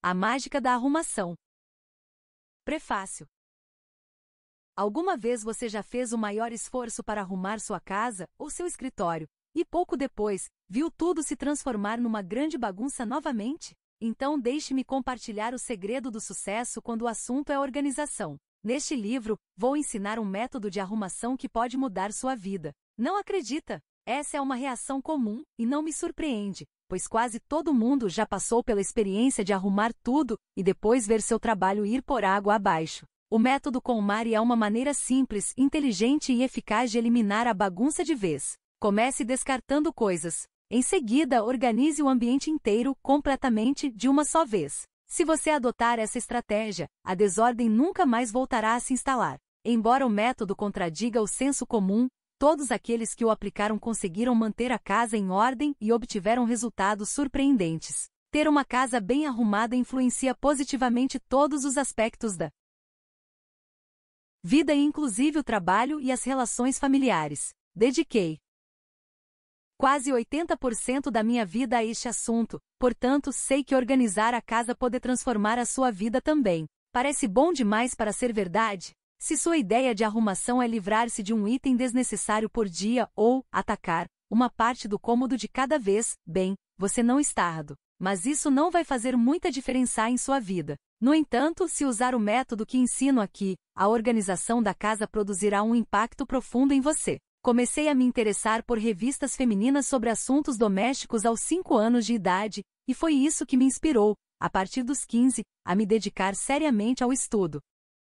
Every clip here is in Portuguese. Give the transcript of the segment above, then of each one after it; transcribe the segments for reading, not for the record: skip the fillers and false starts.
A mágica da arrumação. Prefácio. Alguma vez você já fez o maior esforço para arrumar sua casa ou seu escritório, e pouco depois, viu tudo se transformar numa grande bagunça novamente? Então deixe-me compartilhar o segredo do sucesso quando o assunto é organização. Neste livro, vou ensinar um método de arrumação que pode mudar sua vida. Não acredita? Essa é uma reação comum, e não me surpreende, pois quase todo mundo já passou pela experiência de arrumar tudo e depois ver seu trabalho ir por água abaixo. O método KonMari é uma maneira simples, inteligente e eficaz de eliminar a bagunça de vez. Comece descartando coisas. Em seguida, organize o ambiente inteiro, completamente, de uma só vez. Se você adotar essa estratégia, a desordem nunca mais voltará a se instalar. Embora o método contradiga o senso comum, todos aqueles que o aplicaram conseguiram manter a casa em ordem e obtiveram resultados surpreendentes. Ter uma casa bem arrumada influencia positivamente todos os aspectos da vida, inclusive o trabalho e as relações familiares. Dediquei quase 80% da minha vida a este assunto, portanto sei que organizar a casa pode transformar a sua vida também. Parece bom demais para ser verdade? Se sua ideia de arrumação é livrar-se de um item desnecessário por dia ou atacar uma parte do cômodo de cada vez, bem, você não está errado. Mas isso não vai fazer muita diferença em sua vida. No entanto, se usar o método que ensino aqui, a organização da casa produzirá um impacto profundo em você. Comecei a me interessar por revistas femininas sobre assuntos domésticos aos 5 anos de idade, e foi isso que me inspirou, a partir dos 15, a me dedicar seriamente ao estudo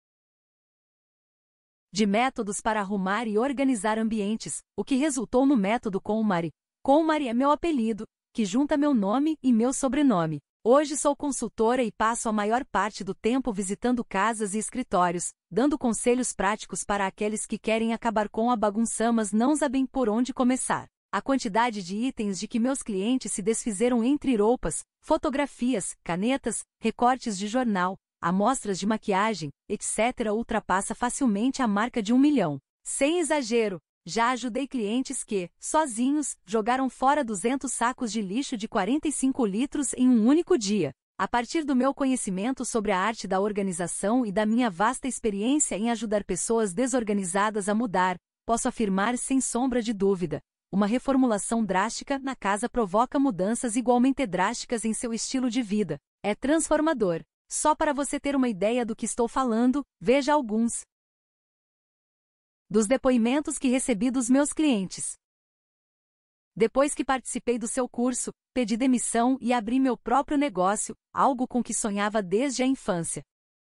de métodos para arrumar e organizar ambientes, o que resultou no método KonMari. KonMari é meu apelido, que junta meu nome e meu sobrenome. Hoje sou consultora e passo a maior parte do tempo visitando casas e escritórios, dando conselhos práticos para aqueles que querem acabar com a bagunça, mas não sabem por onde começar. A quantidade de itens de que meus clientes se desfizeram, entre roupas, fotografias, canetas, recortes de jornal, amostras de maquiagem, etc., ultrapassa facilmente a marca de 1 milhão. Sem exagero, já ajudei clientes que, sozinhos, jogaram fora 200 sacos de lixo de 45 litros em um único dia. A partir do meu conhecimento sobre a arte da organização e da minha vasta experiência em ajudar pessoas desorganizadas a mudar, posso afirmar sem sombra de dúvida: uma reformulação drástica na casa provoca mudanças igualmente drásticas em seu estilo de vida. É transformador. Só para você ter uma ideia do que estou falando, veja alguns dos depoimentos que recebi dos meus clientes. Depois que participei do seu curso, pedi demissão e abri meu próprio negócio, algo com que sonhava desde a infância.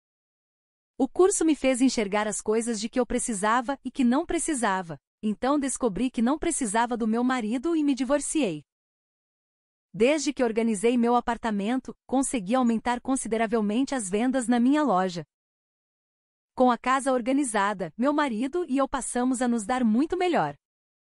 O curso me fez enxergar as coisas de que eu precisava e que não precisava. Então descobri que não precisava do meu marido e me divorciei. Desde que organizei meu apartamento, consegui aumentar consideravelmente as vendas na minha loja. Com a casa organizada, meu marido e eu passamos a nos dar muito melhor.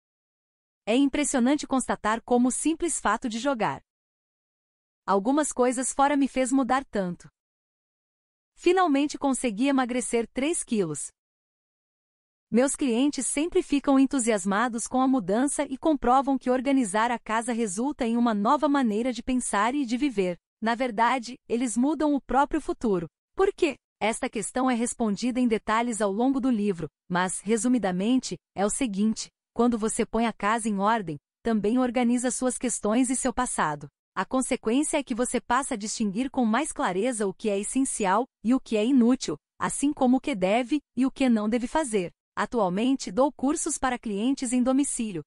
É impressionante constatar como o simples fato de jogar algumas coisas fora me fez mudar tanto. Finalmente consegui emagrecer 3 quilos. Meus clientes sempre ficam entusiasmados com a mudança e comprovam que organizar a casa resulta em uma nova maneira de pensar e de viver. Na verdade, eles mudam o próprio futuro. Por quê? Esta questão é respondida em detalhes ao longo do livro, mas, resumidamente, é o seguinte: quando você põe a casa em ordem, também organiza suas questões e seu passado. A consequência é que você passa a distinguir com mais clareza o que é essencial e o que é inútil, assim como o que deve e o que não deve fazer. Atualmente dou cursos para clientes em domicílio,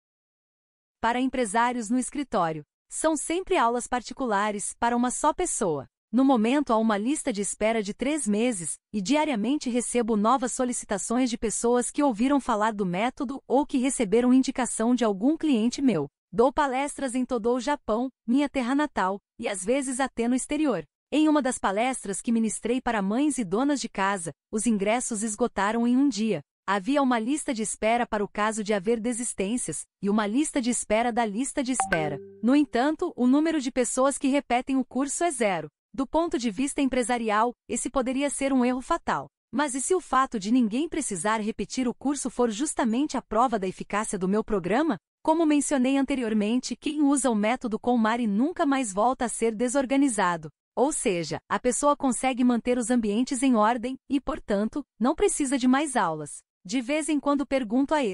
para empresários no escritório. São sempre aulas particulares, para uma só pessoa. No momento há uma lista de espera de 3 meses, e diariamente recebo novas solicitações de pessoas que ouviram falar do método ou que receberam indicação de algum cliente meu. Dou palestras em todo o Japão, minha terra natal, e às vezes até no exterior. Em uma das palestras que ministrei para mães e donas de casa, os ingressos esgotaram em um dia. Havia uma lista de espera para o caso de haver desistências, e uma lista de espera da lista de espera. No entanto, o número de pessoas que repetem o curso é 0. Do ponto de vista empresarial, esse poderia ser um erro fatal. Mas e se o fato de ninguém precisar repetir o curso for justamente a prova da eficácia do meu programa? Como mencionei anteriormente, quem usa o método KonMari nunca mais volta a ser desorganizado. Ou seja, a pessoa consegue manter os ambientes em ordem e, portanto, não precisa de mais aulas. De vez em quando pergunto a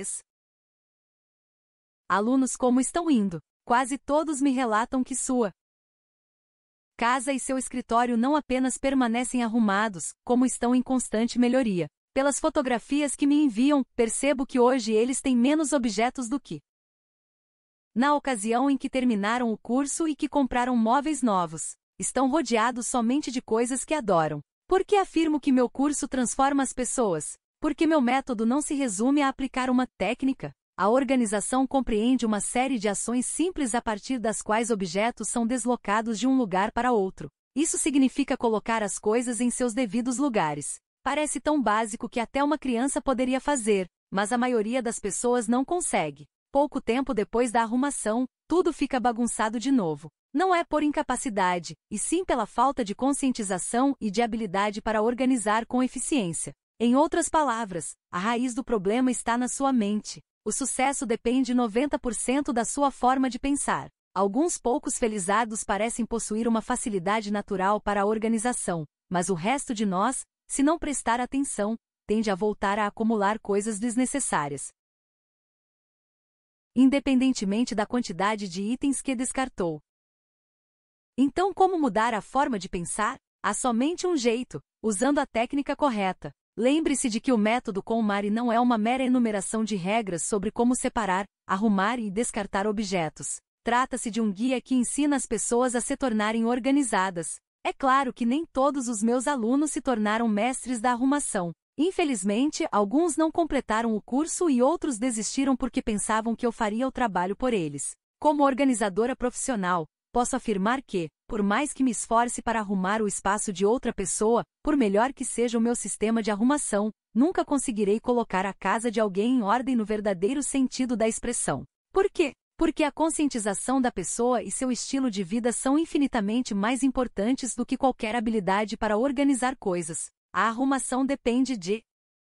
alunos como estão indo. Quase todos me relatam que sua casa e seu escritório não apenas permanecem arrumados, como estão em constante melhoria. Pelas fotografias que me enviam, percebo que hoje eles têm menos objetos do que na ocasião em que terminaram o curso e que compraram móveis novos. Estão rodeados somente de coisas que adoram. Por que afirmo que meu curso transforma as pessoas? Porque meu método não se resume a aplicar uma técnica. A organização compreende uma série de ações simples a partir das quais objetos são deslocados de um lugar para outro. Isso significa colocar as coisas em seus devidos lugares. Parece tão básico que até uma criança poderia fazer, mas a maioria das pessoas não consegue. Pouco tempo depois da arrumação, tudo fica bagunçado de novo. Não é por incapacidade, e sim pela falta de conscientização e de habilidade para organizar com eficiência. Em outras palavras, a raiz do problema está na sua mente. O sucesso depende 90% da sua forma de pensar. Alguns poucos felizardos parecem possuir uma facilidade natural para a organização, mas o resto de nós, se não prestar atenção, tende a voltar a acumular coisas desnecessárias, independentemente da quantidade de itens que descartou. Então, como mudar a forma de pensar? Há somente um jeito, usando a técnica correta. Lembre-se de que o método KonMari não é uma mera enumeração de regras sobre como separar, arrumar e descartar objetos. Trata-se de um guia que ensina as pessoas a se tornarem organizadas. É claro que nem todos os meus alunos se tornaram mestres da arrumação. Infelizmente, alguns não completaram o curso e outros desistiram porque pensavam que eu faria o trabalho por eles. Como organizadora profissional, posso afirmar que, por mais que me esforce para arrumar o espaço de outra pessoa, por melhor que seja o meu sistema de arrumação, nunca conseguirei colocar a casa de alguém em ordem no verdadeiro sentido da expressão. Por quê? Porque a conscientização da pessoa e seu estilo de vida são infinitamente mais importantes do que qualquer habilidade para organizar coisas. A arrumação depende de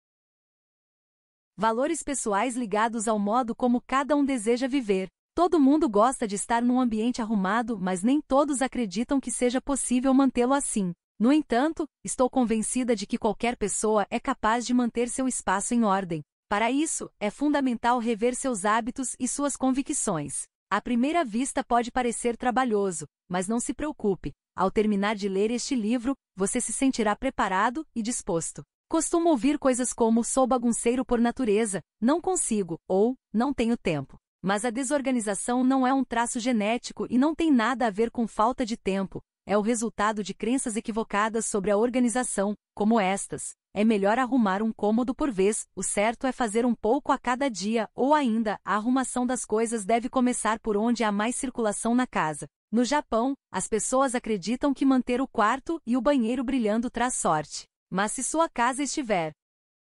valores pessoais ligados ao modo como cada um deseja viver. Todo mundo gosta de estar num ambiente arrumado, mas nem todos acreditam que seja possível mantê-lo assim. No entanto, estou convencida de que qualquer pessoa é capaz de manter seu espaço em ordem. Para isso, é fundamental rever seus hábitos e suas convicções. À primeira vista pode parecer trabalhoso, mas não se preocupe. Ao terminar de ler este livro, você se sentirá preparado e disposto. Costumo ouvir coisas como sou bagunceiro por natureza, não consigo, ou não tenho tempo. Mas a desorganização não é um traço genético e não tem nada a ver com falta de tempo. É o resultado de crenças equivocadas sobre a organização, como estas. É melhor arrumar um cômodo por vez, o certo é fazer um pouco a cada dia, ou ainda, a arrumação das coisas deve começar por onde há mais circulação na casa. No Japão, as pessoas acreditam que manter o quarto e o banheiro brilhando traz sorte. Mas se sua casa estiver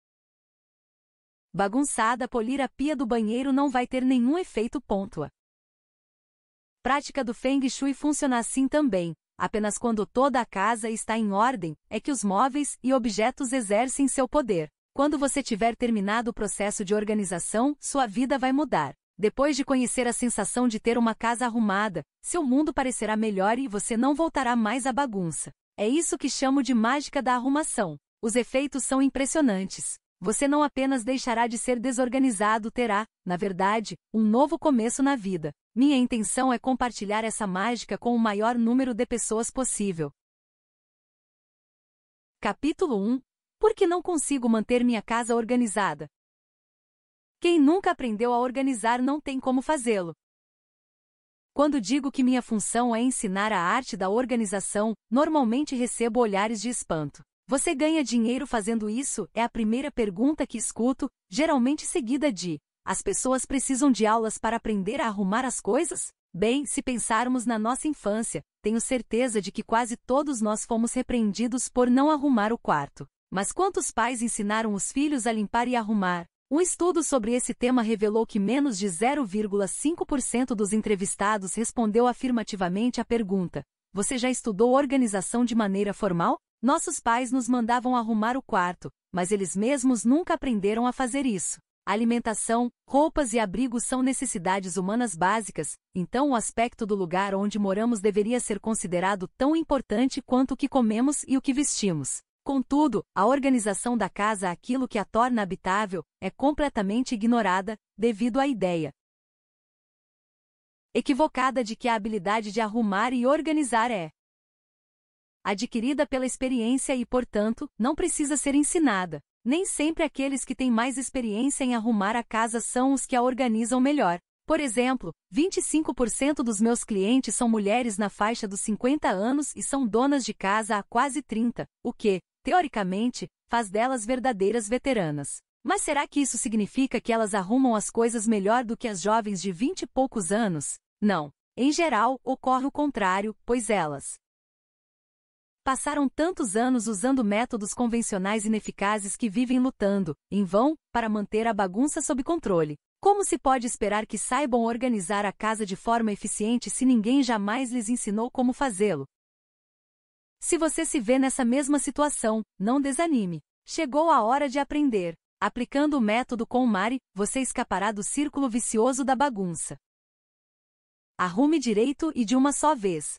bagunçada, polir a pia do banheiro não vai ter nenhum efeito. A prática do Feng Shui funciona assim também. Apenas quando toda a casa está em ordem, é que os móveis e objetos exercem seu poder. Quando você tiver terminado o processo de organização, sua vida vai mudar. Depois de conhecer a sensação de ter uma casa arrumada, seu mundo parecerá melhor e você não voltará mais à bagunça. É isso que chamo de mágica da arrumação. Os efeitos são impressionantes. Você não apenas deixará de ser desorganizado, terá, na verdade, um novo começo na vida. Minha intenção é compartilhar essa mágica com o maior número de pessoas possível. Capítulo 1. Por que não consigo manter minha casa organizada? Quem nunca aprendeu a organizar não tem como fazê-lo. Quando digo que minha função é ensinar a arte da organização, normalmente recebo olhares de espanto. Você ganha dinheiro fazendo isso? É a primeira pergunta que escuto, geralmente seguida de: as pessoas precisam de aulas para aprender a arrumar as coisas? Bem, se pensarmos na nossa infância, tenho certeza de que quase todos nós fomos repreendidos por não arrumar o quarto. Mas quantos pais ensinaram os filhos a limpar e arrumar? Um estudo sobre esse tema revelou que menos de 0,5% dos entrevistados respondeu afirmativamente à pergunta: você já estudou organização de maneira formal? Nossos pais nos mandavam arrumar o quarto, mas eles mesmos nunca aprenderam a fazer isso. Alimentação, roupas e abrigos são necessidades humanas básicas, então o aspecto do lugar onde moramos deveria ser considerado tão importante quanto o que comemos e o que vestimos. Contudo, a organização da casa, aquilo que a torna habitável, é completamente ignorada, devido à ideia equivocada de que a habilidade de arrumar e organizar é adquirida pela experiência e, portanto, não precisa ser ensinada. Nem sempre aqueles que têm mais experiência em arrumar a casa são os que a organizam melhor. Por exemplo, 25% dos meus clientes são mulheres na faixa dos 50 anos e são donas de casa há quase 30, o que, teoricamente, faz delas verdadeiras veteranas. Mas será que isso significa que elas arrumam as coisas melhor do que as jovens de 20 e poucos anos? Não. Em geral, ocorre o contrário, pois elas passaram tantos anos usando métodos convencionais ineficazes que vivem lutando, em vão, para manter a bagunça sob controle. Como se pode esperar que saibam organizar a casa de forma eficiente se ninguém jamais lhes ensinou como fazê-lo? Se você se vê nessa mesma situação, não desanime. Chegou a hora de aprender. Aplicando o método KonMari, você escapará do círculo vicioso da bagunça. Arrume direito e de uma só vez.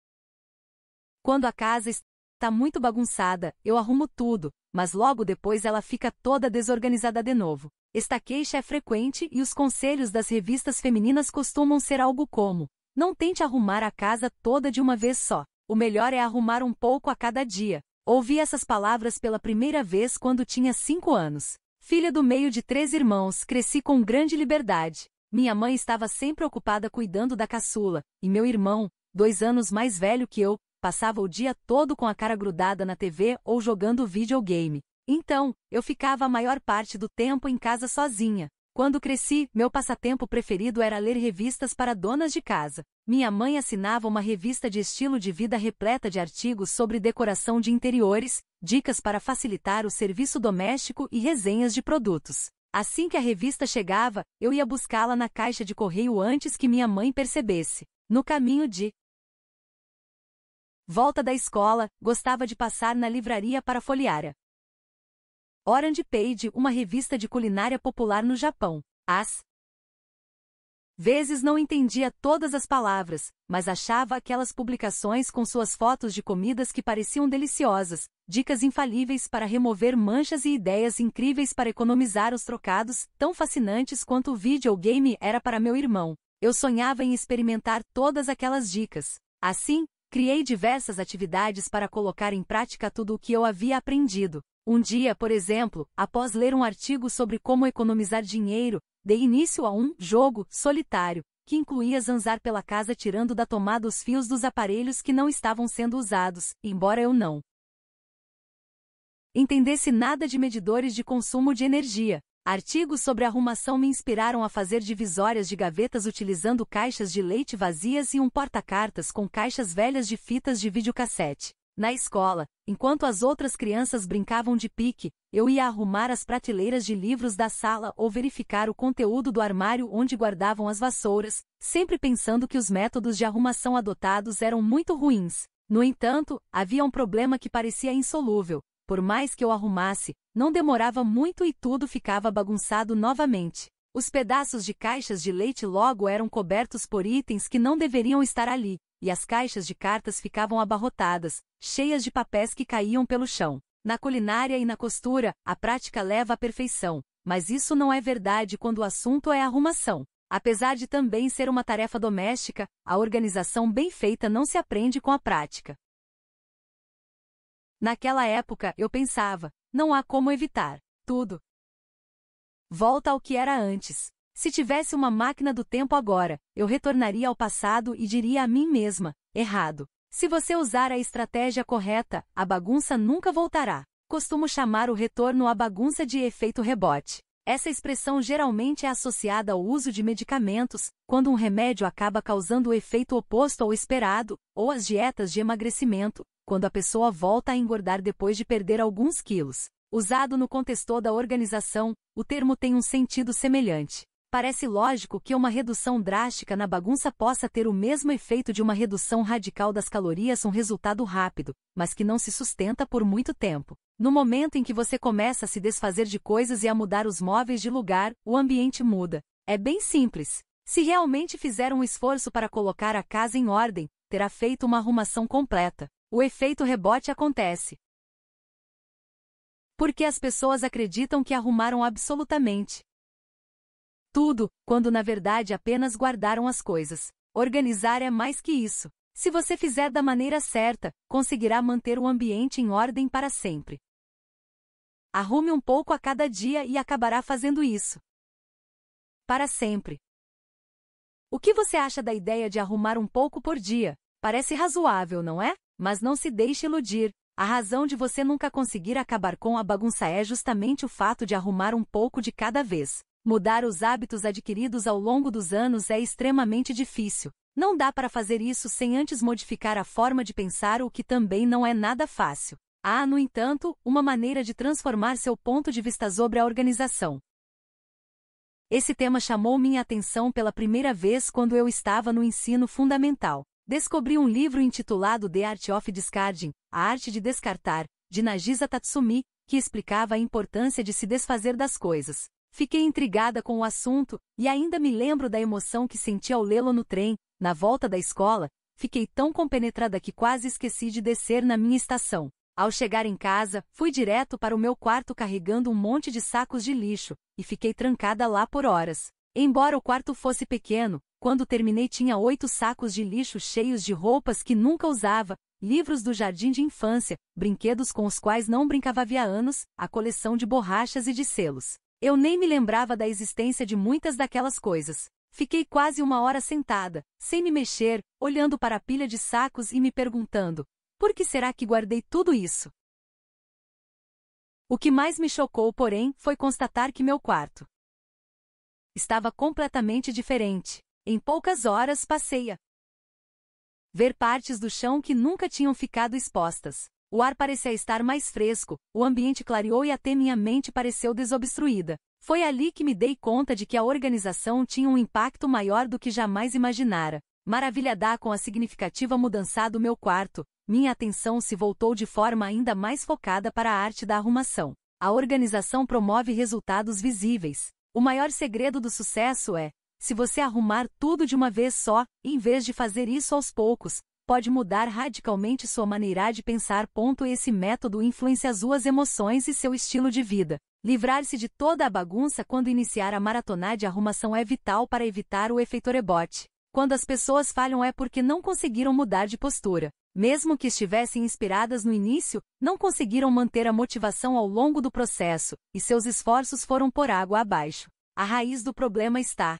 Quando a casa está muito bagunçada, eu arrumo tudo, mas logo depois ela fica toda desorganizada de novo. Esta queixa é frequente e os conselhos das revistas femininas costumam ser algo como: não tente arrumar a casa toda de uma vez só. O melhor é arrumar um pouco a cada dia. Ouvi essas palavras pela primeira vez quando tinha 5 anos. Filha do meio de 3 irmãos, cresci com grande liberdade. Minha mãe estava sempre ocupada cuidando da caçula, e meu irmão, 2 anos mais velho que eu, passava o dia todo com a cara grudada na TV ou jogando videogame. Então, eu ficava a maior parte do tempo em casa sozinha. Quando cresci, meu passatempo preferido era ler revistas para donas de casa. Minha mãe assinava uma revista de estilo de vida repleta de artigos sobre decoração de interiores, dicas para facilitar o serviço doméstico e resenhas de produtos. Assim que a revista chegava, eu ia buscá-la na caixa de correio antes que minha mãe percebesse. No caminho de volta da escola, gostava de passar na livraria para folhear Orange Page, uma revista de culinária popular no Japão. Às vezes não entendia todas as palavras, mas achava aquelas publicações com suas fotos de comidas que pareciam deliciosas, dicas infalíveis para remover manchas e ideias incríveis para economizar os trocados, tão fascinantes quanto o videogame era para meu irmão. Eu sonhava em experimentar todas aquelas dicas. Assim, criei diversas atividades para colocar em prática tudo o que eu havia aprendido. Um dia, por exemplo, após ler um artigo sobre como economizar dinheiro, dei início a um jogo solitário, que incluía zanzar pela casa tirando da tomada os fios dos aparelhos que não estavam sendo usados, embora eu não entendesse nada de medidores de consumo de energia. Artigos sobre arrumação me inspiraram a fazer divisórias de gavetas utilizando caixas de leite vazias e um porta-cartas com caixas velhas de fitas de videocassete. Na escola, enquanto as outras crianças brincavam de pique, eu ia arrumar as prateleiras de livros da sala ou verificar o conteúdo do armário onde guardavam as vassouras, sempre pensando que os métodos de arrumação adotados eram muito ruins. No entanto, havia um problema que parecia insolúvel. Por mais que eu arrumasse, não demorava muito e tudo ficava bagunçado novamente. Os pedaços de caixas de leite logo eram cobertos por itens que não deveriam estar ali, e as caixas de cartas ficavam abarrotadas, cheias de papéis que caíam pelo chão. Na culinária e na costura, a prática leva à perfeição, mas isso não é verdade quando o assunto é arrumação. Apesar de também ser uma tarefa doméstica, a organização bem feita não se aprende com a prática. Naquela época, eu pensava, não há como evitar. Tudo volta ao que era antes. Se tivesse uma máquina do tempo agora, eu retornaria ao passado e diria a mim mesma, errado. Se você usar a estratégia correta, a bagunça nunca voltará. Costumo chamar o retorno à bagunça de efeito rebote. Essa expressão geralmente é associada ao uso de medicamentos, quando um remédio acaba causando o efeito oposto ao esperado, ou às dietas de emagrecimento, quando a pessoa volta a engordar depois de perder alguns quilos. Usado no contexto da organização, o termo tem um sentido semelhante. Parece lógico que uma redução drástica na bagunça possa ter o mesmo efeito de uma redução radical das calorias, um resultado rápido, mas que não se sustenta por muito tempo. No momento em que você começa a se desfazer de coisas e a mudar os móveis de lugar, o ambiente muda. É bem simples. Se realmente fizer um esforço para colocar a casa em ordem, terá feito uma arrumação completa. O efeito rebote acontece. Porque as pessoas acreditam que arrumaram absolutamente tudo, quando na verdade apenas guardaram as coisas. Organizar é mais que isso. Se você fizer da maneira certa, conseguirá manter o ambiente em ordem para sempre. Arrume um pouco a cada dia e acabará fazendo isso para sempre. O que você acha da ideia de arrumar um pouco por dia? Parece razoável, não é? Mas não se deixe iludir. A razão de você nunca conseguir acabar com a bagunça é justamente o fato de arrumar um pouco de cada vez. Mudar os hábitos adquiridos ao longo dos anos é extremamente difícil. Não dá para fazer isso sem antes modificar a forma de pensar, o que também não é nada fácil. Há, no entanto, uma maneira de transformar seu ponto de vista sobre a organização. Esse tema chamou minha atenção pela primeira vez quando eu estava no ensino fundamental. Descobri um livro intitulado The Art of Discarding, A Arte de Descartar, de Nagisa Tatsumi, que explicava a importância de se desfazer das coisas. Fiquei intrigada com o assunto, e ainda me lembro da emoção que senti ao lê-lo no trem, na volta da escola. Fiquei tão compenetrada que quase esqueci de descer na minha estação. Ao chegar em casa, fui direto para o meu quarto carregando um monte de sacos de lixo, e fiquei trancada lá por horas. Embora o quarto fosse pequeno, quando terminei tinha 8 sacos de lixo cheios de roupas que nunca usava, livros do jardim de infância, brinquedos com os quais não brincava havia anos, a coleção de borrachas e de selos. Eu nem me lembrava da existência de muitas daquelas coisas. Fiquei quase 1 hora sentada, sem me mexer, olhando para a pilha de sacos e me perguntando: por que será que guardei tudo isso? O que mais me chocou, porém, foi constatar que meu quarto estava completamente diferente. Em poucas horas passei a ver partes do chão que nunca tinham ficado expostas. O ar parecia estar mais fresco, o ambiente clareou e até minha mente pareceu desobstruída. Foi ali que me dei conta de que a organização tinha um impacto maior do que jamais imaginara. Maravilhada com a significativa mudança do meu quarto, minha atenção se voltou de forma ainda mais focada para a arte da arrumação. A organização promove resultados visíveis. O maior segredo do sucesso é: se você arrumar tudo de uma vez só, em vez de fazer isso aos poucos, pode mudar radicalmente sua maneira de pensar. Esse método influencia suas emoções e seu estilo de vida. Livrar-se de toda a bagunça quando iniciar a maratona de arrumação é vital para evitar o efeito rebote. Quando as pessoas falham é porque não conseguiram mudar de postura. Mesmo que estivessem inspiradas no início, não conseguiram manter a motivação ao longo do processo, e seus esforços foram por água abaixo. A raiz do problema está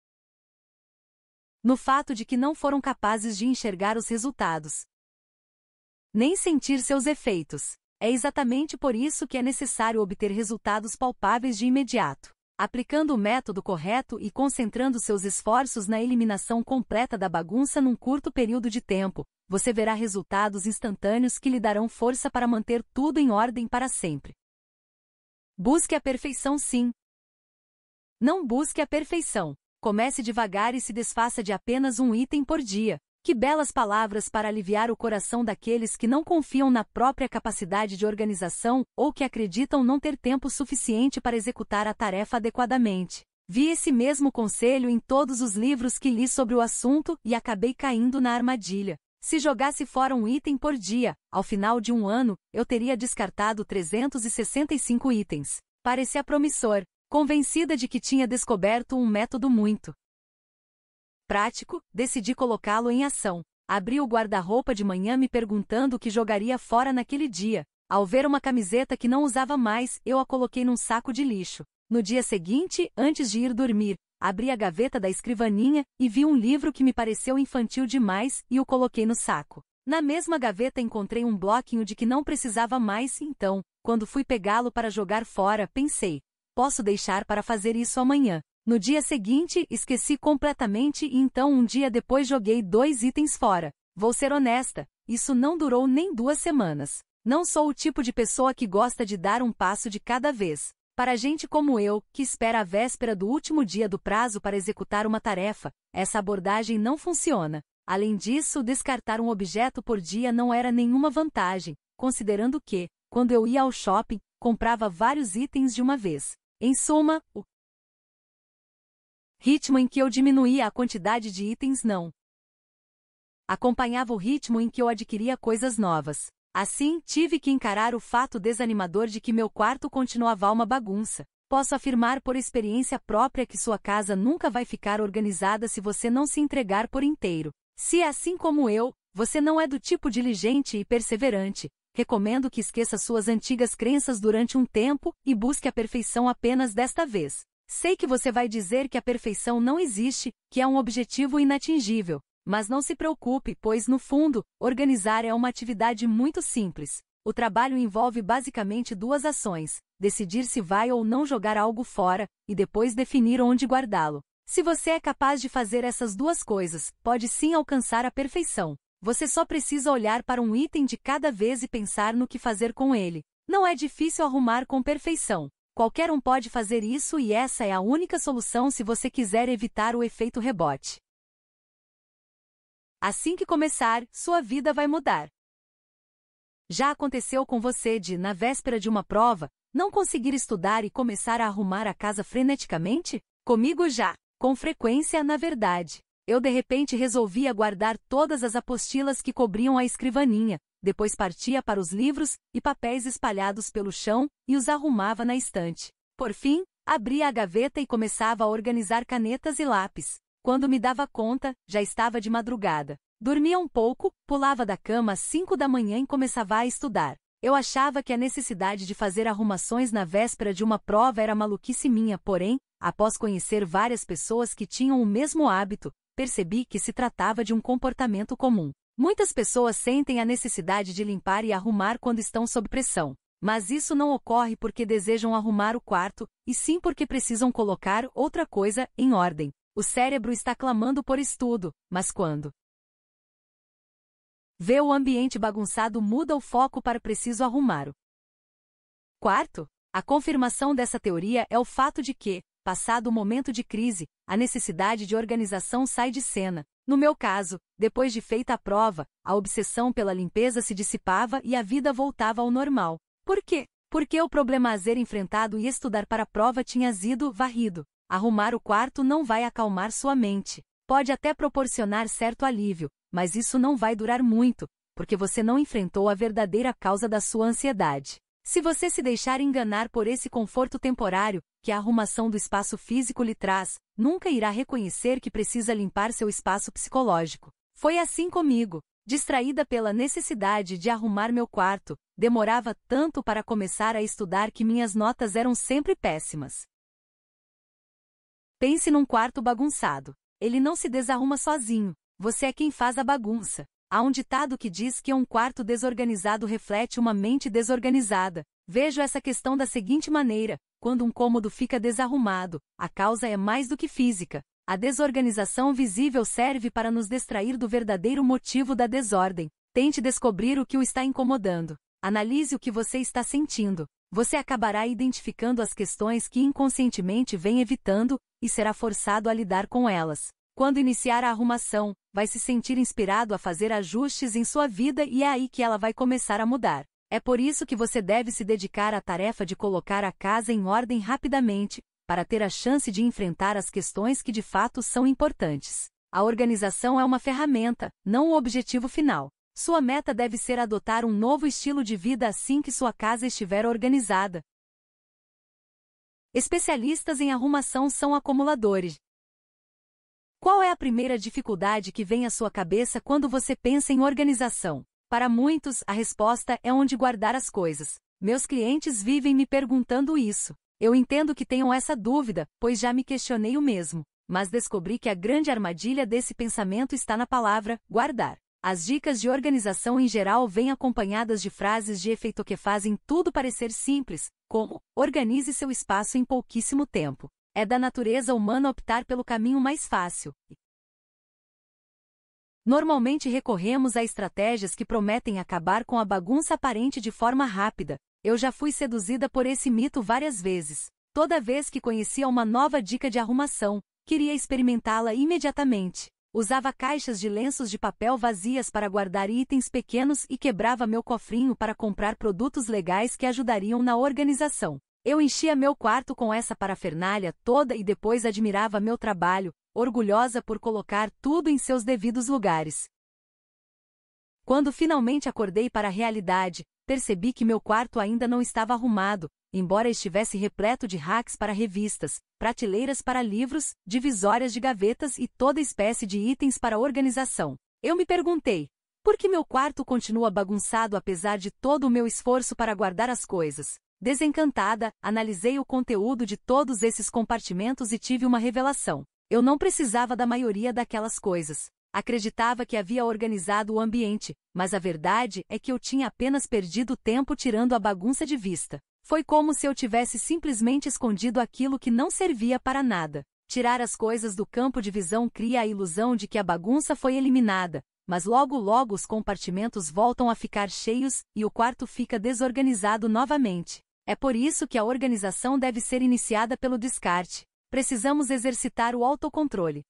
no fato de que não foram capazes de enxergar os resultados, nem sentir seus efeitos. É exatamente por isso que é necessário obter resultados palpáveis de imediato. Aplicando o método correto e concentrando seus esforços na eliminação completa da bagunça num curto período de tempo, você verá resultados instantâneos que lhe darão força para manter tudo em ordem para sempre. Busque a perfeição, sim. Não busque a perfeição. Comece devagar e se desfaça de apenas um item por dia. Que belas palavras para aliviar o coração daqueles que não confiam na própria capacidade de organização ou que acreditam não ter tempo suficiente para executar a tarefa adequadamente. Vi esse mesmo conselho em todos os livros que li sobre o assunto e acabei caindo na armadilha. Se jogasse fora um item por dia, ao final de um ano, eu teria descartado 365 itens. Parecia promissor. Convencida de que tinha descoberto um método muito prático, decidi colocá-lo em ação. Abri o guarda-roupa de manhã me perguntando o que jogaria fora naquele dia. Ao ver uma camiseta que não usava mais, eu a coloquei num saco de lixo. No dia seguinte, antes de ir dormir, abri a gaveta da escrivaninha e vi um livro que me pareceu infantil demais e o coloquei no saco. Na mesma gaveta encontrei um bloquinho de que não precisava mais, então, quando fui pegá-lo para jogar fora, pensei: posso deixar para fazer isso amanhã. No dia seguinte, esqueci completamente e então um dia depois joguei 2 itens fora. Vou ser honesta, isso não durou nem 2 semanas. Não sou o tipo de pessoa que gosta de dar um passo de cada vez. Para gente como eu, que espera a véspera do último dia do prazo para executar uma tarefa, essa abordagem não funciona. Além disso, descartar um objeto por dia não era nenhuma vantagem. considerando que, quando eu ia ao shopping, comprava vários itens de uma vez. Em suma, o ritmo em que eu diminuía a quantidade de itens não acompanhava o ritmo em que eu adquiria coisas novas. Assim, tive que encarar o fato desanimador de que meu quarto continuava uma bagunça. Posso afirmar por experiência própria que sua casa nunca vai ficar organizada se você não se entregar por inteiro. Se é assim como eu, você não é do tipo diligente e perseverante, recomendo que esqueça suas antigas crenças durante um tempo e busque a perfeição apenas desta vez. Sei que você vai dizer que a perfeição não existe, que é um objetivo inatingível. Mas não se preocupe, pois no fundo, organizar é uma atividade muito simples. O trabalho envolve basicamente duas ações: decidir se vai ou não jogar algo fora, e depois definir onde guardá-lo. Se você é capaz de fazer essas duas coisas, pode sim alcançar a perfeição. Você só precisa olhar para um item de cada vez e pensar no que fazer com ele. Não é difícil arrumar com perfeição. Qualquer um pode fazer isso e essa é a única solução se você quiser evitar o efeito rebote. Assim que começar, sua vida vai mudar. Já aconteceu com você de, na véspera de uma prova, não conseguir estudar e começar a arrumar a casa freneticamente? Comigo já. Com frequência, na verdade. Eu de repente resolvia guardar todas as apostilas que cobriam a escrivaninha, depois partia para os livros e papéis espalhados pelo chão e os arrumava na estante. Por fim, abria a gaveta e começava a organizar canetas e lápis. Quando me dava conta, já estava de madrugada. Dormia um pouco, pulava da cama às 5 da manhã e começava a estudar. Eu achava que a necessidade de fazer arrumações na véspera de uma prova era maluquice minha, porém, após conhecer várias pessoas que tinham o mesmo hábito, percebi que se tratava de um comportamento comum. Muitas pessoas sentem a necessidade de limpar e arrumar quando estão sob pressão. Mas isso não ocorre porque desejam arrumar o quarto, e sim porque precisam colocar outra coisa em ordem. O cérebro está clamando por estudo, mas quando vê o ambiente bagunçado, muda o foco para preciso arrumar o quarto. A confirmação dessa teoria é o fato de que, passado o momento de crise, a necessidade de organização sai de cena. No meu caso, depois de feita a prova, a obsessão pela limpeza se dissipava e a vida voltava ao normal. Por quê? Porque o problema a ser enfrentado e estudar para a prova tinha sido varrido. Arrumar o quarto não vai acalmar sua mente. Pode até proporcionar certo alívio, mas isso não vai durar muito, porque você não enfrentou a verdadeira causa da sua ansiedade. Se você se deixar enganar por esse conforto temporário que a arrumação do espaço físico lhe traz, nunca irá reconhecer que precisa limpar seu espaço psicológico. Foi assim comigo. Distraída pela necessidade de arrumar meu quarto, demorava tanto para começar a estudar que minhas notas eram sempre péssimas. Pense num quarto bagunçado. Ele não se desarruma sozinho. Você é quem faz a bagunça. Há um ditado que diz que um quarto desorganizado reflete uma mente desorganizada. Vejo essa questão da seguinte maneira: quando um cômodo fica desarrumado, a causa é mais do que física. A desorganização visível serve para nos distrair do verdadeiro motivo da desordem. Tente descobrir o que o está incomodando. Analise o que você está sentindo. Você acabará identificando as questões que inconscientemente vem evitando, e será forçado a lidar com elas. Quando iniciar a arrumação, vai se sentir inspirado a fazer ajustes em sua vida e é aí que ela vai começar a mudar. É por isso que você deve se dedicar à tarefa de colocar a casa em ordem rapidamente, para ter a chance de enfrentar as questões que de fato são importantes. A organização é uma ferramenta, não o objetivo final. Sua meta deve ser adotar um novo estilo de vida assim que sua casa estiver organizada. Especialistas em arrumação são acumuladores. Qual é a primeira dificuldade que vem à sua cabeça quando você pensa em organização? Para muitos, a resposta é onde guardar as coisas. Meus clientes vivem me perguntando isso. Eu entendo que tenham essa dúvida, pois já me questionei o mesmo. Mas descobri que a grande armadilha desse pensamento está na palavra guardar. As dicas de organização em geral vêm acompanhadas de frases de efeito que fazem tudo parecer simples, como: organize seu espaço em pouquíssimo tempo. É da natureza humana optar pelo caminho mais fácil. Normalmente recorremos a estratégias que prometem acabar com a bagunça aparente de forma rápida. Eu já fui seduzida por esse mito várias vezes. Toda vez que conhecia uma nova dica de arrumação, queria experimentá-la imediatamente. Usava caixas de lenços de papel vazias para guardar itens pequenos e quebrava meu cofrinho para comprar produtos legais que ajudariam na organização. Eu enchia meu quarto com essa parafernália toda e depois admirava meu trabalho, orgulhosa por colocar tudo em seus devidos lugares. Quando finalmente acordei para a realidade, percebi que meu quarto ainda não estava arrumado, embora estivesse repleto de racks para revistas, prateleiras para livros, divisórias de gavetas e toda espécie de itens para organização. Eu me perguntei, por que meu quarto continua bagunçado apesar de todo o meu esforço para guardar as coisas? Desencantada, analisei o conteúdo de todos esses compartimentos e tive uma revelação. Eu não precisava da maioria daquelas coisas. Acreditava que havia organizado o ambiente, mas a verdade é que eu tinha apenas perdido tempo tirando a bagunça de vista. Foi como se eu tivesse simplesmente escondido aquilo que não servia para nada. Tirar as coisas do campo de visão cria a ilusão de que a bagunça foi eliminada, mas logo os compartimentos voltam a ficar cheios e o quarto fica desorganizado novamente. É por isso que a organização deve ser iniciada pelo descarte. Precisamos exercitar o autocontrole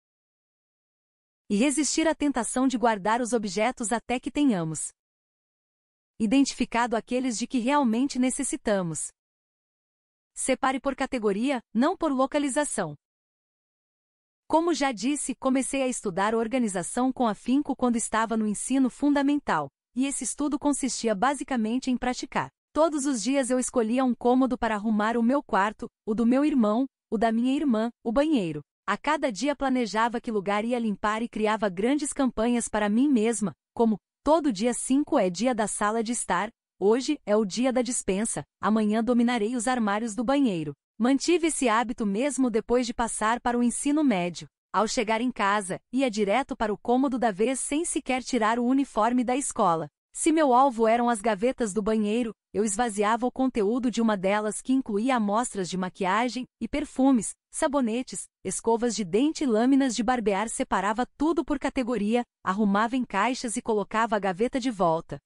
e resistir à tentação de guardar os objetos até que tenhamos identificado aqueles de que realmente necessitamos. Separe por categoria, não por localização. Como já disse, comecei a estudar organização com afinco quando estava no ensino fundamental, e esse estudo consistia basicamente em praticar. Todos os dias eu escolhia um cômodo para arrumar o meu quarto, o do meu irmão, o da minha irmã, o banheiro. A cada dia planejava que lugar ia limpar e criava grandes campanhas para mim mesma, como, todo dia 5 é dia da sala de estar, hoje é o dia da despensa, amanhã dominarei os armários do banheiro. Mantive esse hábito mesmo depois de passar para o ensino médio. Ao chegar em casa, ia direto para o cômodo da vez sem sequer tirar o uniforme da escola. Se meu alvo eram as gavetas do banheiro, eu esvaziava o conteúdo de uma delas que incluía amostras de maquiagem e perfumes, sabonetes, escovas de dente e lâminas de barbear. Separava tudo por categoria, arrumava em caixas e colocava a gaveta de volta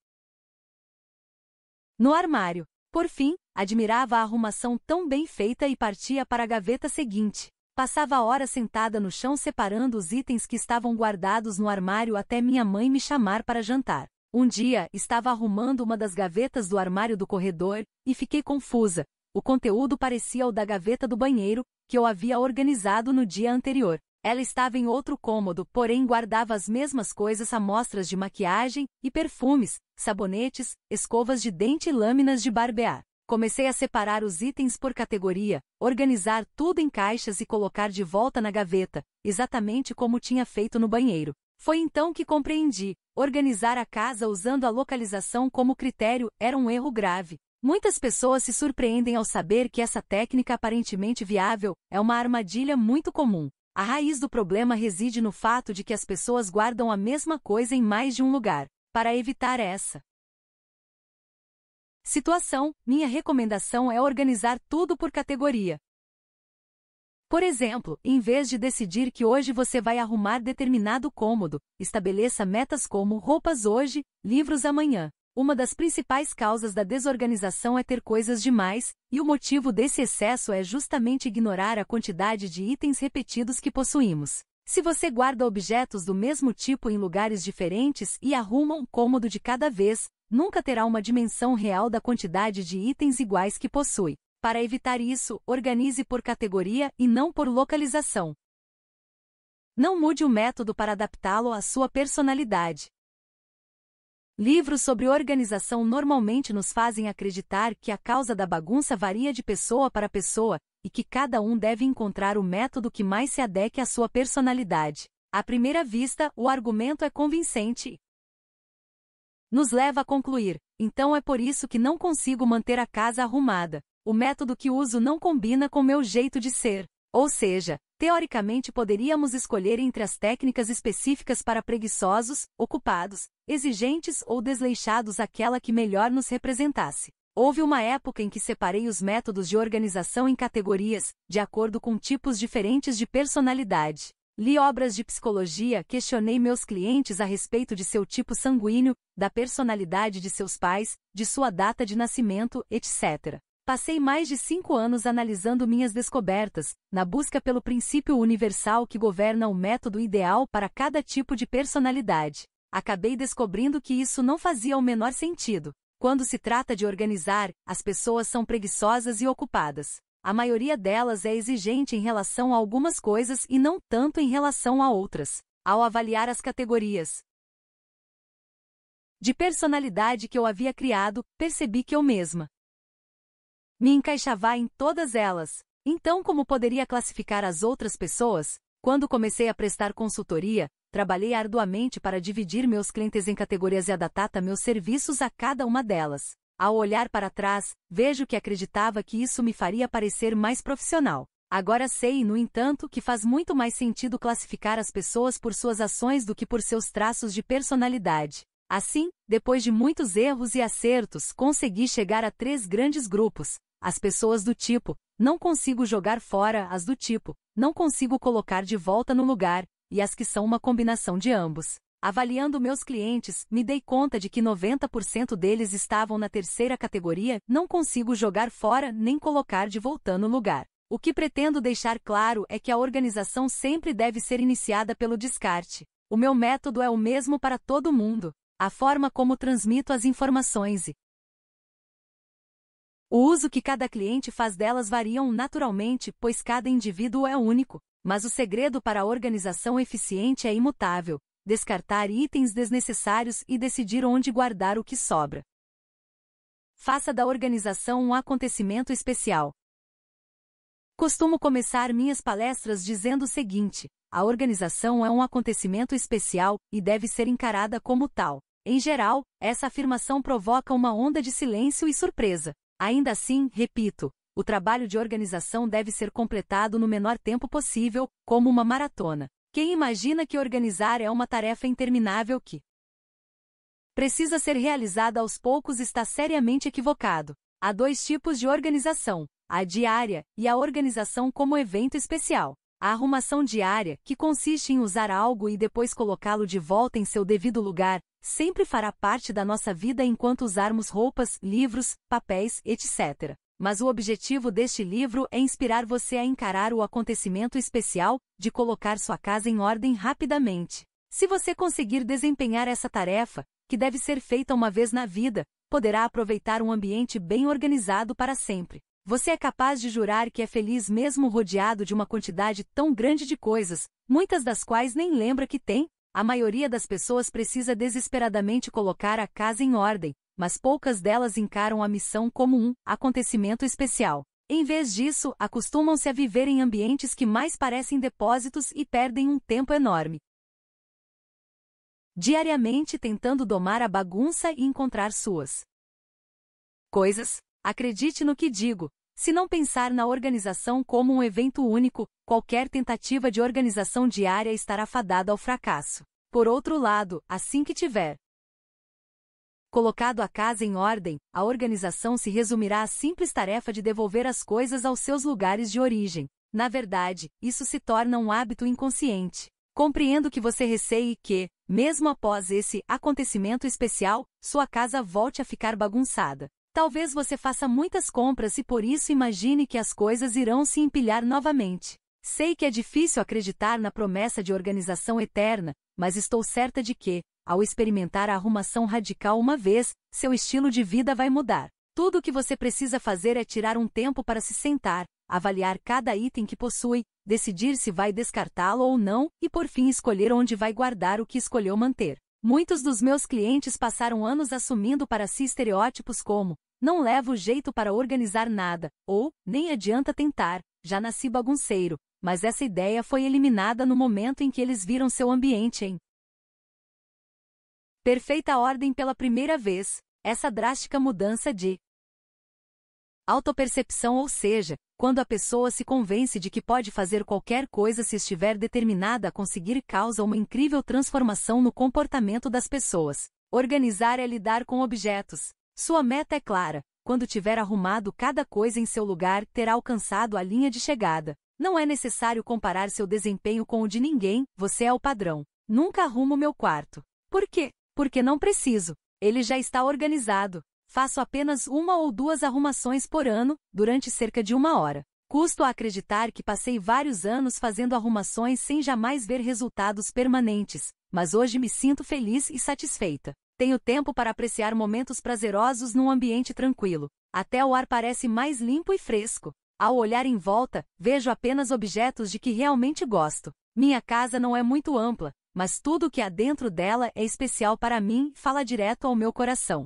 no armário. Por fim, admirava a arrumação tão bem feita e partia para a gaveta seguinte. Passava horas sentada no chão separando os itens que estavam guardados no armário até minha mãe me chamar para jantar. Um dia, estava arrumando uma das gavetas do armário do corredor, e fiquei confusa. O conteúdo parecia o da gaveta do banheiro, que eu havia organizado no dia anterior. Ela estava em outro cômodo, porém guardava as mesmas coisas: amostras de maquiagem e perfumes, sabonetes, escovas de dente e lâminas de barbear. Comecei a separar os itens por categoria, organizar tudo em caixas e colocar de volta na gaveta, exatamente como tinha feito no banheiro. Foi então que compreendi: organizar a casa usando a localização como critério era um erro grave. Muitas pessoas se surpreendem ao saber que essa técnica aparentemente viável é uma armadilha muito comum. A raiz do problema reside no fato de que as pessoas guardam a mesma coisa em mais de um lugar. Para evitar essa situação, minha recomendação é organizar tudo por categoria. Por exemplo, em vez de decidir que hoje você vai arrumar determinado cômodo, estabeleça metas como roupas hoje, livros amanhã. Uma das principais causas da desorganização é ter coisas demais, e o motivo desse excesso é justamente ignorar a quantidade de itens repetidos que possuímos. Se você guarda objetos do mesmo tipo em lugares diferentes e arruma um cômodo de cada vez, nunca terá uma dimensão real da quantidade de itens iguais que possui. Para evitar isso, organize por categoria e não por localização. Não mude o método para adaptá-lo à sua personalidade. Livros sobre organização normalmente nos fazem acreditar que a causa da bagunça varia de pessoa para pessoa, e que cada um deve encontrar o método que mais se adeque à sua personalidade. À primeira vista, o argumento é convincente. Nos leva a concluir: então é por isso que não consigo manter a casa arrumada. O método que uso não combina com meu jeito de ser. Ou seja, teoricamente poderíamos escolher entre as técnicas específicas para preguiçosos, ocupados, exigentes ou desleixados aquela que melhor nos representasse. Houve uma época em que separei os métodos de organização em categorias, de acordo com tipos diferentes de personalidade. Li obras de psicologia, questionei meus clientes a respeito de seu tipo sanguíneo, da personalidade de seus pais, de sua data de nascimento, etc. Passei mais de 5 anos analisando minhas descobertas, na busca pelo princípio universal que governa o método ideal para cada tipo de personalidade. Acabei descobrindo que isso não fazia o menor sentido. Quando se trata de organizar, as pessoas são preguiçosas e ocupadas. A maioria delas é exigente em relação a algumas coisas e não tanto em relação a outras. Ao avaliar as categorias de personalidade que eu havia criado, percebi que eu mesma me encaixava em todas elas. Então, como poderia classificar as outras pessoas? Quando comecei a prestar consultoria, trabalhei arduamente para dividir meus clientes em categorias e adaptar meus serviços a cada uma delas. Ao olhar para trás, vejo que acreditava que isso me faria parecer mais profissional. Agora sei, no entanto, que faz muito mais sentido classificar as pessoas por suas ações do que por seus traços de personalidade. Assim, depois de muitos erros e acertos, consegui chegar a 3 grandes grupos. As pessoas do tipo, não consigo jogar fora, as do tipo, não consigo colocar de volta no lugar, e as que são uma combinação de ambos. Avaliando meus clientes, me dei conta de que 90% deles estavam na terceira categoria, não consigo jogar fora nem colocar de volta no lugar. O que pretendo deixar claro é que a organização sempre deve ser iniciada pelo descarte. O meu método é o mesmo para todo mundo. A forma como transmito as informações e o uso que cada cliente faz delas variam naturalmente, pois cada indivíduo é único. Mas o segredo para a organização eficiente é imutável: descartar itens desnecessários e decidir onde guardar o que sobra. Faça da organização um acontecimento especial. Costumo começar minhas palestras dizendo o seguinte: a organização é um acontecimento especial e deve ser encarada como tal. Em geral, essa afirmação provoca uma onda de silêncio e surpresa. Ainda assim, repito, o trabalho de organização deve ser completado no menor tempo possível, como uma maratona. Quem imagina que organizar é uma tarefa interminável que precisa ser realizada aos poucos está seriamente equivocado. Há 2 tipos de organização: a diária e a organização como evento especial. A arrumação diária, que consiste em usar algo e depois colocá-lo de volta em seu devido lugar, sempre fará parte da nossa vida enquanto usarmos roupas, livros, papéis, etc. Mas o objetivo deste livro é inspirar você a encarar o acontecimento especial de colocar sua casa em ordem rapidamente. Se você conseguir desempenhar essa tarefa, que deve ser feita uma vez na vida, poderá aproveitar um ambiente bem organizado para sempre. Você é capaz de jurar que é feliz mesmo rodeado de uma quantidade tão grande de coisas, muitas das quais nem lembra que tem? A maioria das pessoas precisa desesperadamente colocar a casa em ordem, mas poucas delas encaram a missão como um acontecimento especial. Em vez disso, acostumam-se a viver em ambientes que mais parecem depósitos e perdem um tempo enorme diariamente tentando domar a bagunça e encontrar suas coisas. Acredite no que digo. Se não pensar na organização como um evento único, qualquer tentativa de organização diária estará fadada ao fracasso. Por outro lado, assim que tiver colocado a casa em ordem, a organização se resumirá à simples tarefa de devolver as coisas aos seus lugares de origem. Na verdade, isso se torna um hábito inconsciente. Compreendo que você receie que, mesmo após esse acontecimento especial, sua casa volte a ficar bagunçada. Talvez você faça muitas compras e por isso imagine que as coisas irão se empilhar novamente. Sei que é difícil acreditar na promessa de organização eterna, mas estou certa de que, ao experimentar a arrumação radical uma vez, seu estilo de vida vai mudar. Tudo o que você precisa fazer é tirar um tempo para se sentar, avaliar cada item que possui, decidir se vai descartá-lo ou não, e por fim escolher onde vai guardar o que escolheu manter. Muitos dos meus clientes passaram anos assumindo para si estereótipos como: não levo jeito para organizar nada, ou nem adianta tentar, já nasci bagunceiro, mas essa ideia foi eliminada no momento em que eles viram seu ambiente em perfeita ordem pela primeira vez. Essa drástica mudança de autopercepção, ou seja, quando a pessoa se convence de que pode fazer qualquer coisa se estiver determinada a conseguir, causa uma incrível transformação no comportamento das pessoas. Organizar é lidar com objetos. Sua meta é clara: quando tiver arrumado cada coisa em seu lugar, terá alcançado a linha de chegada. Não é necessário comparar seu desempenho com o de ninguém, você é o padrão. Nunca arrumo meu quarto. Por quê? Porque não preciso. Ele já está organizado. Faço apenas 1 ou 2 arrumações por ano, durante cerca de 1 hora. Custo a acreditar que passei vários anos fazendo arrumações sem jamais ver resultados permanentes, mas hoje me sinto feliz e satisfeita. Tenho tempo para apreciar momentos prazerosos num ambiente tranquilo. Até o ar parece mais limpo e fresco. Ao olhar em volta, vejo apenas objetos de que realmente gosto. Minha casa não é muito ampla, mas tudo o que há dentro dela é especial para mim e fala direto ao meu coração.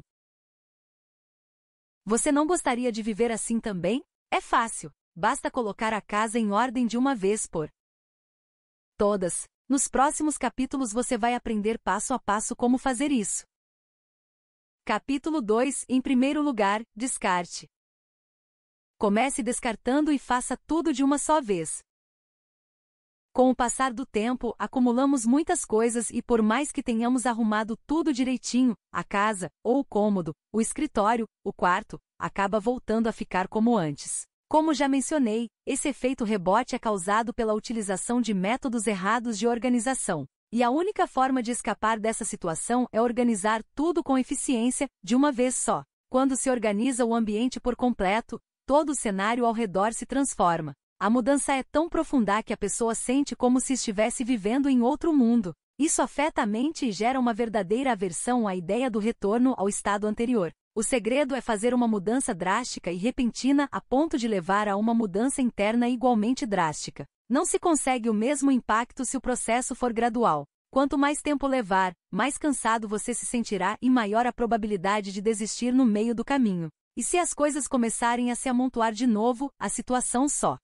Você não gostaria de viver assim também? É fácil. Basta colocar a casa em ordem de uma vez por todas. Nos próximos capítulos você vai aprender passo a passo como fazer isso. Capítulo 2. Em primeiro lugar, descarte. Comece descartando e faça tudo de uma só vez. Com o passar do tempo, acumulamos muitas coisas e por mais que tenhamos arrumado tudo direitinho, a casa, ou o cômodo, o escritório, o quarto, acaba voltando a ficar como antes. Como já mencionei, esse efeito rebote é causado pela utilização de métodos errados de organização. E a única forma de escapar dessa situação é organizar tudo com eficiência, de uma vez só. Quando se organiza o ambiente por completo, todo o cenário ao redor se transforma. A mudança é tão profunda que a pessoa sente como se estivesse vivendo em outro mundo. Isso afeta a mente e gera uma verdadeira aversão à ideia do retorno ao estado anterior. O segredo é fazer uma mudança drástica e repentina a ponto de levar a uma mudança interna igualmente drástica. Não se consegue o mesmo impacto se o processo for gradual. Quanto mais tempo levar, mais cansado você se sentirá e maior a probabilidade de desistir no meio do caminho. E se as coisas começarem a se amontoar de novo, a situação só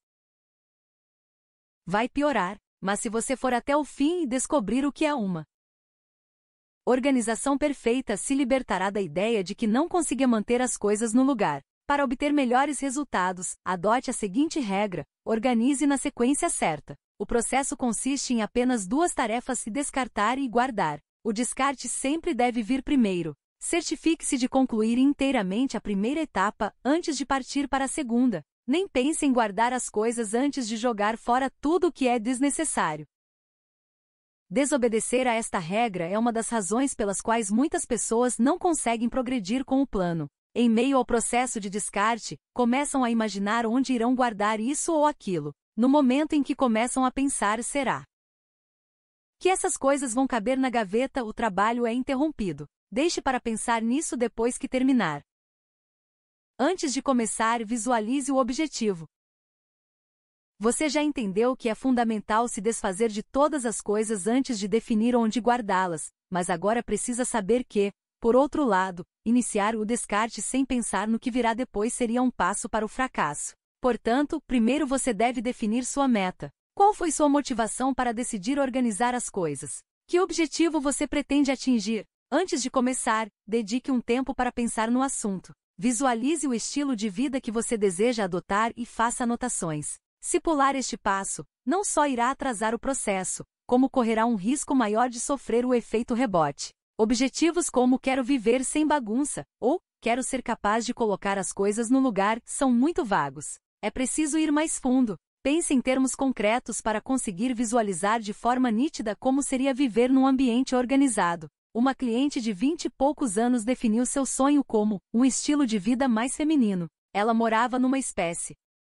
vai piorar. Mas se você for até o fim e descobrir o que é uma organização perfeita, se libertará da ideia de que não consiga manter as coisas no lugar. Para obter melhores resultados, adote a seguinte regra: organize na sequência certa. O processo consiste em apenas 2 tarefas: descartar e guardar. O descarte sempre deve vir primeiro. Certifique-se de concluir inteiramente a primeira etapa antes de partir para a segunda. Nem pense em guardar as coisas antes de jogar fora tudo o que é desnecessário. Desobedecer a esta regra é uma das razões pelas quais muitas pessoas não conseguem progredir com o plano. Em meio ao processo de descarte, começam a imaginar onde irão guardar isso ou aquilo. No momento em que começam a pensar será que essas coisas vão caber na gaveta, o trabalho é interrompido. Deixe para pensar nisso depois que terminar. Antes de começar, visualize o objetivo. Você já entendeu que é fundamental se desfazer de todas as coisas antes de definir onde guardá-las, mas agora precisa saber que, por outro lado, iniciar o descarte sem pensar no que virá depois seria um passo para o fracasso. Portanto, primeiro você deve definir sua meta. Qual foi sua motivação para decidir organizar as coisas? Que objetivo você pretende atingir? Antes de começar, dedique um tempo para pensar no assunto. Visualize o estilo de vida que você deseja adotar e faça anotações. Se pular este passo, não só irá atrasar o processo, como correrá um risco maior de sofrer o efeito rebote. Objetivos como quero viver sem bagunça, ou quero ser capaz de colocar as coisas no lugar, são muito vagos. É preciso ir mais fundo. Pense em termos concretos para conseguir visualizar de forma nítida como seria viver num ambiente organizado. Uma cliente de 20 e poucos anos definiu seu sonho como um estilo de vida mais feminino. Ela morava numa espécie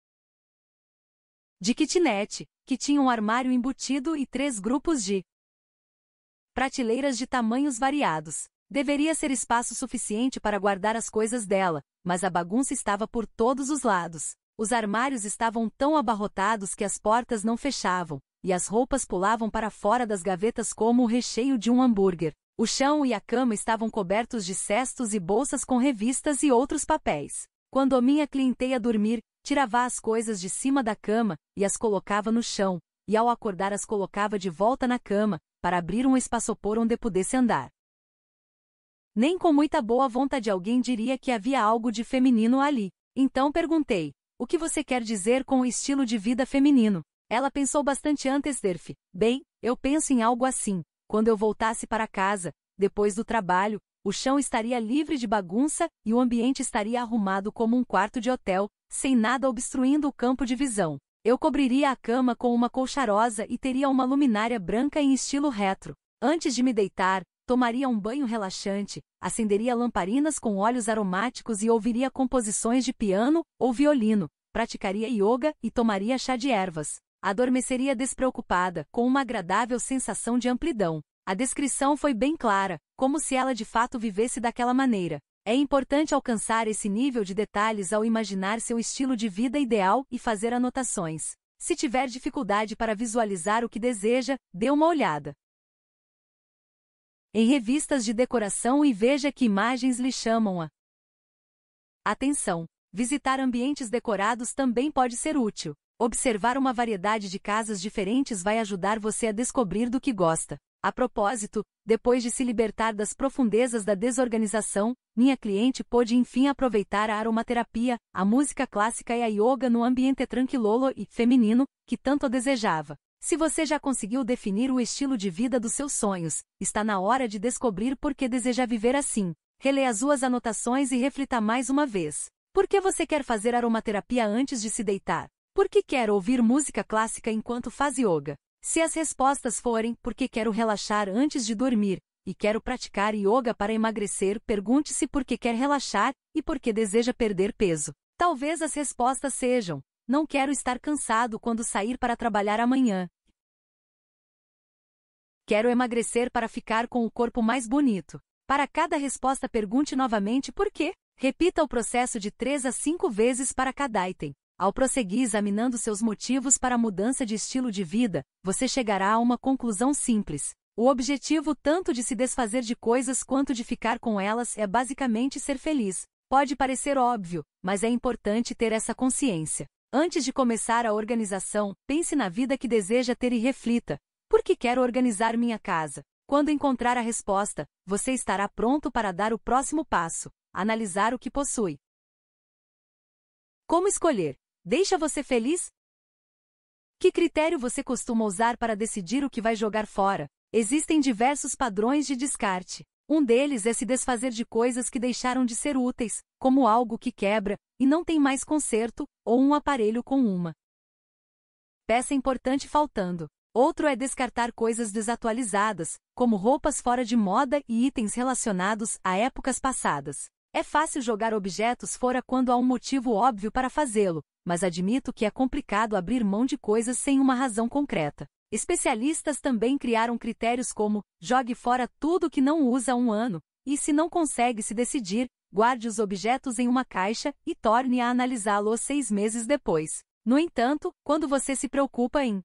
de kitnet, que tinha um armário embutido e 3 grupos de prateleiras de tamanhos variados. Deveria ser espaço suficiente para guardar as coisas dela, mas a bagunça estava por todos os lados. Os armários estavam tão abarrotados que as portas não fechavam, e as roupas pulavam para fora das gavetas como o recheio de um hambúrguer. O chão e a cama estavam cobertos de cestos e bolsas com revistas e outros papéis. Quando a minha cliente ia dormir, tirava as coisas de cima da cama e as colocava no chão, e ao acordar as colocava de volta na cama, para abrir um espaçopor onde pudesse andar. Nem com muita boa vontade alguém diria que havia algo de feminino ali. Então perguntei: o que você quer dizer com o estilo de vida feminino? Ela pensou bastante antes de dizer: bem, eu penso em algo assim. Quando eu voltasse para casa, depois do trabalho, o chão estaria livre de bagunça e o ambiente estaria arrumado como um quarto de hotel, sem nada obstruindo o campo de visão. Eu cobriria a cama com uma colcha rosa e teria uma luminária branca em estilo retro. Antes de me deitar, tomaria um banho relaxante, acenderia lamparinas com óleos aromáticos e ouviria composições de piano ou violino, praticaria yoga e tomaria chá de ervas. Adormeceria despreocupada, com uma agradável sensação de amplidão. A descrição foi bem clara, como se ela de fato vivesse daquela maneira. É importante alcançar esse nível de detalhes ao imaginar seu estilo de vida ideal e fazer anotações. Se tiver dificuldade para visualizar o que deseja, dê uma olhada em revistas de decoração e veja que imagens lhe chamam a atenção. Visitar ambientes decorados também pode ser útil. Observar uma variedade de casas diferentes vai ajudar você a descobrir do que gosta. A propósito, depois de se libertar das profundezas da desorganização, minha cliente pôde enfim aproveitar a aromaterapia, a música clássica e a yoga no ambiente tranquilo e feminino que tanto desejava. Se você já conseguiu definir o estilo de vida dos seus sonhos, está na hora de descobrir por que deseja viver assim. Releia as suas anotações e reflita mais uma vez. Por que você quer fazer aromaterapia antes de se deitar? Por que quer ouvir música clássica enquanto faz yoga? Se as respostas forem porque quero relaxar antes de dormir e quero praticar yoga para emagrecer, pergunte-se por que quer relaxar e por que deseja perder peso. Talvez as respostas sejam: não quero estar cansado quando sair para trabalhar amanhã. Quero emagrecer para ficar com o corpo mais bonito. Para cada resposta, pergunte novamente por quê. Repita o processo de 3 a 5 vezes para cada item. Ao prosseguir examinando seus motivos para a mudança de estilo de vida, você chegará a uma conclusão simples. O objetivo tanto de se desfazer de coisas quanto de ficar com elas é basicamente ser feliz. Pode parecer óbvio, mas é importante ter essa consciência. Antes de começar a organização, pense na vida que deseja ter e reflita: por que quero organizar minha casa? Quando encontrar a resposta, você estará pronto para dar o próximo passo: analisar o que possui. Como escolher? Deixa você feliz? Que critério você costuma usar para decidir o que vai jogar fora? Existem diversos padrões de descarte. Um deles é se desfazer de coisas que deixaram de ser úteis, como algo que quebra e não tem mais conserto, ou um aparelho com uma peça importante faltando. Outro é descartar coisas desatualizadas, como roupas fora de moda e itens relacionados a épocas passadas. É fácil jogar objetos fora quando há um motivo óbvio para fazê-lo, mas admito que é complicado abrir mão de coisas sem uma razão concreta. Especialistas também criaram critérios como: jogue fora tudo que não usa há um ano, e se não consegue se decidir, guarde os objetos em uma caixa e torne a analisá-los 6 meses depois. No entanto, quando você se preocupa em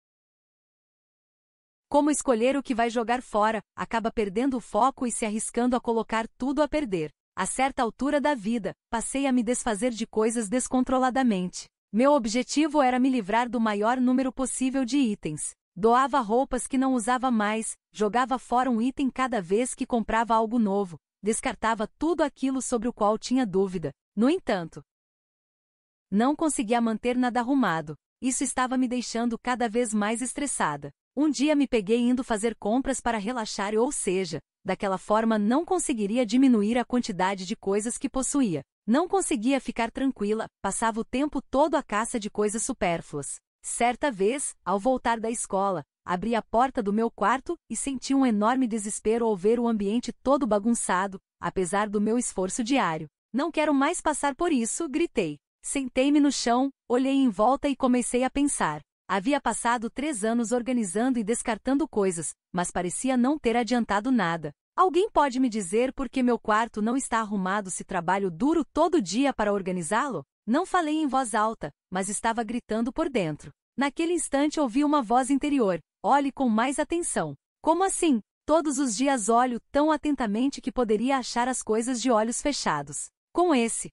como escolher o que vai jogar fora, acaba perdendo o foco e se arriscando a colocar tudo a perder. A certa altura da vida, passei a me desfazer de coisas descontroladamente. Meu objetivo era me livrar do maior número possível de itens. Doava roupas que não usava mais, jogava fora um item cada vez que comprava algo novo, descartava tudo aquilo sobre o qual tinha dúvida. No entanto, não conseguia manter nada arrumado. Isso estava me deixando cada vez mais estressada. Um dia me peguei indo fazer compras para relaxar, ou seja, daquela forma não conseguiria diminuir a quantidade de coisas que possuía. Não conseguia ficar tranquila, passava o tempo todo à caça de coisas supérfluas. Certa vez, ao voltar da escola, abri a porta do meu quarto e senti um enorme desespero ao ver o ambiente todo bagunçado, apesar do meu esforço diário. Não quero mais passar por isso, gritei. Sentei-me no chão, olhei em volta e comecei a pensar. Havia passado 3 anos organizando e descartando coisas, mas parecia não ter adiantado nada. Alguém pode me dizer por que meu quarto não está arrumado se trabalho duro todo dia para organizá-lo? Não falei em voz alta, mas estava gritando por dentro. Naquele instante ouvi uma voz interior: olhe com mais atenção. Como assim? Todos os dias olho tão atentamente que poderia achar as coisas de olhos fechados. Com esse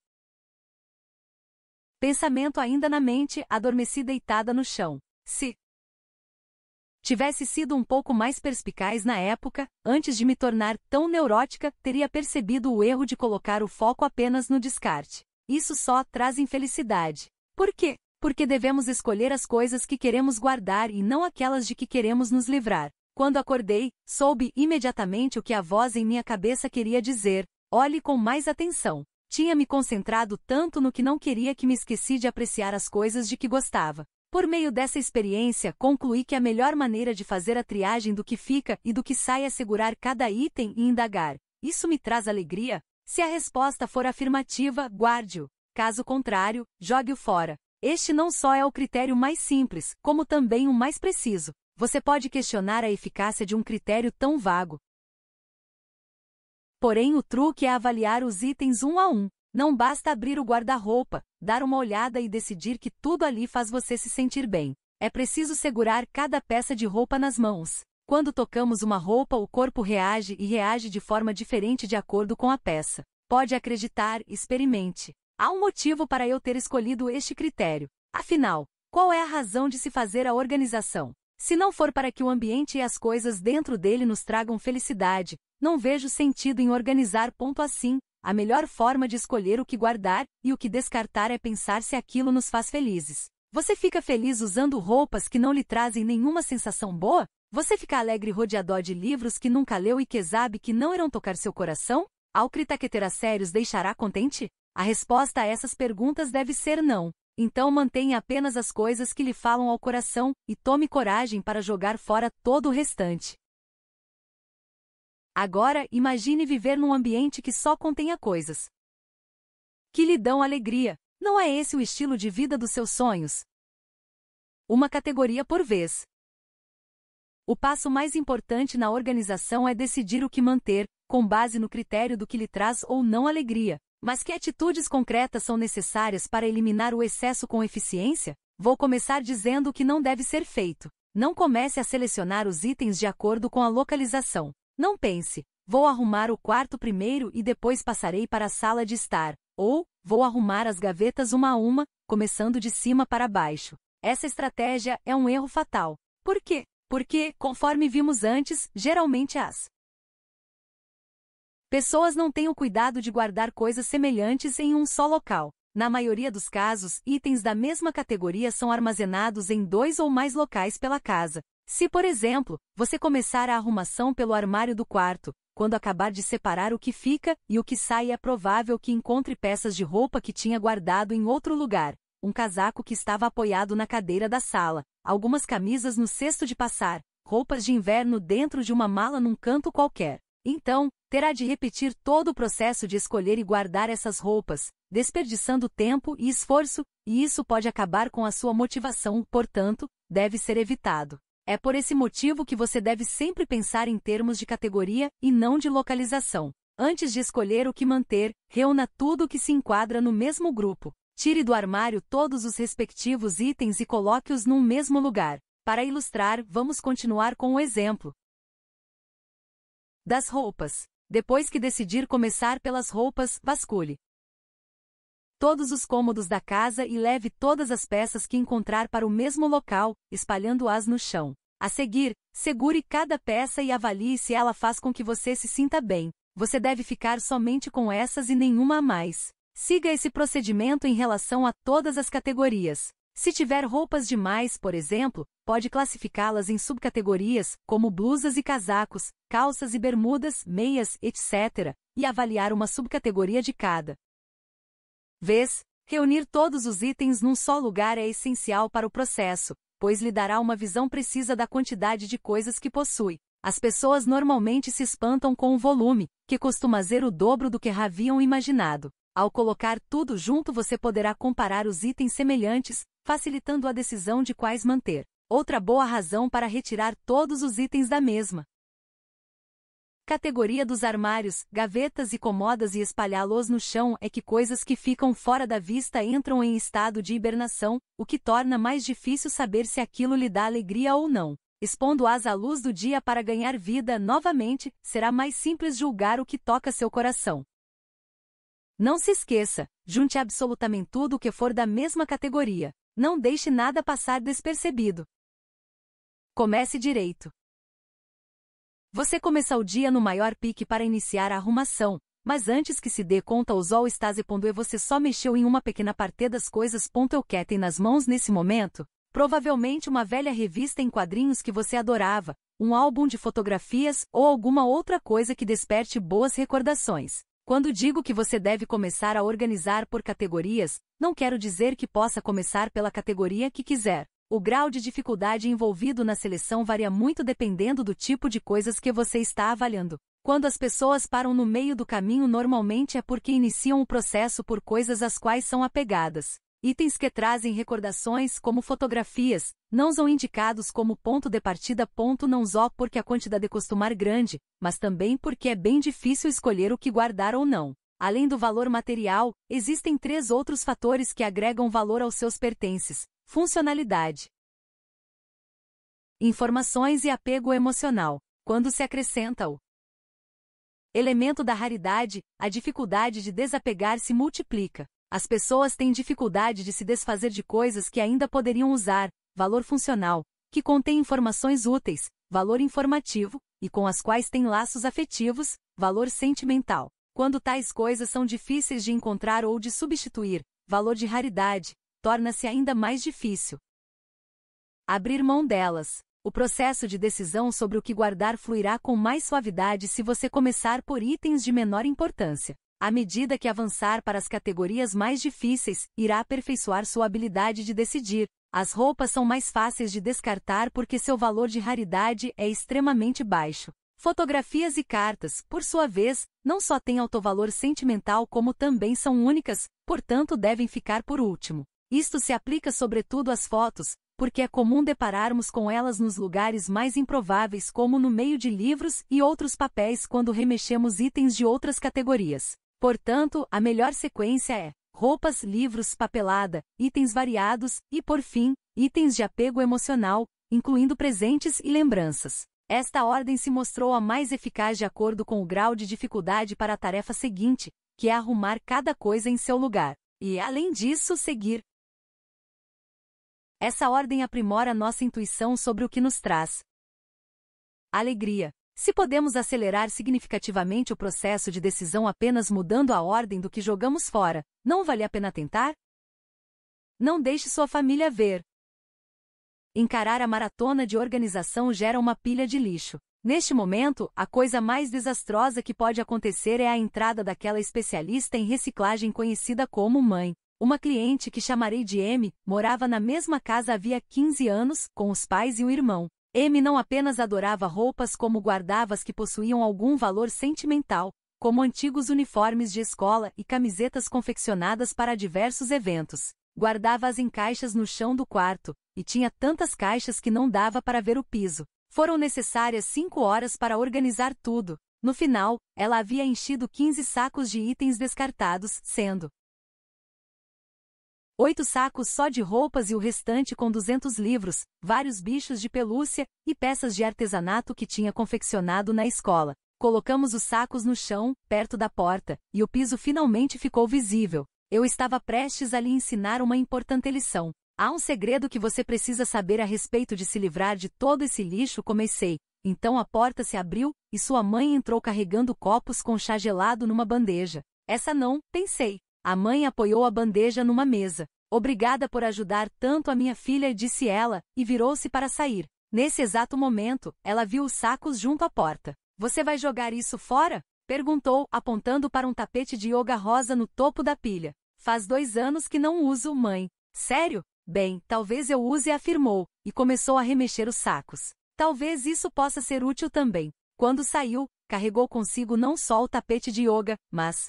pensamento ainda na mente, adormeci deitada no chão. Se tivesse sido um pouco mais perspicaz na época, antes de me tornar tão neurótica, teria percebido o erro de colocar o foco apenas no descarte. Isso só traz infelicidade. Por quê? Porque devemos escolher as coisas que queremos guardar e não aquelas de que queremos nos livrar. Quando acordei, soube imediatamente o que a voz em minha cabeça queria dizer: olhe com mais atenção. Tinha me concentrado tanto no que não queria que me esqueci de apreciar as coisas de que gostava. Por meio dessa experiência, concluí que a melhor maneira de fazer a triagem do que fica e do que sai é segurar cada item e indagar: isso me traz alegria? Se a resposta for afirmativa, guarde-o. Caso contrário, jogue-o fora. Este não só é o critério mais simples, como também o mais preciso. Você pode questionar a eficácia de um critério tão vago. Porém, o truque é avaliar os itens um a um. Não basta abrir o guarda-roupa, dar uma olhada e decidir que tudo ali faz você se sentir bem. É preciso segurar cada peça de roupa nas mãos. Quando tocamos uma roupa, o corpo reage e reage de forma diferente de acordo com a peça. Pode acreditar, experimente. Há um motivo para eu ter escolhido este critério. Afinal, qual é a razão de se fazer a organização? Se não for para que o ambiente e as coisas dentro dele nos tragam felicidade, não vejo sentido em organizar. Assim, a melhor forma de escolher o que guardar e o que descartar é pensar se aquilo nos faz felizes. Você fica feliz usando roupas que não lhe trazem nenhuma sensação boa? Você fica alegre rodeado de livros que nunca leu e que sabe que não irão tocar seu coração? Ao critaqueter a sérios deixará contente? A resposta a essas perguntas deve ser não. Então mantenha apenas as coisas que lhe falam ao coração e tome coragem para jogar fora todo o restante. Agora, imagine viver num ambiente que só contenha coisas que lhe dão alegria. Não é esse o estilo de vida dos seus sonhos? Uma categoria por vez. O passo mais importante na organização é decidir o que manter, com base no critério do que lhe traz ou não alegria. Mas que atitudes concretas são necessárias para eliminar o excesso com eficiência? Vou começar dizendo o que não deve ser feito. Não comece a selecionar os itens de acordo com a localização. Não pense: vou arrumar o quarto primeiro e depois passarei para a sala de estar. Ou, vou arrumar as gavetas uma a uma, começando de cima para baixo. Essa estratégia é um erro fatal. Por quê? Porque, conforme vimos antes, geralmente as pessoas não têm o cuidado de guardar coisas semelhantes em um só local. Na maioria dos casos, itens da mesma categoria são armazenados em 2 ou mais locais pela casa. Se, por exemplo, você começar a arrumação pelo armário do quarto, quando acabar de separar o que fica e o que sai, é provável que encontre peças de roupa que tinha guardado em outro lugar, um casaco que estava apoiado na cadeira da sala, algumas camisas no cesto de passar, roupas de inverno dentro de uma mala num canto qualquer. Então, terá de repetir todo o processo de escolher e guardar essas roupas, desperdiçando tempo e esforço, e isso pode acabar com a sua motivação, portanto, deve ser evitado. É por esse motivo que você deve sempre pensar em termos de categoria e não de localização. Antes de escolher o que manter, reúna tudo o que se enquadra no mesmo grupo. Tire do armário todos os respectivos itens e coloque-os num mesmo lugar. Para ilustrar, vamos continuar com o exemplo das roupas. Depois que decidir começar pelas roupas, vasculhe todos os cômodos da casa e leve todas as peças que encontrar para o mesmo local, espalhando-as no chão. A seguir, segure cada peça e avalie se ela faz com que você se sinta bem. Você deve ficar somente com essas e nenhuma a mais. Siga esse procedimento em relação a todas as categorias. Se tiver roupas demais, por exemplo, pode classificá-las em subcategorias, como blusas e casacos, calças e bermudas, meias, etc., e avaliar uma subcategoria de cada vez. Reunir todos os itens num só lugar é essencial para o processo, pois lhe dará uma visão precisa da quantidade de coisas que possui. As pessoas normalmente se espantam com o volume, que costuma ser o dobro do que haviam imaginado. Ao colocar tudo junto, você poderá comparar os itens semelhantes, facilitando a decisão de quais manter. Outra boa razão para retirar todos os itens da mesma categoria dos armários, gavetas e comodas e espalhá-los no chão é que coisas que ficam fora da vista entram em estado de hibernação, o que torna mais difícil saber se aquilo lhe dá alegria ou não. Expondo-as à luz do dia para ganhar vida novamente, será mais simples julgar o que toca seu coração. Não se esqueça, junte absolutamente tudo o que for da mesma categoria. Não deixe nada passar despercebido. Comece direito. Você começa o dia no maior pique para iniciar a arrumação, mas antes que se dê conta o sol está se pondo e você só mexeu em uma pequena parte das coisas. O que tem nas mãos nesse momento? Provavelmente uma velha revista em quadrinhos que você adorava, um álbum de fotografias ou alguma outra coisa que desperte boas recordações. Quando digo que você deve começar a organizar por categorias, não quero dizer que possa começar pela categoria que quiser. O grau de dificuldade envolvido na seleção varia muito dependendo do tipo de coisas que você está avaliando. Quando as pessoas param no meio do caminho, normalmente é porque iniciam o processo por coisas às quais são apegadas. Itens que trazem recordações, como fotografias, não são indicados como ponto de partida. Não só porque a quantidade costumar grande, mas também porque é bem difícil escolher o que guardar ou não. Além do valor material, existem 3 outros fatores que agregam valor aos seus pertences: funcionalidade, informações e apego emocional. Quando se acrescenta o elemento da raridade, a dificuldade de desapegar se multiplica. As pessoas têm dificuldade de se desfazer de coisas que ainda poderiam usar. Valor funcional, que contém informações úteis, valor informativo, e com as quais tem laços afetivos, valor sentimental. Quando tais coisas são difíceis de encontrar ou de substituir, valor de raridade, torna-se ainda mais difícil abrir mão delas. O processo de decisão sobre o que guardar fluirá com mais suavidade se você começar por itens de menor importância. À medida que avançar para as categorias mais difíceis, irá aperfeiçoar sua habilidade de decidir. As roupas são mais fáceis de descartar porque seu valor de raridade é extremamente baixo. Fotografias e cartas, por sua vez, não só têm alto valor sentimental como também são únicas, portanto devem ficar por último. Isto se aplica sobretudo às fotos, porque é comum depararmos com elas nos lugares mais improváveis, como no meio de livros e outros papéis, quando remexemos itens de outras categorias. Portanto, a melhor sequência é roupas, livros, papelada, itens variados e, por fim, itens de apego emocional, incluindo presentes e lembranças. Esta ordem se mostrou a mais eficaz de acordo com o grau de dificuldade para a tarefa seguinte, que é arrumar cada coisa em seu lugar. E, além disso, seguir. Essa ordem aprimora nossa intuição sobre o que nos traz alegria. Se podemos acelerar significativamente o processo de decisão apenas mudando a ordem do que jogamos fora, não vale a pena tentar? Não deixe sua família ver. Encarar a maratona de organização gera uma pilha de lixo. Neste momento, a coisa mais desastrosa que pode acontecer é a entrada daquela especialista em reciclagem conhecida como mãe. Uma cliente que chamarei de M, morava na mesma casa havia 15 anos, com os pais e o irmão. M não apenas adorava roupas como guardava as que possuíam algum valor sentimental, como antigos uniformes de escola e camisetas confeccionadas para diversos eventos. Guardava-as em caixas no chão do quarto, e tinha tantas caixas que não dava para ver o piso. Foram necessárias 5 horas para organizar tudo. No final, ela havia enchido 15 sacos de itens descartados, sendo 8 sacos só de roupas e o restante com 200 livros, vários bichos de pelúcia e peças de artesanato que tinha confeccionado na escola. Colocamos os sacos no chão, perto da porta, e o piso finalmente ficou visível. Eu estava prestes a lhe ensinar uma importante lição. Há um segredo que você precisa saber a respeito de se livrar de todo esse lixo. Comecei. Então a porta se abriu, e sua mãe entrou carregando copos com chá gelado numa bandeja. Essa não, pensei. A mãe apoiou a bandeja numa mesa. Obrigada por ajudar tanto a minha filha, disse ela, e virou-se para sair. Nesse exato momento, ela viu os sacos junto à porta. Você vai jogar isso fora? Perguntou, apontando para um tapete de yoga rosa no topo da pilha. Faz 2 anos que não uso, mãe. Sério? Bem, talvez eu use, afirmou, e começou a remexer os sacos. Talvez isso possa ser útil também. Quando saiu, carregou consigo não só o tapete de yoga, mas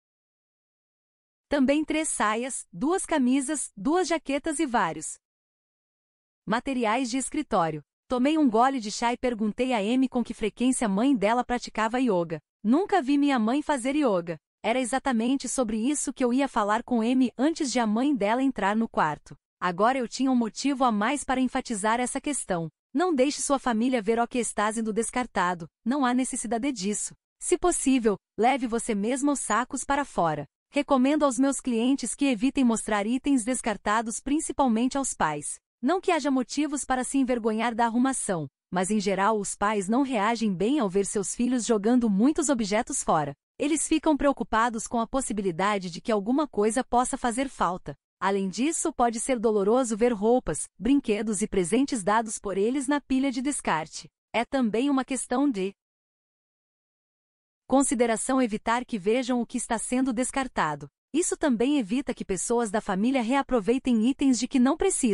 também 3 saias, 2 camisas, 2 jaquetas e vários materiais de escritório. Tomei um gole de chá e perguntei a Amy com que frequência a mãe dela praticava yoga. Nunca vi minha mãe fazer yoga. Era exatamente sobre isso que eu ia falar com Amy antes de a mãe dela entrar no quarto. Agora eu tinha um motivo a mais para enfatizar essa questão. Não deixe sua família ver o que está sendo descartado. Não há necessidade disso. Se possível, leve você mesmo os sacos para fora. Recomendo aos meus clientes que evitem mostrar itens descartados, principalmente aos pais. Não que haja motivos para se envergonhar da arrumação, mas em geral os pais não reagem bem ao ver seus filhos jogando muitos objetos fora. Eles ficam preocupados com a possibilidade de que alguma coisa possa fazer falta. Além disso, pode ser doloroso ver roupas, brinquedos e presentes dados por eles na pilha de descarte. É também uma questão de consideração evitar que vejam o que está sendo descartado. Isso também evita que pessoas da família reaproveitem itens de que não precisam.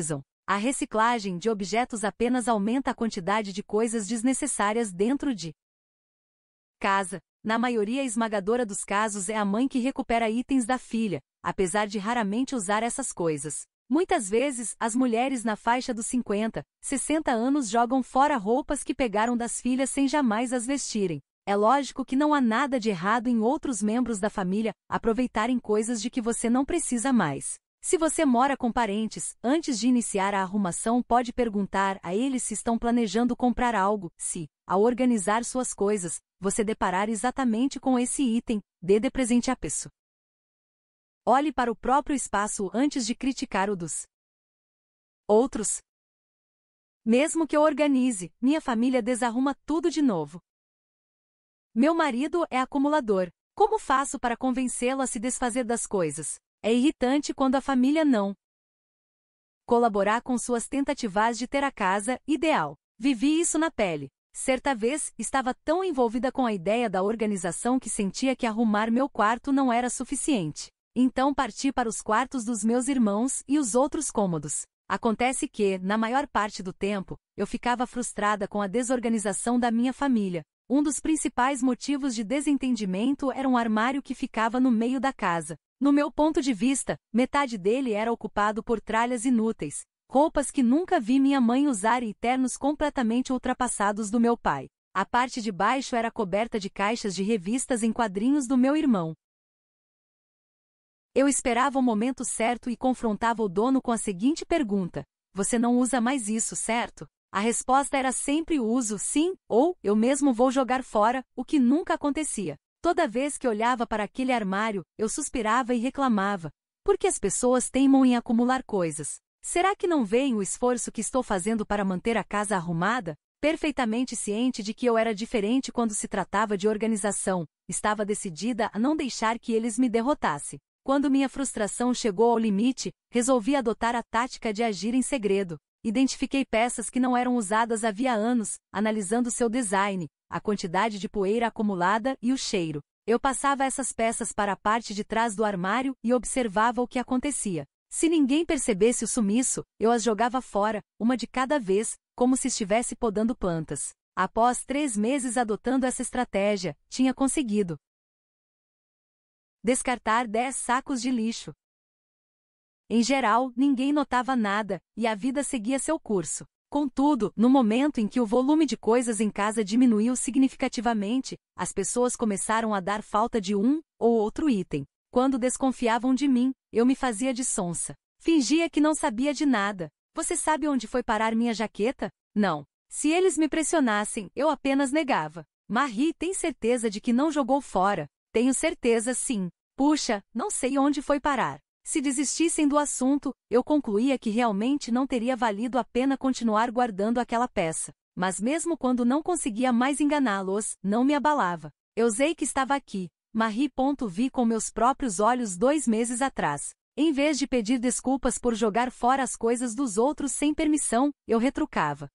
A reciclagem de objetos apenas aumenta a quantidade de coisas desnecessárias dentro de casa. Na maioria esmagadora dos casos é a mãe que recupera itens da filha, apesar de raramente usar essas coisas. Muitas vezes, as mulheres na faixa dos 50, 60 anos jogam fora roupas que pegaram das filhas sem jamais as vestirem. É lógico que não há nada de errado em outros membros da família aproveitarem coisas de que você não precisa mais. Se você mora com parentes, antes de iniciar a arrumação pode perguntar a eles se estão planejando comprar algo, se, ao organizar suas coisas, você deparar exatamente com esse item, dê de presente a pessoa. Olhe para o próprio espaço antes de criticar o dos outros. Mesmo que eu organize, minha família desarruma tudo de novo. Meu marido é acumulador. Como faço para convencê-lo a se desfazer das coisas? É irritante quando a família não colaborar com suas tentativas de ter a casa ideal. Vivi isso na pele. Certa vez, estava tão envolvida com a ideia da organização que sentia que arrumar meu quarto não era suficiente. Então parti para os quartos dos meus irmãos e os outros cômodos. Acontece que, na maior parte do tempo, eu ficava frustrada com a desorganização da minha família. Um dos principais motivos de desentendimento era um armário que ficava no meio da casa. No meu ponto de vista, metade dele era ocupado por tralhas inúteis, roupas que nunca vi minha mãe usar e ternos completamente ultrapassados do meu pai. A parte de baixo era coberta de caixas de revistas em quadrinhos do meu irmão. Eu esperava o momento certo e confrontava o dono com a seguinte pergunta: você não usa mais isso, certo? A resposta era sempre uso, sim, ou eu mesmo vou jogar fora, o que nunca acontecia. Toda vez que olhava para aquele armário, eu suspirava e reclamava. Por que as pessoas teimam em acumular coisas? Será que não veem o esforço que estou fazendo para manter a casa arrumada? Perfeitamente ciente de que eu era diferente quando se tratava de organização, estava decidida a não deixar que eles me derrotassem. Quando minha frustração chegou ao limite, resolvi adotar a tática de agir em segredo. Identifiquei peças que não eram usadas havia anos, analisando seu design, a quantidade de poeira acumulada e o cheiro. Eu passava essas peças para a parte de trás do armário e observava o que acontecia. Se ninguém percebesse o sumiço, eu as jogava fora, uma de cada vez, como se estivesse podando plantas. Após 3 meses adotando essa estratégia, tinha conseguido descartar 10 sacos de lixo. Em geral, ninguém notava nada, e a vida seguia seu curso. Contudo, no momento em que o volume de coisas em casa diminuiu significativamente, as pessoas começaram a dar falta de um ou outro item. Quando desconfiavam de mim, eu me fazia de sonsa. Fingia que não sabia de nada. Você sabe onde foi parar minha jaqueta? Não. Se eles me pressionassem, eu apenas negava. Marie tem certeza de que não jogou fora. Tenho certeza, sim. Puxa, não sei onde foi parar. Se desistissem do assunto, eu concluía que realmente não teria valido a pena continuar guardando aquela peça. Mas mesmo quando não conseguia mais enganá-los, não me abalava. Eu sei que estava aqui. Marie. Vi com meus próprios olhos 2 meses atrás. Em vez de pedir desculpas por jogar fora as coisas dos outros sem permissão, eu retrucava.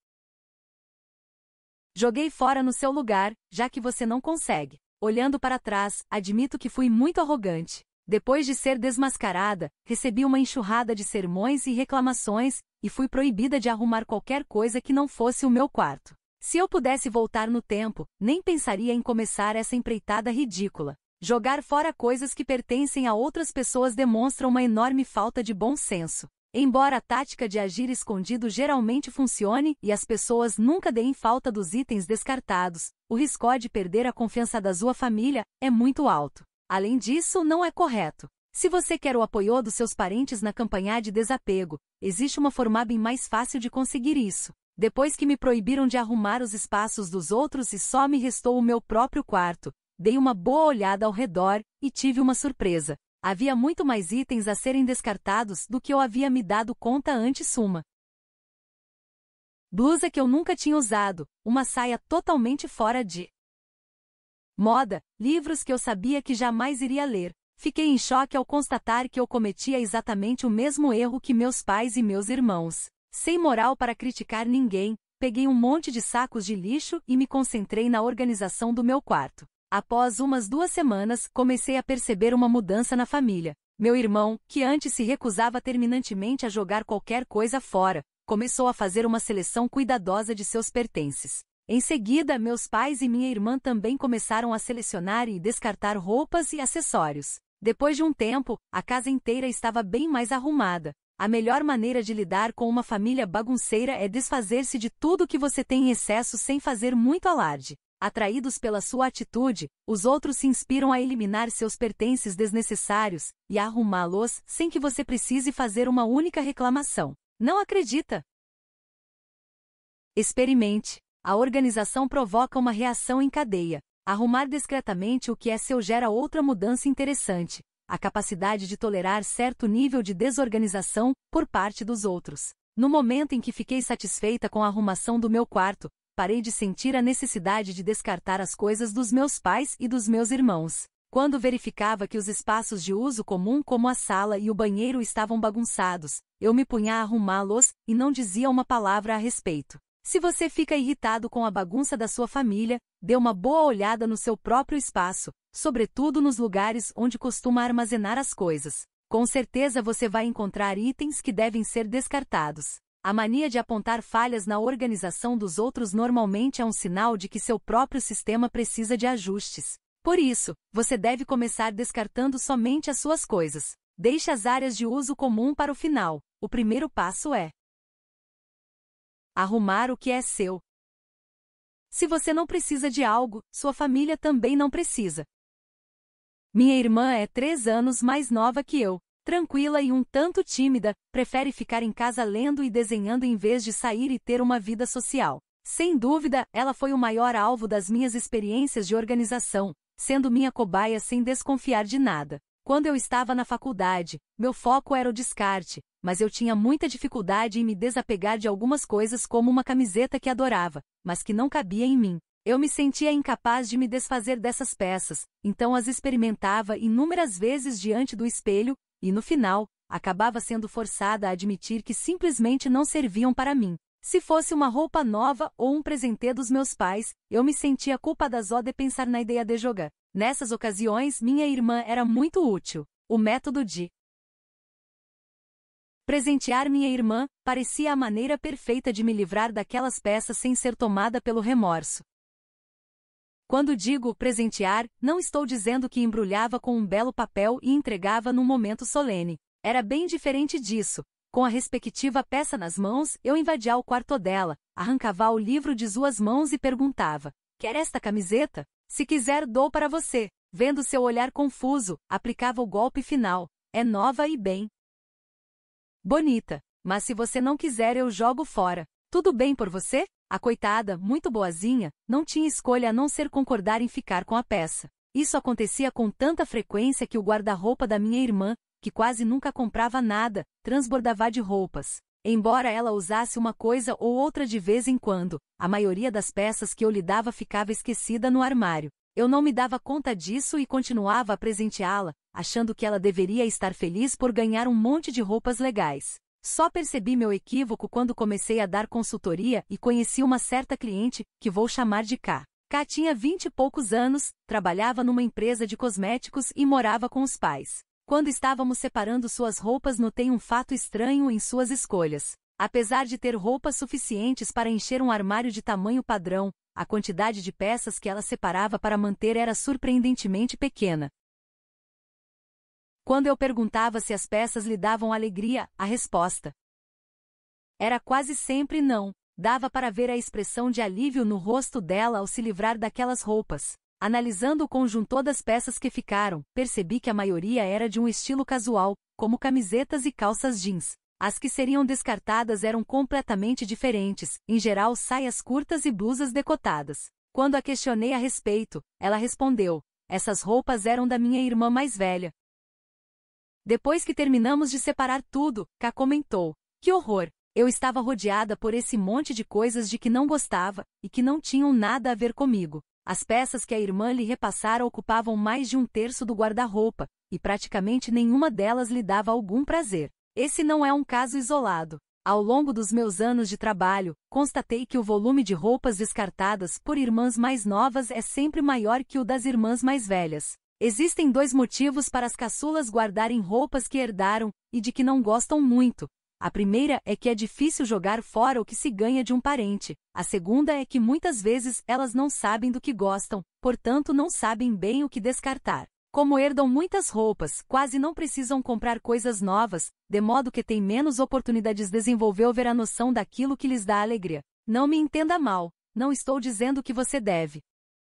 Joguei fora no seu lugar, já que você não consegue. Olhando para trás, admito que fui muito arrogante. Depois de ser desmascarada, recebi uma enxurrada de sermões e reclamações, e fui proibida de arrumar qualquer coisa que não fosse o meu quarto. Se eu pudesse voltar no tempo, nem pensaria em começar essa empreitada ridícula. Jogar fora coisas que pertencem a outras pessoas demonstra uma enorme falta de bom senso. Embora a tática de agir escondido geralmente funcione e as pessoas nunca deem falta dos itens descartados, o risco de perder a confiança da sua família é muito alto. Além disso, não é correto. Se você quer o apoio dos seus parentes na campanha de desapego, existe uma forma bem mais fácil de conseguir isso. Depois que me proibiram de arrumar os espaços dos outros e só me restou o meu próprio quarto, dei uma boa olhada ao redor e tive uma surpresa. Havia muito mais itens a serem descartados do que eu havia me dado conta antes. Uma blusa que eu nunca tinha usado, uma saia totalmente fora de moda, livros que eu sabia que jamais iria ler. Fiquei em choque ao constatar que eu cometia exatamente o mesmo erro que meus pais e meus irmãos. Sem moral para criticar ninguém, peguei um monte de sacos de lixo e me concentrei na organização do meu quarto. Após umas 2 semanas, comecei a perceber uma mudança na família. Meu irmão, que antes se recusava terminantemente a jogar qualquer coisa fora, começou a fazer uma seleção cuidadosa de seus pertences. Em seguida, meus pais e minha irmã também começaram a selecionar e descartar roupas e acessórios. Depois de um tempo, a casa inteira estava bem mais arrumada. A melhor maneira de lidar com uma família bagunceira é desfazer-se de tudo que você tem em excesso sem fazer muito alarde. Atraídos pela sua atitude, os outros se inspiram a eliminar seus pertences desnecessários e a arrumá-los sem que você precise fazer uma única reclamação. Não acredita? Experimente. A organização provoca uma reação em cadeia. Arrumar discretamente o que é seu gera outra mudança interessante: a capacidade de tolerar certo nível de desorganização por parte dos outros. No momento em que fiquei satisfeita com a arrumação do meu quarto, parei de sentir a necessidade de descartar as coisas dos meus pais e dos meus irmãos. Quando verificava que os espaços de uso comum como a sala e o banheiro estavam bagunçados, eu me punha a arrumá-los e não dizia uma palavra a respeito. Se você fica irritado com a bagunça da sua família, dê uma boa olhada no seu próprio espaço, sobretudo nos lugares onde costuma armazenar as coisas. Com certeza você vai encontrar itens que devem ser descartados. A mania de apontar falhas na organização dos outros normalmente é um sinal de que seu próprio sistema precisa de ajustes. Por isso, você deve começar descartando somente as suas coisas. Deixe as áreas de uso comum para o final. O primeiro passo é arrumar o que é seu. Se você não precisa de algo, sua família também não precisa. Minha irmã é 3 anos mais nova que eu. Tranquila e um tanto tímida, prefere ficar em casa lendo e desenhando em vez de sair e ter uma vida social. Sem dúvida, ela foi o maior alvo das minhas experiências de organização, sendo minha cobaia sem desconfiar de nada. Quando eu estava na faculdade, meu foco era o descarte, mas eu tinha muita dificuldade em me desapegar de algumas coisas como uma camiseta que adorava, mas que não cabia em mim. Eu me sentia incapaz de me desfazer dessas peças, então as experimentava inúmeras vezes diante do espelho, e no final, acabava sendo forçada a admitir que simplesmente não serviam para mim. Se fosse uma roupa nova ou um presente dos meus pais, eu me sentia culpada só de pensar na ideia de jogar. Nessas ocasiões, minha irmã era muito útil. O método de presentear minha irmã parecia a maneira perfeita de me livrar daquelas peças sem ser tomada pelo remorso. Quando digo presentear, não estou dizendo que embrulhava com um belo papel e entregava num momento solene. Era bem diferente disso. Com a respectiva peça nas mãos, eu invadia o quarto dela, arrancava o livro de suas mãos e perguntava: "Quer esta camiseta? Se quiser, dou para você." Vendo seu olhar confuso, aplicava o golpe final: "É nova e bem bonita, mas se você não quiser eu jogo fora. Tudo bem por você?" A coitada, muito boazinha, não tinha escolha a não ser concordar em ficar com a peça. Isso acontecia com tanta frequência que o guarda-roupa da minha irmã, que quase nunca comprava nada, transbordava de roupas. Embora ela usasse uma coisa ou outra de vez em quando, a maioria das peças que eu lhe dava ficava esquecida no armário. Eu não me dava conta disso e continuava a presenteá-la, achando que ela deveria estar feliz por ganhar um monte de roupas legais. Só percebi meu equívoco quando comecei a dar consultoria e conheci uma certa cliente, que vou chamar de K. K tinha 20 e poucos anos, trabalhava numa empresa de cosméticos e morava com os pais. Quando estávamos separando suas roupas, notei um fato estranho em suas escolhas. Apesar de ter roupas suficientes para encher um armário de tamanho padrão, a quantidade de peças que ela separava para manter era surpreendentemente pequena. Quando eu perguntava se as peças lhe davam alegria, a resposta era quase sempre não. Dava para ver a expressão de alívio no rosto dela ao se livrar daquelas roupas. Analisando o conjunto das peças que ficaram, percebi que a maioria era de um estilo casual, como camisetas e calças jeans. As que seriam descartadas eram completamente diferentes, em geral saias curtas e blusas decotadas. Quando a questionei a respeito, ela respondeu: "Essas roupas eram da minha irmã mais velha." Depois que terminamos de separar tudo, K comentou: "Que horror! Eu estava rodeada por esse monte de coisas de que não gostava, e que não tinham nada a ver comigo." As peças que a irmã lhe repassara ocupavam mais de 1/3 do guarda-roupa, e praticamente nenhuma delas lhe dava algum prazer. Esse não é um caso isolado. Ao longo dos meus anos de trabalho, constatei que o volume de roupas descartadas por irmãs mais novas é sempre maior que o das irmãs mais velhas. Existem 2 motivos para as caçulas guardarem roupas que herdaram, e de que não gostam muito. A primeira é que é difícil jogar fora o que se ganha de um parente. A segunda é que muitas vezes elas não sabem do que gostam, portanto não sabem bem o que descartar. Como herdam muitas roupas, quase não precisam comprar coisas novas, de modo que têm menos oportunidades de desenvolver a noção daquilo que lhes dá alegria. Não me entenda mal, não estou dizendo que você deve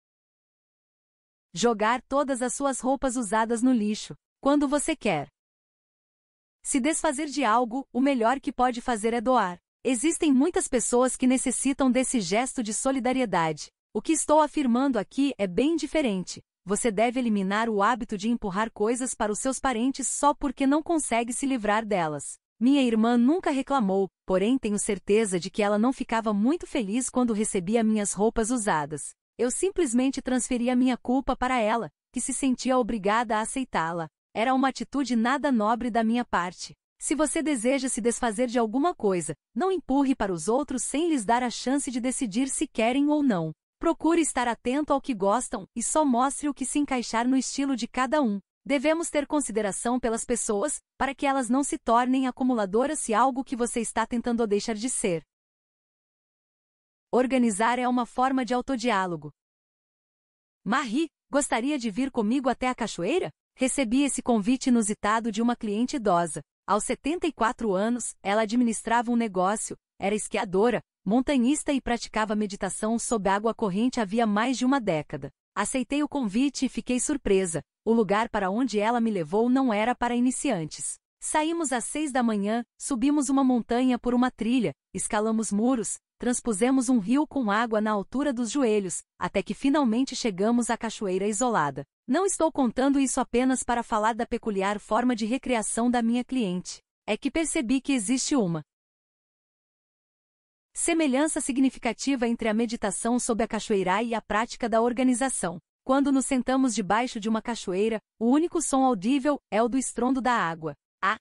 jogar todas as suas roupas usadas no lixo. Quando você quer se desfazer de algo, o melhor que pode fazer é doar. Existem muitas pessoas que necessitam desse gesto de solidariedade. O que estou afirmando aqui é bem diferente. Você deve eliminar o hábito de empurrar coisas para os seus parentes só porque não consegue se livrar delas. Minha irmã nunca reclamou, porém tenho certeza de que ela não ficava muito feliz quando recebia minhas roupas usadas. Eu simplesmente transferi a minha culpa para ela, que se sentia obrigada a aceitá-la. Era uma atitude nada nobre da minha parte. Se você deseja se desfazer de alguma coisa, não empurre para os outros sem lhes dar a chance de decidir se querem ou não. Procure estar atento ao que gostam e só mostre o que se encaixar no estilo de cada um. Devemos ter consideração pelas pessoas, para que elas não se tornem acumuladoras se algo que você está tentando deixar de ser. Organizar é uma forma de autodiálogo. Marie, gostaria de vir comigo até a cachoeira? Recebi esse convite inusitado de uma cliente idosa. Aos 74 anos, ela administrava um negócio, era esquiadora, montanhista e praticava meditação sob água corrente havia mais de uma década. Aceitei o convite e fiquei surpresa. O lugar para onde ela me levou não era para iniciantes. Saímos às 6 da manhã, subimos uma montanha por uma trilha, escalamos muros, transpusemos um rio com água na altura dos joelhos, até que finalmente chegamos à cachoeira isolada. Não estou contando isso apenas para falar da peculiar forma de recreação da minha cliente. É que percebi que existe uma semelhança significativa entre a meditação sob a cachoeira e a prática da organização. Quando nos sentamos debaixo de uma cachoeira, o único som audível é o do estrondo da água. À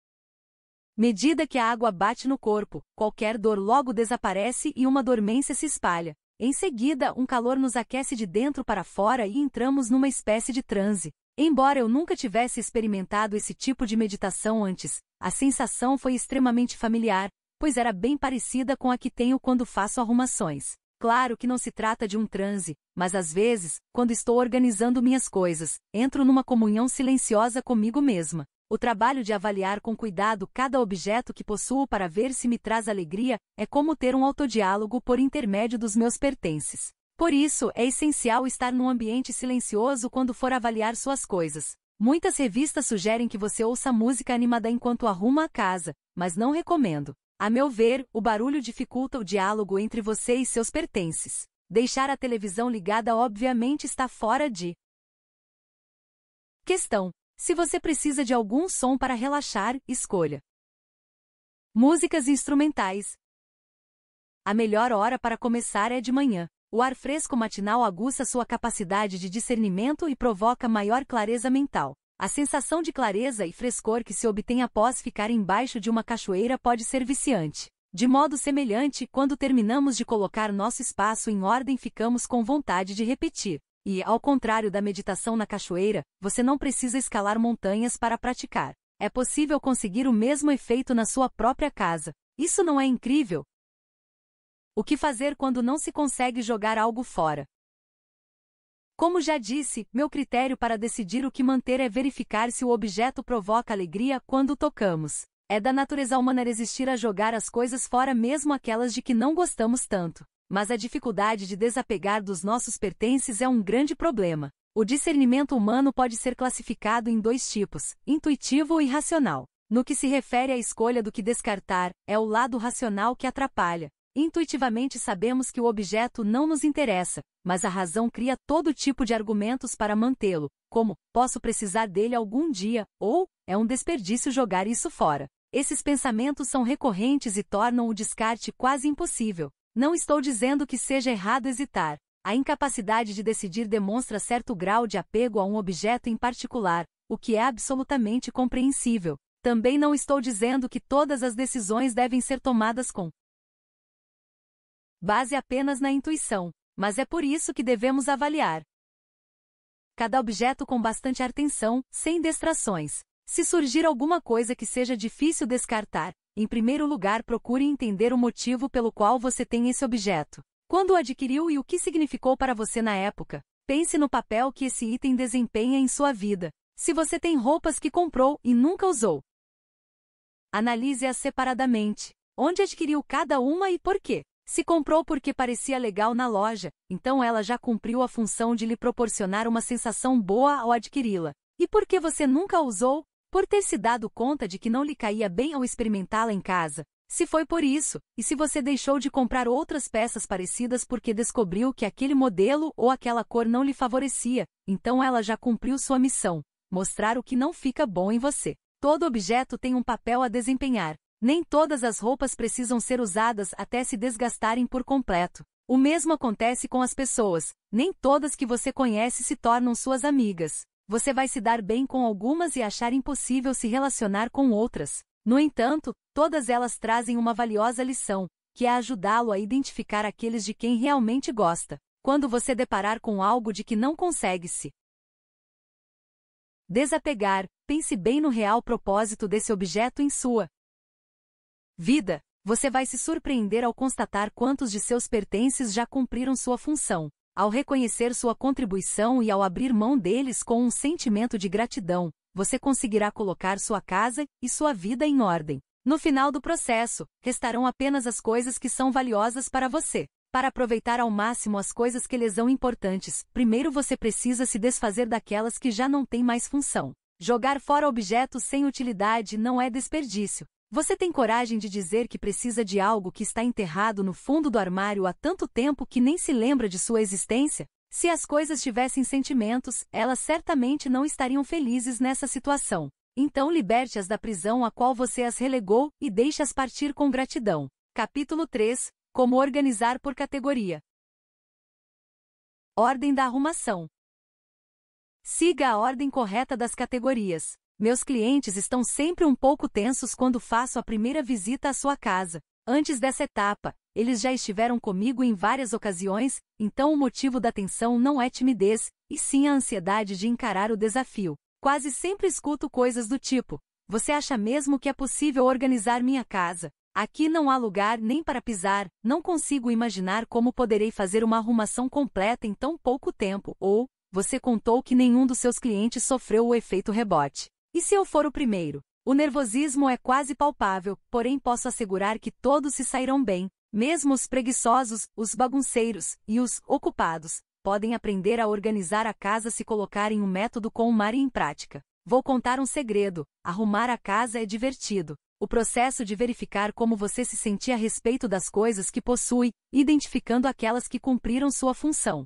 medida que a água bate no corpo, qualquer dor logo desaparece e uma dormência se espalha. Em seguida, um calor nos aquece de dentro para fora e entramos numa espécie de transe. Embora eu nunca tivesse experimentado esse tipo de meditação antes, a sensação foi extremamente familiar, pois era bem parecida com a que tenho quando faço arrumações. Claro que não se trata de um transe, mas às vezes, quando estou organizando minhas coisas, entro numa comunhão silenciosa comigo mesma. O trabalho de avaliar com cuidado cada objeto que possuo para ver se me traz alegria é como ter um autodiálogo por intermédio dos meus pertences. Por isso, é essencial estar num ambiente silencioso quando for avaliar suas coisas. Muitas revistas sugerem que você ouça música animada enquanto arruma a casa, mas não recomendo. A meu ver, o barulho dificulta o diálogo entre você e seus pertences. Deixar a televisão ligada obviamente está fora de questão. Se você precisa de algum som para relaxar, escolha músicas instrumentais. A melhor hora para começar é de manhã. O ar fresco matinal aguça sua capacidade de discernimento e provoca maior clareza mental. A sensação de clareza e frescor que se obtém após ficar embaixo de uma cachoeira pode ser viciante. De modo semelhante, quando terminamos de colocar nosso espaço em ordem, ficamos com vontade de repetir. E, ao contrário da meditação na cachoeira, você não precisa escalar montanhas para praticar. É possível conseguir o mesmo efeito na sua própria casa. Isso não é incrível? O que fazer quando não se consegue jogar algo fora? Como já disse, meu critério para decidir o que manter é verificar se o objeto provoca alegria quando o tocamos. É da natureza humana resistir a jogar as coisas fora, mesmo aquelas de que não gostamos tanto. Mas a dificuldade de desapegar dos nossos pertences é um grande problema. O discernimento humano pode ser classificado em dois tipos, intuitivo e racional. No que se refere à escolha do que descartar, é o lado racional que atrapalha. Intuitivamente sabemos que o objeto não nos interessa, mas a razão cria todo tipo de argumentos para mantê-lo, como, posso precisar dele algum dia, ou, é um desperdício jogar isso fora. Esses pensamentos são recorrentes e tornam o descarte quase impossível. Não estou dizendo que seja errado hesitar. A incapacidade de decidir demonstra certo grau de apego a um objeto em particular, o que é absolutamente compreensível. Também não estou dizendo que todas as decisões devem ser tomadas com base apenas na intuição, mas é por isso que devemos avaliar cada objeto com bastante atenção, sem distrações. Se surgir alguma coisa que seja difícil descartar, Em primeiro lugar, procure entender o motivo pelo qual você tem esse objeto. Quando o adquiriu e o que significou para você na época. Pense no papel que esse item desempenha em sua vida. Se você tem roupas que comprou e nunca usou, analise-as separadamente. Onde adquiriu cada uma e por quê? Se comprou porque parecia legal na loja, então ela já cumpriu a função de lhe proporcionar uma sensação boa ao adquiri-la. E por que você nunca a usou? Por ter se dado conta de que não lhe caía bem ao experimentá-la em casa. Se foi por isso, e se você deixou de comprar outras peças parecidas porque descobriu que aquele modelo ou aquela cor não lhe favorecia, então ela já cumpriu sua missão: mostrar o que não fica bom em você. Todo objeto tem um papel a desempenhar. Nem todas as roupas precisam ser usadas até se desgastarem por completo. O mesmo acontece com as pessoas. Nem todas que você conhece se tornam suas amigas. Você vai se dar bem com algumas e achar impossível se relacionar com outras. No entanto, todas elas trazem uma valiosa lição, que é ajudá-lo a identificar aqueles de quem realmente gosta. Quando você deparar com algo de que não consegue se desapegar, pense bem no real propósito desse objeto em sua vida. Você vai se surpreender ao constatar quantos de seus pertences já cumpriram sua função. Ao reconhecer sua contribuição e ao abrir mão deles com um sentimento de gratidão, você conseguirá colocar sua casa e sua vida em ordem. No final do processo, restarão apenas as coisas que são valiosas para você. Para aproveitar ao máximo as coisas que lhe são importantes, primeiro você precisa se desfazer daquelas que já não têm mais função. Jogar fora objetos sem utilidade não é desperdício. Você tem coragem de dizer que precisa de algo que está enterrado no fundo do armário há tanto tempo que nem se lembra de sua existência? Se as coisas tivessem sentimentos, elas certamente não estariam felizes nessa situação. Então liberte-as da prisão a qual você as relegou e deixe-as partir com gratidão. Capítulo 3. Como organizar por categoria. Ordem da arrumação. Siga a ordem correta das categorias. Meus clientes estão sempre um pouco tensos quando faço a primeira visita à sua casa. Antes dessa etapa, eles já estiveram comigo em várias ocasiões, então o motivo da tensão não é timidez, e sim a ansiedade de encarar o desafio. Quase sempre escuto coisas do tipo: você acha mesmo que é possível organizar minha casa? Aqui não há lugar nem para pisar, não consigo imaginar como poderei fazer uma arrumação completa em tão pouco tempo, ou, você contou que nenhum dos seus clientes sofreu o efeito rebote. E se eu for o primeiro? O nervosismo é quase palpável, porém posso assegurar que todos se sairão bem. Mesmo os preguiçosos, os bagunceiros e os ocupados podem aprender a organizar a casa se colocarem o método KonMari em prática. Vou contar um segredo: arrumar a casa é divertido. O processo de verificar como você se sentia a respeito das coisas que possui, identificando aquelas que cumpriram sua função,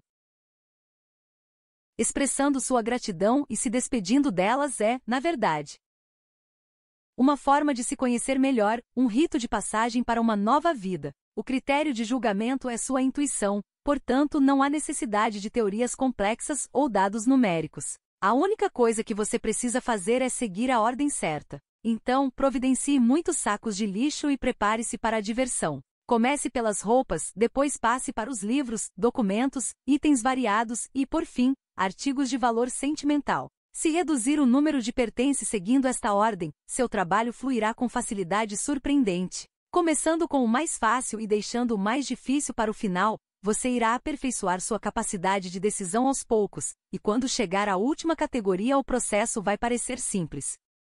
expressando sua gratidão e se despedindo delas é, na verdade, uma forma de se conhecer melhor, um rito de passagem para uma nova vida. O critério de julgamento é sua intuição, portanto não há necessidade de teorias complexas ou dados numéricos. A única coisa que você precisa fazer é seguir a ordem certa. Então, providencie muitos sacos de lixo e prepare-se para a diversão. Comece pelas roupas, depois passe para os livros, documentos, itens variados e, por fim, artigos de valor sentimental. Se reduzir o número de pertences seguindo esta ordem, seu trabalho fluirá com facilidade surpreendente. Começando com o mais fácil e deixando o mais difícil para o final, você irá aperfeiçoar sua capacidade de decisão aos poucos, e quando chegar à última categoria o processo vai parecer simples.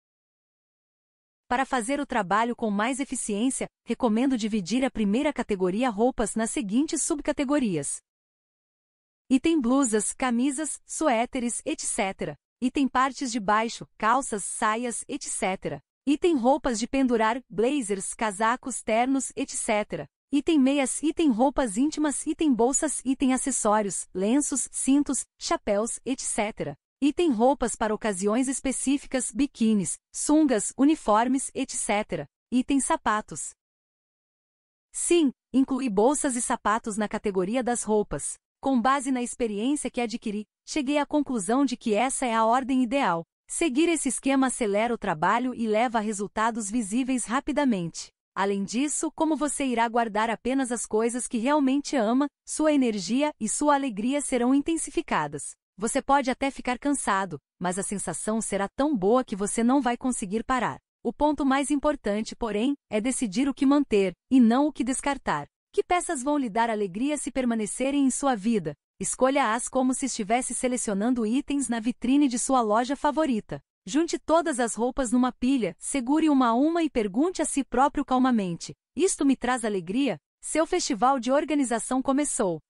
Para fazer o trabalho com mais eficiência, recomendo dividir a primeira categoria roupas nas seguintes subcategorias. Item blusas, camisas, suéteres, etc. Item partes de baixo, calças, saias, etc. Item roupas de pendurar, blazers, casacos, ternos, etc. Item meias, item roupas íntimas, item bolsas, item acessórios, lenços, cintos, chapéus, etc. Item roupas para ocasiões específicas, biquínis, sungas, uniformes, etc. Item sapatos. Sim, incluí bolsas e sapatos na categoria das roupas. Com base na experiência que adquiri, cheguei à conclusão de que essa é a ordem ideal. Seguir esse esquema acelera o trabalho e leva a resultados visíveis rapidamente. Além disso, como você irá guardar apenas as coisas que realmente ama, sua energia e sua alegria serão intensificadas. Você pode até ficar cansado, mas a sensação será tão boa que você não vai conseguir parar. O ponto mais importante, porém, é decidir o que manter, e não o que descartar. Que peças vão lhe dar alegria se permanecerem em sua vida? Escolha-as como se estivesse selecionando itens na vitrine de sua loja favorita. Junte todas as roupas numa pilha, segure uma a uma e pergunte a si próprio calmamente: isto me traz alegria? Seu festival de organização começou.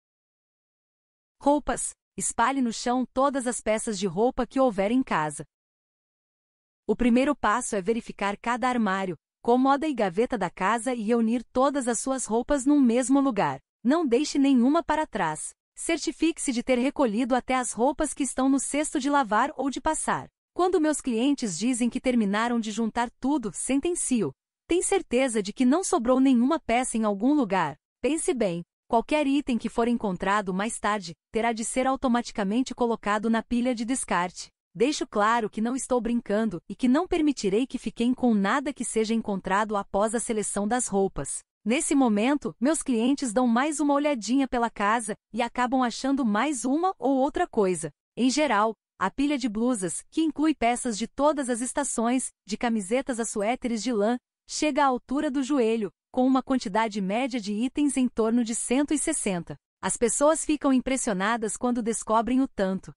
Roupas. Espalhe no chão todas as peças de roupa que houver em casa. O primeiro passo é verificar cada armário, cômoda e gaveta da casa e reunir todas as suas roupas num mesmo lugar. Não deixe nenhuma para trás. Certifique-se de ter recolhido até as roupas que estão no cesto de lavar ou de passar. Quando meus clientes dizem que terminaram de juntar tudo, sentencio: tem certeza de que não sobrou nenhuma peça em algum lugar? Pense bem. Qualquer item que for encontrado mais tarde, terá de ser automaticamente colocado na pilha de descarte. Deixo claro que não estou brincando e que não permitirei que fiquem com nada que seja encontrado após a seleção das roupas. Nesse momento, meus clientes dão mais uma olhadinha pela casa e acabam achando mais uma ou outra coisa. Em geral, a pilha de blusas, que inclui peças de todas as estações, de camisetas a suéteres de lã, chega à altura do joelho, com uma quantidade média de itens em torno de 160. As pessoas ficam impressionadas quando descobrem o tanto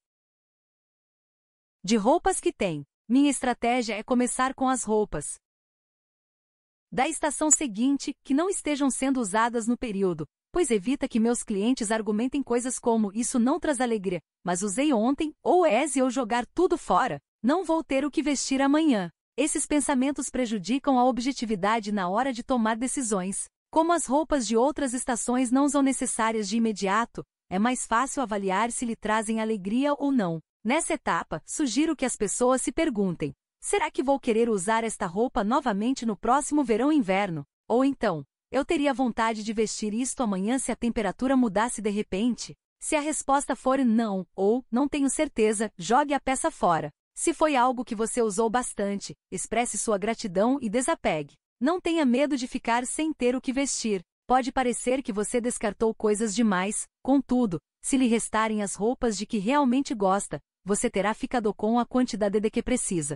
de roupas que tem. Minha estratégia é começar com as roupas da estação seguinte, que não estejam sendo usadas no período, pois evita que meus clientes argumentem coisas como: isso não traz alegria, mas usei ontem, ou se eu jogar tudo fora, não vou ter o que vestir amanhã. Esses pensamentos prejudicam a objetividade na hora de tomar decisões. Como as roupas de outras estações não são necessárias de imediato, é mais fácil avaliar se lhe trazem alegria ou não. Nessa etapa, sugiro que as pessoas se perguntem: será que vou querer usar esta roupa novamente no próximo verão ou inverno? Ou então, eu teria vontade de vestir isto amanhã se a temperatura mudasse de repente? Se a resposta for não, ou não tenho certeza, jogue a peça fora. Se foi algo que você usou bastante, expresse sua gratidão e desapegue. Não tenha medo de ficar sem ter o que vestir. Pode parecer que você descartou coisas demais, contudo, se lhe restarem as roupas de que realmente gosta, você terá ficado com a quantidade de que precisa.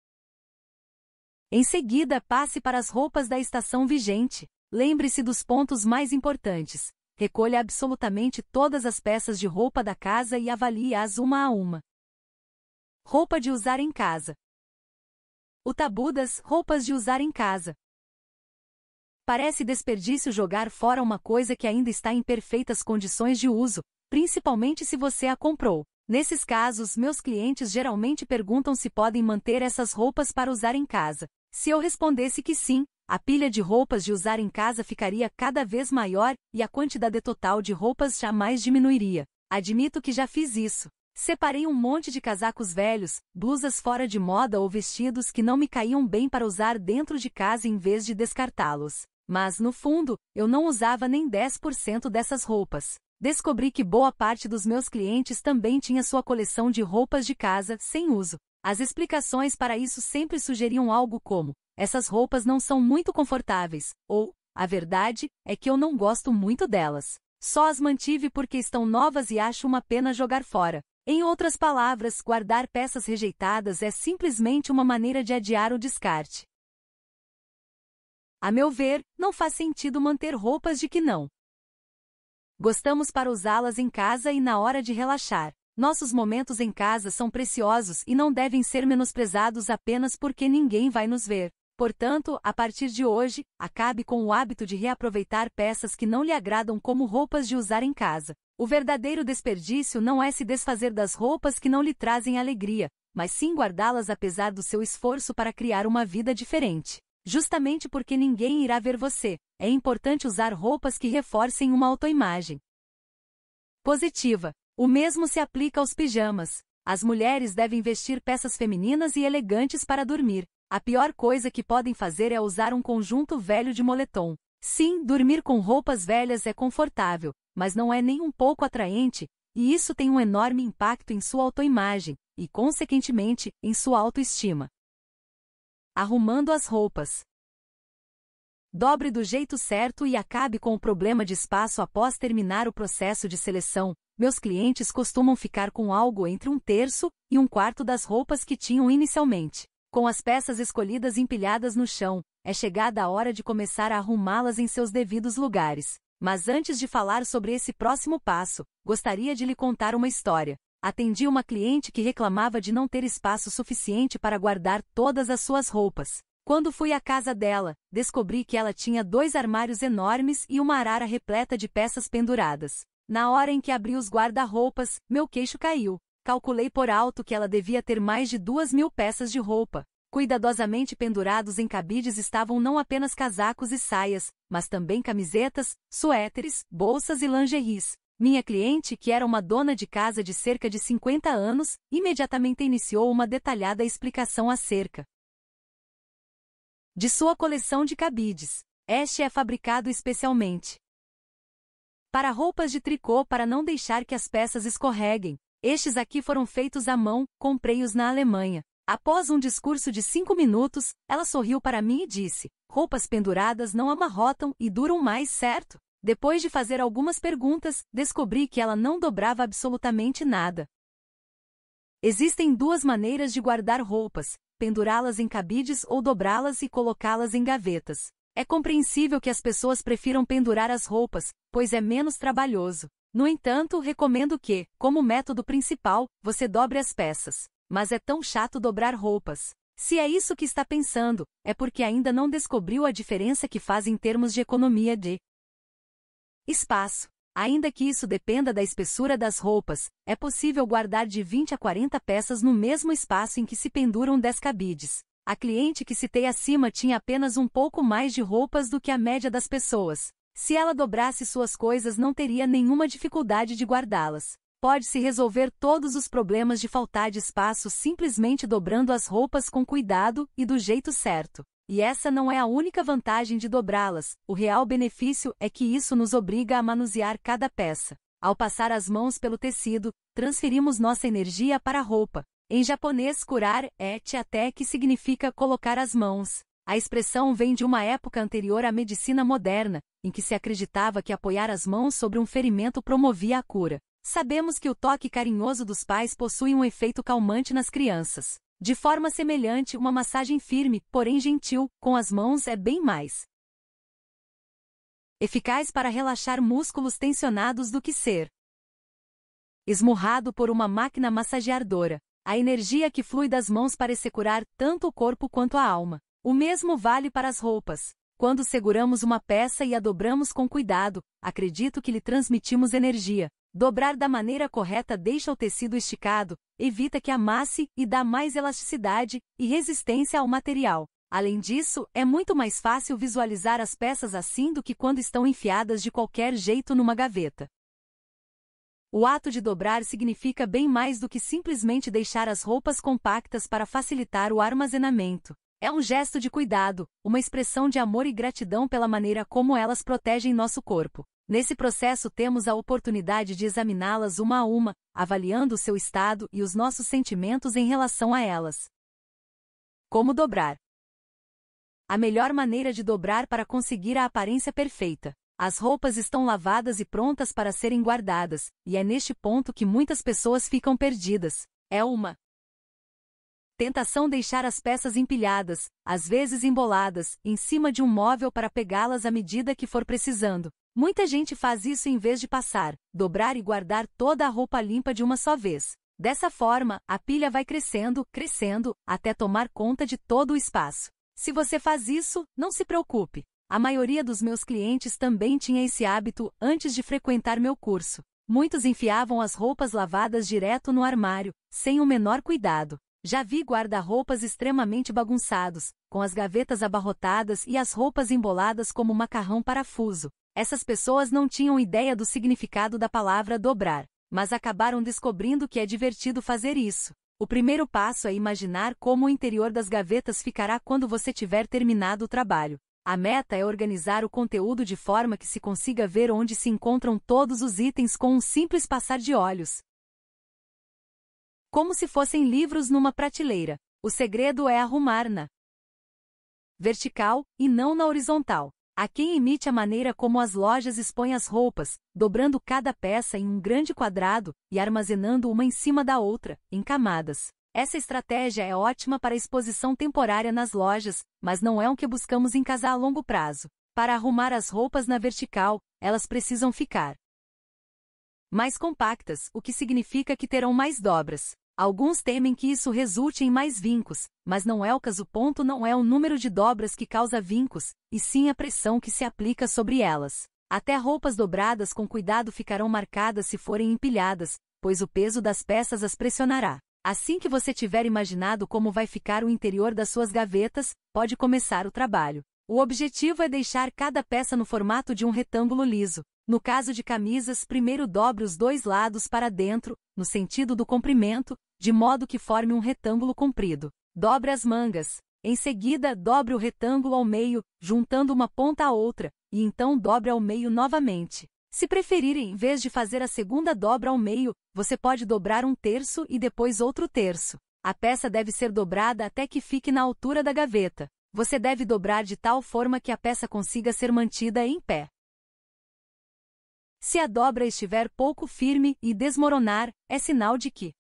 Em seguida, passe para as roupas da estação vigente. Lembre-se dos pontos mais importantes. Recolha absolutamente todas as peças de roupa da casa e avalie-as uma a uma. Roupa de usar em casa. O tabu das roupas de usar em casa. Parece desperdício jogar fora uma coisa que ainda está em perfeitas condições de uso, principalmente se você a comprou. Nesses casos, meus clientes geralmente perguntam se podem manter essas roupas para usar em casa. Se eu respondesse que sim, a pilha de roupas de usar em casa ficaria cada vez maior e a quantidade total de roupas jamais diminuiria. Admito que já fiz isso. Separei um monte de casacos velhos, blusas fora de moda ou vestidos que não me caíam bem para usar dentro de casa em vez de descartá-los. Mas, no fundo, eu não usava nem 10% dessas roupas. Descobri que boa parte dos meus clientes também tinha sua coleção de roupas de casa sem uso. As explicações para isso sempre sugeriam algo como: essas roupas não são muito confortáveis, ou, a verdade é que eu não gosto muito delas. Só as mantive porque estão novas e acho uma pena jogar fora. Em outras palavras, guardar peças rejeitadas é simplesmente uma maneira de adiar o descarte. A meu ver, não faz sentido manter roupas de que não gostamos para usá-las em casa e na hora de relaxar. Nossos momentos em casa são preciosos e não devem ser menosprezados apenas porque ninguém vai nos ver. Portanto, a partir de hoje, acabe com o hábito de reaproveitar peças que não lhe agradam como roupas de usar em casa. O verdadeiro desperdício não é se desfazer das roupas que não lhe trazem alegria, mas sim guardá-las apesar do seu esforço para criar uma vida diferente. Justamente porque ninguém irá ver você, é importante usar roupas que reforcem uma autoimagem positiva. O mesmo se aplica aos pijamas. As mulheres devem vestir peças femininas e elegantes para dormir. A pior coisa que podem fazer é usar um conjunto velho de moletom. Sim, dormir com roupas velhas é confortável, mas não é nem um pouco atraente, e isso tem um enorme impacto em sua autoimagem, e, consequentemente, em sua autoestima. Arrumando as roupas. Dobre do jeito certo e acabe com o problema de espaço após terminar o processo de seleção. Meus clientes costumam ficar com algo entre 1/3 e 1/4 das roupas que tinham inicialmente. Com as peças escolhidas empilhadas no chão, é chegada a hora de começar a arrumá-las em seus devidos lugares. Mas antes de falar sobre esse próximo passo, gostaria de lhe contar uma história. Atendi uma cliente que reclamava de não ter espaço suficiente para guardar todas as suas roupas. Quando fui à casa dela, descobri que ela tinha 2 armários enormes e uma arara repleta de peças penduradas. Na hora em que abri os guarda-roupas, meu queixo caiu. Calculei por alto que ela devia ter mais de 2.000 peças de roupa. Cuidadosamente pendurados em cabides estavam não apenas casacos e saias, mas também camisetas, suéteres, bolsas e lingeries. Minha cliente, que era uma dona de casa de cerca de 50 anos, imediatamente iniciou uma detalhada explicação acerca de sua coleção de cabides. Este é fabricado especialmente para roupas de tricô para não deixar que as peças escorreguem. Estes aqui foram feitos à mão, comprei-os na Alemanha. Após um discurso de 5 minutos, ela sorriu para mim e disse: roupas penduradas não amarrotam e duram mais, certo? Depois de fazer algumas perguntas, descobri que ela não dobrava absolutamente nada. Existem 2 maneiras de guardar roupas: pendurá-las em cabides ou dobrá-las e colocá-las em gavetas. É compreensível que as pessoas prefiram pendurar as roupas, pois é menos trabalhoso. No entanto, recomendo que, como método principal, você dobre as peças. Mas é tão chato dobrar roupas. Se é isso que está pensando, é porque ainda não descobriu a diferença que faz em termos de economia de espaço. Ainda que isso dependa da espessura das roupas, é possível guardar de 20 a 40 peças no mesmo espaço em que se penduram 10 cabides. A cliente que citei acima tinha apenas um pouco mais de roupas do que a média das pessoas. Se ela dobrasse suas coisas, não teria nenhuma dificuldade de guardá-las. Pode-se resolver todos os problemas de faltar de espaço simplesmente dobrando as roupas com cuidado e do jeito certo. E essa não é a única vantagem de dobrá-las, o real benefício é que isso nos obriga a manusear cada peça. Ao passar as mãos pelo tecido, transferimos nossa energia para a roupa. Em japonês, kurar é até que significa colocar as mãos. A expressão vem de uma época anterior à medicina moderna, em que se acreditava que apoiar as mãos sobre um ferimento promovia a cura. Sabemos que o toque carinhoso dos pais possui um efeito calmante nas crianças. De forma semelhante, uma massagem firme, porém gentil, com as mãos é bem mais eficaz para relaxar músculos tensionados do que ser esmurrado por uma máquina massageadora. A energia que flui das mãos parece curar tanto o corpo quanto a alma. O mesmo vale para as roupas. Quando seguramos uma peça e a dobramos com cuidado, acredito que lhe transmitimos energia. Dobrar da maneira correta deixa o tecido esticado, evita que amasse e dá mais elasticidade e resistência ao material. Além disso, é muito mais fácil visualizar as peças assim do que quando estão enfiadas de qualquer jeito numa gaveta. O ato de dobrar significa bem mais do que simplesmente deixar as roupas compactas para facilitar o armazenamento. É um gesto de cuidado, uma expressão de amor e gratidão pela maneira como elas protegem nosso corpo. Nesse processo temos a oportunidade de examiná-las uma a uma, avaliando o seu estado e os nossos sentimentos em relação a elas. Como dobrar? A melhor maneira de dobrar para conseguir a aparência perfeita. As roupas estão lavadas e prontas para serem guardadas, e é neste ponto que muitas pessoas ficam perdidas. É uma tentação deixar as peças empilhadas, às vezes emboladas, em cima de um móvel para pegá-las à medida que for precisando. Muita gente faz isso em vez de passar, dobrar e guardar toda a roupa limpa de uma só vez. Dessa forma, a pilha vai crescendo, até tomar conta de todo o espaço. Se você faz isso, não se preocupe. A maioria dos meus clientes também tinha esse hábito antes de frequentar meu curso. Muitos enfiavam as roupas lavadas direto no armário, sem o menor cuidado. Já vi guarda-roupas extremamente bagunçados, com as gavetas abarrotadas e as roupas emboladas como macarrão parafuso. Essas pessoas não tinham ideia do significado da palavra dobrar, mas acabaram descobrindo que é divertido fazer isso. O primeiro passo é imaginar como o interior das gavetas ficará quando você tiver terminado o trabalho. A meta é organizar o conteúdo de forma que se consiga ver onde se encontram todos os itens com um simples passar de olhos. Como se fossem livros numa prateleira. O segredo é arrumar na vertical, e não na horizontal. Há quem imite a maneira como as lojas expõem as roupas, dobrando cada peça em um grande quadrado e armazenando uma em cima da outra, em camadas. Essa estratégia é ótima para exposição temporária nas lojas, mas não é o que buscamos em casa a longo prazo. Para arrumar as roupas na vertical, elas precisam ficar mais compactas, o que significa que terão mais dobras. Alguns temem que isso resulte em mais vincos, mas não é o caso. O ponto não é o número de dobras que causa vincos, e sim a pressão que se aplica sobre elas. Até roupas dobradas com cuidado ficarão marcadas se forem empilhadas, pois o peso das peças as pressionará. Assim que você tiver imaginado como vai ficar o interior das suas gavetas, pode começar o trabalho. O objetivo é deixar cada peça no formato de um retângulo liso. No caso de camisas, primeiro dobre os dois lados para dentro, no sentido do comprimento, de modo que forme um retângulo comprido. Dobre as mangas. Em seguida, dobre o retângulo ao meio, juntando uma ponta à outra, e então dobre ao meio novamente. Se preferirem, em vez de fazer a segunda dobra ao meio, você pode dobrar um terço e depois outro terço. A peça deve ser dobrada até que fique na altura da gaveta. Você deve dobrar de tal forma que a peça consiga ser mantida em pé. Se a dobra estiver pouco firme e desmoronar, é sinal de que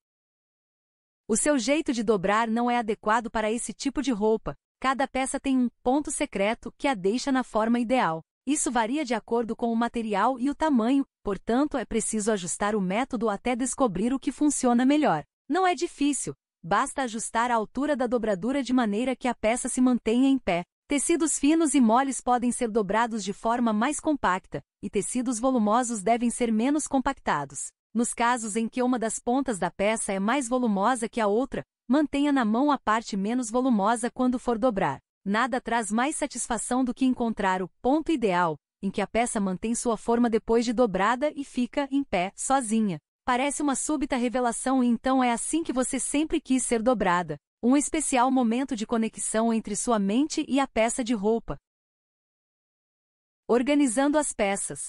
o seu jeito de dobrar não é adequado para esse tipo de roupa. Cada peça tem um ponto secreto que a deixa na forma ideal. Isso varia de acordo com o material e o tamanho, portanto é preciso ajustar o método até descobrir o que funciona melhor. Não é difícil, basta ajustar a altura da dobradura de maneira que a peça se mantenha em pé. Tecidos finos e moles podem ser dobrados de forma mais compacta, e tecidos volumosos devem ser menos compactados. Nos casos em que uma das pontas da peça é mais volumosa que a outra, mantenha na mão a parte menos volumosa quando for dobrar. Nada traz mais satisfação do que encontrar o ponto ideal, em que a peça mantém sua forma depois de dobrada e fica em pé, sozinha. Parece uma súbita revelação e então é assim que você sempre quis ser dobrada. Um especial momento de conexão entre sua mente e a peça de roupa. Organizando as peças.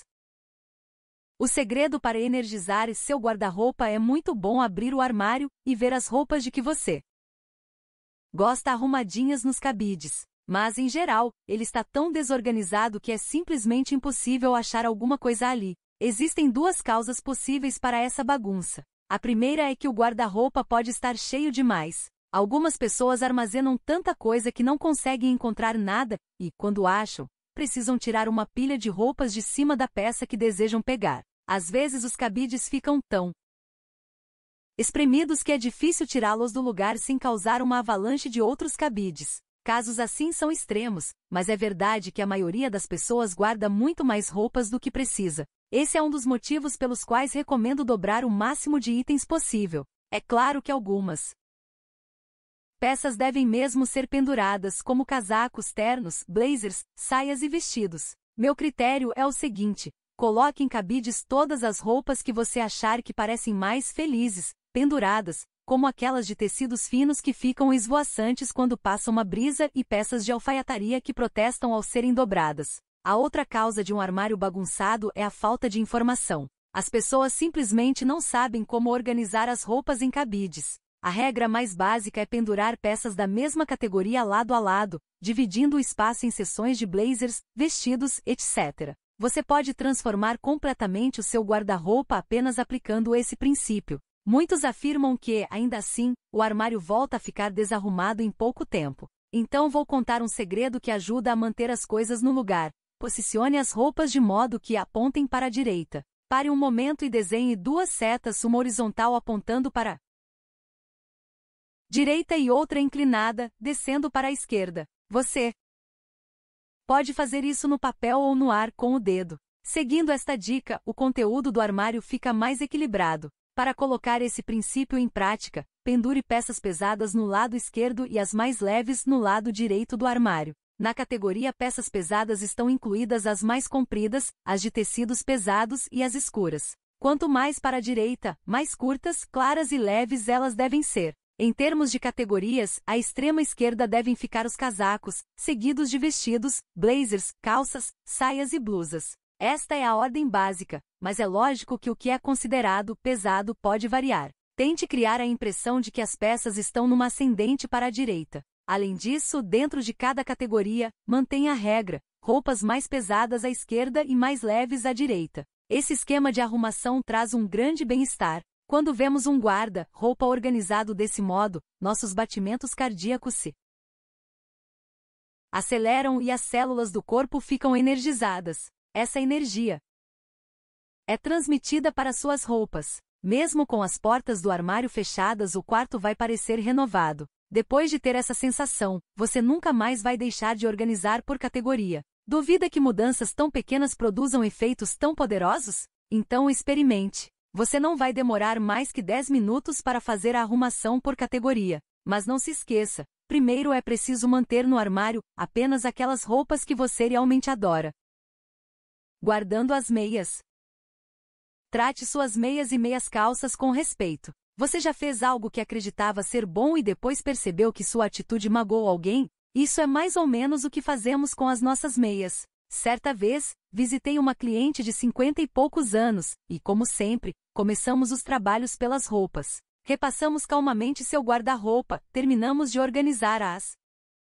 O segredo para energizar seu guarda-roupa é muito bom abrir o armário e ver as roupas de que você gosta arrumadinhas nos cabides. Mas, em geral, ele está tão desorganizado que é simplesmente impossível achar alguma coisa ali. Existem duas causas possíveis para essa bagunça. A primeira é que o guarda-roupa pode estar cheio demais. Algumas pessoas armazenam tanta coisa que não conseguem encontrar nada e, quando acham, precisam tirar uma pilha de roupas de cima da peça que desejam pegar. Às vezes os cabides ficam tão espremidos que é difícil tirá-los do lugar sem causar uma avalanche de outros cabides. Casos assim são extremos, mas é verdade que a maioria das pessoas guarda muito mais roupas do que precisa. Esse é um dos motivos pelos quais recomendo dobrar o máximo de itens possível. É claro que algumas peças devem mesmo ser penduradas, como casacos, ternos, blazers, saias e vestidos. Meu critério é o seguinte: coloque em cabides todas as roupas que você achar que parecem mais felizes, penduradas, como aquelas de tecidos finos que ficam esvoaçantes quando passa uma brisa e peças de alfaiataria que protestam ao serem dobradas. A outra causa de um armário bagunçado é a falta de informação. As pessoas simplesmente não sabem como organizar as roupas em cabides. A regra mais básica é pendurar peças da mesma categoria lado a lado, dividindo o espaço em seções de blazers, vestidos, etc. Você pode transformar completamente o seu guarda-roupa apenas aplicando esse princípio. Muitos afirmam que, ainda assim, o armário volta a ficar desarrumado em pouco tempo. Então vou contar um segredo que ajuda a manter as coisas no lugar. Posicione as roupas de modo que apontem para a direita. Pare um momento e desenhe duas setas, uma horizontal apontando para a direita e outra inclinada, descendo para a esquerda. Você pode fazer isso no papel ou no ar com o dedo. Seguindo esta dica, o conteúdo do armário fica mais equilibrado. Para colocar esse princípio em prática, pendure peças pesadas no lado esquerdo e as mais leves no lado direito do armário. Na categoria peças pesadas estão incluídas as mais compridas, as de tecidos pesados e as escuras. Quanto mais para a direita, mais curtas, claras e leves elas devem ser. Em termos de categorias, à extrema esquerda devem ficar os casacos, seguidos de vestidos, blazers, calças, saias e blusas. Esta é a ordem básica, mas é lógico que o que é considerado pesado pode variar. Tente criar a impressão de que as peças estão numa ascendente para a direita. Além disso, dentro de cada categoria, mantenha a regra: roupas mais pesadas à esquerda e mais leves à direita. Esse esquema de arrumação traz um grande bem-estar. Quando vemos um guarda-roupa organizado desse modo, nossos batimentos cardíacos se aceleram e as células do corpo ficam energizadas. Essa energia é transmitida para suas roupas. Mesmo com as portas do armário fechadas, o quarto vai parecer renovado. Depois de ter essa sensação, você nunca mais vai deixar de organizar por categoria. Duvida que mudanças tão pequenas produzam efeitos tão poderosos? Então experimente. Você não vai demorar mais que 10 minutos para fazer a arrumação por categoria. Mas não se esqueça, primeiro é preciso manter no armário apenas aquelas roupas que você realmente adora. Guardando as meias. Trate suas meias e meias calças com respeito. Você já fez algo que acreditava ser bom e depois percebeu que sua atitude magoou alguém? Isso é mais ou menos o que fazemos com as nossas meias. Certa vez, visitei uma cliente de 50 e poucos anos, e como sempre, começamos os trabalhos pelas roupas. Repassamos calmamente seu guarda-roupa, terminamos de organizar as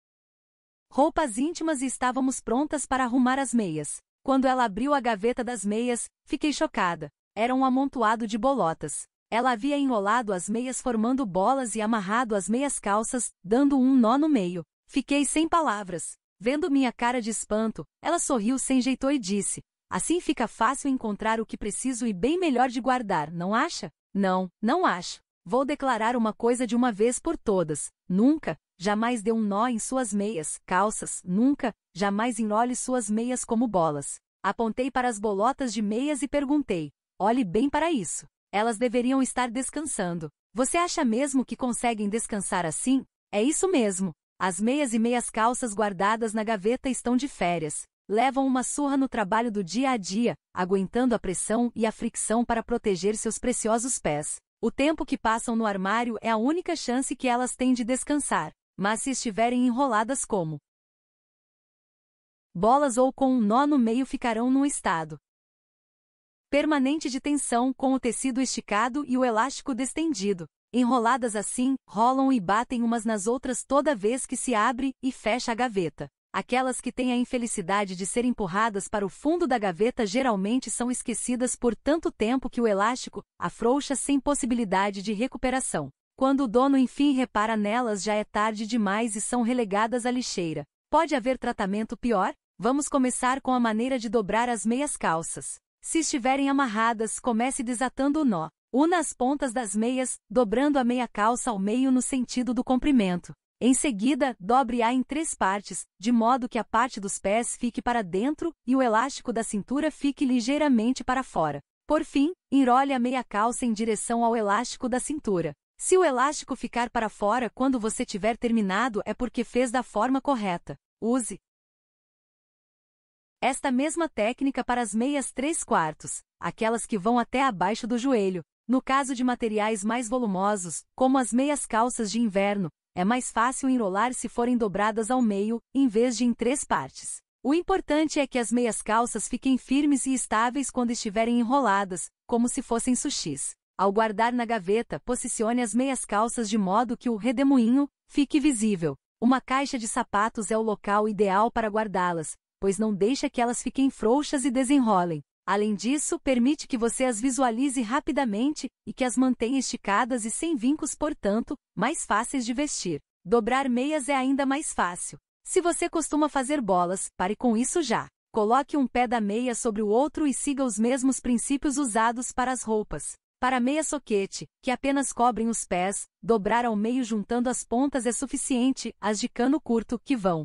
roupas íntimas e estávamos prontas para arrumar as meias. Quando ela abriu a gaveta das meias, fiquei chocada. Era um amontoado de bolotas. Ela havia enrolado as meias formando bolas e amarrado as meias calças, dando um nó no meio. Fiquei sem palavras. Vendo minha cara de espanto, ela sorriu sem jeito e disse: assim fica fácil encontrar o que preciso e bem melhor de guardar, não acha? Não, não acho. Vou declarar uma coisa de uma vez por todas. Nunca, jamais dê um nó em suas meias, calças, nunca, jamais enrole suas meias como bolas. Apontei para as bolotas de meias e perguntei: olhe bem para isso. Elas deveriam estar descansando. Você acha mesmo que conseguem descansar assim? É isso mesmo. As meias e meias calças guardadas na gaveta estão de férias. Levam uma surra no trabalho do dia a dia, aguentando a pressão e a fricção para proteger seus preciosos pés. O tempo que passam no armário é a única chance que elas têm de descansar. Mas se estiverem enroladas como bolas ou com um nó no meio, ficarão num estado permanente de tensão, com o tecido esticado e o elástico destendido. Enroladas assim, rolam e batem umas nas outras toda vez que se abre e fecha a gaveta. Aquelas que têm a infelicidade de ser empurradas para o fundo da gaveta geralmente são esquecidas por tanto tempo que o elástico afrouxa sem possibilidade de recuperação. Quando o dono enfim repara nelas, já é tarde demais e são relegadas à lixeira. Pode haver tratamento pior? Vamos começar com a maneira de dobrar as meias calças. Se estiverem amarradas, comece desatando o nó. Una as pontas das meias, dobrando a meia calça ao meio no sentido do comprimento. Em seguida, dobre-a em 3 partes, de modo que a parte dos pés fique para dentro e o elástico da cintura fique ligeiramente para fora. Por fim, enrole a meia calça em direção ao elástico da cintura. Se o elástico ficar para fora quando você tiver terminado, é porque fez da forma correta. Use esta mesma técnica para as meias 3/4, aquelas que vão até abaixo do joelho. No caso de materiais mais volumosos, como as meias calças de inverno, é mais fácil enrolar se forem dobradas ao meio, em vez de em 3 partes. O importante é que as meias calças fiquem firmes e estáveis quando estiverem enroladas, como se fossem sushis. Ao guardar na gaveta, posicione as meias calças de modo que o redemoinho fique visível. Uma caixa de sapatos é o local ideal para guardá-las, pois não deixa que elas fiquem frouxas e desenrolem. Além disso, permite que você as visualize rapidamente e que as mantenha esticadas e sem vincos, portanto, mais fáceis de vestir. Dobrar meias é ainda mais fácil. Se você costuma fazer bolas, pare com isso já. Coloque um pé da meia sobre o outro e siga os mesmos princípios usados para as roupas. Para a meia soquete, que apenas cobrem os pés, dobrar ao meio juntando as pontas é suficiente. As de cano curto, que vão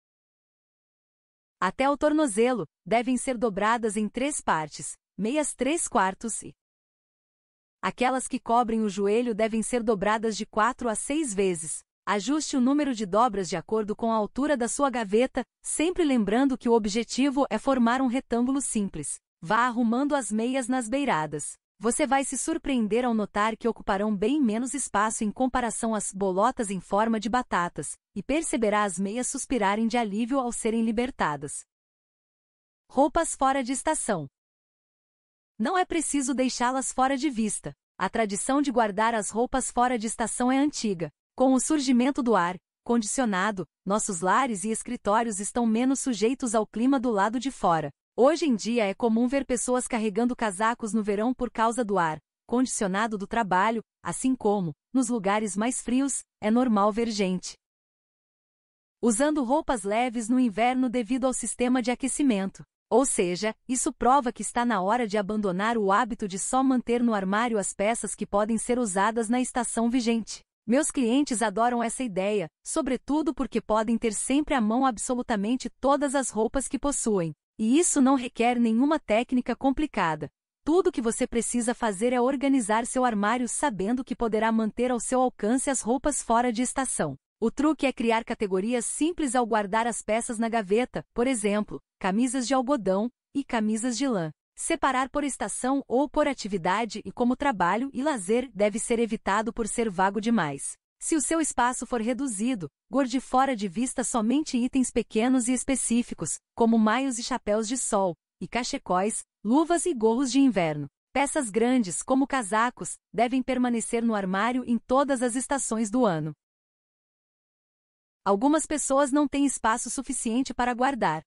até o tornozelo, devem ser dobradas em 3 partes, meias 3/4 e aquelas que cobrem o joelho devem ser dobradas de 4 a 6 vezes. Ajuste o número de dobras de acordo com a altura da sua gaveta, sempre lembrando que o objetivo é formar um retângulo simples. Vá arrumando as meias nas beiradas. Você vai se surpreender ao notar que ocuparão bem menos espaço em comparação às bolotas em forma de batatas, e perceberá as meias suspirarem de alívio ao serem libertadas. Roupas fora de estação. Não é preciso deixá-las fora de vista. A tradição de guardar as roupas fora de estação é antiga. Com o surgimento do ar-condicionado, nossos lares e escritórios estão menos sujeitos ao clima do lado de fora. Hoje em dia é comum ver pessoas carregando casacos no verão por causa do ar condicionado do trabalho, assim como, nos lugares mais frios, é normal ver gente usando roupas leves no inverno devido ao sistema de aquecimento. Ou seja, isso prova que está na hora de abandonar o hábito de só manter no armário as peças que podem ser usadas na estação vigente. Meus clientes adoram essa ideia, sobretudo porque podem ter sempre à mão absolutamente todas as roupas que possuem. E isso não requer nenhuma técnica complicada. Tudo o que você precisa fazer é organizar seu armário sabendo que poderá manter ao seu alcance as roupas fora de estação. O truque é criar categorias simples ao guardar as peças na gaveta, por exemplo, camisas de algodão e camisas de lã. Separar por estação ou por atividade e como trabalho e lazer deve ser evitado por ser vago demais. Se o seu espaço for reduzido, guarde fora de vista somente itens pequenos e específicos, como maios e chapéus de sol, e cachecóis, luvas e gorros de inverno. Peças grandes, como casacos, devem permanecer no armário em todas as estações do ano. Algumas pessoas não têm espaço suficiente para guardar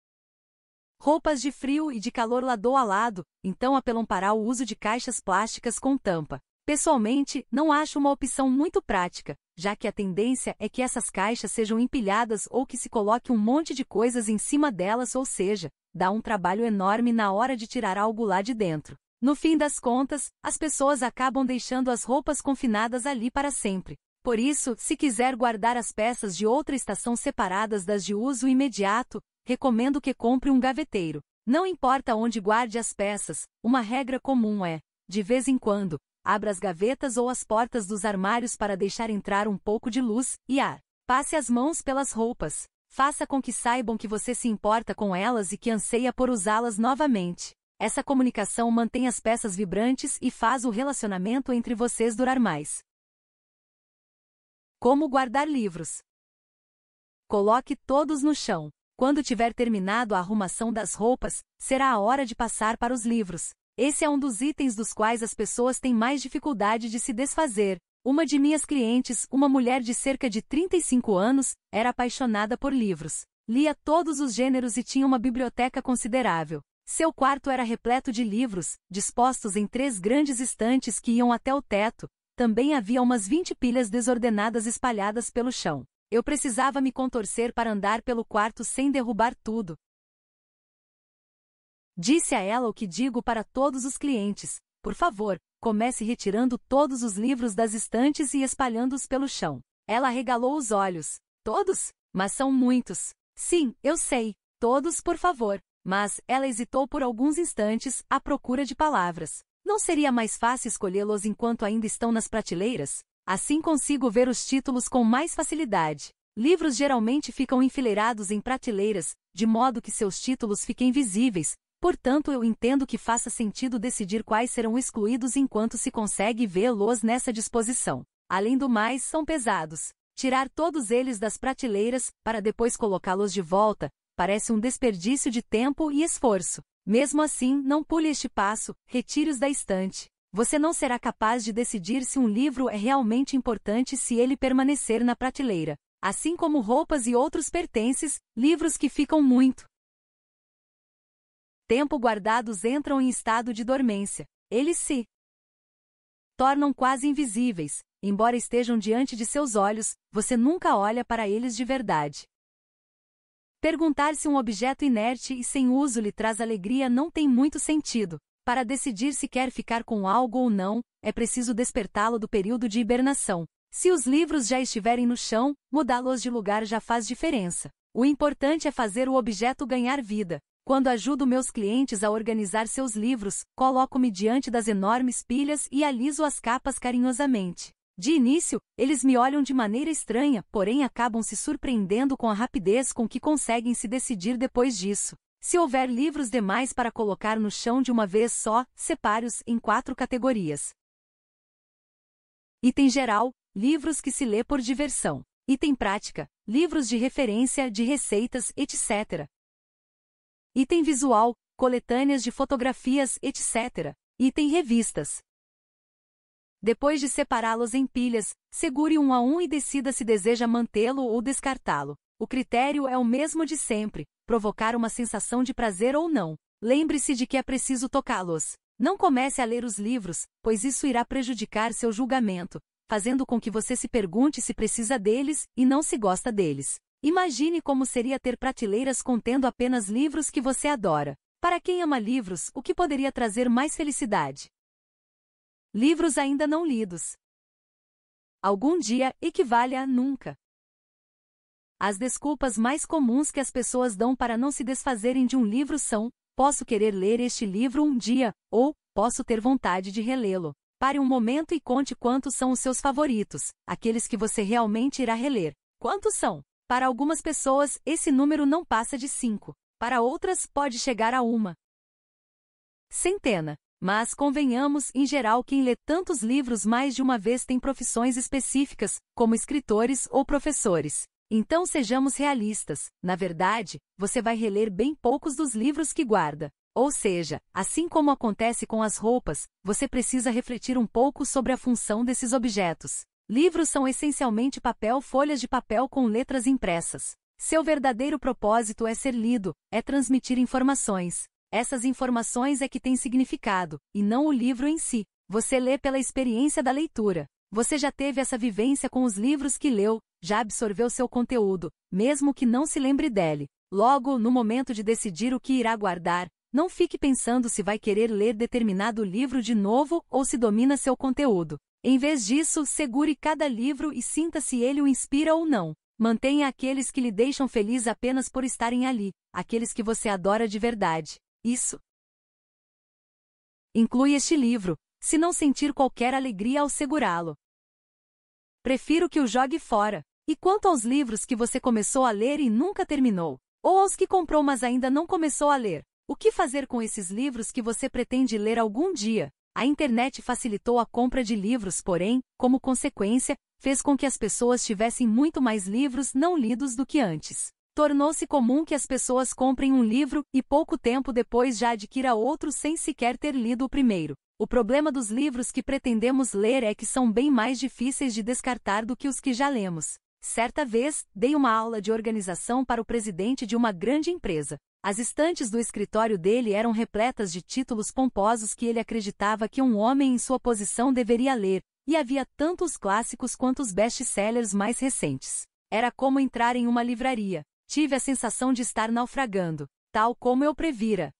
roupas de frio e de calor lado a lado, então apelam para o uso de caixas plásticas com tampa. Pessoalmente, não acho uma opção muito prática, já que a tendência é que essas caixas sejam empilhadas ou que se coloque um monte de coisas em cima delas, ou seja, dá um trabalho enorme na hora de tirar algo lá de dentro. No fim das contas, as pessoas acabam deixando as roupas confinadas ali para sempre. Por isso, se quiser guardar as peças de outra estação separadas das de uso imediato, recomendo que compre um gaveteiro. Não importa onde guarde as peças, uma regra comum é, de vez em quando, abra as gavetas ou as portas dos armários para deixar entrar um pouco de luz e ar. Passe as mãos pelas roupas. Faça com que saibam que você se importa com elas e que anseia por usá-las novamente. Essa comunicação mantém as peças vibrantes e faz o relacionamento entre vocês durar mais. Como guardar livros? Coloque todos no chão. Quando tiver terminado a arrumação das roupas, será a hora de passar para os livros. Esse é um dos itens dos quais as pessoas têm mais dificuldade de se desfazer. Uma de minhas clientes, uma mulher de cerca de 35 anos, era apaixonada por livros. Lia todos os gêneros e tinha uma biblioteca considerável. Seu quarto era repleto de livros, dispostos em 3 grandes estantes que iam até o teto. Também havia umas 20 pilhas desordenadas espalhadas pelo chão. Eu precisava me contorcer para andar pelo quarto sem derrubar tudo. Disse a ela o que digo para todos os clientes: por favor, comece retirando todos os livros das estantes e espalhando-os pelo chão. Ela arregalou os olhos. Todos? Mas são muitos. Sim, eu sei. Todos, por favor. Mas, ela hesitou por alguns instantes, à procura de palavras. Não seria mais fácil escolhê-los enquanto ainda estão nas prateleiras? Assim consigo ver os títulos com mais facilidade. Livros geralmente ficam enfileirados em prateleiras, de modo que seus títulos fiquem visíveis. Portanto, eu entendo que faça sentido decidir quais serão excluídos enquanto se consegue vê-los nessa disposição. Além do mais, são pesados. Tirar todos eles das prateleiras, para depois colocá-los de volta, parece um desperdício de tempo e esforço. Mesmo assim, não pule este passo, retire-os da estante. Você não será capaz de decidir se um livro é realmente importante se ele permanecer na prateleira. Assim como roupas e outros pertences, livros que ficam muito tempo guardados entram em estado de dormência. Eles se tornam quase invisíveis. Embora estejam diante de seus olhos, você nunca olha para eles de verdade. Perguntar se um objeto inerte e sem uso lhe traz alegria não tem muito sentido. Para decidir se quer ficar com algo ou não, é preciso despertá-lo do período de hibernação. Se os livros já estiverem no chão, mudá-los de lugar já faz diferença. O importante é fazer o objeto ganhar vida. Quando ajudo meus clientes a organizar seus livros, coloco-me diante das enormes pilhas e aliso as capas carinhosamente. De início, eles me olham de maneira estranha, porém acabam se surpreendendo com a rapidez com que conseguem se decidir depois disso. Se houver livros demais para colocar no chão de uma vez só, separe-os em 4 categorias. Item geral, livros que se lê por diversão. Item prática, livros de referência, de receitas, etc. Item visual, coletâneas de fotografias, etc. Item revistas. Depois de separá-los em pilhas, segure um a um e decida se deseja mantê-lo ou descartá-lo. O critério é o mesmo de sempre, provocar uma sensação de prazer ou não. Lembre-se de que é preciso tocá-los. Não comece a ler os livros, pois isso irá prejudicar seu julgamento, fazendo com que você se pergunte se precisa deles e não se gosta deles. Imagine como seria ter prateleiras contendo apenas livros que você adora. Para quem ama livros, o que poderia trazer mais felicidade? Livros ainda não lidos. Algum dia equivale a nunca. As desculpas mais comuns que as pessoas dão para não se desfazerem de um livro são: posso querer ler este livro um dia, ou posso ter vontade de relê-lo. Pare um momento e conte quantos são os seus favoritos, aqueles que você realmente irá reler. Quantos são? Para algumas pessoas, esse número não passa de 5. Para outras, pode chegar a 1 centena. Mas, convenhamos, em geral quem lê tantos livros mais de uma vez tem profissões específicas, como escritores ou professores. Então sejamos realistas, na verdade, você vai reler bem poucos dos livros que guarda. Ou seja, assim como acontece com as roupas, você precisa refletir um pouco sobre a função desses objetos. Livros são essencialmente folhas de papel com letras impressas. Seu verdadeiro propósito é ser lido, é transmitir informações. Essas informações é que têm significado, e não o livro em si. Você lê pela experiência da leitura. Você já teve essa vivência com os livros que leu, já absorveu seu conteúdo, mesmo que não se lembre dele. Logo, no momento de decidir o que irá guardar, não fique pensando se vai querer ler determinado livro de novo ou se domina seu conteúdo. Em vez disso, segure cada livro e sinta se ele o inspira ou não. Mantenha aqueles que lhe deixam feliz apenas por estarem ali, aqueles que você adora de verdade. Isso inclui este livro, se não sentir qualquer alegria ao segurá-lo. Prefiro que o jogue fora. E quanto aos livros que você começou a ler e nunca terminou? Ou aos que comprou mas ainda não começou a ler? O que fazer com esses livros que você pretende ler algum dia? A internet facilitou a compra de livros, porém, como consequência, fez com que as pessoas tivessem muito mais livros não lidos do que antes. Tornou-se comum que as pessoas comprem um livro e pouco tempo depois já adquira outro sem sequer ter lido o primeiro. O problema dos livros que pretendemos ler é que são bem mais difíceis de descartar do que os que já lemos. Certa vez, dei uma aula de organização para o presidente de uma grande empresa. As estantes do escritório dele eram repletas de títulos pomposos que ele acreditava que um homem em sua posição deveria ler, e havia tanto os clássicos quanto os best-sellers mais recentes. Era como entrar em uma livraria. Tive a sensação de estar naufragando, tal como eu previra.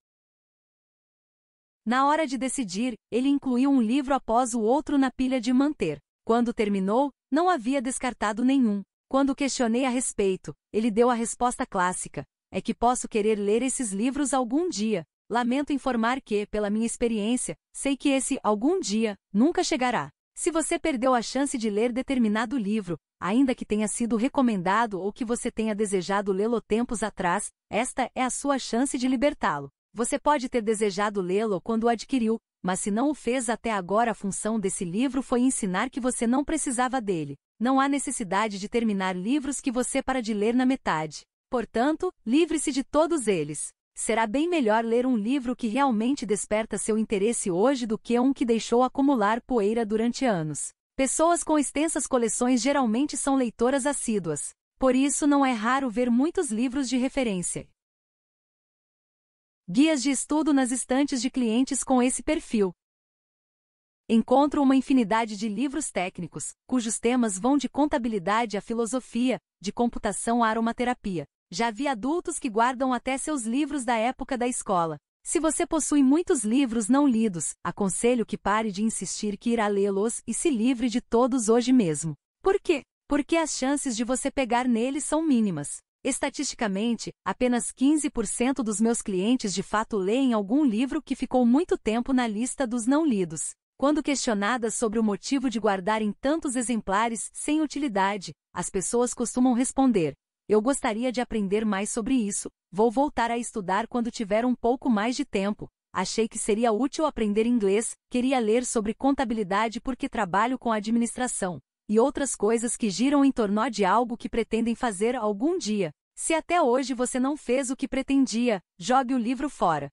Na hora de decidir, ele incluiu um livro após o outro na pilha de manter. Quando terminou, não havia descartado nenhum. Quando questionei a respeito, ele deu a resposta clássica: é que posso querer ler esses livros algum dia. Lamento informar que, pela minha experiência, sei que esse algum dia nunca chegará. Se você perdeu a chance de ler determinado livro, ainda que tenha sido recomendado ou que você tenha desejado lê-lo tempos atrás, esta é a sua chance de libertá-lo. Você pode ter desejado lê-lo quando o adquiriu, mas se não o fez até agora, a função desse livro foi ensinar que você não precisava dele. Não há necessidade de terminar livros que você para de ler na metade. Portanto, livre-se de todos eles. Será bem melhor ler um livro que realmente desperta seu interesse hoje do que um que deixou acumular poeira durante anos. Pessoas com extensas coleções geralmente são leitoras assíduas. Por isso não é raro ver muitos livros de referência. Guias de estudo nas estantes de clientes com esse perfil. Encontro uma infinidade de livros técnicos, cujos temas vão de contabilidade à filosofia, de computação à aromaterapia. Já vi adultos que guardam até seus livros da época da escola. Se você possui muitos livros não lidos, aconselho que pare de insistir que irá lê-los e se livre de todos hoje mesmo. Por quê? Porque as chances de você pegar neles são mínimas. Estatisticamente, apenas 15% dos meus clientes de fato leem algum livro que ficou muito tempo na lista dos não lidos. Quando questionadas sobre o motivo de guardarem tantos exemplares sem utilidade, as pessoas costumam responder: eu gostaria de aprender mais sobre isso, vou voltar a estudar quando tiver um pouco mais de tempo, achei que seria útil aprender inglês, queria ler sobre contabilidade porque trabalho com administração, e outras coisas que giram em torno de algo que pretendem fazer algum dia. Se até hoje você não fez o que pretendia, jogue o livro fora.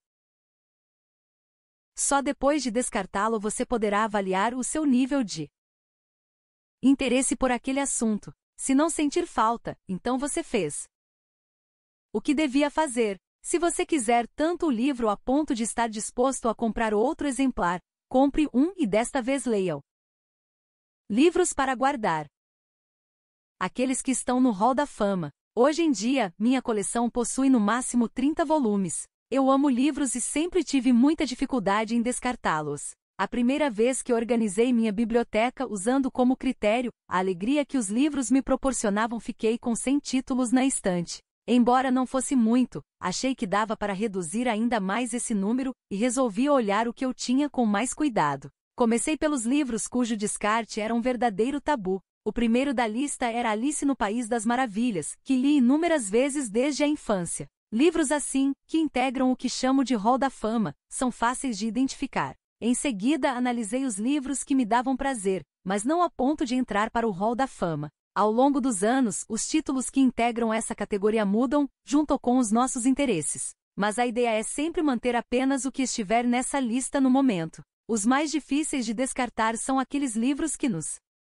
Só depois de descartá-lo você poderá avaliar o seu nível de interesse por aquele assunto. Se não sentir falta, então você fez o que devia fazer. Se você quiser tanto o livro a ponto de estar disposto a comprar outro exemplar, compre um e desta vez leia-o. Livros para guardar. Aqueles que estão no hall da fama. Hoje em dia, minha coleção possui no máximo 30 volumes. Eu amo livros e sempre tive muita dificuldade em descartá-los. A primeira vez que organizei minha biblioteca usando como critério a alegria que os livros me proporcionavam, fiquei com 100 títulos na estante. Embora não fosse muito, achei que dava para reduzir ainda mais esse número e resolvi olhar o que eu tinha com mais cuidado. Comecei pelos livros cujo descarte era um verdadeiro tabu. O primeiro da lista era Alice no País das Maravilhas, que li inúmeras vezes desde a infância. Livros assim, que integram o que chamo de hall da fama, são fáceis de identificar. Em seguida, analisei os livros que me davam prazer, mas não a ponto de entrar para o hall da fama. Ao longo dos anos, os títulos que integram essa categoria mudam, junto com os nossos interesses. Mas a ideia é sempre manter apenas o que estiver nessa lista no momento. Os mais difíceis de descartar são aqueles livros que nos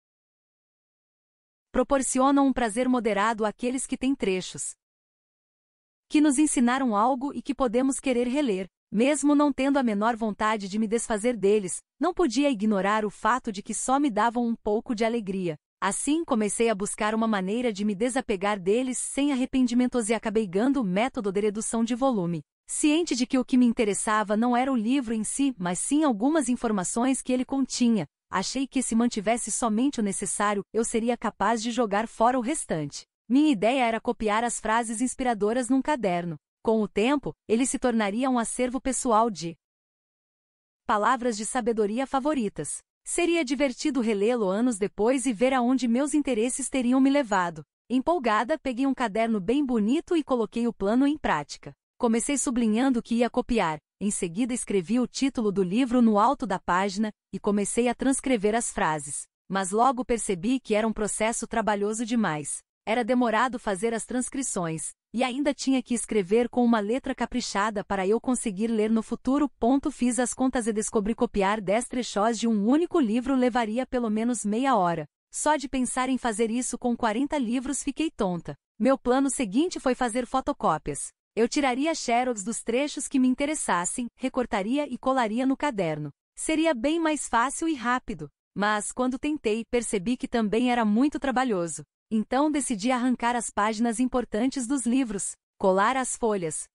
proporcionam um prazer moderado àqueles que têm trechos que nos ensinaram algo e que podemos querer reler. Mesmo não tendo a menor vontade de me desfazer deles, não podia ignorar o fato de que só me davam um pouco de alegria. Assim, comecei a buscar uma maneira de me desapegar deles sem arrependimentos e acabei ganhando o método de redução de volume. Ciente de que o que me interessava não era o livro em si, mas sim algumas informações que ele continha, achei que se mantivesse somente o necessário, eu seria capaz de jogar fora o restante. Minha ideia era copiar as frases inspiradoras num caderno. Com o tempo, ele se tornaria um acervo pessoal de palavras de sabedoria favoritas. Seria divertido relê-lo anos depois e ver aonde meus interesses teriam me levado. Empolgada, peguei um caderno bem bonito e coloquei o plano em prática. Comecei sublinhando o que ia copiar, em seguida escrevi o título do livro no alto da página e comecei a transcrever as frases. Mas logo percebi que era um processo trabalhoso demais. Era demorado fazer as transcrições, e ainda tinha que escrever com uma letra caprichada para eu conseguir ler no futuro. Fiz as contas e descobri copiar 10 trechos de um único livro levaria pelo menos meia hora. Só de pensar em fazer isso com 40 livros fiquei tonta. Meu plano seguinte foi fazer fotocópias. Eu tiraria xerox dos trechos que me interessassem, recortaria e colaria no caderno. Seria bem mais fácil e rápido. Mas, quando tentei, percebi que também era muito trabalhoso. Então decidi arrancar as páginas importantes dos livros, colar as folhas.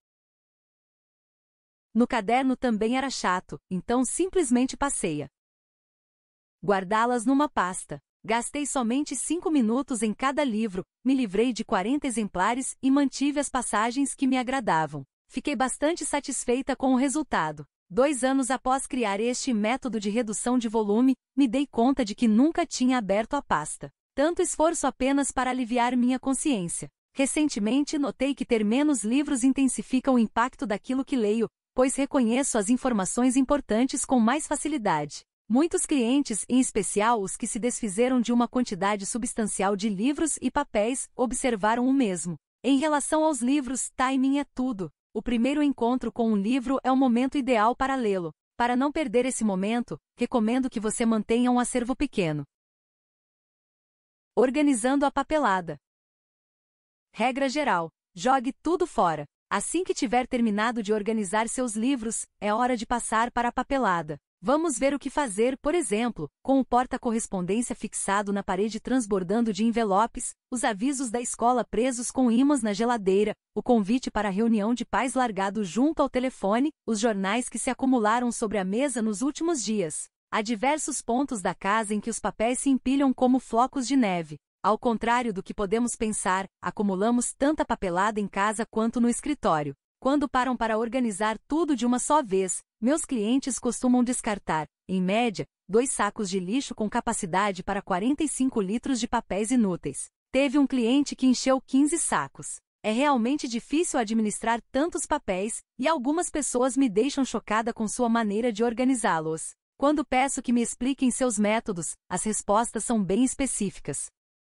No caderno também era chato, então simplesmente passei a guardá-las numa pasta. Gastei somente 5 minutos em cada livro, me livrei de 40 exemplares e mantive as passagens que me agradavam. Fiquei bastante satisfeita com o resultado. 2 anos após criar este método de redução de volume, me dei conta de que nunca tinha aberto a pasta. Tanto esforço apenas para aliviar minha consciência. Recentemente notei que ter menos livros intensifica o impacto daquilo que leio, pois reconheço as informações importantes com mais facilidade. Muitos clientes, em especial os que se desfizeram de uma quantidade substancial de livros e papéis, observaram o mesmo. Em relação aos livros, timing é tudo. O primeiro encontro com um livro é o momento ideal para lê-lo. Para não perder esse momento, recomendo que você mantenha um acervo pequeno. Organizando a papelada. Regra geral: jogue tudo fora. Assim que tiver terminado de organizar seus livros, é hora de passar para a papelada. Vamos ver o que fazer, por exemplo, com o porta-correspondência fixado na parede transbordando de envelopes, os avisos da escola presos com ímãs na geladeira, o convite para a reunião de pais largado junto ao telefone, os jornais que se acumularam sobre a mesa nos últimos dias. Há diversos pontos da casa em que os papéis se empilham como flocos de neve. Ao contrário do que podemos pensar, acumulamos tanta papelada em casa quanto no escritório. Quando param para organizar tudo de uma só vez, meus clientes costumam descartar, em média, 2 sacos de lixo com capacidade para 45 litros de papéis inúteis. Teve um cliente que encheu 15 sacos. É realmente difícil administrar tantos papéis, e algumas pessoas me deixam chocada com sua maneira de organizá-los. Quando peço que me expliquem seus métodos, as respostas são bem específicas.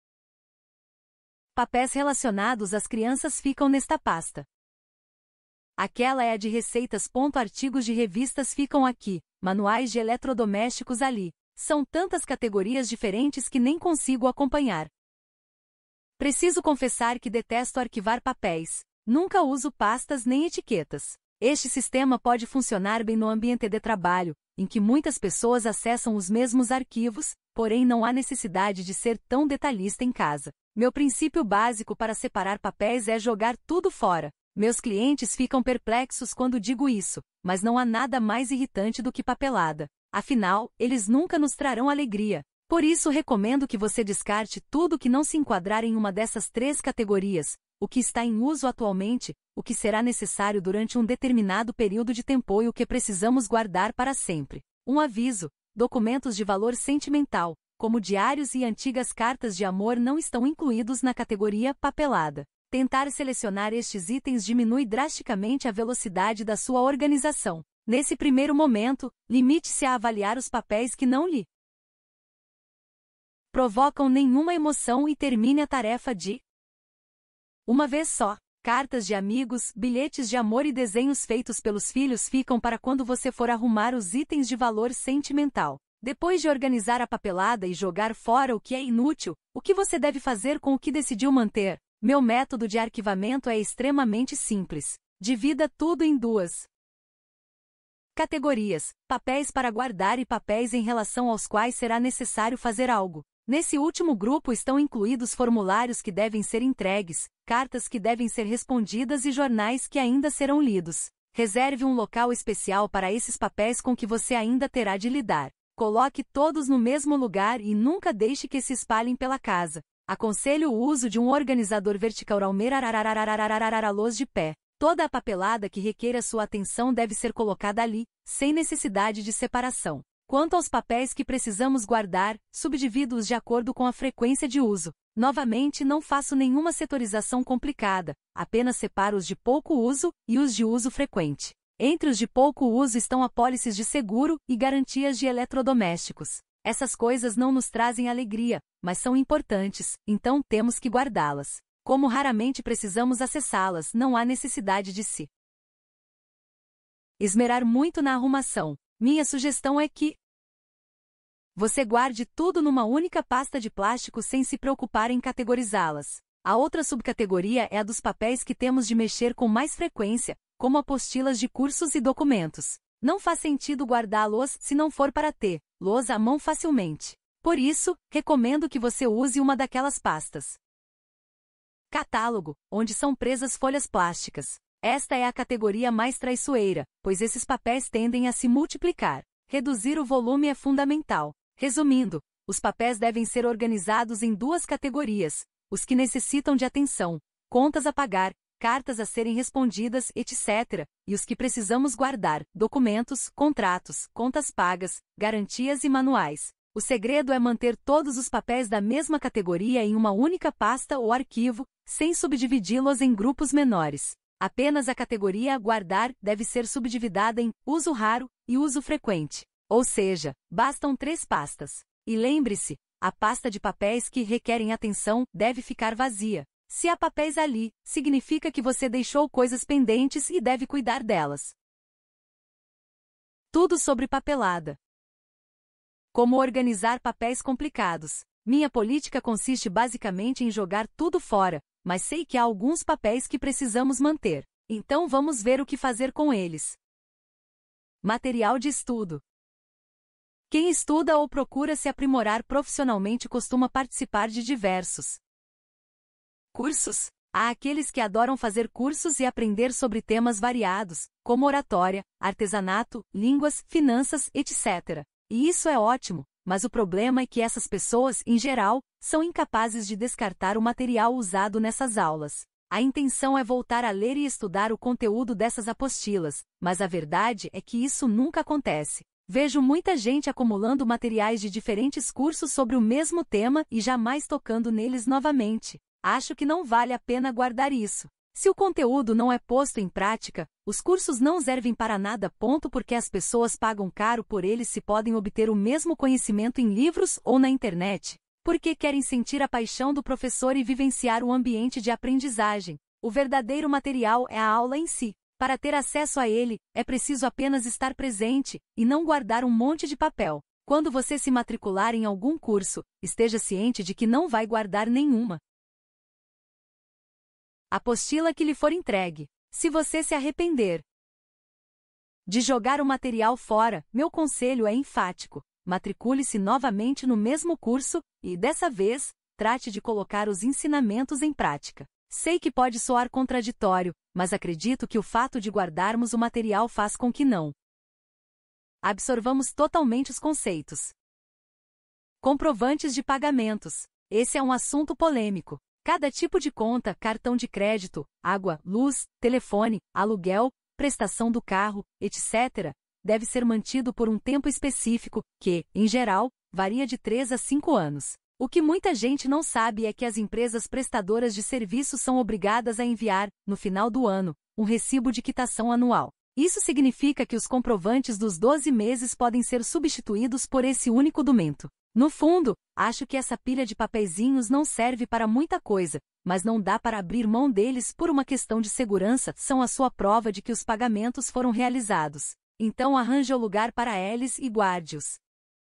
Papéis relacionados às crianças ficam nesta pasta. Aquela é a de receitas. Artigos de revistas ficam aqui, manuais de eletrodomésticos ali. São tantas categorias diferentes que nem consigo acompanhar. Preciso confessar que detesto arquivar papéis. Nunca uso pastas nem etiquetas. Este sistema pode funcionar bem no ambiente de trabalho, em que muitas pessoas acessam os mesmos arquivos, porém não há necessidade de ser tão detalhista em casa. Meu princípio básico para separar papéis é jogar tudo fora. Meus clientes ficam perplexos quando digo isso, mas não há nada mais irritante do que papelada. Afinal, eles nunca nos trarão alegria. Por isso recomendo que você descarte tudo que não se enquadrar em uma dessas 3 categorias: o que está em uso atualmente, o que será necessário durante um determinado período de tempo e o que precisamos guardar para sempre. Um aviso: documentos de valor sentimental, como diários e antigas cartas de amor, não estão incluídos na categoria papelada. Tentar selecionar estes itens diminui drasticamente a velocidade da sua organização. Nesse primeiro momento, limite-se a avaliar os papéis que não lhe provocam nenhuma emoção e termine a tarefa de uma vez só. Cartas de amigos, bilhetes de amor e desenhos feitos pelos filhos ficam para quando você for arrumar os itens de valor sentimental. Depois de organizar a papelada e jogar fora o que é inútil, o que você deve fazer com o que decidiu manter? Meu método de arquivamento é extremamente simples. Divida tudo em 2 categorias: papéis para guardar e papéis em relação aos quais será necessário fazer algo. Nesse último grupo estão incluídos formulários que devem ser entregues, cartas que devem ser respondidas e jornais que ainda serão lidos. Reserve um local especial para esses papéis com que você ainda terá de lidar. Coloque todos no mesmo lugar e nunca deixe que se espalhem pela casa. Aconselho o uso de um organizador vertical luz de pé. Toda a papelada que requer a sua atenção deve ser colocada ali, sem necessidade de separação. Quanto aos papéis que precisamos guardar, subdivido-os de acordo com a frequência de uso. Novamente, não faço nenhuma setorização complicada, apenas separo os de pouco uso e os de uso frequente. Entre os de pouco uso estão apólices de seguro e garantias de eletrodomésticos. Essas coisas não nos trazem alegria, mas são importantes, então temos que guardá-las. Como raramente precisamos acessá-las, não há necessidade de se esmerar muito na arrumação. Minha sugestão é que você guarde tudo numa única pasta de plástico sem se preocupar em categorizá-las. A outra subcategoria é a dos papéis que temos de mexer com mais frequência, como apostilas de cursos e documentos. Não faz sentido guardá-los se não for para tê-los à mão facilmente. Por isso, recomendo que você use uma daquelas pastas. Catálogo, onde são presas folhas plásticas. Esta é a categoria mais traiçoeira, pois esses papéis tendem a se multiplicar. Reduzir o volume é fundamental. Resumindo, os papéis devem ser organizados em 2 categorias: os que necessitam de atenção, contas a pagar, cartas a serem respondidas, etc., e os que precisamos guardar, documentos, contratos, contas pagas, garantias e manuais. O segredo é manter todos os papéis da mesma categoria em uma única pasta ou arquivo, sem subdividi-los em grupos menores. Apenas a categoria guardar deve ser subdividida em uso raro e uso frequente. Ou seja, bastam 3 pastas. E lembre-se, a pasta de papéis que requerem atenção deve ficar vazia. Se há papéis ali, significa que você deixou coisas pendentes e deve cuidar delas. Tudo sobre papelada. Como organizar papéis complicados. Minha política consiste basicamente em jogar tudo fora, mas sei que há alguns papéis que precisamos manter. Então vamos ver o que fazer com eles. Material de estudo. Quem estuda ou procura se aprimorar profissionalmente costuma participar de diversos cursos. Há aqueles que adoram fazer cursos e aprender sobre temas variados, como oratória, artesanato, línguas, finanças, etc. E isso é ótimo, mas o problema é que essas pessoas, em geral, são incapazes de descartar o material usado nessas aulas. A intenção é voltar a ler e estudar o conteúdo dessas apostilas, mas a verdade é que isso nunca acontece. Vejo muita gente acumulando materiais de diferentes cursos sobre o mesmo tema e jamais tocando neles novamente. Acho que não vale a pena guardar isso. Se o conteúdo não é posto em prática, os cursos não servem para nada. Porque as pessoas pagam caro por eles se podem obter o mesmo conhecimento em livros ou na internet. Porque querem sentir a paixão do professor e vivenciar o ambiente de aprendizagem. O verdadeiro material é a aula em si. Para ter acesso a ele, é preciso apenas estar presente, e não guardar um monte de papel. Quando você se matricular em algum curso, esteja ciente de que não vai guardar nenhuma Apostila que lhe for entregue. Se você se arrepender de jogar o material fora, meu conselho é enfático. Matricule-se novamente no mesmo curso e, dessa vez, trate de colocar os ensinamentos em prática. Sei que pode soar contraditório, mas acredito que o fato de guardarmos o material faz com que não absorvamos totalmente os conceitos. Comprovantes de pagamentos. Esse é um assunto polêmico. Cada tipo de conta, cartão de crédito, água, luz, telefone, aluguel, prestação do carro, etc., deve ser mantido por um tempo específico, que, em geral, varia de 3 a 5 anos. O que muita gente não sabe é que as empresas prestadoras de serviços são obrigadas a enviar, no final do ano, um recibo de quitação anual. Isso significa que os comprovantes dos 12 meses podem ser substituídos por esse único documento. No fundo, acho que essa pilha de papeizinhos não serve para muita coisa, mas não dá para abrir mão deles por uma questão de segurança, são a sua prova de que os pagamentos foram realizados. Então arranje o lugar para eles e guarde-os.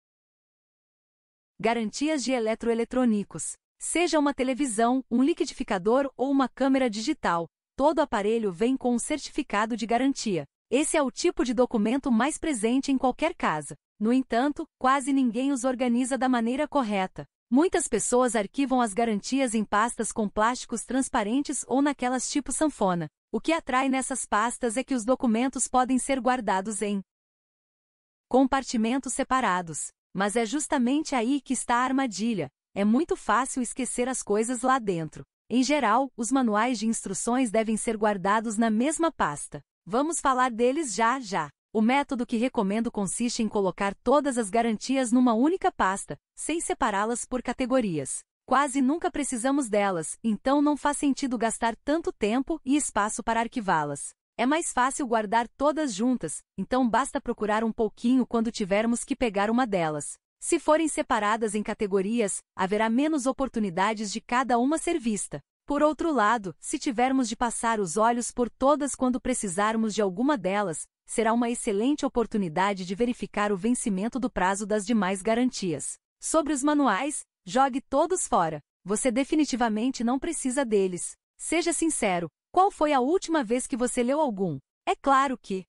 Garantias de eletroeletrônicos. Seja uma televisão, um liquidificador ou uma câmera digital, todo aparelho vem com um certificado de garantia. Esse é o tipo de documento mais presente em qualquer casa. No entanto, quase ninguém os organiza da maneira correta. Muitas pessoas arquivam as garantias em pastas com plásticos transparentes ou naquelas tipo sanfona. O que atrai nessas pastas é que os documentos podem ser guardados em compartimentos separados. Mas é justamente aí que está a armadilha. É muito fácil esquecer as coisas lá dentro. Em geral, os manuais de instruções devem ser guardados na mesma pasta. Vamos falar deles já. O método que recomendo consiste em colocar todas as garantias numa única pasta, sem separá-las por categorias. Quase nunca precisamos delas, então não faz sentido gastar tanto tempo e espaço para arquivá-las. É mais fácil guardar todas juntas, então basta procurar um pouquinho quando tivermos que pegar uma delas. Se forem separadas em categorias, haverá menos oportunidades de cada uma ser vista. Por outro lado, se tivermos de passar os olhos por todas quando precisarmos de alguma delas, será uma excelente oportunidade de verificar o vencimento do prazo das demais garantias. Sobre os manuais, jogue todos fora. Você definitivamente não precisa deles. Seja sincero, qual foi a última vez que você leu algum? É claro que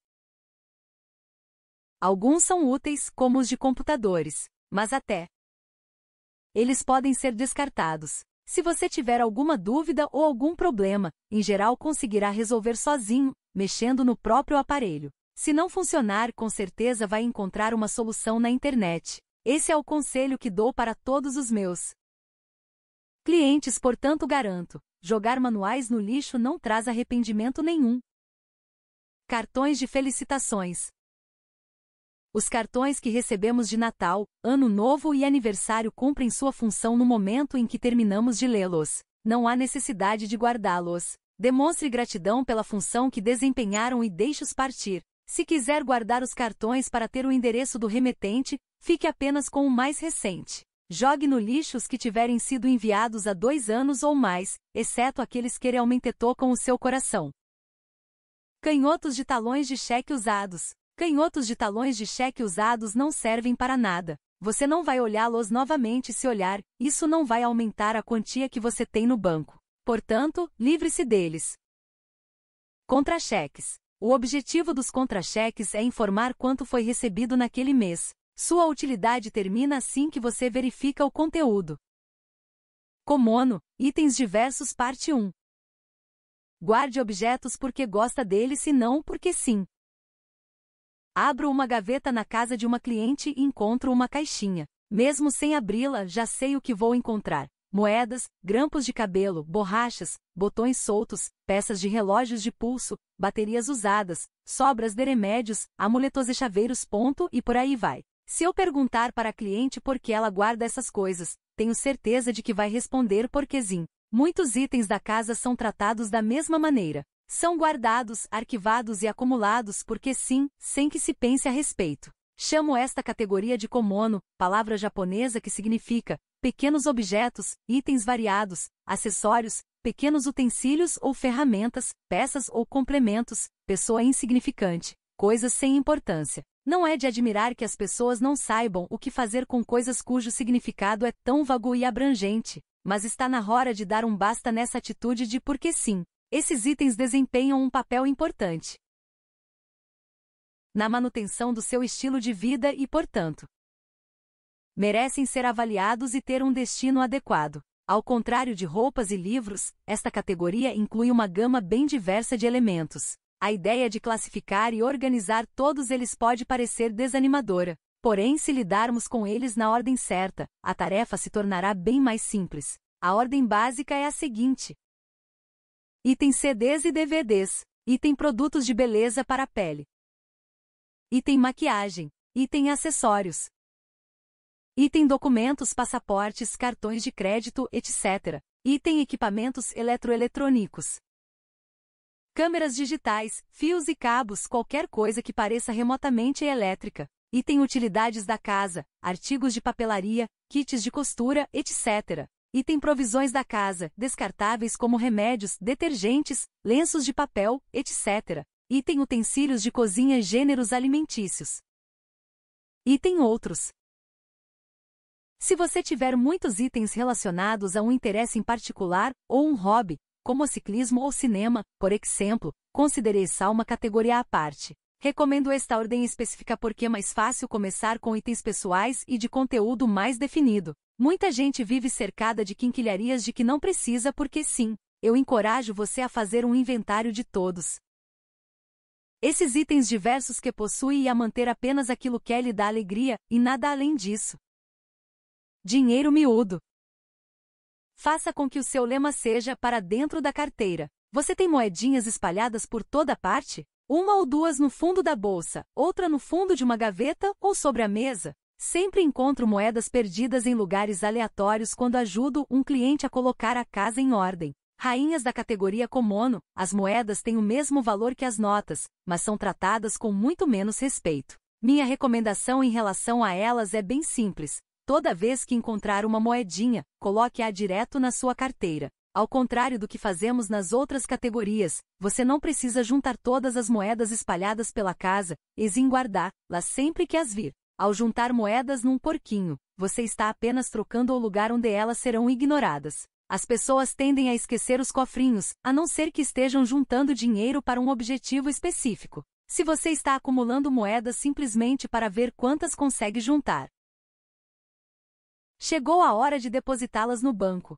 alguns são úteis, como os de computadores, mas até eles podem ser descartados. Se você tiver alguma dúvida ou algum problema, em geral conseguirá resolver sozinho, mexendo no próprio aparelho. Se não funcionar, com certeza vai encontrar uma solução na internet. Esse é o conselho que dou para todos os meus clientes, portanto garanto, jogar manuais no lixo não traz arrependimento nenhum. Cartões de felicitações. Os cartões que recebemos de Natal, Ano Novo e aniversário cumprem sua função no momento em que terminamos de lê-los. Não há necessidade de guardá-los. Demonstre gratidão pela função que desempenharam e deixe-os partir. Se quiser guardar os cartões para ter o endereço do remetente, fique apenas com o mais recente. Jogue no lixo os que tiverem sido enviados há 2 anos ou mais, exceto aqueles que realmente tocam o seu coração. Canhotos de talões de cheque usados. Canhotos de talões de cheque usados não servem para nada. Você não vai olhá-los novamente se olhar, isso não vai aumentar a quantia que você tem no banco. Portanto, livre-se deles. Contra-cheques. O objetivo dos contra-cheques é informar quanto foi recebido naquele mês. Sua utilidade termina assim que você verifica o conteúdo. Komono, itens diversos parte 1. Guarde objetos porque gosta deles e não porque sim. Abro uma gaveta na casa de uma cliente e encontro uma caixinha. Mesmo sem abri-la, já sei o que vou encontrar. Moedas, grampos de cabelo, borrachas, botões soltos, peças de relógios de pulso, baterias usadas, sobras de remédios, amuletos e chaveiros. E por aí vai. Se eu perguntar para a cliente por que ela guarda essas coisas, tenho certeza de que vai responder porque sim. Muitos itens da casa são tratados da mesma maneira. São guardados, arquivados e acumulados porque sim, sem que se pense a respeito. Chamo esta categoria de komono, palavra japonesa que significa pequenos objetos, itens variados, acessórios, pequenos utensílios ou ferramentas, peças ou complementos, pessoa insignificante, coisas sem importância. Não é de admirar que as pessoas não saibam o que fazer com coisas cujo significado é tão vago e abrangente, mas está na hora de dar um basta nessa atitude de porque sim. Esses itens desempenham um papel importante na manutenção do seu estilo de vida e, portanto, merecem ser avaliados e ter um destino adequado. Ao contrário de roupas e livros, esta categoria inclui uma gama bem diversa de elementos. A ideia de classificar e organizar todos eles pode parecer desanimadora. Porém, se lidarmos com eles na ordem certa, a tarefa se tornará bem mais simples. A ordem básica é a seguinte: item CDs e DVDs, item produtos de beleza para a pele, item maquiagem, item acessórios, item documentos, passaportes, cartões de crédito, etc. Item equipamentos eletroeletrônicos, câmeras digitais, fios e cabos, qualquer coisa que pareça remotamente elétrica. Item utilidades da casa, artigos de papelaria, kits de costura, etc. Item provisões da casa, descartáveis como remédios, detergentes, lenços de papel, etc. Item utensílios de cozinha, gêneros alimentícios. Item outros. Se você tiver muitos itens relacionados a um interesse em particular, ou um hobby, como ciclismo ou cinema, por exemplo, considere essa uma categoria à parte. Recomendo esta ordem específica porque é mais fácil começar com itens pessoais e de conteúdo mais definido. Muita gente vive cercada de quinquilharias de que não precisa porque sim. Eu encorajo você a fazer um inventário de todos esses itens diversos que possui e a manter apenas aquilo que lhe dá alegria, e nada além disso. Dinheiro miúdo. Faça com que o seu lema seja para dentro da carteira. Você tem moedinhas espalhadas por toda parte? Uma ou duas no fundo da bolsa, outra no fundo de uma gaveta ou sobre a mesa. Sempre encontro moedas perdidas em lugares aleatórios quando ajudo um cliente a colocar a casa em ordem. Rainhas da categoria Komono, as moedas têm o mesmo valor que as notas, mas são tratadas com muito menos respeito. Minha recomendação em relação a elas é bem simples. Toda vez que encontrar uma moedinha, coloque-a direto na sua carteira. Ao contrário do que fazemos nas outras categorias, você não precisa juntar todas as moedas espalhadas pela casa e guardá-las sempre que as vir. Ao juntar moedas num porquinho, você está apenas trocando o lugar onde elas serão ignoradas. As pessoas tendem a esquecer os cofrinhos, a não ser que estejam juntando dinheiro para um objetivo específico. Se você está acumulando moedas simplesmente para ver quantas consegue juntar, chegou a hora de depositá-las no banco.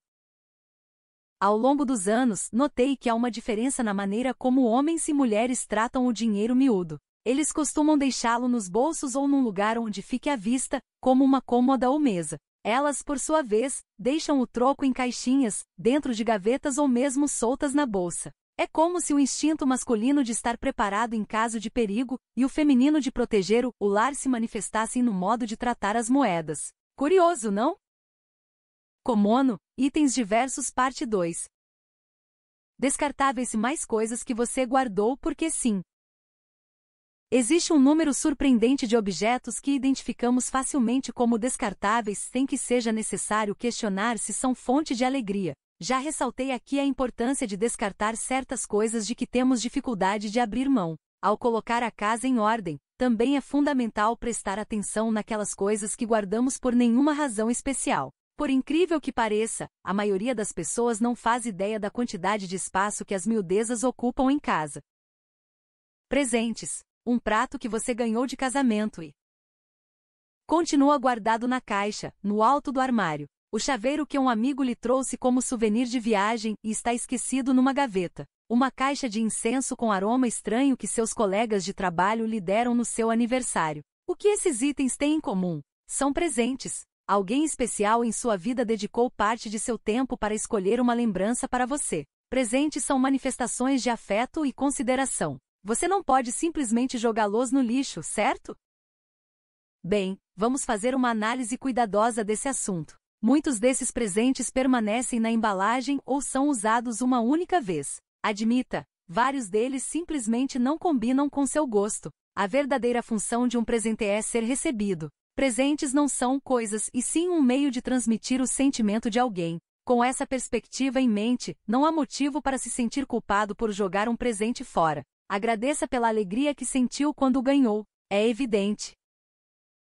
Ao longo dos anos, notei que há uma diferença na maneira como homens e mulheres tratam o dinheiro miúdo. Eles costumam deixá-lo nos bolsos ou num lugar onde fique à vista, como uma cômoda ou mesa. Elas, por sua vez, deixam o troco em caixinhas, dentro de gavetas ou mesmo soltas na bolsa. É como se o instinto masculino de estar preparado em caso de perigo, e o feminino de proteger o lar se manifestassem no modo de tratar as moedas. Curioso, não? Komono, itens diversos parte 2. Descartáveis mais coisas que você guardou porque sim. Existe um número surpreendente de objetos que identificamos facilmente como descartáveis sem que seja necessário questionar se são fonte de alegria. Já ressaltei aqui a importância de descartar certas coisas de que temos dificuldade de abrir mão. Ao colocar a casa em ordem, também é fundamental prestar atenção naquelas coisas que guardamos por nenhuma razão especial. Por incrível que pareça, a maioria das pessoas não faz ideia da quantidade de espaço que as miudezas ocupam em casa. Presentes. Um prato que você ganhou de casamento e continua guardado na caixa, no alto do armário. O chaveiro que um amigo lhe trouxe como souvenir de viagem e está esquecido numa gaveta. Uma caixa de incenso com aroma estranho que seus colegas de trabalho lhe deram no seu aniversário. O que esses itens têm em comum? São presentes. Alguém especial em sua vida dedicou parte de seu tempo para escolher uma lembrança para você. Presentes são manifestações de afeto e consideração. Você não pode simplesmente jogá-los no lixo, certo? Bem, vamos fazer uma análise cuidadosa desse assunto. Muitos desses presentes permanecem na embalagem ou são usados uma única vez. Admita, vários deles simplesmente não combinam com seu gosto. A verdadeira função de um presente é ser recebido. Presentes não são coisas e sim um meio de transmitir o sentimento de alguém. Com essa perspectiva em mente, não há motivo para se sentir culpado por jogar um presente fora. Agradeça pela alegria que sentiu quando o ganhou. É evidente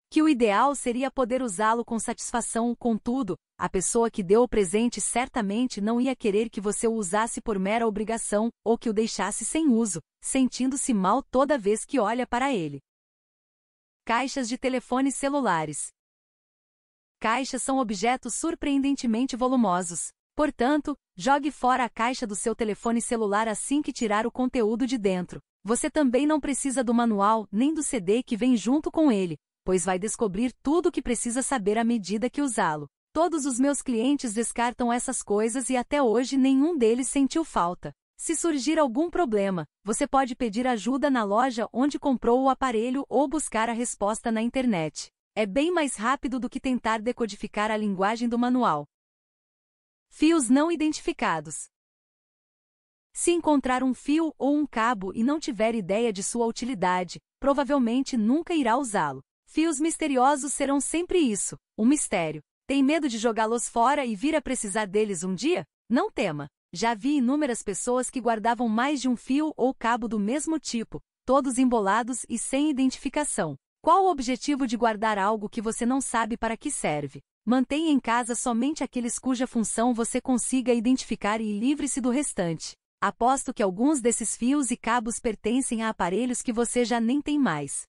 Que o ideal seria poder usá-lo com satisfação, contudo, a pessoa que deu o presente certamente não ia querer que você o usasse por mera obrigação, ou que o deixasse sem uso, sentindo-se mal toda vez que olha para ele. Caixas de telefones celulares. Caixas são objetos surpreendentemente volumosos. Portanto, jogue fora a caixa do seu telefone celular assim que tirar o conteúdo de dentro. Você também não precisa do manual nem do CD que vem junto com ele, pois vai descobrir tudo o que precisa saber à medida que usá-lo. Todos os meus clientes descartam essas coisas e até hoje nenhum deles sentiu falta. Se surgir algum problema, você pode pedir ajuda na loja onde comprou o aparelho ou buscar a resposta na internet. É bem mais rápido do que tentar decodificar a linguagem do manual. Fios não identificados. Se encontrar um fio ou um cabo e não tiver ideia de sua utilidade, provavelmente nunca irá usá-lo. Fios misteriosos serão sempre isso, um mistério. Tem medo de jogá-los fora e vir a precisar deles um dia? Não tema. Já vi inúmeras pessoas que guardavam mais de um fio ou cabo do mesmo tipo, todos embolados e sem identificação. Qual o objetivo de guardar algo que você não sabe para que serve? Mantenha em casa somente aqueles cuja função você consiga identificar e livre-se do restante. Aposto que alguns desses fios e cabos pertencem a aparelhos que você já nem tem mais.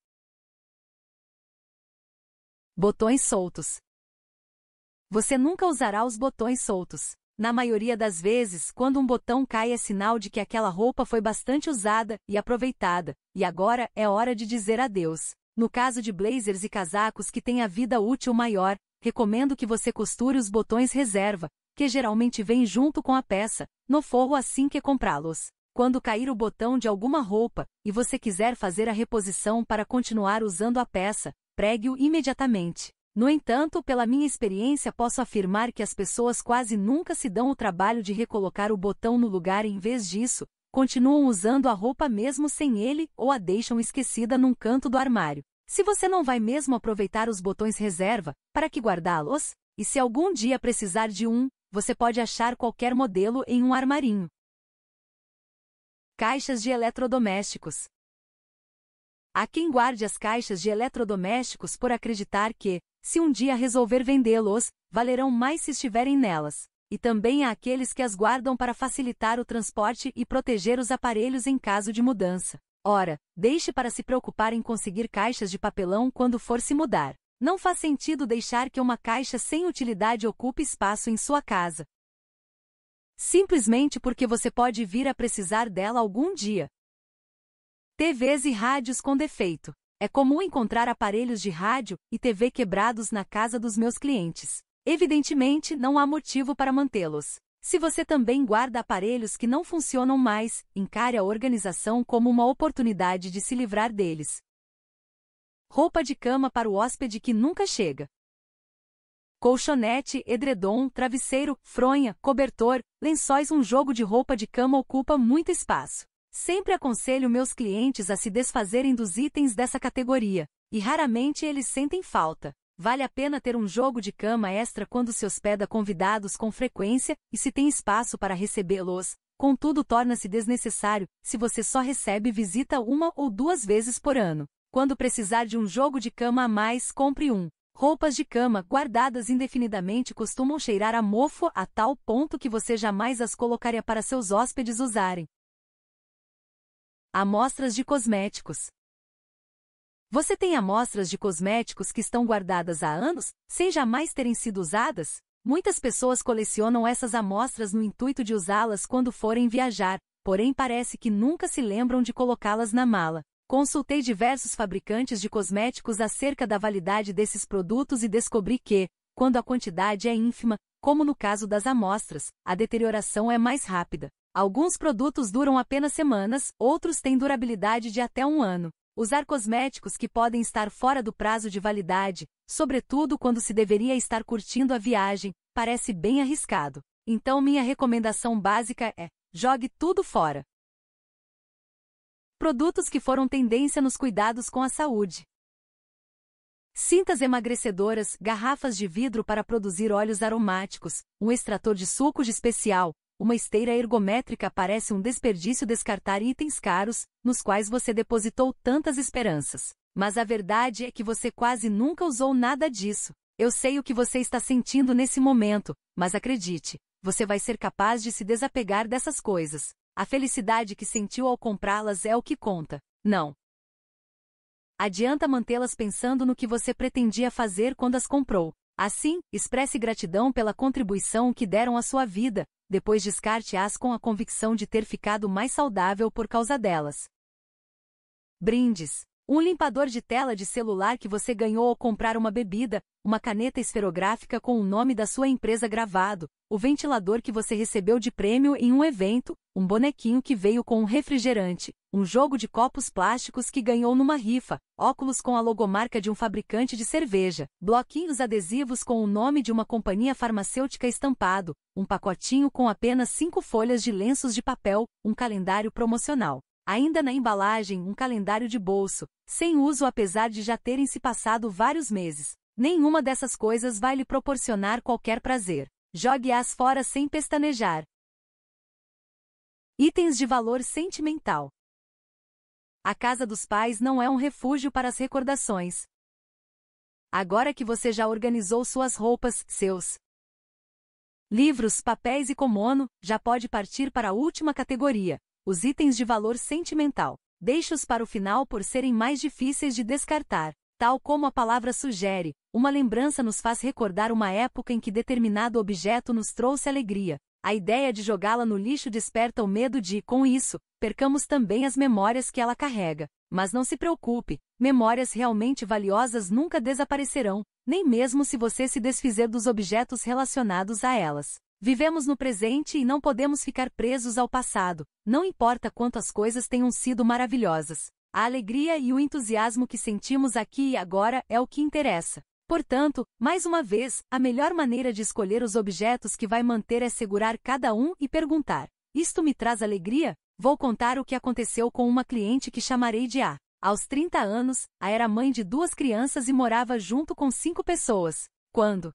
Botões soltos. Você nunca usará os botões soltos. Na maioria das vezes, quando um botão cai é sinal de que aquela roupa foi bastante usada e aproveitada, e agora é hora de dizer adeus. No caso de blazers e casacos que têm a vida útil maior, recomendo que você costure os botões reserva, que geralmente vêm junto com a peça, no forro assim que comprá-los. Quando cair o botão de alguma roupa, e você quiser fazer a reposição para continuar usando a peça, pregue-o imediatamente. No entanto, pela minha experiência posso afirmar que as pessoas quase nunca se dão o trabalho de recolocar o botão no lugar e em vez disso, continuam usando a roupa mesmo sem ele ou a deixam esquecida num canto do armário. Se você não vai mesmo aproveitar os botões reserva, para que guardá-los? E se algum dia precisar de um, você pode achar qualquer modelo em um armarinho. Caixas de eletrodomésticos. Há quem guarde as caixas de eletrodomésticos por acreditar que, se um dia resolver vendê-los, valerão mais se estiverem nelas. E também há aqueles que as guardam para facilitar o transporte e proteger os aparelhos em caso de mudança. Ora, deixe para se preocupar em conseguir caixas de papelão quando for se mudar. Não faz sentido deixar que uma caixa sem utilidade ocupe espaço em sua casa. Simplesmente porque você pode vir a precisar dela algum dia. TVs e rádios com defeito. É comum encontrar aparelhos de rádio e TV quebrados na casa dos meus clientes. Evidentemente, não há motivo para mantê-los. Se você também guarda aparelhos que não funcionam mais, encare a organização como uma oportunidade de se livrar deles. Roupa de cama para o hóspede que nunca chega. Colchonete, edredom, travesseiro, fronha, cobertor, lençóis. Um jogo de roupa de cama ocupa muito espaço. Sempre aconselho meus clientes a se desfazerem dos itens dessa categoria, e raramente eles sentem falta. Vale a pena ter um jogo de cama extra quando se hospeda convidados com frequência e se tem espaço para recebê-los, contudo torna-se desnecessário se você só recebe visita uma ou duas vezes por ano. Quando precisar de um jogo de cama a mais, compre um. Roupas de cama guardadas indefinidamente costumam cheirar a mofo a tal ponto que você jamais as colocaria para seus hóspedes usarem. Amostras de cosméticos. Você tem amostras de cosméticos que estão guardadas há anos, sem jamais terem sido usadas? Muitas pessoas colecionam essas amostras no intuito de usá-las quando forem viajar, porém parece que nunca se lembram de colocá-las na mala. Consultei diversos fabricantes de cosméticos acerca da validade desses produtos e descobri que, quando a quantidade é ínfima, como no caso das amostras, a deterioração é mais rápida. Alguns produtos duram apenas semanas, outros têm durabilidade de até um ano. Usar cosméticos que podem estar fora do prazo de validade, sobretudo quando se deveria estar curtindo a viagem, parece bem arriscado. Então minha recomendação básica é: jogue tudo fora. Produtos que foram tendência nos cuidados com a saúde. Cintas emagrecedoras, garrafas de vidro para produzir óleos aromáticos, um extrator de sucos especial, uma esteira ergométrica parece um desperdício descartar itens caros, nos quais você depositou tantas esperanças. Mas a verdade é que você quase nunca usou nada disso. Eu sei o que você está sentindo nesse momento, mas acredite, você vai ser capaz de se desapegar dessas coisas. A felicidade que sentiu ao comprá-las é o que conta. Não adianta mantê-las pensando no que você pretendia fazer quando as comprou. Assim, expresse gratidão pela contribuição que deram à sua vida, depois descarte-as com a convicção de ter ficado mais saudável por causa delas. Brindes. Um limpador de tela de celular que você ganhou ao comprar uma bebida, uma caneta esferográfica com o nome da sua empresa gravado, o ventilador que você recebeu de prêmio em um evento, um bonequinho que veio com um refrigerante, um jogo de copos plásticos que ganhou numa rifa, óculos com a logomarca de um fabricante de cerveja, bloquinhos adesivos com o nome de uma companhia farmacêutica estampado, um pacotinho com apenas 5 folhas de lenços de papel, um calendário promocional. Ainda na embalagem, um calendário de bolso, sem uso apesar de já terem se passado vários meses. Nenhuma dessas coisas vai lhe proporcionar qualquer prazer. Jogue-as fora sem pestanejar. Itens de valor sentimental. A casa dos pais não é um refúgio para as recordações. Agora que você já organizou suas roupas, seus livros, papéis e kimono, já pode partir para a última categoria. Os itens de valor sentimental. Deixe-os para o final por serem mais difíceis de descartar. Tal como a palavra sugere, uma lembrança nos faz recordar uma época em que determinado objeto nos trouxe alegria. A ideia de jogá-la no lixo desperta o medo de, com isso, percamos também as memórias que ela carrega. Mas não se preocupe, memórias realmente valiosas nunca desaparecerão, nem mesmo se você se desfizer dos objetos relacionados a elas. Vivemos no presente e não podemos ficar presos ao passado, não importa quanto as coisas tenham sido maravilhosas. A alegria e o entusiasmo que sentimos aqui e agora é o que interessa. Portanto, mais uma vez, a melhor maneira de escolher os objetos que vai manter é segurar cada um e perguntar: isto me traz alegria? Vou contar o que aconteceu com uma cliente que chamarei de A. Aos 30 anos, A era mãe de 2 crianças e morava junto com 5 pessoas. Quando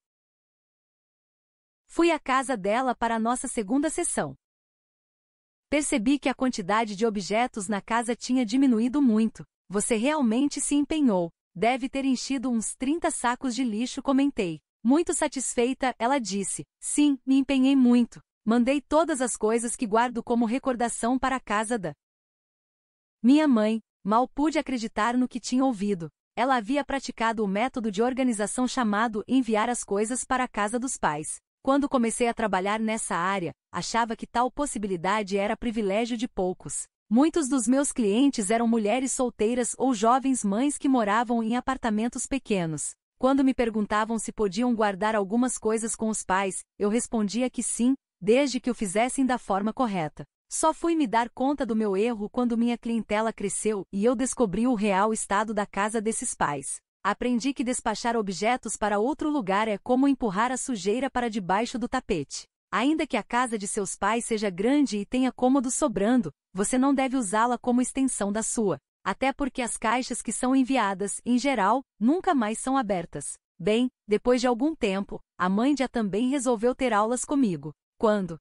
fui à casa dela para a nossa segunda sessão, percebi que a quantidade de objetos na casa tinha diminuído muito. Você realmente se empenhou. Deve ter enchido uns 30 sacos de lixo, comentei. Muito satisfeita, ela disse: sim, me empenhei muito. Mandei todas as coisas que guardo como recordação para a casa da minha mãe. Mal pude acreditar no que tinha ouvido. Ela havia praticado o método de organização chamado enviar as coisas para a casa dos pais. Quando comecei a trabalhar nessa área, achava que tal possibilidade era privilégio de poucos. Muitos dos meus clientes eram mulheres solteiras ou jovens mães que moravam em apartamentos pequenos. Quando me perguntavam se podiam guardar algumas coisas com os pais, eu respondia que sim, desde que o fizessem da forma correta. Só fui me dar conta do meu erro quando minha clientela cresceu e eu descobri o real estado da casa desses pais. Aprendi que despachar objetos para outro lugar é como empurrar a sujeira para debaixo do tapete. Ainda que a casa de seus pais seja grande e tenha cômodos sobrando, você não deve usá-la como extensão da sua. Até porque as caixas que são enviadas, em geral, nunca mais são abertas. Bem, depois de algum tempo, a mãe de A também resolveu ter aulas comigo. Quando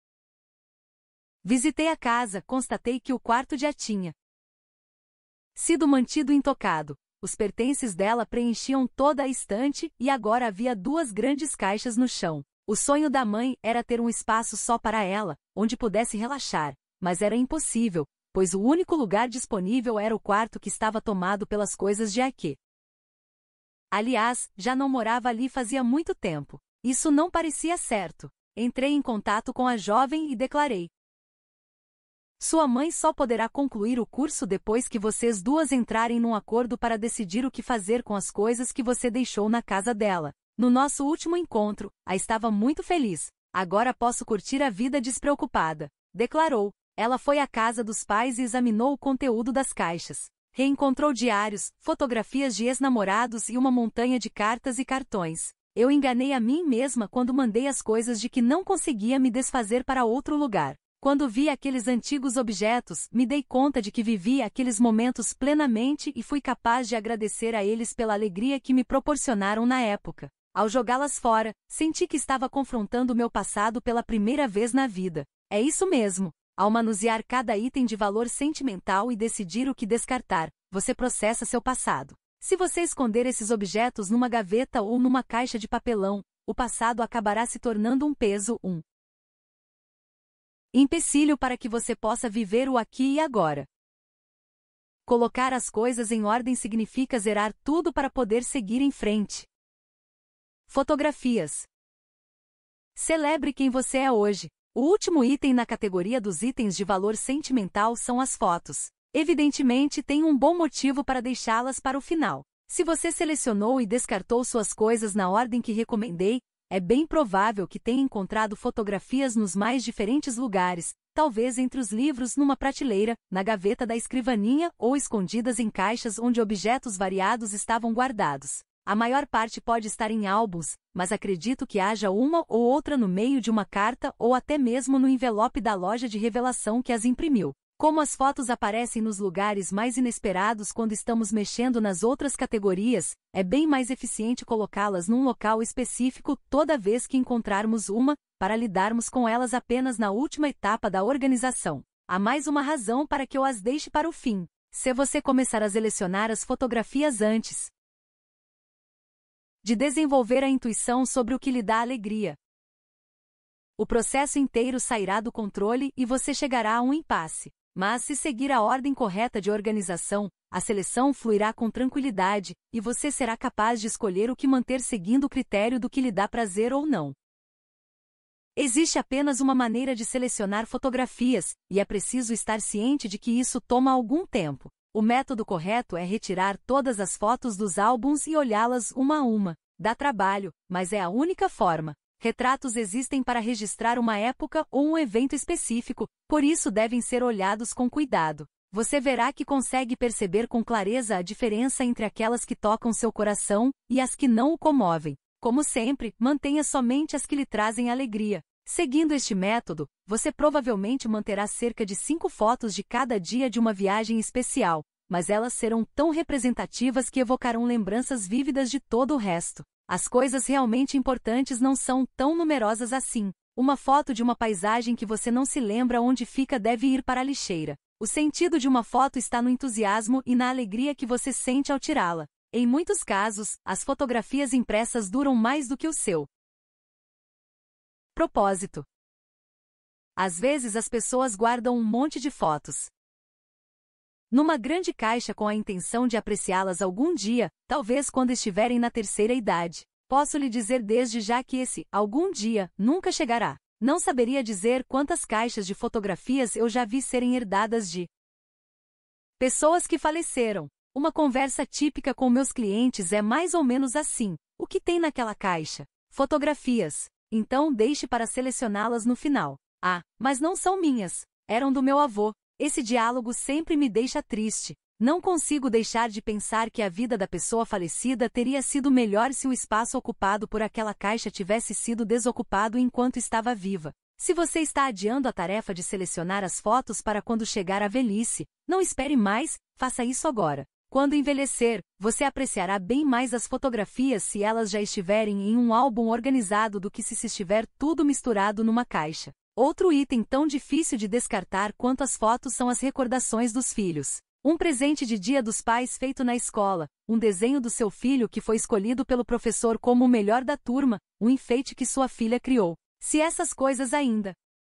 visitei a casa, constatei que o quarto de A tinha sido mantido intocado. Os pertences dela preenchiam toda a estante e agora havia 2 grandes caixas no chão. O sonho da mãe era ter um espaço só para ela, onde pudesse relaxar, mas era impossível, pois o único lugar disponível era o quarto que estava tomado pelas coisas de Aki. Aliás, já não morava ali fazia muito tempo. Isso não parecia certo. Entrei em contato com a jovem e declarei: sua mãe só poderá concluir o curso depois que vocês 2 entrarem num acordo para decidir o que fazer com as coisas que você deixou na casa dela. No nosso último encontro, A estava muito feliz. Agora posso curtir a vida despreocupada, declarou. Ela foi à casa dos pais e examinou o conteúdo das caixas. Reencontrou diários, fotografias de ex-namorados e uma montanha de cartas e cartões. Eu enganei a mim mesma quando mandei as coisas de que não conseguia me desfazer para outro lugar. Quando vi aqueles antigos objetos, me dei conta de que vivi aqueles momentos plenamente e fui capaz de agradecer a eles pela alegria que me proporcionaram na época. Ao jogá-las fora, senti que estava confrontando o meu passado pela primeira vez na vida. É isso mesmo. Ao manusear cada item de valor sentimental e decidir o que descartar, você processa seu passado. Se você esconder esses objetos numa gaveta ou numa caixa de papelão, o passado acabará se tornando um peso, um empecilho para que você possa viver o aqui e agora. Colocar as coisas em ordem significa zerar tudo para poder seguir em frente. Fotografias. Celebre quem você é hoje. O último item na categoria dos itens de valor sentimental são as fotos. Evidentemente, tem um bom motivo para deixá-las para o final. Se você selecionou e descartou suas coisas na ordem que recomendei, é bem provável que tenha encontrado fotografias nos mais diferentes lugares, talvez entre os livros numa prateleira, na gaveta da escrivaninha ou escondidas em caixas onde objetos variados estavam guardados. A maior parte pode estar em álbuns, mas acredito que haja uma ou outra no meio de uma carta ou até mesmo no envelope da loja de revelação que as imprimiu. Como as fotos aparecem nos lugares mais inesperados quando estamos mexendo nas outras categorias, é bem mais eficiente colocá-las num local específico toda vez que encontrarmos uma, para lidarmos com elas apenas na última etapa da organização. Há mais uma razão para que eu as deixe para o fim. Se você começar a selecionar as fotografias antes de desenvolver a intuição sobre o que lhe dá alegria, o processo inteiro sairá do controle e você chegará a um impasse. Mas se seguir a ordem correta de organização, a seleção fluirá com tranquilidade, e você será capaz de escolher o que manter seguindo o critério do que lhe dá prazer ou não. Existe apenas uma maneira de selecionar fotografias, e é preciso estar ciente de que isso toma algum tempo. O método correto é retirar todas as fotos dos álbuns e olhá-las uma a uma. Dá trabalho, mas é a única forma. Retratos existem para registrar uma época ou um evento específico, por isso devem ser olhados com cuidado. Você verá que consegue perceber com clareza a diferença entre aquelas que tocam seu coração e as que não o comovem. Como sempre, mantenha somente as que lhe trazem alegria. Seguindo este método, você provavelmente manterá cerca de 5 fotos de cada dia de uma viagem especial, mas elas serão tão representativas que evocarão lembranças vívidas de todo o resto. As coisas realmente importantes não são tão numerosas assim. Uma foto de uma paisagem que você não se lembra onde fica deve ir para a lixeira. O sentido de uma foto está no entusiasmo e na alegria que você sente ao tirá-la. Em muitos casos, as fotografias impressas duram mais do que o seu propósito. Às vezes as pessoas guardam um monte de fotos numa grande caixa com a intenção de apreciá-las algum dia, talvez quando estiverem na terceira idade. Posso lhe dizer desde já que esse algum dia nunca chegará. Não saberia dizer quantas caixas de fotografias eu já vi serem herdadas de pessoas que faleceram. Uma conversa típica com meus clientes é mais ou menos assim: o que tem naquela caixa? Fotografias. Então deixe para selecioná-las no final. Ah, mas não são minhas. Eram do meu avô. Esse diálogo sempre me deixa triste. Não consigo deixar de pensar que a vida da pessoa falecida teria sido melhor se o espaço ocupado por aquela caixa tivesse sido desocupado enquanto estava viva. Se você está adiando a tarefa de selecionar as fotos para quando chegar à velhice, não espere mais, faça isso agora. Quando envelhecer, você apreciará bem mais as fotografias se elas já estiverem em um álbum organizado do que se estiver tudo misturado numa caixa. Outro item tão difícil de descartar quanto as fotos são as recordações dos filhos. Um presente de Dia dos Pais feito na escola, um desenho do seu filho que foi escolhido pelo professor como o melhor da turma, um enfeite que sua filha criou. Se essas coisas ainda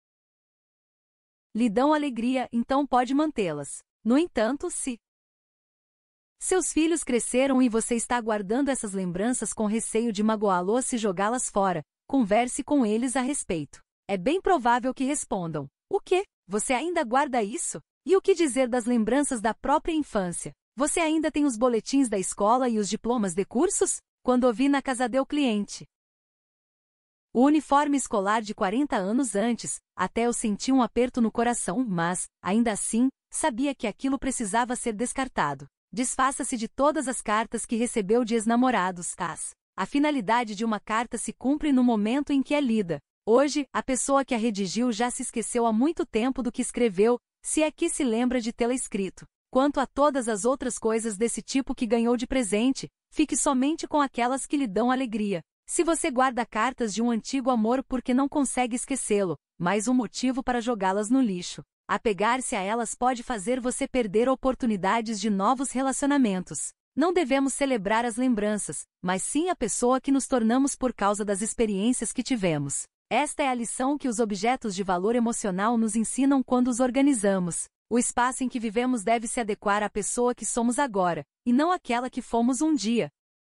lhe dão alegria, então pode mantê-las. No entanto, se seus filhos cresceram e você está guardando essas lembranças com receio de magoá-los se jogá-las fora, converse com eles a respeito. É bem provável que respondam: o quê? Você ainda guarda isso? E o que dizer das lembranças da própria infância? Você ainda tem os boletins da escola e os diplomas de cursos? Quando ouvi na casa do cliente o uniforme escolar de 40 anos antes, até eu senti um aperto no coração, mas, ainda assim, sabia que aquilo precisava ser descartado. Desfaça-se de todas as cartas que recebeu de ex-namorados. A finalidade de uma carta se cumpre no momento em que é lida. Hoje, a pessoa que a redigiu já se esqueceu há muito tempo do que escreveu, se é que se lembra de tê-la escrito. Quanto a todas as outras coisas desse tipo que ganhou de presente, fique somente com aquelas que lhe dão alegria. Se você guarda cartas de um antigo amor porque não consegue esquecê-lo, mais um motivo para jogá-las no lixo. Apegar-se a elas pode fazer você perder oportunidades de novos relacionamentos. Não devemos celebrar as lembranças, mas sim a pessoa que nos tornamos por causa das experiências que tivemos. Esta é a lição que os objetos de valor emocional nos ensinam quando os organizamos. O espaço em que vivemos deve se adequar à pessoa que somos agora, e não àquela que fomos um dia.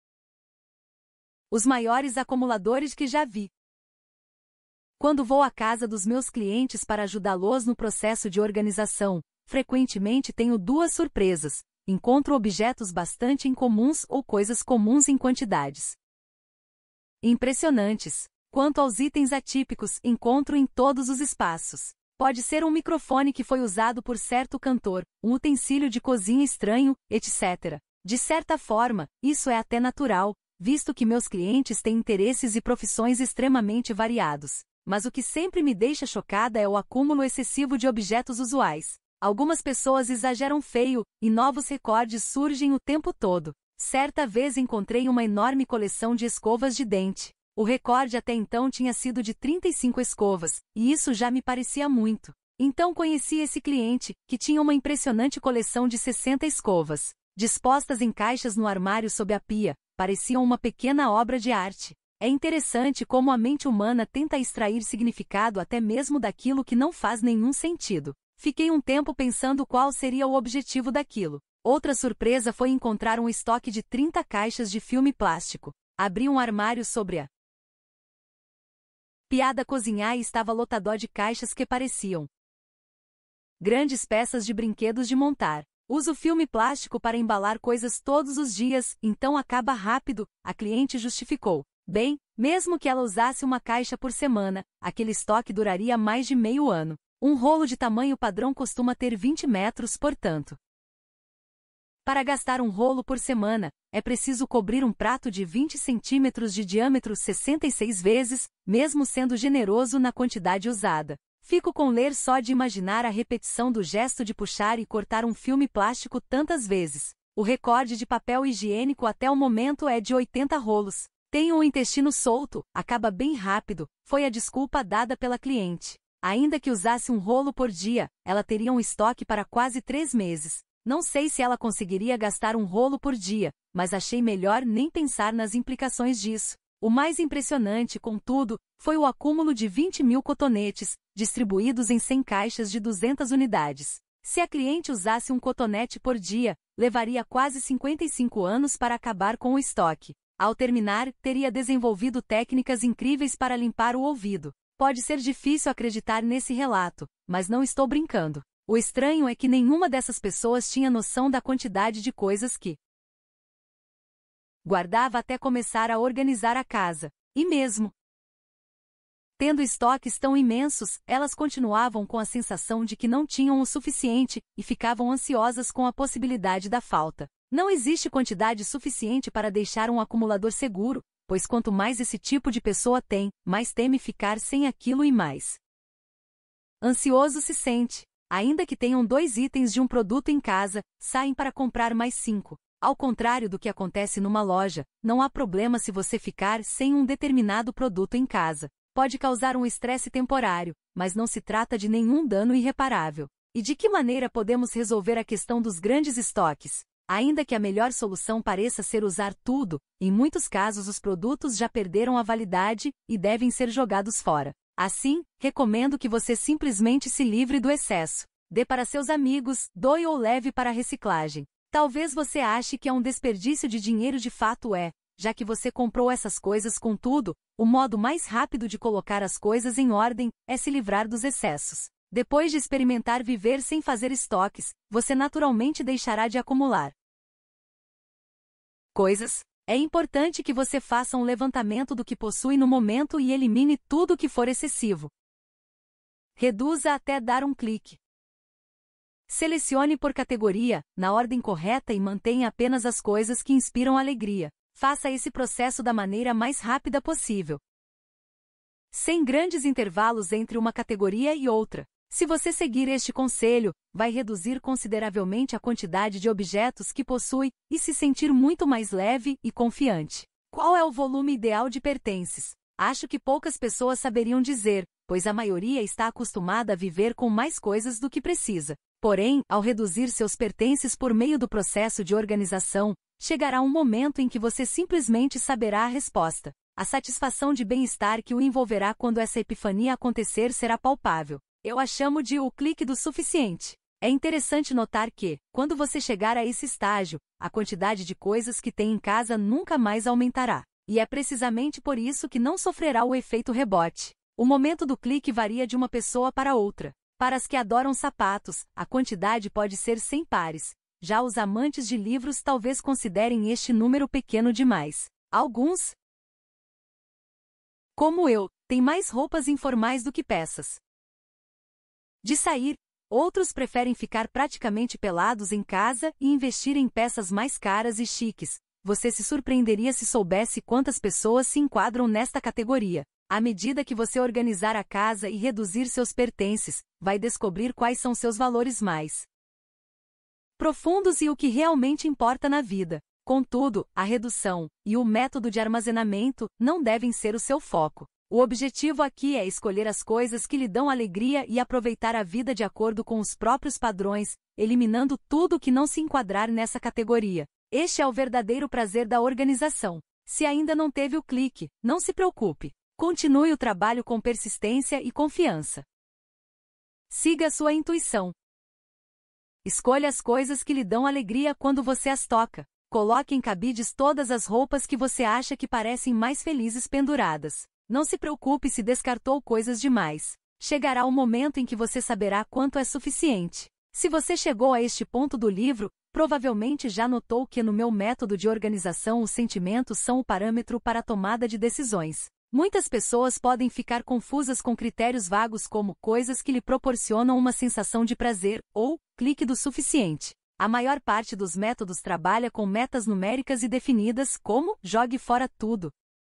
Os maiores acumuladores que já vi. Quando vou à casa dos meus clientes para ajudá-los no processo de organização, frequentemente tenho duas surpresas. Encontro objetos bastante incomuns ou coisas comuns em quantidades impressionantes. Quanto aos itens atípicos, encontro em todos os espaços. Pode ser um microfone que foi usado por certo cantor, um utensílio de cozinha estranho, etc. De certa forma, isso é até natural, visto que meus clientes têm interesses e profissões extremamente variados. Mas o que sempre me deixa chocada é o acúmulo excessivo de objetos usuais. Algumas pessoas exageram feio, e novos recordes surgem o tempo todo. Certa vez encontrei uma enorme coleção de escovas de dente. O recorde até então tinha sido de 35 escovas, e isso já me parecia muito. Então conheci esse cliente, que tinha uma impressionante coleção de 60 escovas. Dispostas em caixas no armário sob a pia, pareciam uma pequena obra de arte. É interessante como a mente humana tenta extrair significado até mesmo daquilo que não faz nenhum sentido. Fiquei um tempo pensando qual seria o objetivo daquilo. Outra surpresa foi encontrar um estoque de 30 caixas de filme plástico. Abri um armário sobre a pia da cozinhar e estava lotado de caixas que pareciam grandes peças de brinquedos de montar. Uso filme plástico para embalar coisas todos os dias, então acaba rápido, a cliente justificou. Bem, mesmo que ela usasse uma caixa por semana, aquele estoque duraria mais de meio ano. Um rolo de tamanho padrão costuma ter 20 metros, portanto. Para gastar um rolo por semana, é preciso cobrir um prato de 20 centímetros de diâmetro 66 vezes, mesmo sendo generoso na quantidade usada. Fico com ler só de imaginar a repetição do gesto de puxar e cortar um filme plástico tantas vezes. O recorde de papel higiênico até o momento é de 80 rolos. Tenho o intestino solto, acaba bem rápido, foi a desculpa dada pela cliente. Ainda que usasse um rolo por dia, ela teria um estoque para quase 3 meses. Não sei se ela conseguiria gastar um rolo por dia, mas achei melhor nem pensar nas implicações disso. O mais impressionante, contudo, foi o acúmulo de 20 mil cotonetes, distribuídos em 100 caixas de 200 unidades. Se a cliente usasse um cotonete por dia, levaria quase 55 anos para acabar com o estoque. Ao terminar, teria desenvolvido técnicas incríveis para limpar o ouvido. Pode ser difícil acreditar nesse relato, mas não estou brincando. O estranho é que nenhuma dessas pessoas tinha noção da quantidade de coisas que guardava até começar a organizar a casa. E mesmo tendo estoques tão imensos, elas continuavam com a sensação de que não tinham o suficiente, e ficavam ansiosas com a possibilidade da falta. Não existe quantidade suficiente para deixar um acumulador seguro, pois quanto mais esse tipo de pessoa tem, mais teme ficar sem aquilo e mais ansioso se sente. Ainda que tenham 2 itens de um produto em casa, saem para comprar mais 5. Ao contrário do que acontece numa loja, não há problema se você ficar sem um determinado produto em casa. Pode causar um estresse temporário, mas não se trata de nenhum dano irreparável. E de que maneira podemos resolver a questão dos grandes estoques? Ainda que a melhor solução pareça ser usar tudo, em muitos casos os produtos já perderam a validade e devem ser jogados fora. Assim, recomendo que você simplesmente se livre do excesso. Dê para seus amigos, doe ou leve para a reciclagem. Talvez você ache que é um desperdício de dinheiro, de fato é, já que você comprou essas coisas. Contudo, o modo mais rápido de colocar as coisas em ordem é se livrar dos excessos. Depois de experimentar viver sem fazer estoques, você naturalmente deixará de acumular coisas. É importante que você faça um levantamento do que possui no momento e elimine tudo que for excessivo. Reduza até dar um clique. Selecione por categoria, na ordem correta, e mantenha apenas as coisas que inspiram alegria. Faça esse processo da maneira mais rápida possível, sem grandes intervalos entre uma categoria e outra. Se você seguir este conselho, vai reduzir consideravelmente a quantidade de objetos que possui e se sentir muito mais leve e confiante. Qual é o volume ideal de pertences? Acho que poucas pessoas saberiam dizer, pois a maioria está acostumada a viver com mais coisas do que precisa. Porém, ao reduzir seus pertences por meio do processo de organização, chegará um momento em que você simplesmente saberá a resposta. A satisfação de bem-estar que o envolverá quando essa epifania acontecer será palpável. Eu a chamo de o clique do suficiente. É interessante notar que, quando você chegar a esse estágio, a quantidade de coisas que tem em casa nunca mais aumentará. E é precisamente por isso que não sofrerá o efeito rebote. O momento do clique varia de uma pessoa para outra. Para as que adoram sapatos, a quantidade pode ser 100 pares. Já os amantes de livros talvez considerem este número pequeno demais. Alguns, como eu, têm mais roupas informais do que peças de sair. Outros preferem ficar praticamente pelados em casa e investir em peças mais caras e chiques. Você se surpreenderia se soubesse quantas pessoas se enquadram nesta categoria. À medida que você organizar a casa e reduzir seus pertences, vai descobrir quais são seus valores mais profundos e o que realmente importa na vida. Contudo, a redução e o método de armazenamento não devem ser o seu foco. O objetivo aqui é escolher as coisas que lhe dão alegria e aproveitar a vida de acordo com os próprios padrões, eliminando tudo que não se enquadrar nessa categoria. Este é o verdadeiro prazer da organização. Se ainda não teve o clique, não se preocupe. Continue o trabalho com persistência e confiança. Siga a sua intuição. Escolha as coisas que lhe dão alegria quando você as toca. Coloque em cabides todas as roupas que você acha que parecem mais felizes penduradas. Não se preocupe se descartou coisas demais. Chegará o momento em que você saberá quanto é suficiente. Se você chegou a este ponto do livro, provavelmente já notou que no meu método de organização os sentimentos são o parâmetro para a tomada de decisões. Muitas pessoas podem ficar confusas com critérios vagos como coisas que lhe proporcionam uma sensação de prazer ou clique do suficiente. A maior parte dos métodos trabalha com metas numéricas e definidas como jogue fora tudo.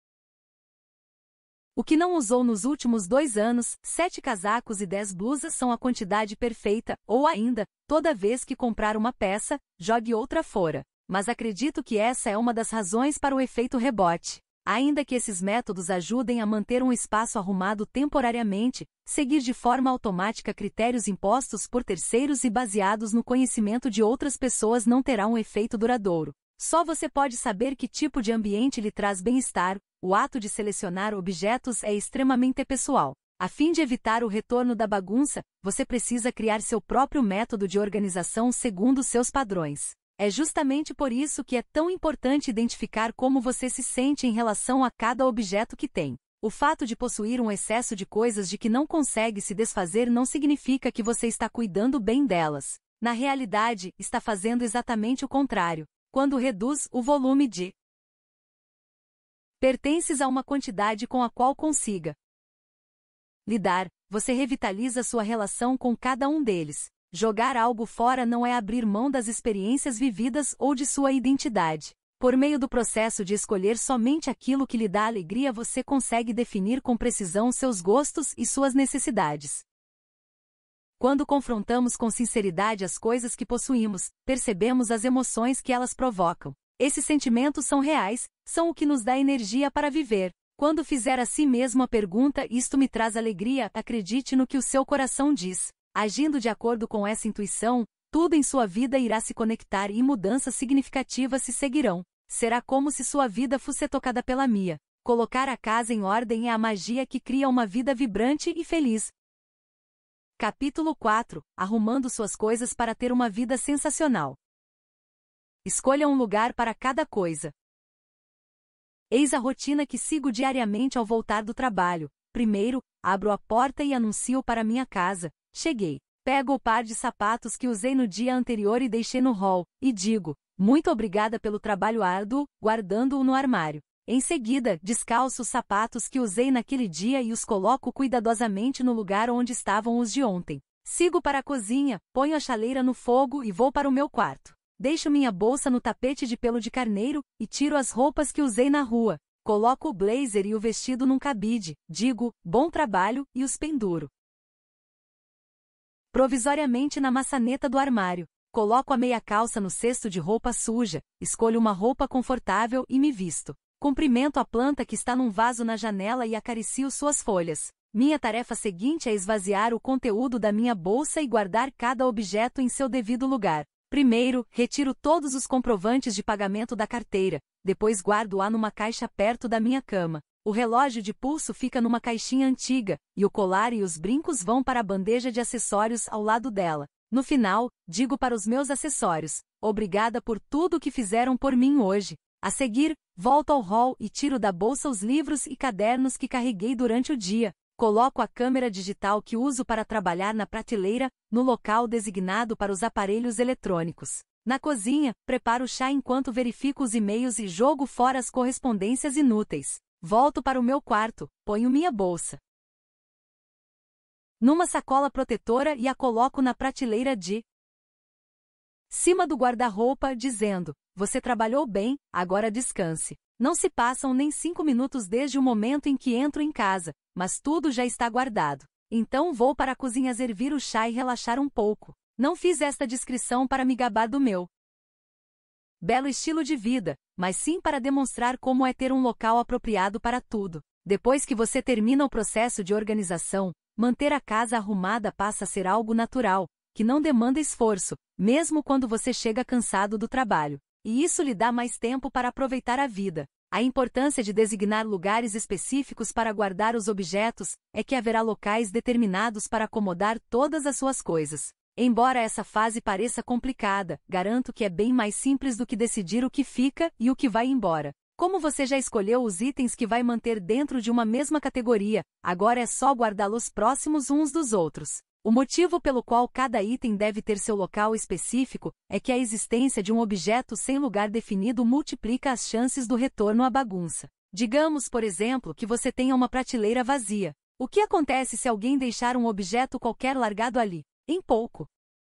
O que não usou nos últimos 2 anos, 7 casacos e 10 blusas são a quantidade perfeita, ou ainda, toda vez que comprar uma peça, jogue outra fora. Mas acredito que essa é uma das razões para o efeito rebote. Ainda que esses métodos ajudem a manter um espaço arrumado temporariamente, seguir de forma automática critérios impostos por terceiros e baseados no conhecimento de outras pessoas não terá um efeito duradouro. Só você pode saber que tipo de ambiente lhe traz bem-estar. O ato de selecionar objetos é extremamente pessoal. A fim de evitar o retorno da bagunça, você precisa criar seu próprio método de organização segundo seus padrões. É justamente por isso que é tão importante identificar como você se sente em relação a cada objeto que tem. O fato de possuir um excesso de coisas de que não consegue se desfazer não significa que você está cuidando bem delas. Na realidade, está fazendo exatamente o contrário. Quando reduz o volume de pertences a uma quantidade com a qual consiga lidar, você revitaliza sua relação com cada um deles. Jogar algo fora não é abrir mão das experiências vividas ou de sua identidade. Por meio do processo de escolher somente aquilo que lhe dá alegria, você consegue definir com precisão seus gostos e suas necessidades. Quando confrontamos com sinceridade as coisas que possuímos, percebemos as emoções que elas provocam. Esses sentimentos são reais, são o que nos dá energia para viver. Quando fizer a si mesmo a pergunta "isto me traz alegria?", acredite no que o seu coração diz. Agindo de acordo com essa intuição, tudo em sua vida irá se conectar e mudanças significativas se seguirão. Será como se sua vida fosse tocada pela minha. Colocar a casa em ordem é a magia que cria uma vida vibrante e feliz. Capítulo 4. Arrumando suas coisas para ter uma vida sensacional. Escolha um lugar para cada coisa. Eis a rotina que sigo diariamente ao voltar do trabalho. Primeiro, abro a porta e anuncio para minha casa: cheguei. Pego o par de sapatos que usei no dia anterior e deixei no hall, e digo: muito obrigada pelo trabalho árduo, guardando-o no armário. Em seguida, descalço os sapatos que usei naquele dia e os coloco cuidadosamente no lugar onde estavam os de ontem. Sigo para a cozinha, ponho a chaleira no fogo e vou para o meu quarto. Deixo minha bolsa no tapete de pelo de carneiro, e tiro as roupas que usei na rua. Coloco o blazer e o vestido num cabide, digo, bom trabalho, e os penduro provisoriamente na maçaneta do armário. Coloco a meia calça no cesto de roupa suja, escolho uma roupa confortável e me visto. Cumprimento a planta que está num vaso na janela e acaricio suas folhas. Minha tarefa seguinte é esvaziar o conteúdo da minha bolsa e guardar cada objeto em seu devido lugar. Primeiro, retiro todos os comprovantes de pagamento da carteira, depois guardo-a numa caixa perto da minha cama. O relógio de pulso fica numa caixinha antiga, e o colar e os brincos vão para a bandeja de acessórios ao lado dela. No final, digo para os meus acessórios: obrigada por tudo o que fizeram por mim hoje. A seguir, volto ao hall e tiro da bolsa os livros e cadernos que carreguei durante o dia. Coloco a câmera digital que uso para trabalhar na prateleira, no local designado para os aparelhos eletrônicos. Na cozinha, preparo chá enquanto verifico os e-mails e jogo fora as correspondências inúteis. Volto para o meu quarto, ponho minha bolsa numa sacola protetora e a coloco na prateleira de cima do guarda-roupa, dizendo: você trabalhou bem, agora descanse. Não se passam nem 5 minutos desde o momento em que entro em casa, mas tudo já está guardado. Então vou para a cozinha servir o chá e relaxar um pouco. Não fiz esta descrição para me gabar do meu belo estilo de vida, mas sim para demonstrar como é ter um local apropriado para tudo. Depois que você termina o processo de organização, manter a casa arrumada passa a ser algo natural, que não demanda esforço, mesmo quando você chega cansado do trabalho. E isso lhe dá mais tempo para aproveitar a vida. A importância de designar lugares específicos para guardar os objetos é que haverá locais determinados para acomodar todas as suas coisas. Embora essa fase pareça complicada, garanto que é bem mais simples do que decidir o que fica e o que vai embora. Como você já escolheu os itens que vai manter dentro de uma mesma categoria, agora é só guardá-los próximos uns dos outros. O motivo pelo qual cada item deve ter seu local específico é que a existência de um objeto sem lugar definido multiplica as chances do retorno à bagunça. Digamos, por exemplo, que você tenha uma prateleira vazia. O que acontece se alguém deixar um objeto qualquer largado ali? Em pouco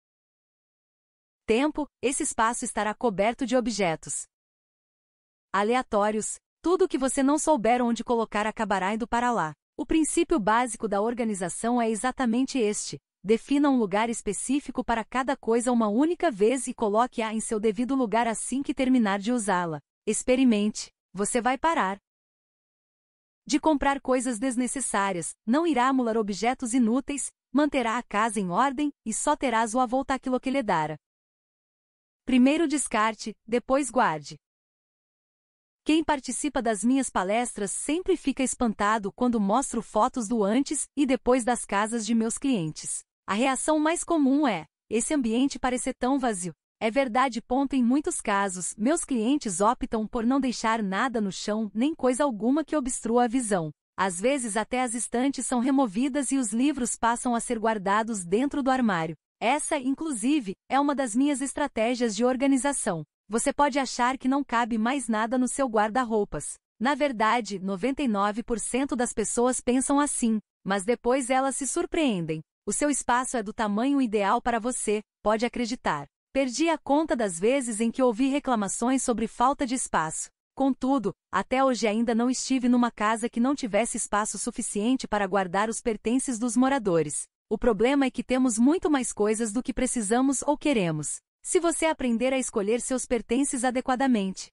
tempo, esse espaço estará coberto de objetos aleatórios. Tudo que você não souber onde colocar acabará indo para lá. O princípio básico da organização é exatamente este: defina um lugar específico para cada coisa uma única vez e coloque-a em seu devido lugar assim que terminar de usá-la. Experimente. Você vai parar de comprar coisas desnecessárias, não irá acumular objetos inúteis, manterá a casa em ordem e só terás o a volta aquilo que lhe dara. Primeiro descarte, depois guarde. Quem participa das minhas palestras sempre fica espantado quando mostro fotos do antes e depois das casas de meus clientes. A reação mais comum é: esse ambiente parece tão vazio. É verdade. Em muitos casos, meus clientes optam por não deixar nada no chão nem coisa alguma que obstrua a visão. Às vezes até as estantes são removidas e os livros passam a ser guardados dentro do armário. Essa, inclusive, é uma das minhas estratégias de organização. Você pode achar que não cabe mais nada no seu guarda-roupas. Na verdade, 99% das pessoas pensam assim, mas depois elas se surpreendem. O seu espaço é do tamanho ideal para você, pode acreditar. Perdi a conta das vezes em que ouvi reclamações sobre falta de espaço. Contudo, até hoje ainda não estive numa casa que não tivesse espaço suficiente para guardar os pertences dos moradores. O problema é que temos muito mais coisas do que precisamos ou queremos. Se você aprender a escolher seus pertences adequadamente,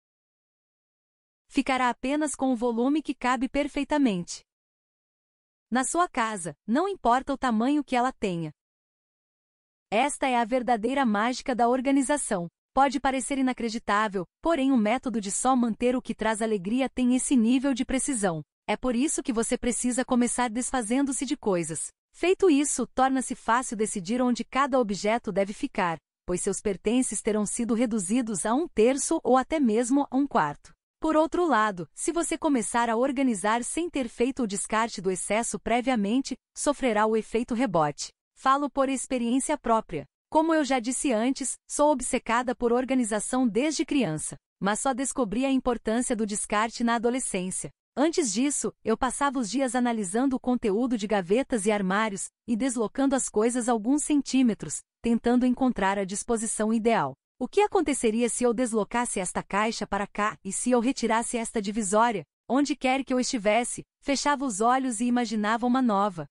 ficará apenas com o volume que cabe perfeitamente na sua casa, não importa o tamanho que ela tenha. Esta é a verdadeira mágica da organização. Pode parecer inacreditável, porém o método de só manter o que traz alegria tem esse nível de precisão. É por isso que você precisa começar desfazendo-se de coisas. Feito isso, torna-se fácil decidir onde cada objeto deve ficar, pois seus pertences terão sido reduzidos a 1/3 ou até mesmo a 1/4. Por outro lado, se você começar a organizar sem ter feito o descarte do excesso previamente, sofrerá o efeito rebote. Falo por experiência própria. Como eu já disse antes, sou obcecada por organização desde criança, mas só descobri a importância do descarte na adolescência. Antes disso, eu passava os dias analisando o conteúdo de gavetas e armários, e deslocando as coisas alguns centímetros, tentando encontrar a disposição ideal. O que aconteceria se eu deslocasse esta caixa para cá e se eu retirasse esta divisória? Onde quer que eu estivesse, fechava os olhos e imaginava uma nova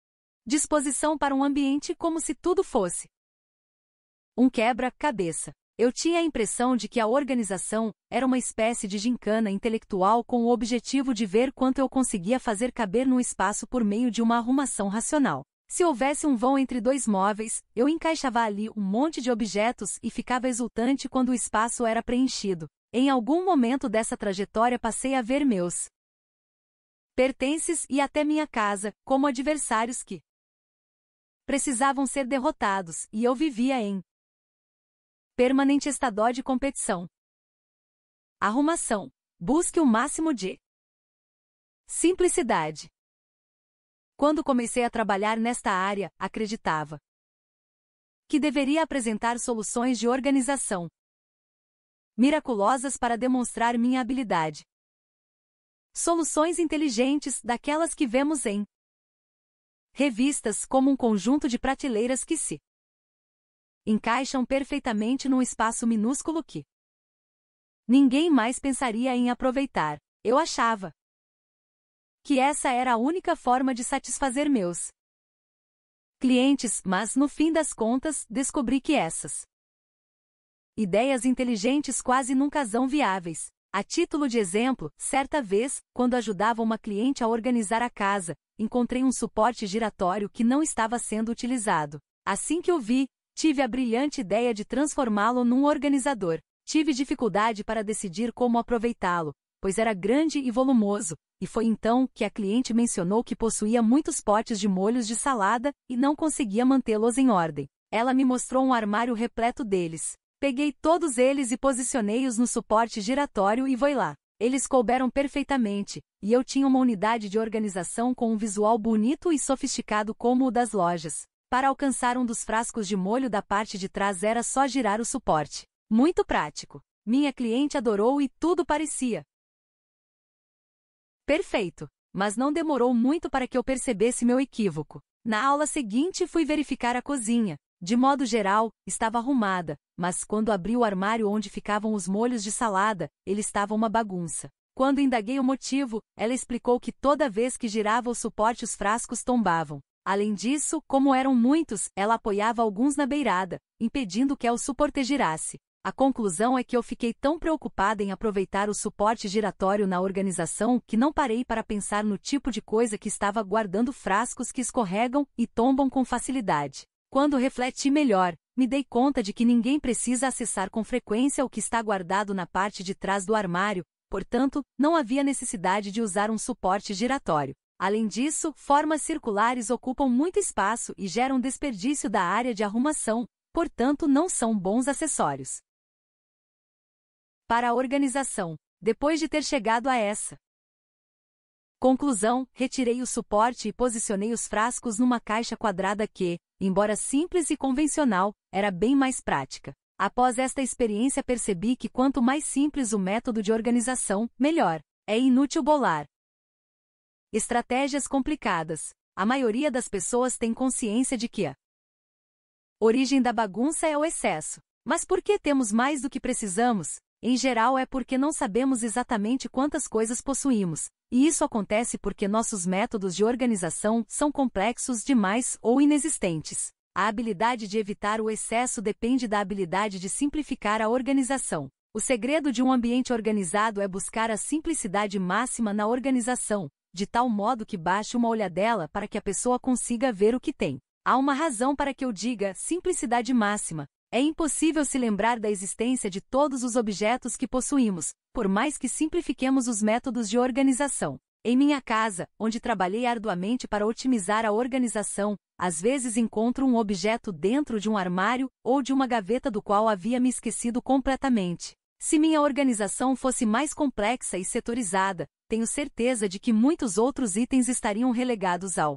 disposição para um ambiente como se tudo fosse um quebra-cabeça. Eu tinha a impressão de que a organização era uma espécie de gincana intelectual com o objetivo de ver quanto eu conseguia fazer caber no espaço por meio de uma arrumação racional. Se houvesse um vão entre dois móveis, eu encaixava ali um monte de objetos e ficava exultante quando o espaço era preenchido. Em algum momento dessa trajetória passei a ver meus pertences e até minha casa como adversários que precisavam ser derrotados, e eu vivia em permanente estado de competição. Arrumação. Busque o máximo de simplicidade. Quando comecei a trabalhar nesta área, acreditava que deveria apresentar soluções de organização miraculosas para demonstrar minha habilidade. Soluções inteligentes, daquelas que vemos em revistas, como um conjunto de prateleiras que se encaixam perfeitamente num espaço minúsculo que ninguém mais pensaria em aproveitar. Eu achava que essa era a única forma de satisfazer meus clientes, mas no fim das contas, descobri que essas ideias inteligentes quase nunca são viáveis. A título de exemplo, certa vez, quando ajudava uma cliente a organizar a casa, encontrei um suporte giratório que não estava sendo utilizado. Assim que o vi, tive a brilhante ideia de transformá-lo num organizador. Tive dificuldade para decidir como aproveitá-lo, pois era grande e volumoso, e foi então que a cliente mencionou que possuía muitos potes de molhos de salada e não conseguia mantê-los em ordem. Ela me mostrou um armário repleto deles. Peguei todos eles e posicionei-os no suporte giratório e foi lá. Eles couberam perfeitamente, e eu tinha uma unidade de organização com um visual bonito e sofisticado como o das lojas. Para alcançar um dos frascos de molho da parte de trás era só girar o suporte. Muito prático. Minha cliente adorou e tudo parecia perfeito, mas não demorou muito para que eu percebesse meu equívoco. Na aula seguinte fui verificar a cozinha. De modo geral, estava arrumada, mas quando abri o armário onde ficavam os molhos de salada, ele estava uma bagunça. Quando indaguei o motivo, ela explicou que toda vez que girava o suporte os frascos tombavam. Além disso, como eram muitos, ela apoiava alguns na beirada, impedindo que o suporte girasse. A conclusão é que eu fiquei tão preocupada em aproveitar o suporte giratório na organização que não parei para pensar no tipo de coisa que estava guardando frascos que escorregam e tombam com facilidade. Quando refleti melhor, me dei conta de que ninguém precisa acessar com frequência o que está guardado na parte de trás do armário, portanto, não havia necessidade de usar um suporte giratório. Além disso, formas circulares ocupam muito espaço e geram desperdício da área de arrumação, portanto não são bons acessórios. Para a organização, depois de ter chegado a essa conclusão, retirei o suporte e posicionei os frascos numa caixa quadrada que, embora simples e convencional, era bem mais prática. Após esta experiência percebi que quanto mais simples o método de organização, melhor. É inútil bolar estratégias complicadas. A maioria das pessoas tem consciência de que a origem da bagunça é o excesso. Mas por que temos mais do que precisamos? Em geral é porque não sabemos exatamente quantas coisas possuímos, e isso acontece porque nossos métodos de organização são complexos demais ou inexistentes. A habilidade de evitar o excesso depende da habilidade de simplificar a organização. O segredo de um ambiente organizado é buscar a simplicidade máxima na organização, de tal modo que baixe uma olhadela para que a pessoa consiga ver o que tem. Há uma razão para que eu diga simplicidade máxima. É impossível se lembrar da existência de todos os objetos que possuímos, por mais que simplifiquemos os métodos de organização. Em minha casa, onde trabalhei arduamente para otimizar a organização, às vezes encontro um objeto dentro de um armário ou de uma gaveta do qual havia me esquecido completamente. Se minha organização fosse mais complexa e setorizada, tenho certeza de que muitos outros itens estariam relegados ao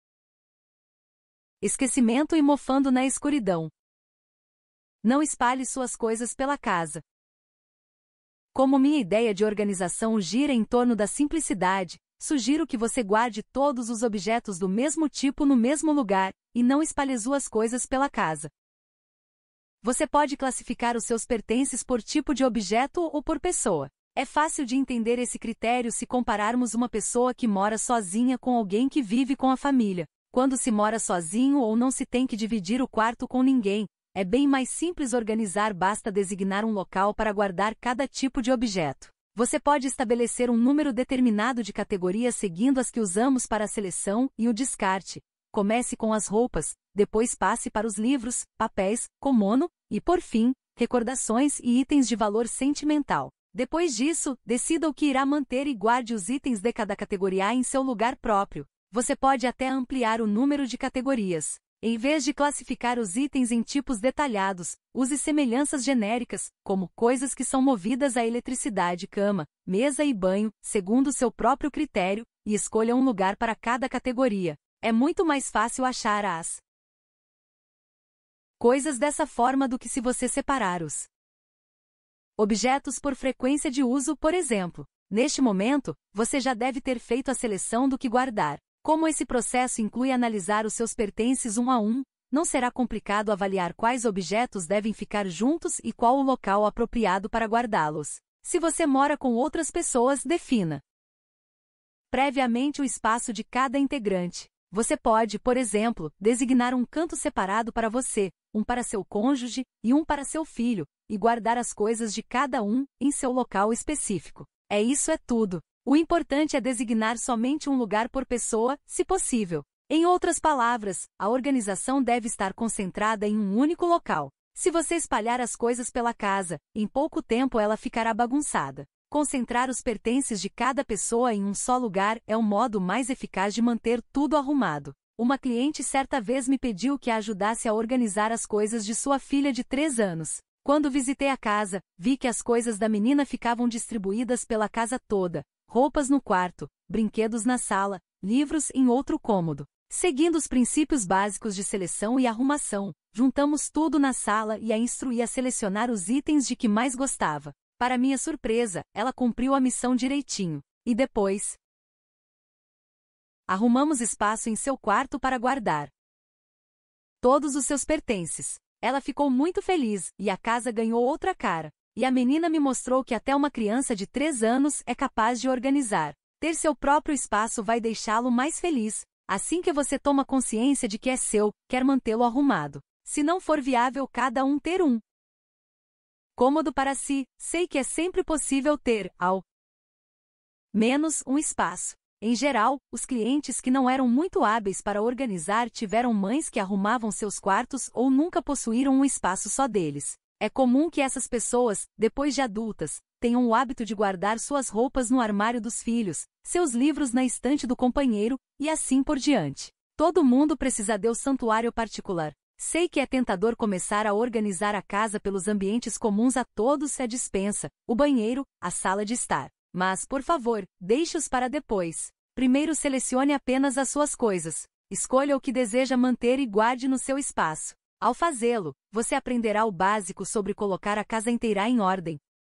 esquecimento e mofando na escuridão. Não espalhe suas coisas pela casa. Como minha ideia de organização gira em torno da simplicidade, sugiro que você guarde todos os objetos do mesmo tipo no mesmo lugar, e não espalhe suas coisas pela casa. Você pode classificar os seus pertences por tipo de objeto ou por pessoa. É fácil de entender esse critério se compararmos uma pessoa que mora sozinha com alguém que vive com a família. Quando se mora sozinho ou não se tem que dividir o quarto com ninguém, É bem mais simples organizar, basta designar um local para guardar cada tipo de objeto. Você pode estabelecer um número determinado de categorias seguindo as que usamos para a seleção e o descarte. Comece com as roupas, depois passe para os livros, papéis, kimono, e por fim, recordações e itens de valor sentimental. Depois disso, decida o que irá manter e guarde os itens de cada categoria em seu lugar próprio. Você pode até ampliar o número de categorias. Em vez de classificar os itens em tipos detalhados, use semelhanças genéricas, como coisas que são movidas à eletricidade, cama, mesa e banho, segundo seu próprio critério, e escolha um lugar para cada categoria. É muito mais fácil achar as coisas dessa forma do que se você separar os objetos por frequência de uso, por exemplo. Neste momento, você já deve ter feito a seleção do que guardar. Como esse processo inclui analisar os seus pertences um a um, não será complicado avaliar quais objetos devem ficar juntos e qual o local apropriado para guardá-los. Se você mora com outras pessoas, defina previamente o espaço de cada integrante. Você pode, por exemplo, designar um canto separado para você, um para seu cônjuge e um para seu filho, e guardar as coisas de cada um em seu local específico. Isso é tudo. O importante é designar somente um lugar por pessoa, se possível. Em outras palavras, a organização deve estar concentrada em um único local. Se você espalhar as coisas pela casa, em pouco tempo ela ficará bagunçada. Concentrar os pertences de cada pessoa em um só lugar é o modo mais eficaz de manter tudo arrumado. Uma cliente certa vez me pediu que a ajudasse a organizar as coisas de sua filha de 3 anos. Quando visitei a casa, vi que as coisas da menina ficavam distribuídas pela casa toda. Roupas no quarto, brinquedos na sala, livros em outro cômodo. Seguindo os princípios básicos de seleção e arrumação, juntamos tudo na sala e a instruí a selecionar os itens de que mais gostava. Para minha surpresa, ela cumpriu a missão direitinho. E depois, arrumamos espaço em seu quarto para guardar todos os seus pertences. Ela ficou muito feliz, e a casa ganhou outra cara. E a menina me mostrou que até uma criança de 3 anos é capaz de organizar. Ter seu próprio espaço vai deixá-lo mais feliz. Assim que você toma consciência de que é seu, quer mantê-lo arrumado. Se não for viável cada um ter um cômodo para si, sei que é sempre possível ter, ao menos, um espaço. Em geral, os clientes que não eram muito hábeis para organizar tiveram mães que arrumavam seus quartos ou nunca possuíram um espaço só deles. É comum que essas pessoas, depois de adultas, tenham o hábito de guardar suas roupas no armário dos filhos, seus livros na estante do companheiro, e assim por diante. Todo mundo precisa de um santuário particular. Sei que é tentador começar a organizar a casa pelos ambientes comuns a todos, a despensa, o banheiro, a sala de estar. Mas, por favor, deixe-os para depois. Primeiro selecione apenas as suas coisas. Escolha o que deseja manter e guarde no seu espaço. Ao fazê-lo, você aprenderá o básico sobre colocar a casa inteira em ordem.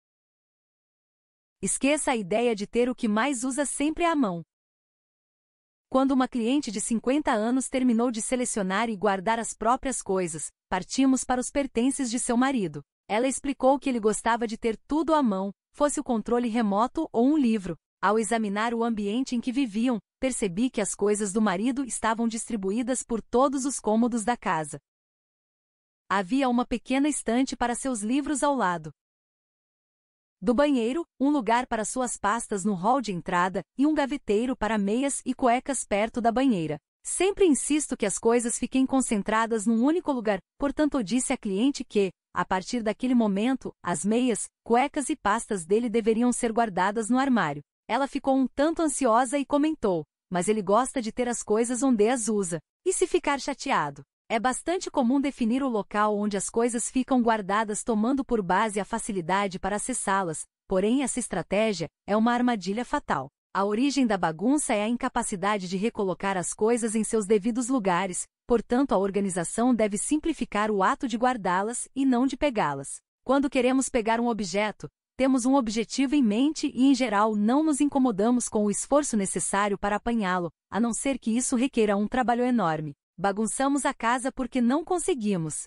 Esqueça a ideia de ter o que mais usa sempre à mão. Quando uma cliente de 50 anos terminou de selecionar e guardar as próprias coisas, partimos para os pertences de seu marido. Ela explicou que ele gostava de ter tudo à mão, fosse o controle remoto ou um livro. Ao examinar o ambiente em que viviam, percebi que as coisas do marido estavam distribuídas por todos os cômodos da casa. Havia uma pequena estante para seus livros ao lado do banheiro, um lugar para suas pastas no hall de entrada e um gaveteiro para meias e cuecas perto da banheira. Sempre insisto que as coisas fiquem concentradas num único lugar, portanto disse à cliente que, a partir daquele momento, as meias, cuecas e pastas dele deveriam ser guardadas no armário. Ela ficou um tanto ansiosa e comentou, mas ele gosta de ter as coisas onde as usa. E se ficar chateado? É bastante comum definir o local onde as coisas ficam guardadas tomando por base a facilidade para acessá-las, porém essa estratégia é uma armadilha fatal. A origem da bagunça é a incapacidade de recolocar as coisas em seus devidos lugares, portanto a organização deve simplificar o ato de guardá-las e não de pegá-las. Quando queremos pegar um objeto, temos um objetivo em mente e, em geral, não nos incomodamos com o esforço necessário para apanhá-lo, a não ser que isso requeira um trabalho enorme. Bagunçamos a casa porque não conseguimos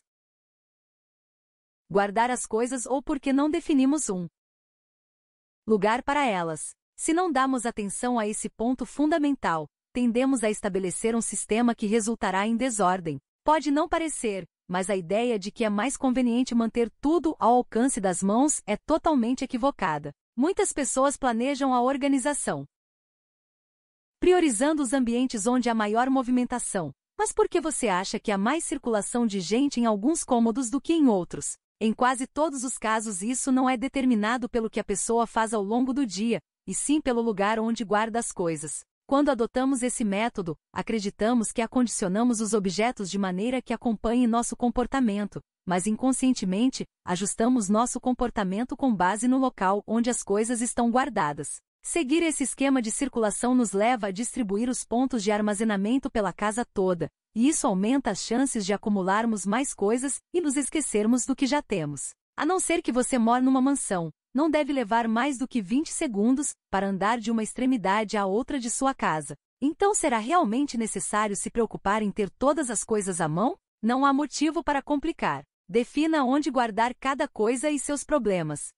guardar as coisas ou porque não definimos um lugar para elas. Se não damos atenção a esse ponto fundamental, tendemos a estabelecer um sistema que resultará em desordem. Pode não parecer, mas a ideia de que é mais conveniente manter tudo ao alcance das mãos é totalmente equivocada. Muitas pessoas planejam a organização priorizando os ambientes onde há maior movimentação. Mas por que você acha que há mais circulação de gente em alguns cômodos do que em outros? Em quase todos os casos isso não é determinado pelo que a pessoa faz ao longo do dia, e sim pelo lugar onde guarda as coisas. Quando adotamos esse método, acreditamos que acondicionamos os objetos de maneira que acompanhe nosso comportamento, mas inconscientemente, ajustamos nosso comportamento com base no local onde as coisas estão guardadas. Seguir esse esquema de circulação nos leva a distribuir os pontos de armazenamento pela casa toda, e isso aumenta as chances de acumularmos mais coisas e nos esquecermos do que já temos. A não ser que você mora numa mansão, não deve levar mais do que 20 segundos para andar de uma extremidade à outra de sua casa. Então será realmente necessário se preocupar em ter todas as coisas à mão? Não há motivo para complicar. Defina onde guardar cada coisa e seus problemas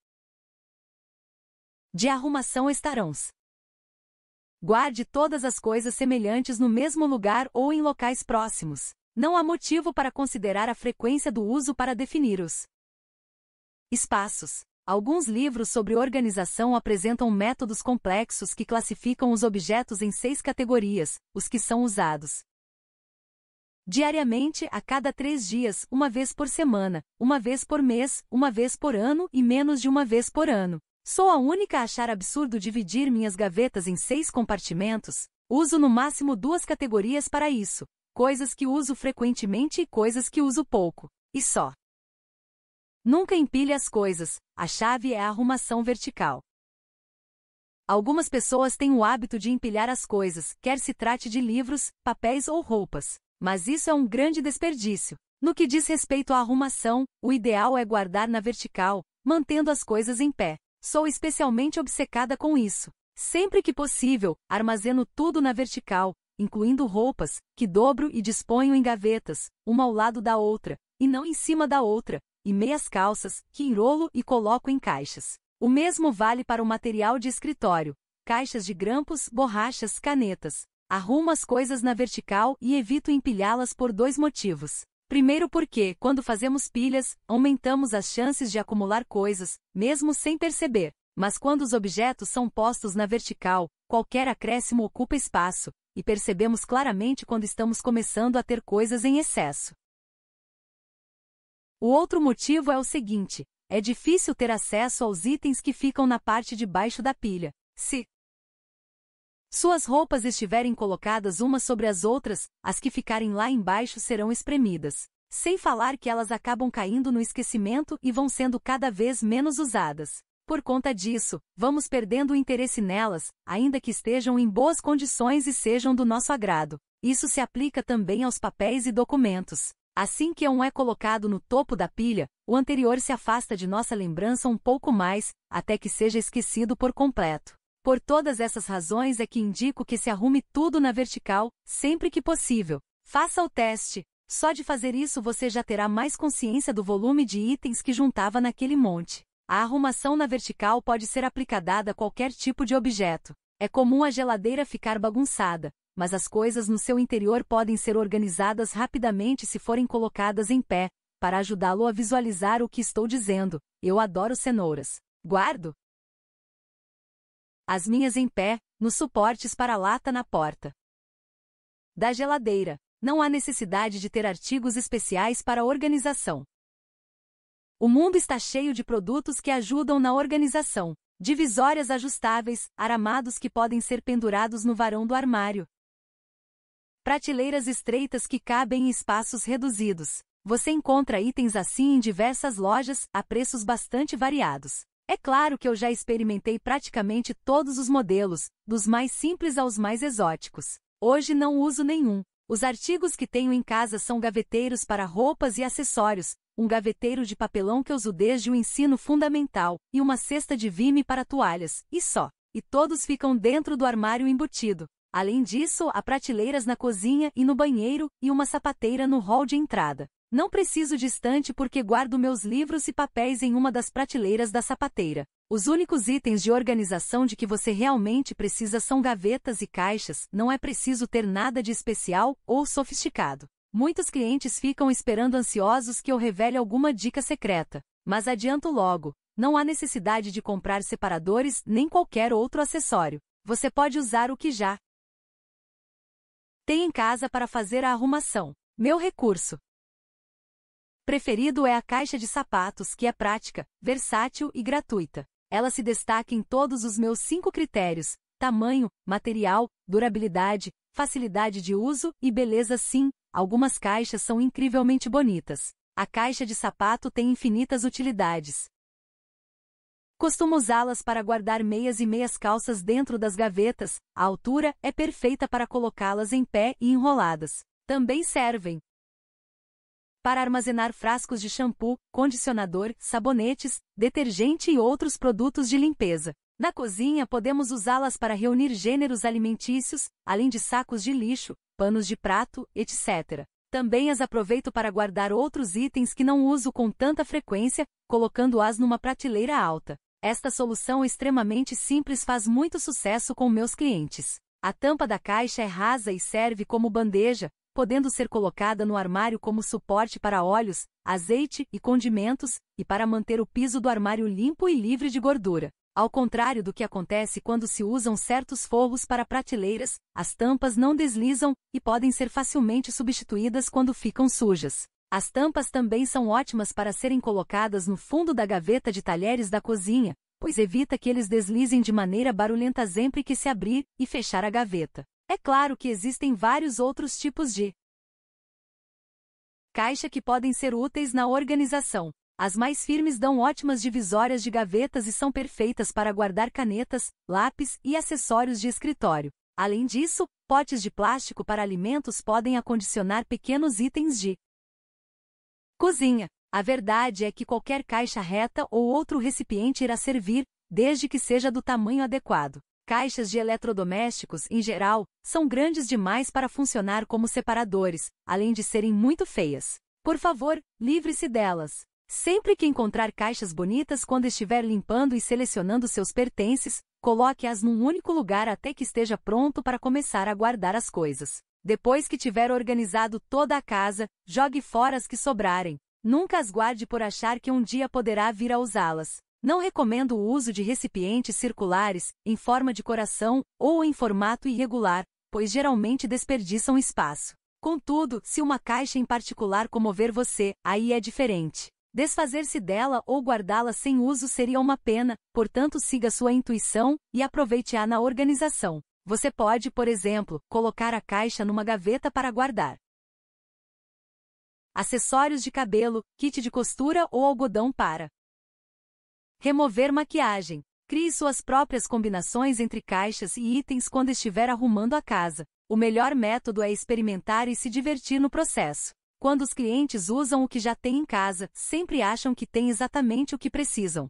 de arrumação estarão. Guarde todas as coisas semelhantes no mesmo lugar ou em locais próximos. Não há motivo para considerar a frequência do uso para definir os espaços. Alguns livros sobre organização apresentam métodos complexos que classificam os objetos em 6 categorias, os que são usados diariamente, a cada 3 dias, uma vez por semana, uma vez por mês, uma vez por ano e menos de uma vez por ano. Sou a única a achar absurdo dividir minhas gavetas em 6 compartimentos. Uso no máximo 2 categorias para isso: coisas que uso frequentemente e coisas que uso pouco. E só. Nunca empilhe as coisas, a chave é a arrumação vertical. Algumas pessoas têm o hábito de empilhar as coisas, quer se trate de livros, papéis ou roupas. Mas isso é um grande desperdício. No que diz respeito à arrumação, o ideal é guardar na vertical, mantendo as coisas em pé. Sou especialmente obcecada com isso. Sempre que possível, armazeno tudo na vertical, incluindo roupas, que dobro e disponho em gavetas, uma ao lado da outra, e não em cima da outra, e meias calças, que enrolo e coloco em caixas. O mesmo vale para o material de escritório, caixas de grampos, borrachas, canetas. Arrumo as coisas na vertical e evito empilhá-las por 2 motivos. Primeiro porque, quando fazemos pilhas, aumentamos as chances de acumular coisas, mesmo sem perceber. Mas quando os objetos são postos na vertical, qualquer acréscimo ocupa espaço, e percebemos claramente quando estamos começando a ter coisas em excesso. O outro motivo é o seguinte: é difícil ter acesso aos itens que ficam na parte de baixo da pilha. Se suas roupas estiverem colocadas umas sobre as outras, as que ficarem lá embaixo serão espremidas. Sem falar que elas acabam caindo no esquecimento e vão sendo cada vez menos usadas. Por conta disso, vamos perdendo o interesse nelas, ainda que estejam em boas condições e sejam do nosso agrado. Isso se aplica também aos papéis e documentos. Assim que um é colocado no topo da pilha, o anterior se afasta de nossa lembrança um pouco mais, até que seja esquecido por completo. Por todas essas razões é que indico que se arrume tudo na vertical, sempre que possível. Faça o teste. Só de fazer isso você já terá mais consciência do volume de itens que juntava naquele monte. A arrumação na vertical pode ser aplicada a qualquer tipo de objeto. É comum a geladeira ficar bagunçada, mas as coisas no seu interior podem ser organizadas rapidamente se forem colocadas em pé. Para ajudá-lo a visualizar o que estou dizendo, eu adoro cenouras. Guardo as minhas em pé, nos suportes para a lata na porta da geladeira. Não há necessidade de ter artigos especiais para a organização. O mundo está cheio de produtos que ajudam na organização. Divisórias ajustáveis, aramados que podem ser pendurados no varão do armário. Prateleiras estreitas que cabem em espaços reduzidos. Você encontra itens assim em diversas lojas, a preços bastante variados. É claro que eu já experimentei praticamente todos os modelos, dos mais simples aos mais exóticos. Hoje não uso nenhum. Os artigos que tenho em casa são gaveteiros para roupas e acessórios, um gaveteiro de papelão que uso desde o ensino fundamental, e uma cesta de vime para toalhas, e só. E todos ficam dentro do armário embutido. Além disso, há prateleiras na cozinha e no banheiro, e uma sapateira no hall de entrada. Não preciso de estante porque guardo meus livros e papéis em uma das prateleiras da sapateira. Os únicos itens de organização de que você realmente precisa são gavetas e caixas, não é preciso ter nada de especial ou sofisticado. Muitos clientes ficam esperando ansiosos que eu revele alguma dica secreta, mas adianto logo, não há necessidade de comprar separadores nem qualquer outro acessório. Você pode usar o que já tem em casa para fazer a arrumação. Meu recurso preferido é a caixa de sapatos, que é prática, versátil e gratuita. Ela se destaca em todos os meus 5 critérios: tamanho, material, durabilidade, facilidade de uso e beleza. Sim, algumas caixas são incrivelmente bonitas. A caixa de sapato tem infinitas utilidades. Costumo usá-las para guardar meias e meias calças dentro das gavetas. A altura é perfeita para colocá-las em pé e enroladas. Também servem para armazenar frascos de shampoo, condicionador, sabonetes, detergente e outros produtos de limpeza. Na cozinha podemos usá-las para reunir gêneros alimentícios, além de sacos de lixo, panos de prato, etc. Também as aproveito para guardar outros itens que não uso com tanta frequência, colocando-as numa prateleira alta. Esta solução extremamente simples faz muito sucesso com meus clientes. A tampa da caixa é rasa e serve como bandeja, podendo ser colocada no armário como suporte para óleos, azeite e condimentos, e para manter o piso do armário limpo e livre de gordura. Ao contrário do que acontece quando se usam certos forros para prateleiras, as tampas não deslizam e podem ser facilmente substituídas quando ficam sujas. As tampas também são ótimas para serem colocadas no fundo da gaveta de talheres da cozinha, pois evita que eles deslizem de maneira barulhenta sempre que se abrir e fechar a gaveta. É claro que existem vários outros tipos de caixa que podem ser úteis na organização. As mais firmes dão ótimas divisórias de gavetas e são perfeitas para guardar canetas, lápis e acessórios de escritório. Além disso, potes de plástico para alimentos podem acondicionar pequenos itens de cozinha. A verdade é que qualquer caixa reta ou outro recipiente irá servir, desde que seja do tamanho adequado. Caixas de eletrodomésticos, em geral, são grandes demais para funcionar como separadores, além de serem muito feias. Por favor, livre-se delas. Sempre que encontrar caixas bonitas quando estiver limpando e selecionando seus pertences, coloque-as num único lugar até que esteja pronto para começar a guardar as coisas. Depois que tiver organizado toda a casa, jogue fora as que sobrarem. Nunca as guarde por achar que um dia poderá vir a usá-las. Não recomendo o uso de recipientes circulares, em forma de coração, ou em formato irregular, pois geralmente desperdiçam espaço. Contudo, se uma caixa em particular comover você, aí é diferente. Desfazer-se dela ou guardá-la sem uso seria uma pena, portanto siga sua intuição e aproveite-a na organização. Você pode, por exemplo, colocar a caixa numa gaveta para guardar acessórios de cabelo, kit de costura ou algodão para remover maquiagem. Crie suas próprias combinações entre caixas e itens quando estiver arrumando a casa. O melhor método é experimentar e se divertir no processo. Quando os clientes usam o que já têm em casa, sempre acham que têm exatamente o que precisam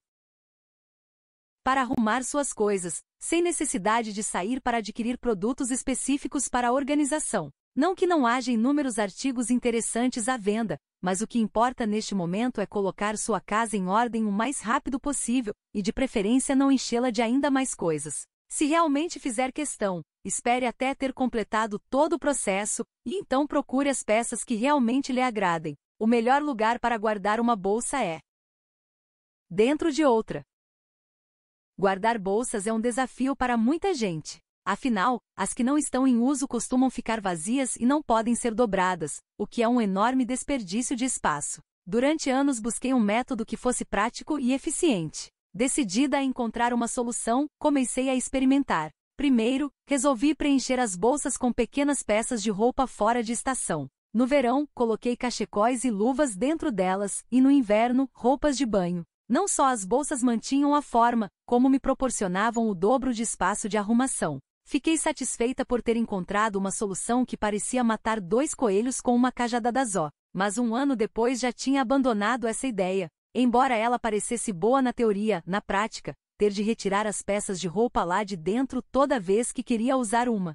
para arrumar suas coisas, sem necessidade de sair para adquirir produtos específicos para a organização. Não que não haja inúmeros artigos interessantes à venda, mas o que importa neste momento é colocar sua casa em ordem o mais rápido possível, e de preferência não enchê-la de ainda mais coisas. Se realmente fizer questão, espere até ter completado todo o processo, e então procure as peças que realmente lhe agradem. O melhor lugar para guardar uma bolsa é dentro de outra. Guardar bolsas é um desafio para muita gente. Afinal, as que não estão em uso costumam ficar vazias e não podem ser dobradas, o que é um enorme desperdício de espaço. Durante anos busquei um método que fosse prático e eficiente. Decidida a encontrar uma solução, comecei a experimentar. Primeiro, resolvi preencher as bolsas com pequenas peças de roupa fora de estação. No verão, coloquei cachecóis e luvas dentro delas, e no inverno, roupas de banho. Não só as bolsas mantinham a forma, como me proporcionavam o dobro de espaço de arrumação. Fiquei satisfeita por ter encontrado uma solução que parecia matar 2 coelhos com uma cajadada só. Mas um ano depois já tinha abandonado essa ideia. Embora ela parecesse boa na teoria, na prática, ter de retirar as peças de roupa lá de dentro toda vez que queria usar uma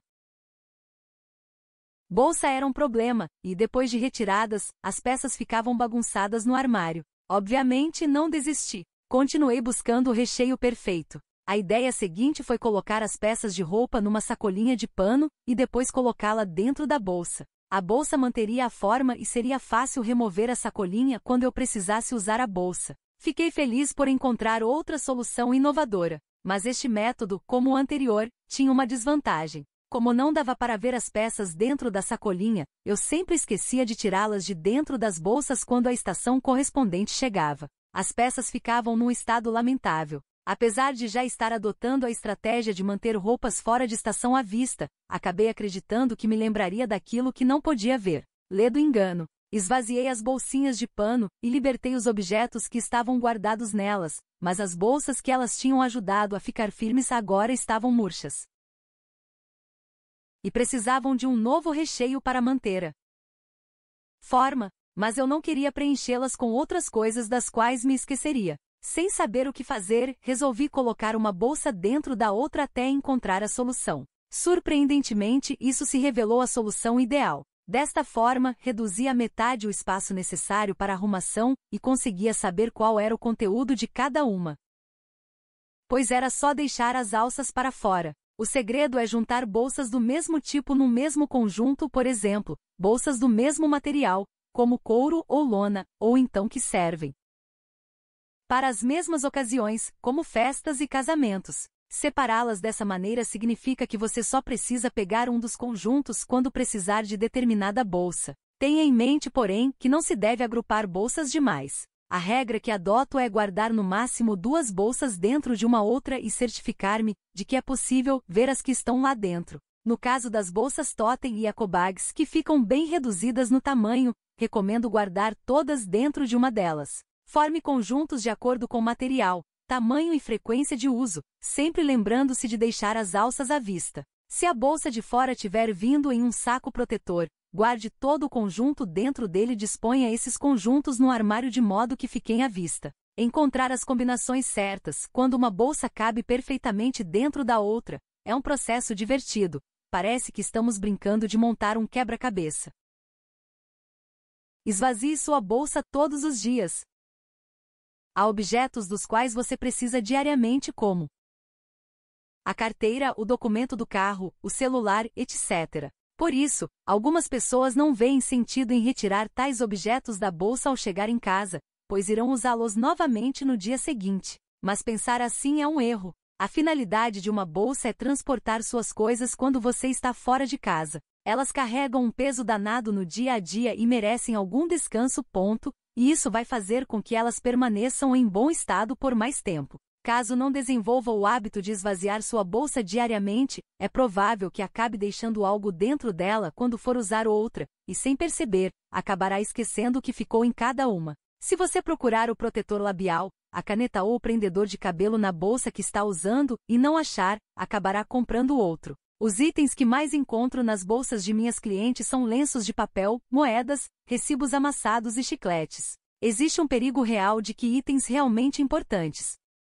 bolsa era um problema, e depois de retiradas, as peças ficavam bagunçadas no armário. Obviamente não desisti. Continuei buscando o recheio perfeito. A ideia seguinte foi colocar as peças de roupa numa sacolinha de pano e depois colocá-la dentro da bolsa. A bolsa manteria a forma e seria fácil remover a sacolinha quando eu precisasse usar a bolsa. Fiquei feliz por encontrar outra solução inovadora, mas este método, como o anterior, tinha uma desvantagem. Como não dava para ver as peças dentro da sacolinha, eu sempre esquecia de tirá-las de dentro das bolsas quando a estação correspondente chegava. As peças ficavam num estado lamentável. Apesar de já estar adotando a estratégia de manter roupas fora de estação à vista, acabei acreditando que me lembraria daquilo que não podia ver. Ledo engano. Esvaziei as bolsinhas de pano e libertei os objetos que estavam guardados nelas, mas as bolsas que elas tinham ajudado a ficar firmes agora estavam murchas. E precisavam de um novo recheio para manter a forma, mas eu não queria preenchê-las com outras coisas das quais me esqueceria. Sem saber o que fazer, resolvi colocar uma bolsa dentro da outra até encontrar a solução. Surpreendentemente, isso se revelou a solução ideal. Desta forma, reduzi à metade o espaço necessário para arrumação e conseguia saber qual era o conteúdo de cada uma. Pois era só deixar as alças para fora. O segredo é juntar bolsas do mesmo tipo no mesmo conjunto, por exemplo, bolsas do mesmo material, como couro ou lona, ou então que servem para as mesmas ocasiões, como festas e casamentos. Separá-las dessa maneira significa que você só precisa pegar um dos conjuntos quando precisar de determinada bolsa. Tenha em mente, porém, que não se deve agrupar bolsas demais. A regra que adoto é guardar no máximo 2 bolsas dentro de uma outra e certificar-me de que é possível ver as que estão lá dentro. No caso das bolsas totem e ecobags, que ficam bem reduzidas no tamanho, recomendo guardar todas dentro de uma delas. Forme conjuntos de acordo com material, tamanho e frequência de uso, sempre lembrando-se de deixar as alças à vista. Se a bolsa de fora tiver vindo em um saco protetor, guarde todo o conjunto dentro dele e disponha esses conjuntos no armário de modo que fiquem à vista. Encontrar as combinações certas, quando uma bolsa cabe perfeitamente dentro da outra, é um processo divertido. Parece que estamos brincando de montar um quebra-cabeça. Esvazie sua bolsa todos os dias. Há objetos dos quais você precisa diariamente, como a carteira, o documento do carro, o celular, etc. Por isso, algumas pessoas não veem sentido em retirar tais objetos da bolsa ao chegar em casa, pois irão usá-los novamente no dia seguinte. Mas pensar assim é um erro. A finalidade de uma bolsa é transportar suas coisas quando você está fora de casa. Elas carregam um peso danado no dia a dia e merecem algum descanso, e isso vai fazer com que elas permaneçam em bom estado por mais tempo. Caso não desenvolva o hábito de esvaziar sua bolsa diariamente, é provável que acabe deixando algo dentro dela quando for usar outra, e sem perceber, acabará esquecendo o que ficou em cada uma. Se você procurar o protetor labial, a caneta ou o prendedor de cabelo na bolsa que está usando e não achar, acabará comprando outro. Os itens que mais encontro nas bolsas de minhas clientes são lenços de papel, moedas, recibos amassados e chicletes. Existe um perigo real de que itens realmente importantes,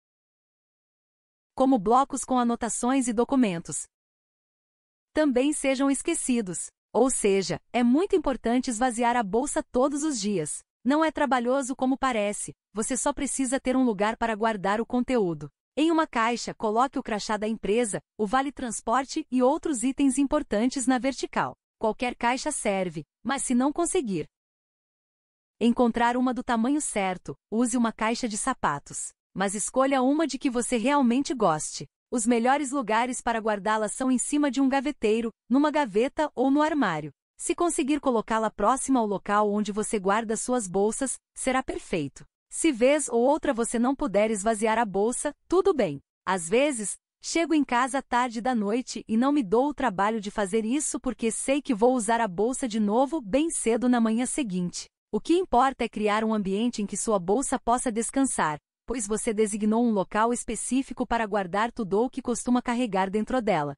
como blocos com anotações e documentos, também sejam esquecidos. Ou seja, é muito importante esvaziar a bolsa todos os dias. Não é trabalhoso como parece, você só precisa ter um lugar para guardar o conteúdo. Em uma caixa, coloque o crachá da empresa, o vale-transporte e outros itens importantes na vertical. Qualquer caixa serve, mas se não conseguir encontrar uma do tamanho certo, use uma caixa de sapatos. Mas escolha uma de que você realmente goste. Os melhores lugares para guardá-la são em cima de um gaveteiro, numa gaveta ou no armário. Se conseguir colocá-la próxima ao local onde você guarda suas bolsas, será perfeito. Se vez ou outra você não puder esvaziar a bolsa, tudo bem. Às vezes, chego em casa tarde da noite e não me dou o trabalho de fazer isso porque sei que vou usar a bolsa de novo bem cedo na manhã seguinte. O que importa é criar um ambiente em que sua bolsa possa descansar, pois você designou um local específico para guardar tudo o que costuma carregar dentro dela.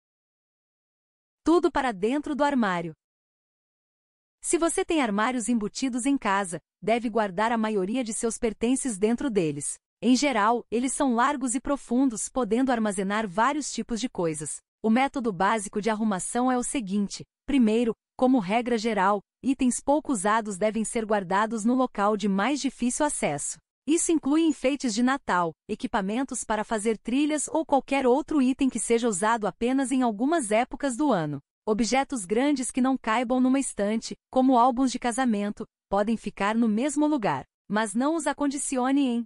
Tudo para dentro do armário. Se você tem armários embutidos em casa, deve guardar a maioria de seus pertences dentro deles. Em geral, eles são largos e profundos, podendo armazenar vários tipos de coisas. O método básico de arrumação é o seguinte: primeiro, como regra geral, itens pouco usados devem ser guardados no local de mais difícil acesso. Isso inclui enfeites de Natal, equipamentos para fazer trilhas ou qualquer outro item que seja usado apenas em algumas épocas do ano. Objetos grandes que não caibam numa estante, como álbuns de casamento, podem ficar no mesmo lugar, mas não os acondicione em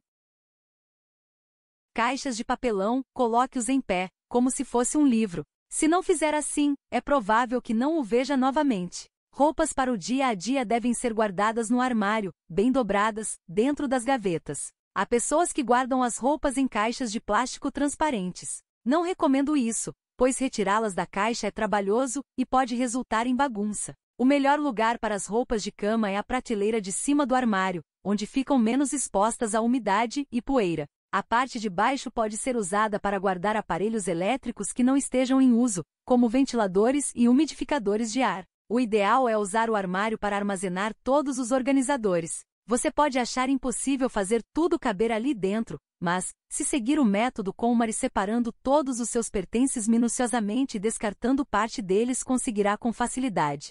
caixas de papelão, coloque-os em pé, como se fosse um livro. Se não fizer assim, é provável que não o veja novamente. Roupas para o dia a dia devem ser guardadas no armário, bem dobradas, dentro das gavetas. Há pessoas que guardam as roupas em caixas de plástico transparentes. Não recomendo isso, pois retirá-las da caixa é trabalhoso e pode resultar em bagunça. O melhor lugar para as roupas de cama é a prateleira de cima do armário, onde ficam menos expostas à umidade e poeira. A parte de baixo pode ser usada para guardar aparelhos elétricos que não estejam em uso, como ventiladores e umidificadores de ar. O ideal é usar o armário para armazenar todos os organizadores. Você pode achar impossível fazer tudo caber ali dentro, mas, se seguir o método KonMari separando todos os seus pertences minuciosamente e descartando parte deles, conseguirá com facilidade.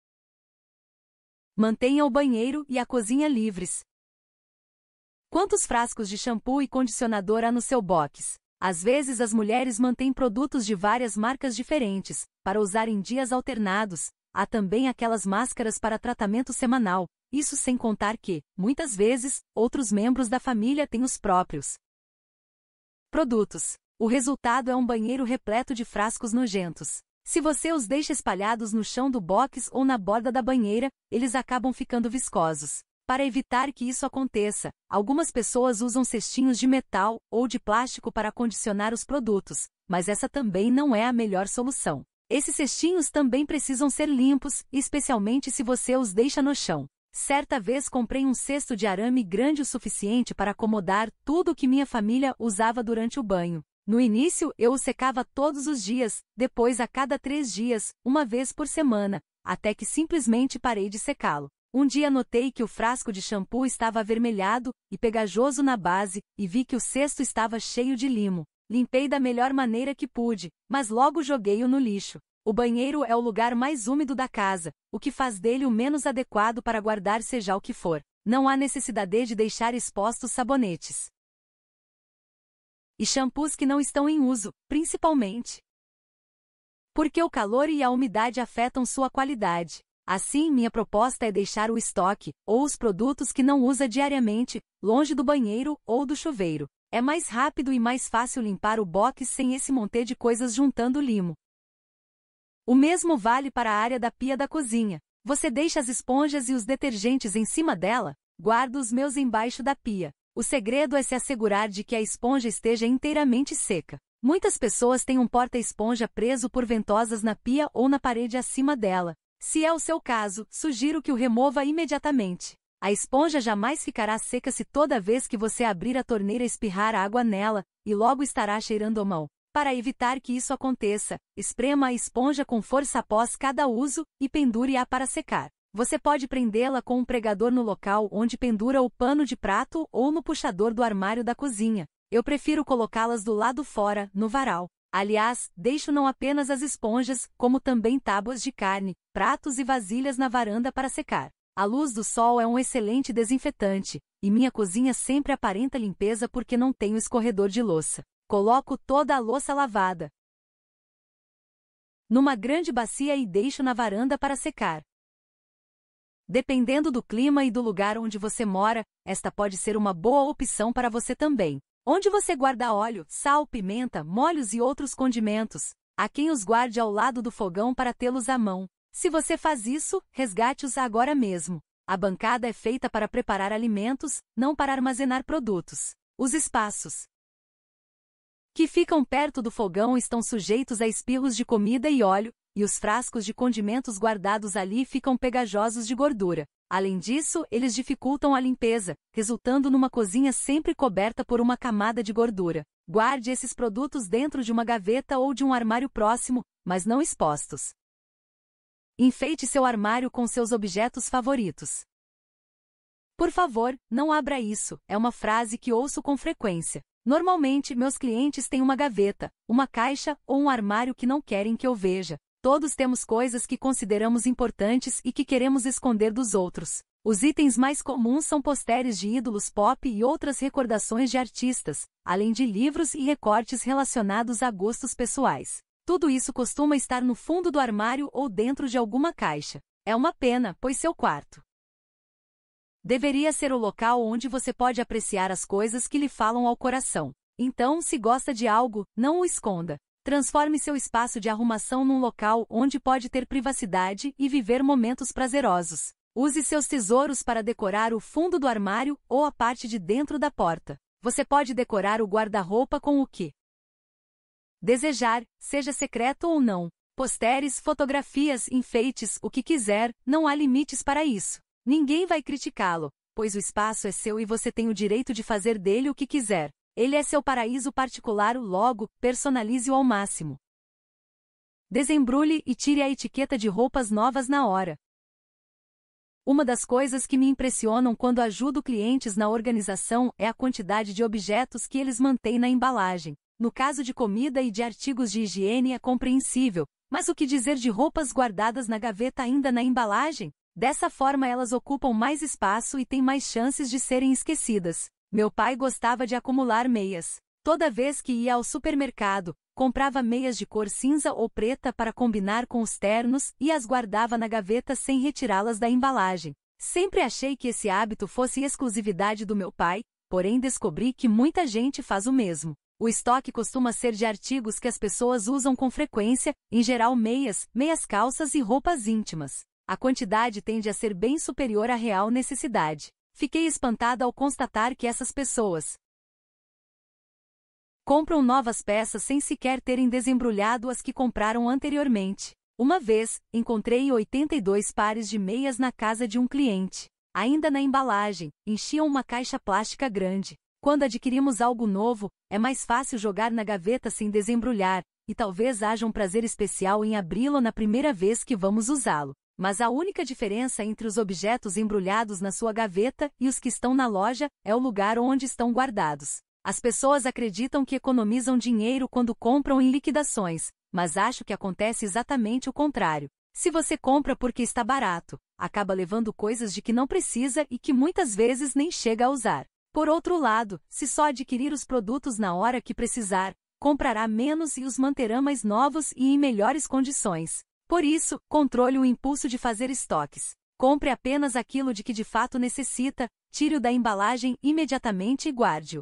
Mantenha o banheiro e a cozinha livres. Quantos frascos de shampoo e condicionador há no seu box? Às vezes as mulheres mantêm produtos de várias marcas diferentes, para usar em dias alternados. Há também aquelas máscaras para tratamento semanal, isso sem contar que, muitas vezes, outros membros da família têm os próprios produtos. O resultado é um banheiro repleto de frascos nojentos. Se você os deixa espalhados no chão do box ou na borda da banheira, eles acabam ficando viscosos. Para evitar que isso aconteça, algumas pessoas usam cestinhos de metal ou de plástico para acondicionar os produtos, mas essa também não é a melhor solução. Esses cestinhos também precisam ser limpos, especialmente se você os deixa no chão. Certa vez comprei um cesto de arame grande o suficiente para acomodar tudo o que minha família usava durante o banho. No início, eu o secava todos os dias, depois a cada 3 dias, uma vez por semana, até que simplesmente parei de secá-lo. Um dia notei que o frasco de shampoo estava avermelhado e pegajoso na base, e vi que o cesto estava cheio de limo. Limpei da melhor maneira que pude, mas logo joguei-o no lixo. O banheiro é o lugar mais úmido da casa, o que faz dele o menos adequado para guardar seja o que for. Não há necessidade de deixar expostos sabonetes e shampoos que não estão em uso, principalmente porque o calor e a umidade afetam sua qualidade. Assim, minha proposta é deixar o estoque, ou os produtos que não usa diariamente, longe do banheiro ou do chuveiro. É mais rápido e mais fácil limpar o box sem esse monte de coisas juntando limo. O mesmo vale para a área da pia da cozinha. Você deixa as esponjas e os detergentes em cima dela? Guardo os meus embaixo da pia. O segredo é se assegurar de que a esponja esteja inteiramente seca. Muitas pessoas têm um porta-esponja preso por ventosas na pia ou na parede acima dela. Se é o seu caso, sugiro que o remova imediatamente. A esponja jamais ficará seca se toda vez que você abrir a torneira espirrar água nela, e logo estará cheirando mal. Para evitar que isso aconteça, esprema a esponja com força após cada uso, e pendure-a para secar. Você pode prendê-la com um pregador no local onde pendura o pano de prato ou no puxador do armário da cozinha. Eu prefiro colocá-las do lado fora, no varal. Aliás, deixo não apenas as esponjas, como também tábuas de carne, pratos e vasilhas na varanda para secar. A luz do sol é um excelente desinfetante, e minha cozinha sempre aparenta limpeza porque não tenho escorredor de louça. Coloco toda a louça lavada numa grande bacia e deixo na varanda para secar. Dependendo do clima e do lugar onde você mora, esta pode ser uma boa opção para você também. Onde você guarda óleo, sal, pimenta, molhos e outros condimentos, há quem os guarde ao lado do fogão para tê-los à mão. Se você faz isso, resgate-os agora mesmo. A bancada é feita para preparar alimentos, não para armazenar produtos. Os espaços que ficam perto do fogão estão sujeitos a espirros de comida e óleo, e os frascos de condimentos guardados ali ficam pegajosos de gordura. Além disso, eles dificultam a limpeza, resultando numa cozinha sempre coberta por uma camada de gordura. Guarde esses produtos dentro de uma gaveta ou de um armário próximo, mas não expostos. Enfeite seu armário com seus objetos favoritos. Por favor, não abra isso, é uma frase que ouço com frequência. Normalmente, meus clientes têm uma gaveta, uma caixa ou um armário que não querem que eu veja. Todos temos coisas que consideramos importantes e que queremos esconder dos outros. Os itens mais comuns são posters de ídolos pop e outras recordações de artistas, além de livros e recortes relacionados a gostos pessoais. Tudo isso costuma estar no fundo do armário ou dentro de alguma caixa. É uma pena, pois seu quarto deveria ser o local onde você pode apreciar as coisas que lhe falam ao coração. Então, se gosta de algo, não o esconda. Transforme seu espaço de arrumação num local onde pode ter privacidade e viver momentos prazerosos. Use seus tesouros para decorar o fundo do armário ou a parte de dentro da porta. Você pode decorar o guarda-roupa com o que desejar, seja secreto ou não. Posteres, fotografias, enfeites, o que quiser, não há limites para isso. Ninguém vai criticá-lo, pois o espaço é seu e você tem o direito de fazer dele o que quiser. Ele é seu paraíso particular, logo, personalize-o ao máximo. Desembrulhe e tire a etiqueta de roupas novas na hora. Uma das coisas que me impressionam quando ajudo clientes na organização é a quantidade de objetos que eles mantêm na embalagem. No caso de comida e de artigos de higiene é compreensível, mas o que dizer de roupas guardadas na gaveta ainda na embalagem? Dessa forma elas ocupam mais espaço e têm mais chances de serem esquecidas. Meu pai gostava de acumular meias. Toda vez que ia ao supermercado, comprava meias de cor cinza ou preta para combinar com os ternos e as guardava na gaveta sem retirá-las da embalagem. Sempre achei que esse hábito fosse exclusividade do meu pai, porém descobri que muita gente faz o mesmo. O estoque costuma ser de artigos que as pessoas usam com frequência, em geral meias, meias calças e roupas íntimas. A quantidade tende a ser bem superior à real necessidade. Fiquei espantada ao constatar que essas pessoas compram novas peças sem sequer terem desembrulhado as que compraram anteriormente. Uma vez, encontrei 82 pares de meias na casa de um cliente. Ainda na embalagem, enchiam uma caixa plástica grande. Quando adquirimos algo novo, é mais fácil jogar na gaveta sem desembrulhar, e talvez haja um prazer especial em abri-lo na primeira vez que vamos usá-lo. Mas a única diferença entre os objetos embrulhados na sua gaveta e os que estão na loja é o lugar onde estão guardados. As pessoas acreditam que economizam dinheiro quando compram em liquidações, mas acho que acontece exatamente o contrário. Se você compra porque está barato, acaba levando coisas de que não precisa e que muitas vezes nem chega a usar. Por outro lado, se só adquirir os produtos na hora que precisar, comprará menos e os manterá mais novos e em melhores condições. Por isso, controle o impulso de fazer estoques. Compre apenas aquilo de que de fato necessita, tire-o da embalagem imediatamente e guarde-o.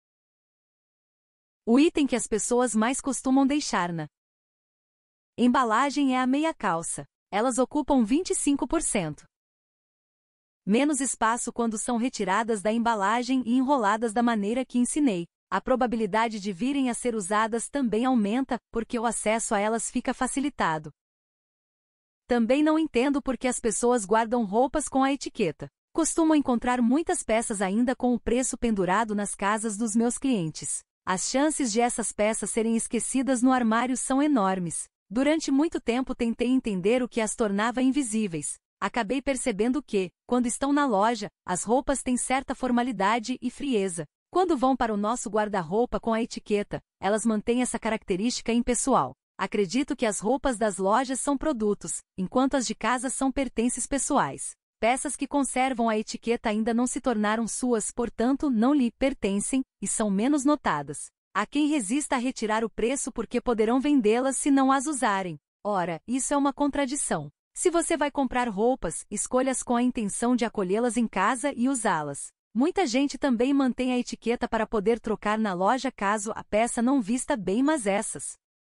O item que as pessoas mais costumam deixar na embalagem é a meia calça. Elas ocupam 25%. Menos espaço quando são retiradas da embalagem e enroladas da maneira que ensinei. A probabilidade de virem a ser usadas também aumenta, porque o acesso a elas fica facilitado. Também não entendo por que as pessoas guardam roupas com a etiqueta. Costumo encontrar muitas peças ainda com o preço pendurado nas casas dos meus clientes. As chances de essas peças serem esquecidas no armário são enormes. Durante muito tempo tentei entender o que as tornava invisíveis. Acabei percebendo que, quando estão na loja, as roupas têm certa formalidade e frieza. Quando vão para o nosso guarda-roupa com a etiqueta, elas mantêm essa característica impessoal. Acredito que as roupas das lojas são produtos, enquanto as de casa são pertences pessoais. Peças que conservam a etiqueta ainda não se tornaram suas, portanto não lhe pertencem, e são menos notadas. Há quem resista a retirar o preço porque poderão vendê-las se não as usarem. Ora, isso é uma contradição. Se você vai comprar roupas, escolha-as com a intenção de acolhê-las em casa e usá-las. Muita gente também mantém a etiqueta para poder trocar na loja caso a peça não vista bem, mas essas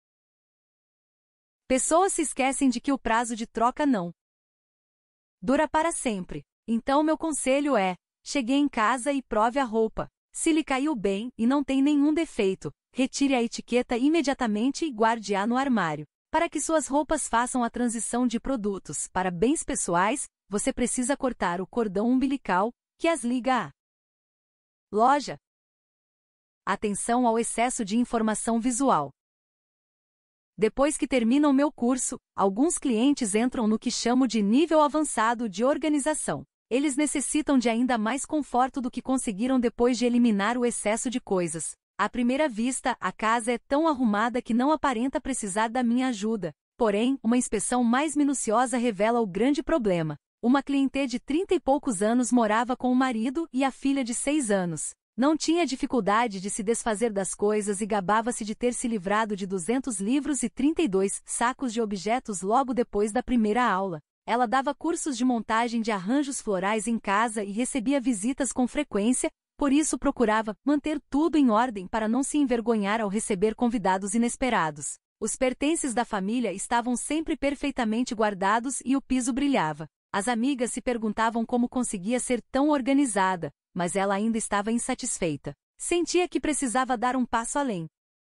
pessoas se esquecem de que o prazo de troca não dura para sempre. Então meu conselho é, chegue em casa e prove a roupa. Se lhe caiu bem e não tem nenhum defeito, retire a etiqueta imediatamente e guarde-a no armário. Para que suas roupas façam a transição de produtos para bens pessoais, você precisa cortar o cordão umbilical, que as liga à loja. Atenção ao excesso de informação visual. Depois que terminam meu curso, alguns clientes entram no que chamo de nível avançado de organização. Eles necessitam de ainda mais conforto do que conseguiram depois de eliminar o excesso de coisas. À primeira vista, a casa é tão arrumada que não aparenta precisar da minha ajuda. Porém, uma inspeção mais minuciosa revela o grande problema. Uma cliente de 30 e poucos anos morava com o marido e a filha de 6 anos. Não tinha dificuldade de se desfazer das coisas e gabava-se de ter se livrado de 200 livros e 32 sacos de objetos logo depois da primeira aula. Ela dava cursos de montagem de arranjos florais em casa e recebia visitas com frequência, por isso procurava manter tudo em ordem para não se envergonhar ao receber convidados inesperados. Os pertences da família estavam sempre perfeitamente guardados e o piso brilhava. As amigas se perguntavam como conseguia ser tão organizada, mas ela ainda estava insatisfeita. Sentia que precisava dar um passo além.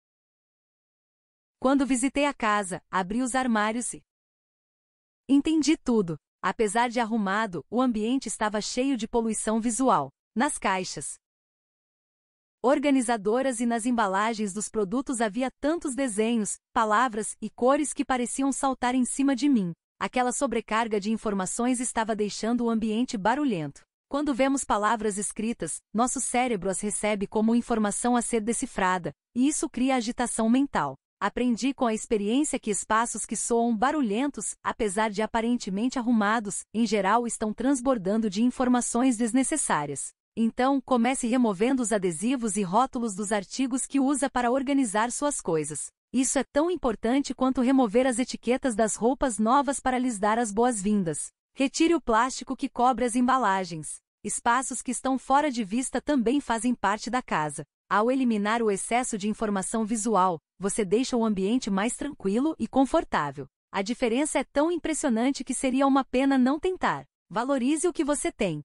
Quando visitei a casa, abri os armários e entendi tudo. Apesar de arrumado, o ambiente estava cheio de poluição visual. Nas caixas organizadoras e nas embalagens dos produtos havia tantos desenhos, palavras e cores que pareciam saltar em cima de mim. Aquela sobrecarga de informações estava deixando o ambiente barulhento. Quando vemos palavras escritas, nosso cérebro as recebe como informação a ser decifrada, e isso cria agitação mental. Aprendi com a experiência que espaços que soam barulhentos, apesar de aparentemente arrumados, em geral estão transbordando de informações desnecessárias. Então, comece removendo os adesivos e rótulos dos artigos que usa para organizar suas coisas. Isso é tão importante quanto remover as etiquetas das roupas novas para lhes dar as boas-vindas. Retire o plástico que cobre as embalagens. Espaços que estão fora de vista também fazem parte da casa. Ao eliminar o excesso de informação visual, você deixa o ambiente mais tranquilo e confortável. A diferença é tão impressionante que seria uma pena não tentar. Valorize o que você tem.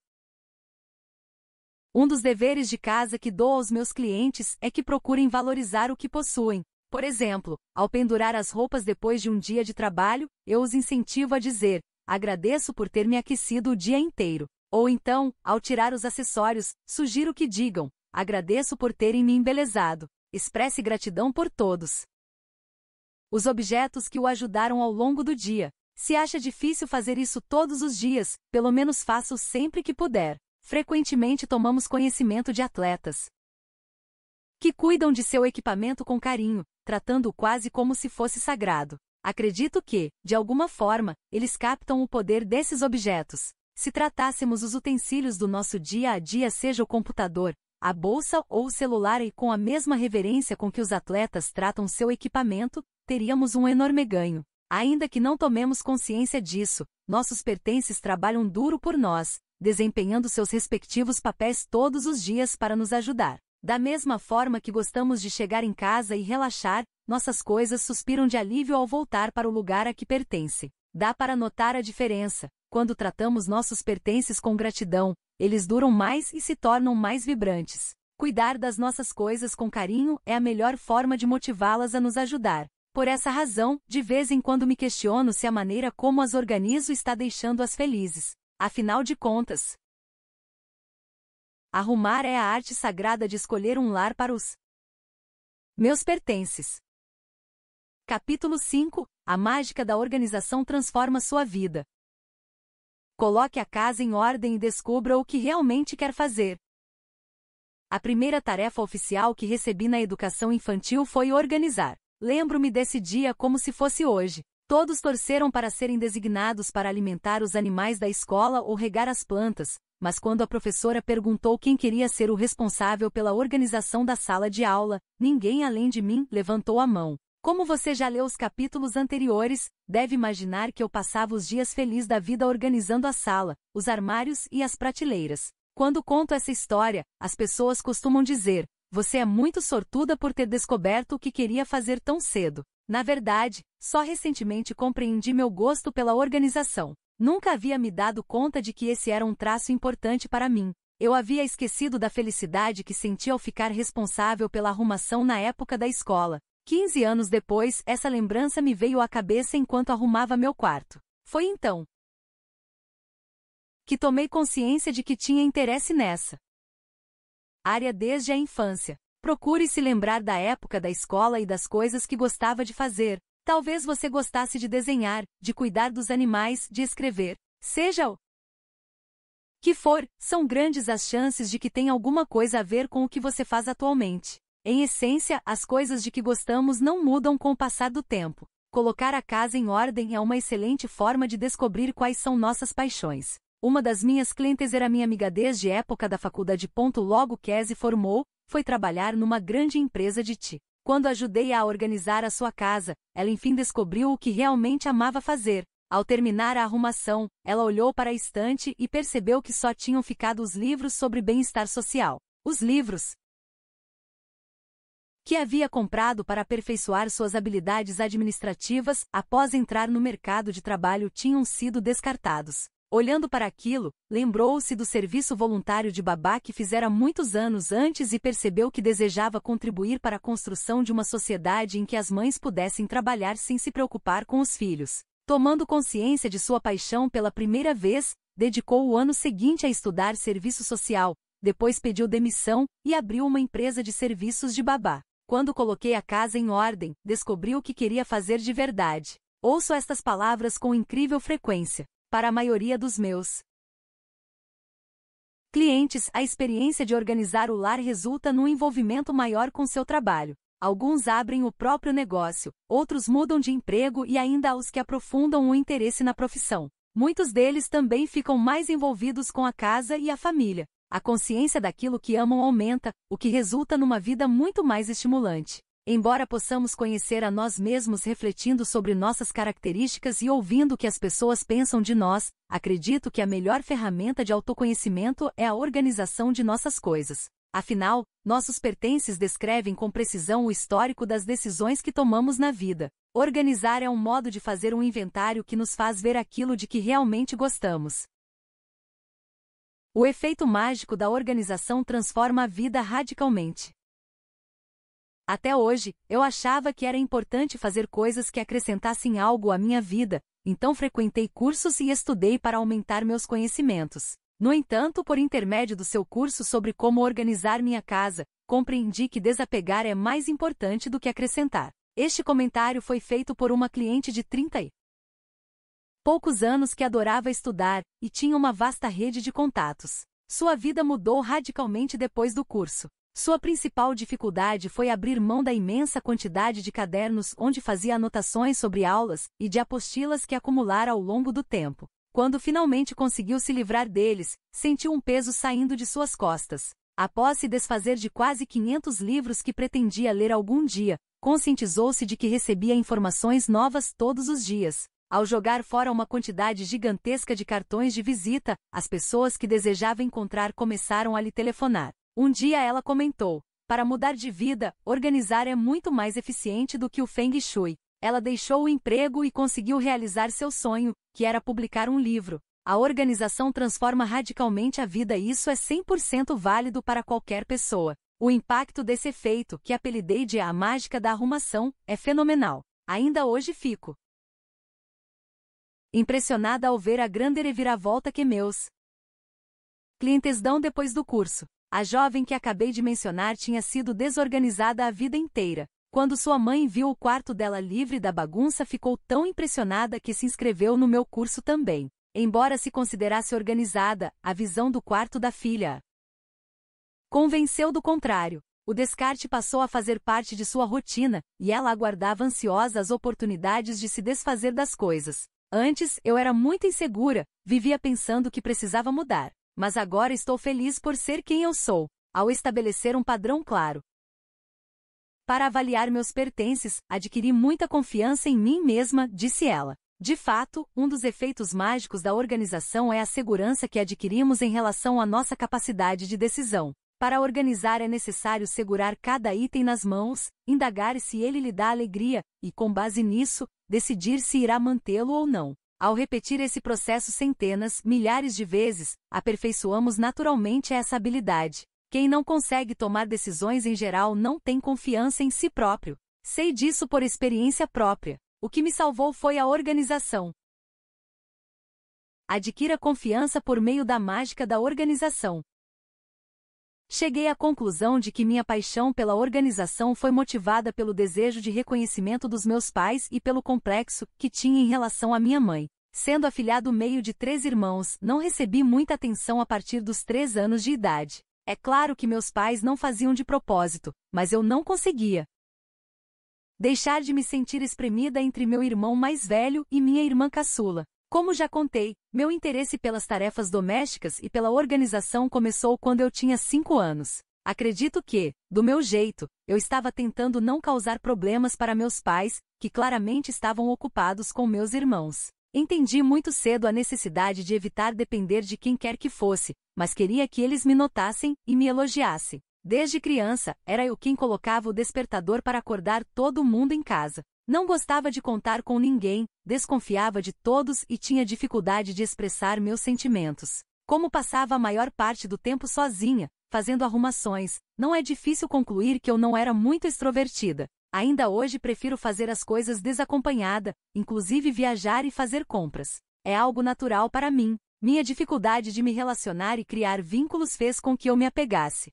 Um dos deveres de casa que dou aos meus clientes é que procurem valorizar o que possuem. Por exemplo, ao pendurar as roupas depois de um dia de trabalho, eu os incentivo a dizer: agradeço por ter me aquecido o dia inteiro. Ou então, ao tirar os acessórios, sugiro que digam: agradeço por terem me embelezado. Expresse gratidão por todos os objetos que o ajudaram ao longo do dia. Se acha difícil fazer isso todos os dias, pelo menos faça-o sempre que puder. Frequentemente tomamos conhecimento de atletas que cuidam de seu equipamento com carinho, tratando-o quase como se fosse sagrado. Acredito que, de alguma forma, eles captam o poder desses objetos. Se tratássemos os utensílios do nosso dia a dia, seja o computador, a bolsa ou o celular, e com a mesma reverência com que os atletas tratam seu equipamento, teríamos um enorme ganho. Ainda que não tomemos consciência disso, nossos pertences trabalham duro por nós, desempenhando seus respectivos papéis todos os dias para nos ajudar. Da mesma forma que gostamos de chegar em casa e relaxar, nossas coisas suspiram de alívio ao voltar para o lugar a que pertence. Dá para notar a diferença. Quando tratamos nossos pertences com gratidão, eles duram mais e se tornam mais vibrantes. Cuidar das nossas coisas com carinho é a melhor forma de motivá-las a nos ajudar. Por essa razão, de vez em quando me questiono se a maneira como as organizo está deixando-as felizes. Afinal de contas, arrumar é a arte sagrada de escolher um lar para os meus pertences. Capítulo 5. A mágica da organização transforma sua vida. Coloque a casa em ordem e descubra o que realmente quer fazer. A primeira tarefa oficial que recebi na educação infantil foi organizar. Lembro-me desse dia como se fosse hoje. Todos torceram para serem designados para alimentar os animais da escola ou regar as plantas, mas quando a professora perguntou quem queria ser o responsável pela organização da sala de aula, ninguém além de mim levantou a mão. Como você já leu os capítulos anteriores, deve imaginar que eu passava os dias felizes da vida organizando a sala, os armários e as prateleiras. Quando conto essa história, as pessoas costumam dizer: você é muito sortuda por ter descoberto o que queria fazer tão cedo. Na verdade, só recentemente compreendi meu gosto pela organização. Nunca havia me dado conta de que esse era um traço importante para mim. Eu havia esquecido da felicidade que senti ao ficar responsável pela arrumação na época da escola. 15 anos depois, essa lembrança me veio à cabeça enquanto arrumava meu quarto. Foi então que tomei consciência de que tinha interesse nessa área desde a infância. Procure se lembrar da época da escola e das coisas que gostava de fazer. Talvez você gostasse de desenhar, de cuidar dos animais, de escrever. Seja o que for, são grandes as chances de que tenha alguma coisa a ver com o que você faz atualmente. Em essência, as coisas de que gostamos não mudam com o passar do tempo. Colocar a casa em ordem é uma excelente forma de descobrir quais são nossas paixões. Uma das minhas clientes era minha amiga desde época da faculdade. Logo que se formou, foi trabalhar numa grande empresa de TI. Quando ajudei a organizar a sua casa, ela enfim descobriu o que realmente amava fazer. Ao terminar a arrumação, ela olhou para a estante e percebeu que só tinham ficado os livros sobre bem-estar social. Os livros que havia comprado para aperfeiçoar suas habilidades administrativas após entrar no mercado de trabalho tinham sido descartados. Olhando para aquilo, lembrou-se do serviço voluntário de babá que fizera muitos anos antes e percebeu que desejava contribuir para a construção de uma sociedade em que as mães pudessem trabalhar sem se preocupar com os filhos. Tomando consciência de sua paixão pela primeira vez, dedicou o ano seguinte a estudar serviço social, depois pediu demissão e abriu uma empresa de serviços de babá. Quando coloquei a casa em ordem, descobri o que queria fazer de verdade. Ouço estas palavras com incrível frequência. Para a maioria dos meus clientes, a experiência de organizar o lar resulta num envolvimento maior com seu trabalho. Alguns abrem o próprio negócio, outros mudam de emprego e ainda há os que aprofundam o interesse na profissão. Muitos deles também ficam mais envolvidos com a casa e a família. A consciência daquilo que amam aumenta, o que resulta numa vida muito mais estimulante. Embora possamos conhecer a nós mesmos refletindo sobre nossas características e ouvindo o que as pessoas pensam de nós, acredito que a melhor ferramenta de autoconhecimento é a organização de nossas coisas. Afinal, nossos pertences descrevem com precisão o histórico das decisões que tomamos na vida. Organizar é um modo de fazer um inventário que nos faz ver aquilo de que realmente gostamos. O efeito mágico da organização transforma a vida radicalmente. Até hoje, eu achava que era importante fazer coisas que acrescentassem algo à minha vida, então frequentei cursos e estudei para aumentar meus conhecimentos. No entanto, por intermédio do seu curso sobre como organizar minha casa, compreendi que desapegar é mais importante do que acrescentar. Este comentário foi feito por uma cliente de 30 e poucos anos que adorava estudar e tinha uma vasta rede de contatos. Sua vida mudou radicalmente depois do curso. Sua principal dificuldade foi abrir mão da imensa quantidade de cadernos onde fazia anotações sobre aulas e de apostilas que acumulara ao longo do tempo. Quando finalmente conseguiu se livrar deles, sentiu um peso saindo de suas costas. Após se desfazer de quase 500 livros que pretendia ler algum dia, conscientizou-se de que recebia informações novas todos os dias. Ao jogar fora uma quantidade gigantesca de cartões de visita, as pessoas que desejava encontrar começaram a lhe telefonar. Um dia ela comentou: para mudar de vida, organizar é muito mais eficiente do que o Feng Shui. Ela deixou o emprego e conseguiu realizar seu sonho, que era publicar um livro. A organização transforma radicalmente a vida e isso é 100% válido para qualquer pessoa. O impacto desse efeito, que apelidei de a mágica da arrumação, é fenomenal. Ainda hoje fico impressionada ao ver a grande reviravolta que meus clientes dão depois do curso. A jovem que acabei de mencionar tinha sido desorganizada a vida inteira. Quando sua mãe viu o quarto dela livre da bagunça, ficou tão impressionada que se inscreveu no meu curso também. Embora se considerasse organizada, a visão do quarto da filha convenceu do contrário. O descarte passou a fazer parte de sua rotina, e ela aguardava ansiosa as oportunidades de se desfazer das coisas. Antes, eu era muito insegura, vivia pensando que precisava mudar. Mas agora estou feliz por ser quem eu sou, ao estabelecer um padrão claro. Para avaliar meus pertences, adquiri muita confiança em mim mesma, disse ela. De fato, um dos efeitos mágicos da organização é a segurança que adquirimos em relação à nossa capacidade de decisão. Para organizar é necessário segurar cada item nas mãos, indagar se ele lhe dá alegria, e com base nisso, decidir se irá mantê-lo ou não. Ao repetir esse processo centenas, milhares de vezes, aperfeiçoamos naturalmente essa habilidade. Quem não consegue tomar decisões em geral não tem confiança em si próprio. Sei disso por experiência própria. O que me salvou foi a organização. Adquira confiança por meio da mágica da organização. Cheguei à conclusão de que minha paixão pela organização foi motivada pelo desejo de reconhecimento dos meus pais e pelo complexo que tinha em relação à minha mãe. Sendo afilhado meio de 3 irmãos, não recebi muita atenção a partir dos 3 anos de idade. É claro que meus pais não faziam de propósito, mas eu não conseguia deixar de me sentir espremida entre meu irmão mais velho e minha irmã caçula. Como já contei, meu interesse pelas tarefas domésticas e pela organização começou quando eu tinha 5 anos. Acredito que, do meu jeito, eu estava tentando não causar problemas para meus pais, que claramente estavam ocupados com meus irmãos. Entendi muito cedo a necessidade de evitar depender de quem quer que fosse, mas queria que eles me notassem e me elogiassem. Desde criança, era eu quem colocava o despertador para acordar todo mundo em casa. Não gostava de contar com ninguém, desconfiava de todos e tinha dificuldade de expressar meus sentimentos. Como passava a maior parte do tempo sozinha, fazendo arrumações, não é difícil concluir que eu não era muito extrovertida. Ainda hoje prefiro fazer as coisas desacompanhada, inclusive viajar e fazer compras. É algo natural para mim. Minha dificuldade de me relacionar e criar vínculos fez com que eu me apegasse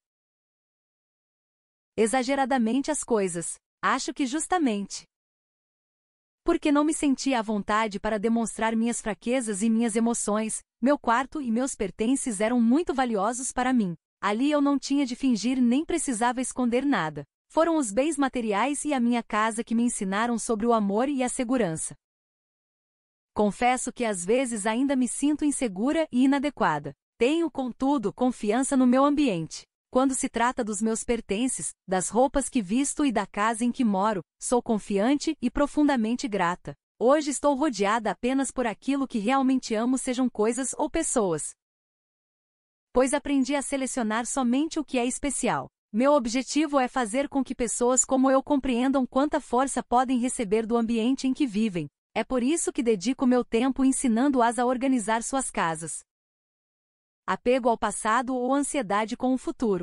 exageradamente às coisas. Acho que justamente porque não me sentia à vontade para demonstrar minhas fraquezas e minhas emoções, meu quarto e meus pertences eram muito valiosos para mim. Ali eu não tinha de fingir nem precisava esconder nada. Foram os bens materiais e a minha casa que me ensinaram sobre o amor e a segurança. Confesso que às vezes ainda me sinto insegura e inadequada. Tenho, contudo, confiança no meu ambiente. Quando se trata dos meus pertences, das roupas que visto e da casa em que moro, sou confiante e profundamente grata. Hoje estou rodeada apenas por aquilo que realmente amo, sejam coisas ou pessoas. Pois aprendi a selecionar somente o que é especial. Meu objetivo é fazer com que pessoas como eu compreendam quanta força podem receber do ambiente em que vivem. É por isso que dedico meu tempo ensinando-as a organizar suas casas. Apego ao passado ou ansiedade com o futuro.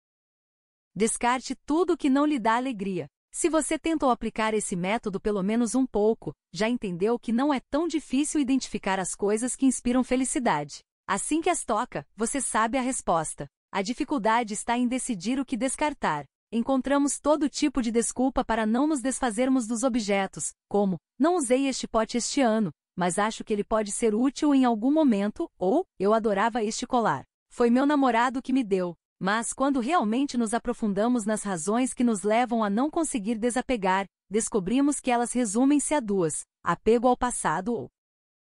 Descarte tudo que não lhe dá alegria. Se você tentou aplicar esse método pelo menos um pouco, já entendeu que não é tão difícil identificar as coisas que inspiram felicidade. Assim que as toca, você sabe a resposta. A dificuldade está em decidir o que descartar. Encontramos todo tipo de desculpa para não nos desfazermos dos objetos, como, não usei este pote este ano, mas acho que ele pode ser útil em algum momento, ou, eu adorava este colar. Foi meu namorado que me deu. Mas quando realmente nos aprofundamos nas razões que nos levam a não conseguir desapegar, descobrimos que elas resumem-se a duas: apego ao passado ou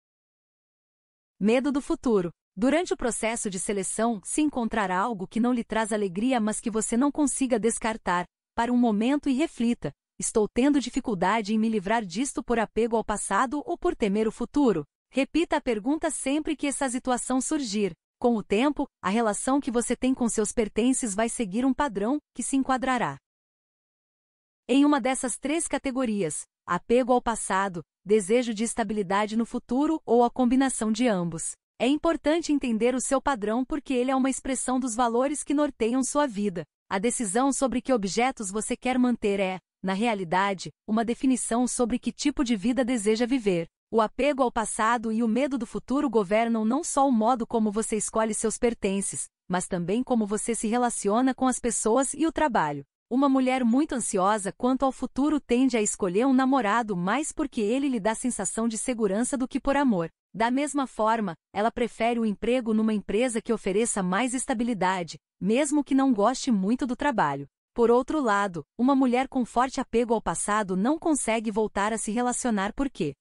medo do futuro. Durante o processo de seleção, se encontrar algo que não lhe traz alegria mas que você não consiga descartar, pare um momento e reflita. Estou tendo dificuldade em me livrar disto por apego ao passado ou por temer o futuro? Repita a pergunta sempre que essa situação surgir. Com o tempo, a relação que você tem com seus pertences vai seguir um padrão que se enquadrará em uma dessas 3 categorias: apego ao passado, desejo de estabilidade no futuro ou a combinação de ambos. É importante entender o seu padrão porque ele é uma expressão dos valores que norteiam sua vida. A decisão sobre que objetos você quer manter é, na realidade, uma definição sobre que tipo de vida deseja viver. O apego ao passado e o medo do futuro governam não só o modo como você escolhe seus pertences, mas também como você se relaciona com as pessoas e o trabalho. Uma mulher muito ansiosa quanto ao futuro tende a escolher um namorado mais porque ele lhe dá sensação de segurança do que por amor. Da mesma forma, ela prefere o emprego numa empresa que ofereça mais estabilidade, mesmo que não goste muito do trabalho. Por outro lado, uma mulher com forte apego ao passado não consegue voltar a se relacionar porque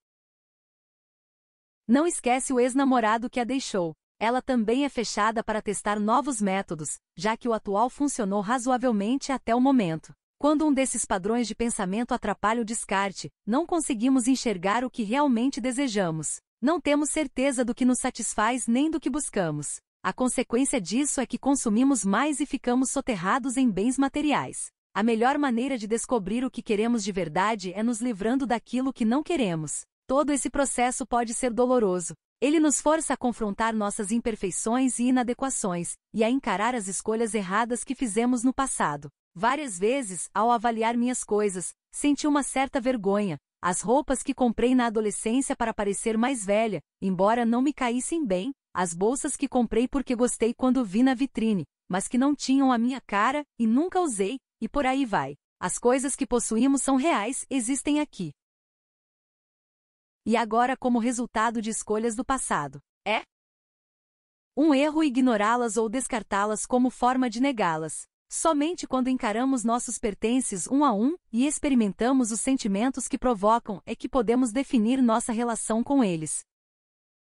não esquece o ex-namorado que a deixou. Ela também é fechada para testar novos métodos, já que o atual funcionou razoavelmente até o momento. Quando um desses padrões de pensamento atrapalha o descarte, não conseguimos enxergar o que realmente desejamos. Não temos certeza do que nos satisfaz nem do que buscamos. A consequência disso é que consumimos mais e ficamos soterrados em bens materiais. A melhor maneira de descobrir o que queremos de verdade é nos livrando daquilo que não queremos. Todo esse processo pode ser doloroso. Ele nos força a confrontar nossas imperfeições e inadequações, e a encarar as escolhas erradas que fizemos no passado. Várias vezes, ao avaliar minhas coisas, senti uma certa vergonha. As roupas que comprei na adolescência para parecer mais velha, embora não me caíssem bem, as bolsas que comprei porque gostei quando vi na vitrine, mas que não tinham a minha cara e nunca usei, e por aí vai. As coisas que possuímos são reais, existem aqui. E agora como resultado de escolhas do passado. É um erro ignorá-las ou descartá-las como forma de negá-las. Somente quando encaramos nossos pertences um a um e experimentamos os sentimentos que provocam é que podemos definir nossa relação com eles.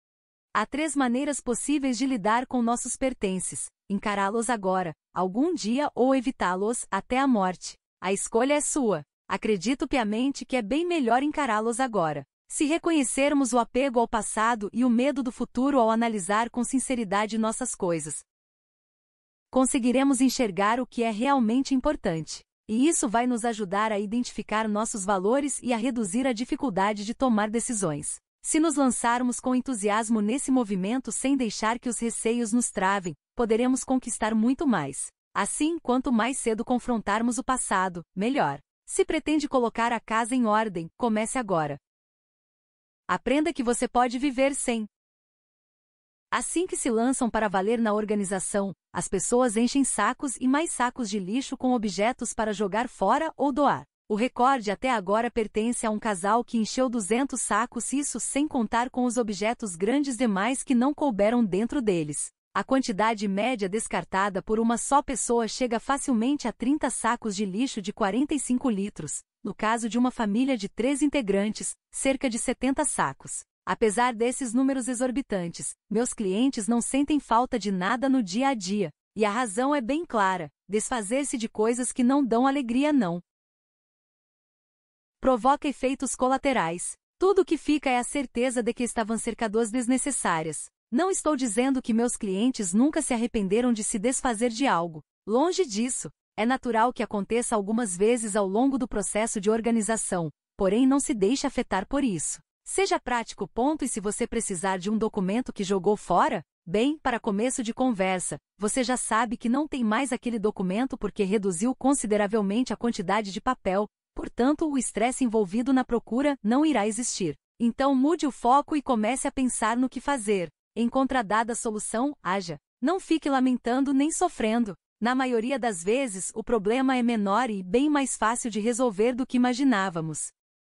Há 3 maneiras possíveis de lidar com nossos pertences: encará-los agora, algum dia ou evitá-los até a morte. A escolha é sua. Acredito piamente que é bem melhor encará-los agora. Se reconhecermos o apego ao passado e o medo do futuro ao analisar com sinceridade nossas coisas, conseguiremos enxergar o que é realmente importante. E isso vai nos ajudar a identificar nossos valores e a reduzir a dificuldade de tomar decisões. Se nos lançarmos com entusiasmo nesse movimento sem deixar que os receios nos travem, poderemos conquistar muito mais. Assim, quanto mais cedo confrontarmos o passado, melhor. Se pretende colocar a casa em ordem, comece agora. Aprenda que você pode viver sem. Assim que se lançam para valer na organização, as pessoas enchem sacos e mais sacos de lixo com objetos para jogar fora ou doar. O recorde até agora pertence a um casal que encheu 200 sacos, isso sem contar com os objetos grandes demais que não couberam dentro deles. A quantidade média descartada por uma só pessoa chega facilmente a 30 sacos de lixo de 45 litros. No caso de uma família de 3 integrantes, cerca de 70 sacos. Apesar desses números exorbitantes, meus clientes não sentem falta de nada no dia a dia. E a razão é bem clara: desfazer-se de coisas que não dão alegria não provoca efeitos colaterais. Tudo o que fica é a certeza de que estavam cercadas desnecessárias. Não estou dizendo que meus clientes nunca se arrependeram de se desfazer de algo. Longe disso. É natural que aconteça algumas vezes ao longo do processo de organização, porém não se deixe afetar por isso. Seja prático. E se você precisar de um documento que jogou fora, bem, para começo de conversa, você já sabe que não tem mais aquele documento porque reduziu consideravelmente a quantidade de papel, portanto o estresse envolvido na procura não irá existir. Então mude o foco e comece a pensar no que fazer. Encontrada a solução, haja. Não fique lamentando nem sofrendo. Na maioria das vezes, o problema é menor e bem mais fácil de resolver do que imaginávamos.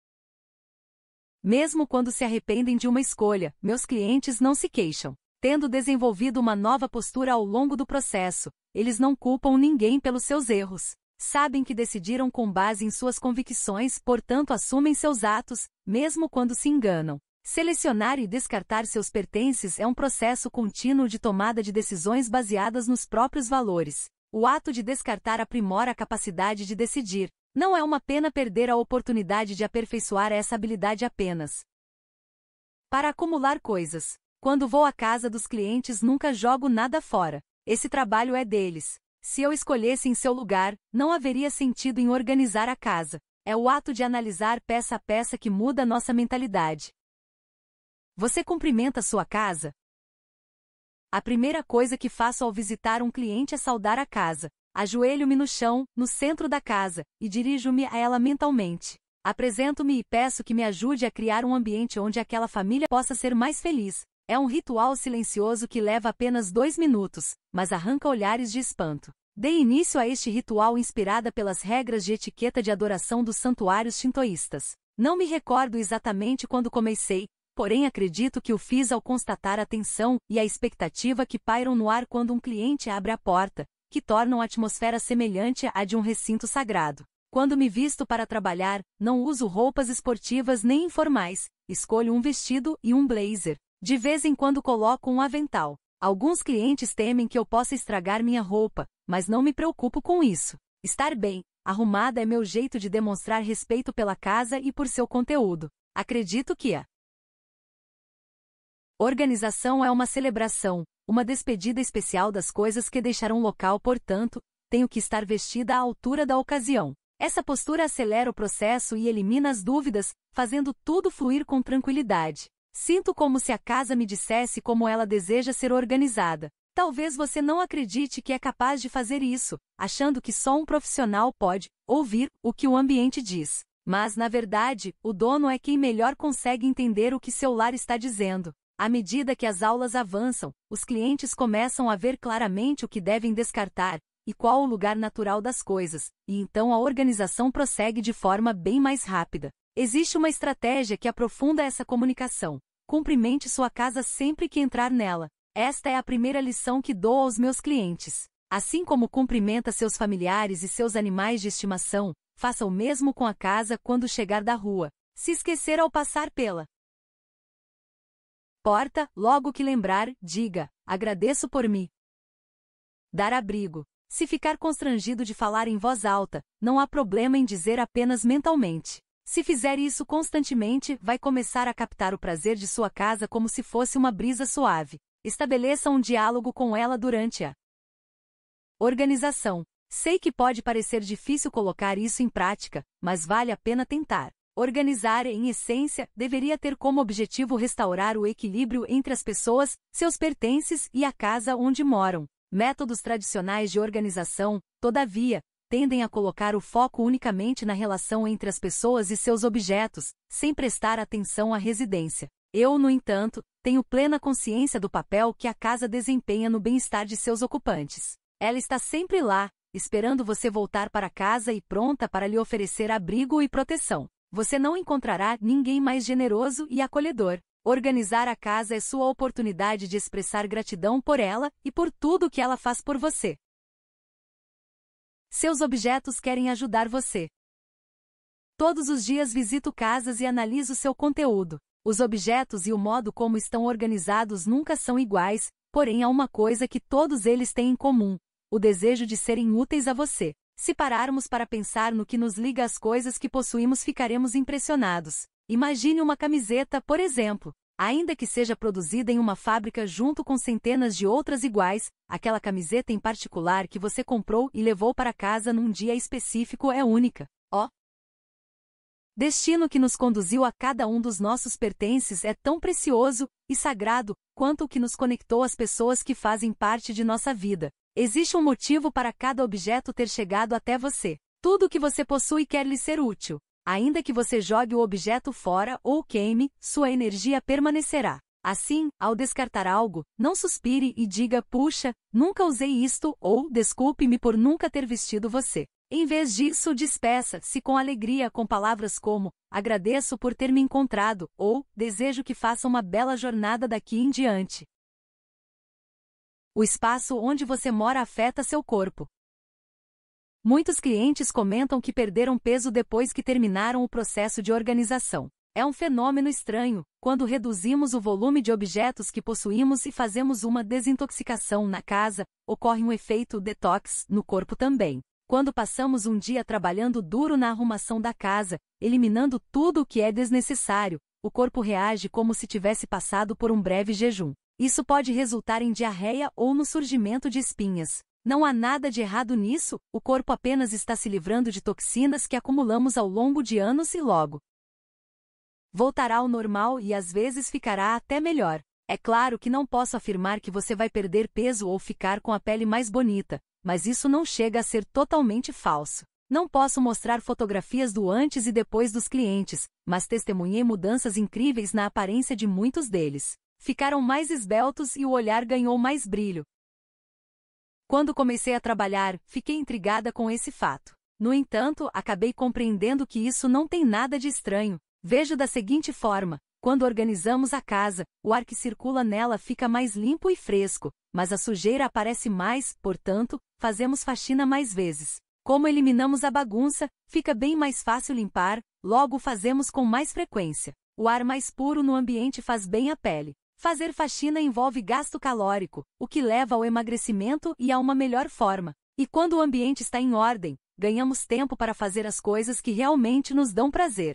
Mesmo quando se arrependem de uma escolha, meus clientes não se queixam. Tendo desenvolvido uma nova postura ao longo do processo, eles não culpam ninguém pelos seus erros. Sabem que decidiram com base em suas convicções, portanto assumem seus atos, mesmo quando se enganam. Selecionar e descartar seus pertences é um processo contínuo de tomada de decisões baseadas nos próprios valores. O ato de descartar aprimora a capacidade de decidir. Não é uma pena perder a oportunidade de aperfeiçoar essa habilidade apenas para acumular coisas. Quando vou à casa dos clientes, nunca jogo nada fora. Esse trabalho é deles. Se eu escolhesse em seu lugar, não haveria sentido em organizar a casa. É o ato de analisar peça a peça que muda nossa mentalidade. Você cumprimenta sua casa? A primeira coisa que faço ao visitar um cliente é saudar a casa. Ajoelho-me no chão, no centro da casa, e dirijo-me a ela mentalmente. Apresento-me e peço que me ajude a criar um ambiente onde aquela família possa ser mais feliz. É um ritual silencioso que leva apenas 2 minutos, mas arranca olhares de espanto. Dei início a este ritual inspirada pelas regras de etiqueta de adoração dos santuários shintoístas. Não me recordo exatamente quando comecei, porém acredito que o fiz ao constatar a tensão e a expectativa que pairam no ar quando um cliente abre a porta, que tornam a atmosfera semelhante à de um recinto sagrado. Quando me visto para trabalhar, não uso roupas esportivas nem informais, escolho um vestido e um blazer. De vez em quando coloco um avental. Alguns clientes temem que eu possa estragar minha roupa, mas não me preocupo com isso. Estar bem arrumada é meu jeito de demonstrar respeito pela casa e por seu conteúdo. Acredito que a organização é uma celebração, uma despedida especial das coisas que deixarão o local, portanto, tenho que estar vestida à altura da ocasião. Essa postura acelera o processo e elimina as dúvidas, fazendo tudo fluir com tranquilidade. Sinto como se a casa me dissesse como ela deseja ser organizada. Talvez você não acredite que é capaz de fazer isso, achando que só um profissional pode ouvir o que o ambiente diz. Mas, na verdade, o dono é quem melhor consegue entender o que seu lar está dizendo. À medida que as aulas avançam, os clientes começam a ver claramente o que devem descartar e qual o lugar natural das coisas, e então a organização prossegue de forma bem mais rápida. Existe uma estratégia que aprofunda essa comunicação. Cumprimente sua casa sempre que entrar nela. Esta é a primeira lição que dou aos meus clientes. Assim como cumprimenta seus familiares e seus animais de estimação, faça o mesmo com a casa quando chegar da rua. Se esquecer ao passar pela Porta, logo que lembrar, diga: agradeço por me dar abrigo. Se ficar constrangido de falar em voz alta, não há problema em dizer apenas mentalmente. Se fizer isso constantemente, vai começar a captar o prazer de sua casa como se fosse uma brisa suave. Estabeleça um diálogo com ela durante a organização. Sei que pode parecer difícil colocar isso em prática, mas vale a pena tentar. Organizar, em essência, deveria ter como objetivo restaurar o equilíbrio entre as pessoas, seus pertences e a casa onde moram. Métodos tradicionais de organização, todavia, tendem a colocar o foco unicamente na relação entre as pessoas e seus objetos, sem prestar atenção à residência. Eu, no entanto, tenho plena consciência do papel que a casa desempenha no bem-estar de seus ocupantes. Ela está sempre lá, esperando você voltar para casa e pronta para lhe oferecer abrigo e proteção. Você não encontrará ninguém mais generoso e acolhedor. Organizar a casa é sua oportunidade de expressar gratidão por ela e por tudo que ela faz por você. Seus objetos querem ajudar você. Todos os dias visito casas e analiso seu conteúdo. Os objetos e o modo como estão organizados nunca são iguais, porém há uma coisa que todos eles têm em comum: o desejo de serem úteis a você. Se pararmos para pensar no que nos liga às coisas que possuímos, ficaremos impressionados. Imagine uma camiseta, por exemplo. Ainda que seja produzida em uma fábrica junto com centenas de outras iguais, aquela camiseta em particular que você comprou e levou para casa num dia específico é única. O destino que nos conduziu a cada um dos nossos pertences é tão precioso e sagrado quanto o que nos conectou às pessoas que fazem parte de nossa vida. Existe um motivo para cada objeto ter chegado até você. Tudo o que você possui quer lhe ser útil. Ainda que você jogue o objeto fora ou queime, sua energia permanecerá. Assim, ao descartar algo, não suspire e diga: puxa, nunca usei isto, ou desculpe-me por nunca ter vestido você. Em vez disso, despeça-se com alegria com palavras como: agradeço por ter me encontrado, ou desejo que faça uma bela jornada daqui em diante. O espaço onde você mora afeta seu corpo. Muitos clientes comentam que perderam peso depois que terminaram o processo de organização. É um fenômeno estranho. Quando reduzimos o volume de objetos que possuímos e fazemos uma desintoxicação na casa, ocorre um efeito detox no corpo também. Quando passamos um dia trabalhando duro na arrumação da casa, eliminando tudo o que é desnecessário, o corpo reage como se tivesse passado por um breve jejum. Isso pode resultar em diarreia ou no surgimento de espinhas. Não há nada de errado nisso, o corpo apenas está se livrando de toxinas que acumulamos ao longo de anos e logo voltará ao normal e às vezes ficará até melhor. É claro que não posso afirmar que você vai perder peso ou ficar com a pele mais bonita, mas isso não chega a ser totalmente falso. Não posso mostrar fotografias do antes e depois dos clientes, mas testemunhei mudanças incríveis na aparência de muitos deles. Ficaram mais esbeltos e o olhar ganhou mais brilho. Quando comecei a trabalhar, fiquei intrigada com esse fato. No entanto, acabei compreendendo que isso não tem nada de estranho. Vejo da seguinte forma: quando organizamos a casa, o ar que circula nela fica mais limpo e fresco, mas a sujeira aparece mais, portanto, fazemos faxina mais vezes. Como eliminamos a bagunça, fica bem mais fácil limpar, logo fazemos com mais frequência. O ar mais puro no ambiente faz bem à pele. Fazer faxina envolve gasto calórico, o que leva ao emagrecimento e a uma melhor forma. E quando o ambiente está em ordem, ganhamos tempo para fazer as coisas que realmente nos dão prazer.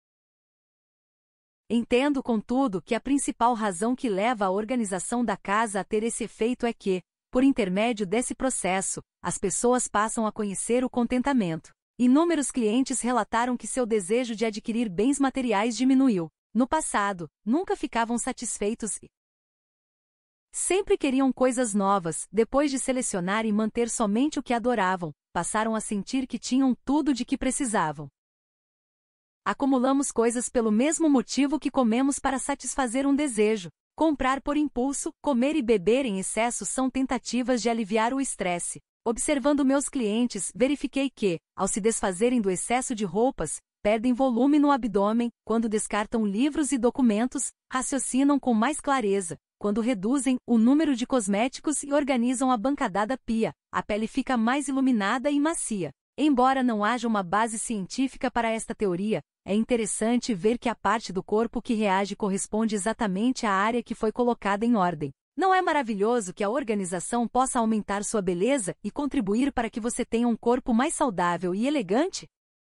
Entendo, contudo, que a principal razão que leva a organização da casa a ter esse efeito é que, por intermédio desse processo, as pessoas passam a conhecer o contentamento. Inúmeros clientes relataram que seu desejo de adquirir bens materiais diminuiu. No passado, nunca ficavam satisfeitos e sempre queriam coisas novas. Depois de selecionar e manter somente o que adoravam, passaram a sentir que tinham tudo de que precisavam. Acumulamos coisas pelo mesmo motivo que comemos para satisfazer um desejo. Comprar por impulso, comer e beber em excesso são tentativas de aliviar o estresse. Observando meus clientes, verifiquei que, ao se desfazerem do excesso de roupas, perdem volume no abdômen. Quando descartam livros e documentos, raciocinam com mais clareza. Quando reduzem o número de cosméticos e organizam a bancada pia, a pele fica mais iluminada e macia. Embora não haja uma base científica para esta teoria, é interessante ver que a parte do corpo que reage corresponde exatamente à área que foi colocada em ordem. Não é maravilhoso que a organização possa aumentar sua beleza e contribuir para que você tenha um corpo mais saudável e elegante?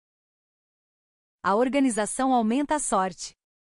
A organização aumenta a sorte.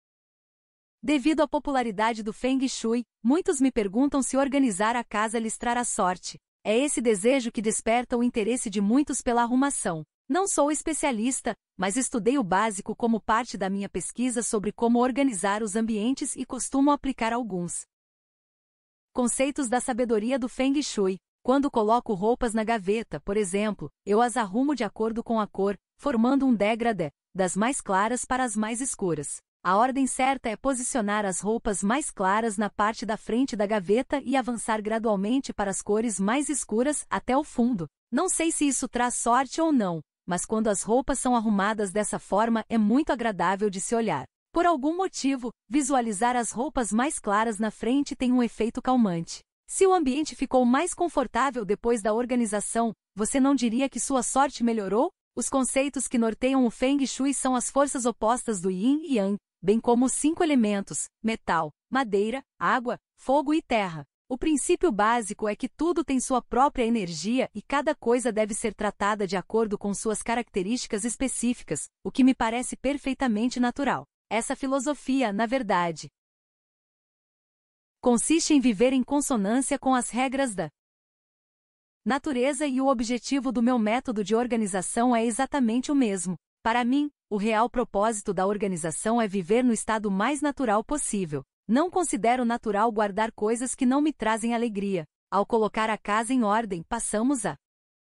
Devido à popularidade do Feng Shui, muitos me perguntam se organizar a casa lhes trará sorte. É esse desejo que desperta o interesse de muitos pela arrumação. Não sou especialista, mas estudei o básico como parte da minha pesquisa sobre como organizar os ambientes e costumo aplicar alguns conceitos da sabedoria do Feng Shui. Quando coloco roupas na gaveta, por exemplo, eu as arrumo de acordo com a cor, formando um degradê, das mais claras para as mais escuras. A ordem certa é posicionar as roupas mais claras na parte da frente da gaveta e avançar gradualmente para as cores mais escuras até o fundo. Não sei se isso traz sorte ou não, mas quando as roupas são arrumadas dessa forma é muito agradável de se olhar. Por algum motivo, visualizar as roupas mais claras na frente tem um efeito calmante. Se o ambiente ficou mais confortável depois da organização, você não diria que sua sorte melhorou? Os conceitos que norteiam o Feng Shui são as forças opostas do Yin e Yang, bem como os 5 elementos: metal, madeira, água, fogo e terra. O princípio básico é que tudo tem sua própria energia e cada coisa deve ser tratada de acordo com suas características específicas, o que me parece perfeitamente natural. Essa filosofia, na verdade, consiste em viver em consonância com as regras da natureza e o objetivo do meu método de organização é exatamente o mesmo. Para mim, o real propósito da organização é viver no estado mais natural possível. Não considero natural guardar coisas que não me trazem alegria. Ao colocar a casa em ordem, passamos a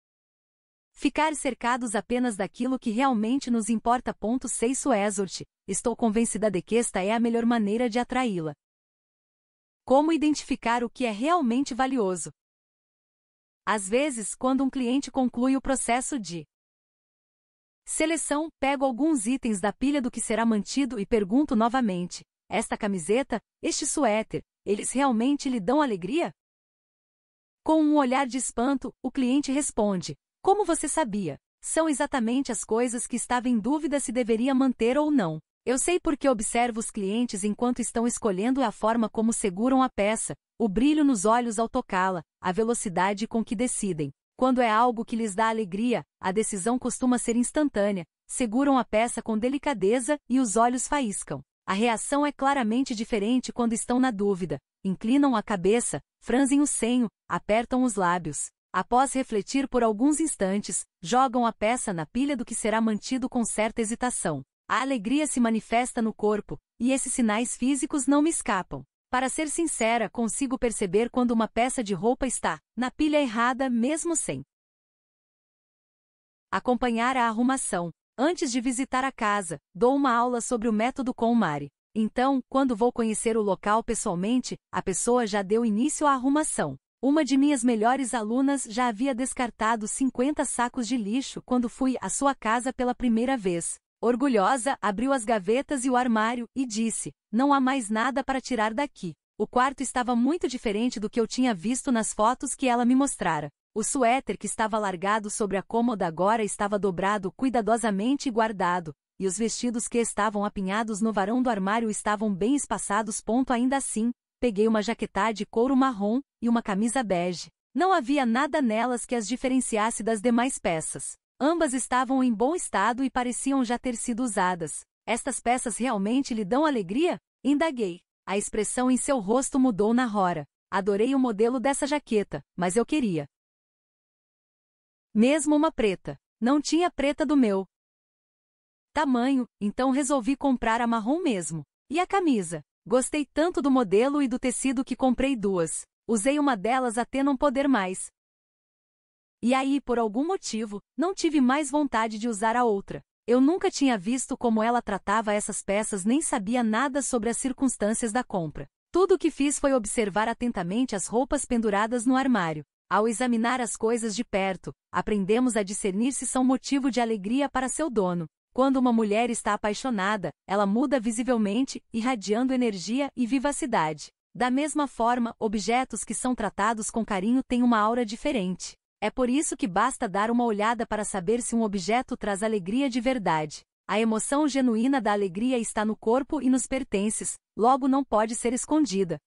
ficar cercados apenas daquilo que realmente nos importa. 6 Suezort. Estou convencida de que esta é a melhor maneira de atraí-la. Como identificar o que é realmente valioso? Às vezes, quando um cliente conclui o processo de seleção, pego alguns itens da pilha do que será mantido e pergunto novamente: esta camiseta, este suéter, eles realmente lhe dão alegria? Com um olhar de espanto, o cliente responde: como você sabia? São exatamente as coisas que estava em dúvida se deveria manter ou não. Eu sei porque observo os clientes enquanto estão escolhendo a forma como seguram a peça, o brilho nos olhos ao tocá-la, a velocidade com que decidem. Quando é algo que lhes dá alegria, a decisão costuma ser instantânea, seguram a peça com delicadeza e os olhos faiscam. A reação é claramente diferente quando estão na dúvida, inclinam a cabeça, franzem o senho, apertam os lábios. Após refletir por alguns instantes, jogam a peça na pilha do que será mantido com certa hesitação. A alegria se manifesta no corpo, e esses sinais físicos não me escapam. Para ser sincera, consigo perceber quando uma peça de roupa está na pilha errada mesmo sem acompanhar a arrumação. Antes de visitar a casa, dou uma aula sobre o método KonMari. Então, quando vou conhecer o local pessoalmente, a pessoa já deu início à arrumação. Uma de minhas melhores alunas já havia descartado 50 sacos de lixo quando fui à sua casa pela primeira vez. Orgulhosa, abriu as gavetas e o armário, e disse: não há mais nada para tirar daqui. O quarto estava muito diferente do que eu tinha visto nas fotos que ela me mostrara. O suéter que estava largado sobre a cômoda agora estava dobrado cuidadosamente e guardado, e os vestidos que estavam apinhados no varão do armário estavam bem espaçados. Ainda assim, peguei uma jaqueta de couro marrom e uma camisa bege. Não havia nada nelas que as diferenciasse das demais peças. Ambas estavam em bom estado e pareciam já ter sido usadas. Estas peças realmente lhe dão alegria? Indaguei. A expressão em seu rosto mudou na hora. Adorei o modelo dessa jaqueta, mas eu queria mesmo uma preta. Não tinha preta do meu tamanho, então resolvi comprar a marrom mesmo. E a camisa? Gostei tanto do modelo e do tecido que comprei 2. Usei uma delas até não poder mais. E aí, por algum motivo, não tive mais vontade de usar a outra. Eu nunca tinha visto como ela tratava essas peças nem sabia nada sobre as circunstâncias da compra. Tudo o que fiz foi observar atentamente as roupas penduradas no armário. Ao examinar as coisas de perto, aprendemos a discernir se são motivo de alegria para seu dono. Quando uma mulher está apaixonada, ela muda visivelmente, irradiando energia e vivacidade. Da mesma forma, objetos que são tratados com carinho têm uma aura diferente. É por isso que basta dar uma olhada para saber se um objeto traz alegria de verdade. A emoção genuína da alegria está no corpo e nos pertences, logo não pode ser escondida.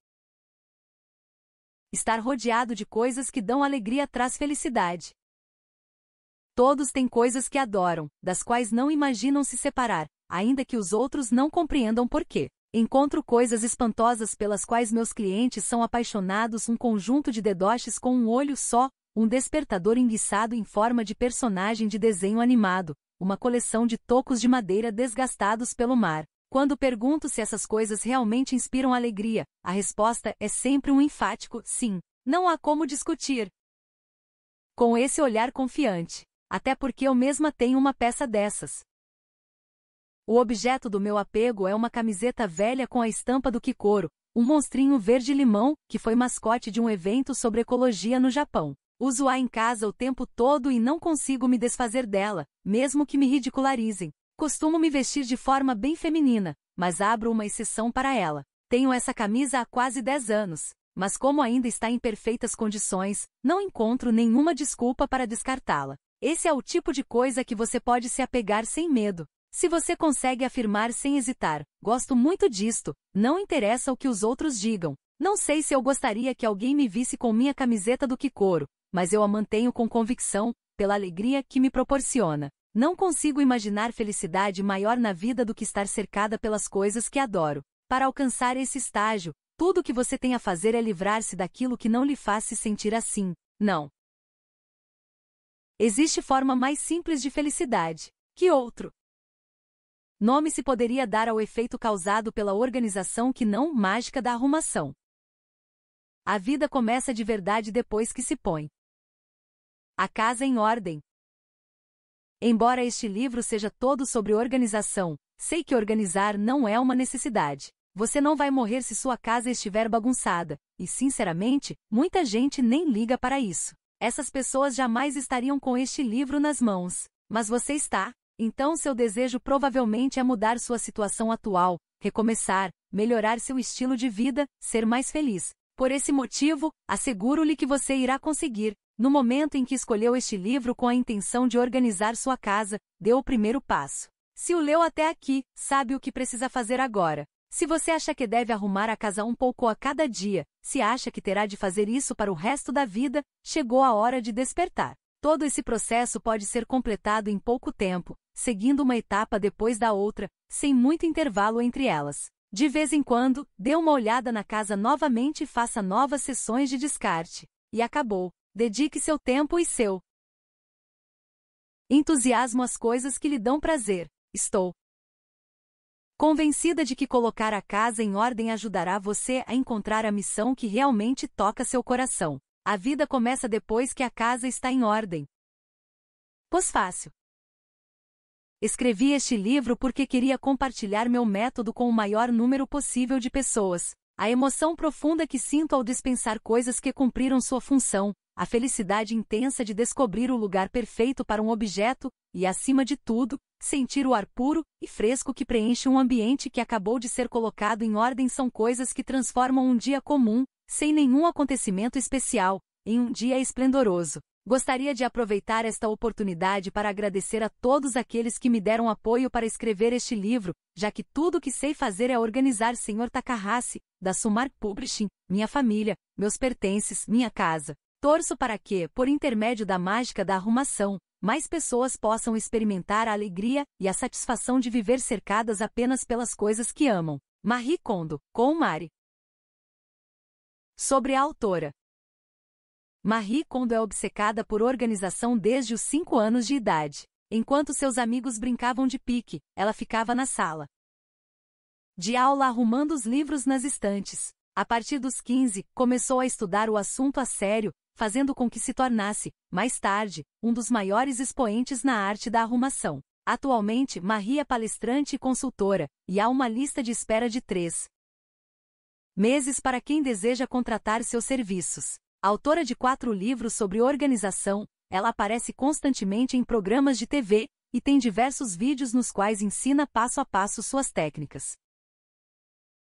Estar rodeado de coisas que dão alegria traz felicidade. Todos têm coisas que adoram, das quais não imaginam se separar, ainda que os outros não compreendam por quê. Encontro coisas espantosas pelas quais meus clientes são apaixonados, um conjunto de dedoches com um olho só, um despertador enguiçado em forma de personagem de desenho animado, uma coleção de tocos de madeira desgastados pelo mar. Quando pergunto se essas coisas realmente inspiram alegria, a resposta é sempre um enfático sim. Não há como discutir com esse olhar confiante, até porque eu mesma tenho uma peça dessas. O objeto do meu apego é uma camiseta velha com a estampa do Kikoro, um monstrinho verde-limão, que foi mascote de um evento sobre ecologia no Japão. Uso-a em casa o tempo todo e não consigo me desfazer dela, mesmo que me ridicularizem. Costumo me vestir de forma bem feminina, mas abro uma exceção para ela. Tenho essa camisa há quase 10 anos, mas como ainda está em perfeitas condições, não encontro nenhuma desculpa para descartá-la. Esse é o tipo de coisa que você pode se apegar sem medo. Se você consegue afirmar sem hesitar, gosto muito disto, não interessa o que os outros digam. Não sei se eu gostaria que alguém me visse com minha camiseta do Kikoro, mas eu a mantenho com convicção, pela alegria que me proporciona. Não consigo imaginar felicidade maior na vida do que estar cercada pelas coisas que adoro. Para alcançar esse estágio, tudo o que você tem a fazer é livrar-se daquilo que não lhe faz se sentir assim. Não existe forma mais simples de felicidade. Que outro nome se poderia dar ao efeito causado pela organização que não mágica da arrumação? A vida começa de verdade depois que se põe a casa em ordem. Embora este livro seja todo sobre organização, sei que organizar não é uma necessidade. Você não vai morrer se sua casa estiver bagunçada, e sinceramente, muita gente nem liga para isso. Essas pessoas jamais estariam com este livro nas mãos. Mas você está. Então seu desejo provavelmente é mudar sua situação atual, recomeçar, melhorar seu estilo de vida, ser mais feliz. Por esse motivo, asseguro-lhe que você irá conseguir. No momento em que escolheu este livro com a intenção de organizar sua casa, deu o primeiro passo. Se o leu até aqui, sabe o que precisa fazer agora. Se você acha que deve arrumar a casa um pouco a cada dia, se acha que terá de fazer isso para o resto da vida, chegou a hora de despertar. Todo esse processo pode ser completado em pouco tempo, seguindo uma etapa depois da outra, sem muito intervalo entre elas. De vez em quando, dê uma olhada na casa novamente e faça novas sessões de descarte. E acabou. Dedique seu tempo e seu entusiasmo às coisas que lhe dão prazer. Estou convencida de que colocar a casa em ordem ajudará você a encontrar a missão que realmente toca seu coração. A vida começa depois que a casa está em ordem. Pois fácil. Escrevi este livro porque queria compartilhar meu método com o maior número possível de pessoas. A emoção profunda que sinto ao dispensar coisas que cumpriram sua função, a felicidade intensa de descobrir o lugar perfeito para um objeto, e, acima de tudo, sentir o ar puro e fresco que preenche um ambiente que acabou de ser colocado em ordem são coisas que transformam um dia comum, sem nenhum acontecimento especial, em um dia esplendoroso. Gostaria de aproveitar esta oportunidade para agradecer a todos aqueles que me deram apoio para escrever este livro, já que tudo o que sei fazer é organizar Sr. Takahashi, da Sumar Publishing, minha família, meus pertences, minha casa. Torço para que, por intermédio da mágica da arrumação, mais pessoas possam experimentar a alegria e a satisfação de viver cercadas apenas pelas coisas que amam. Marie Kondo, com Mari. Sobre a autora. Marie Kondo é obcecada por organização desde os 5 anos de idade. Enquanto seus amigos brincavam de pique, ela ficava na sala de aula arrumando os livros nas estantes. A partir dos 15, começou a estudar o assunto a sério, fazendo com que se tornasse, mais tarde, um dos maiores expoentes na arte da arrumação. Atualmente, Marie é palestrante e consultora, e há uma lista de espera de 3 meses para quem deseja contratar seus serviços. Autora de 4 livros sobre organização, ela aparece constantemente em programas de TV, e tem diversos vídeos nos quais ensina passo a passo suas técnicas.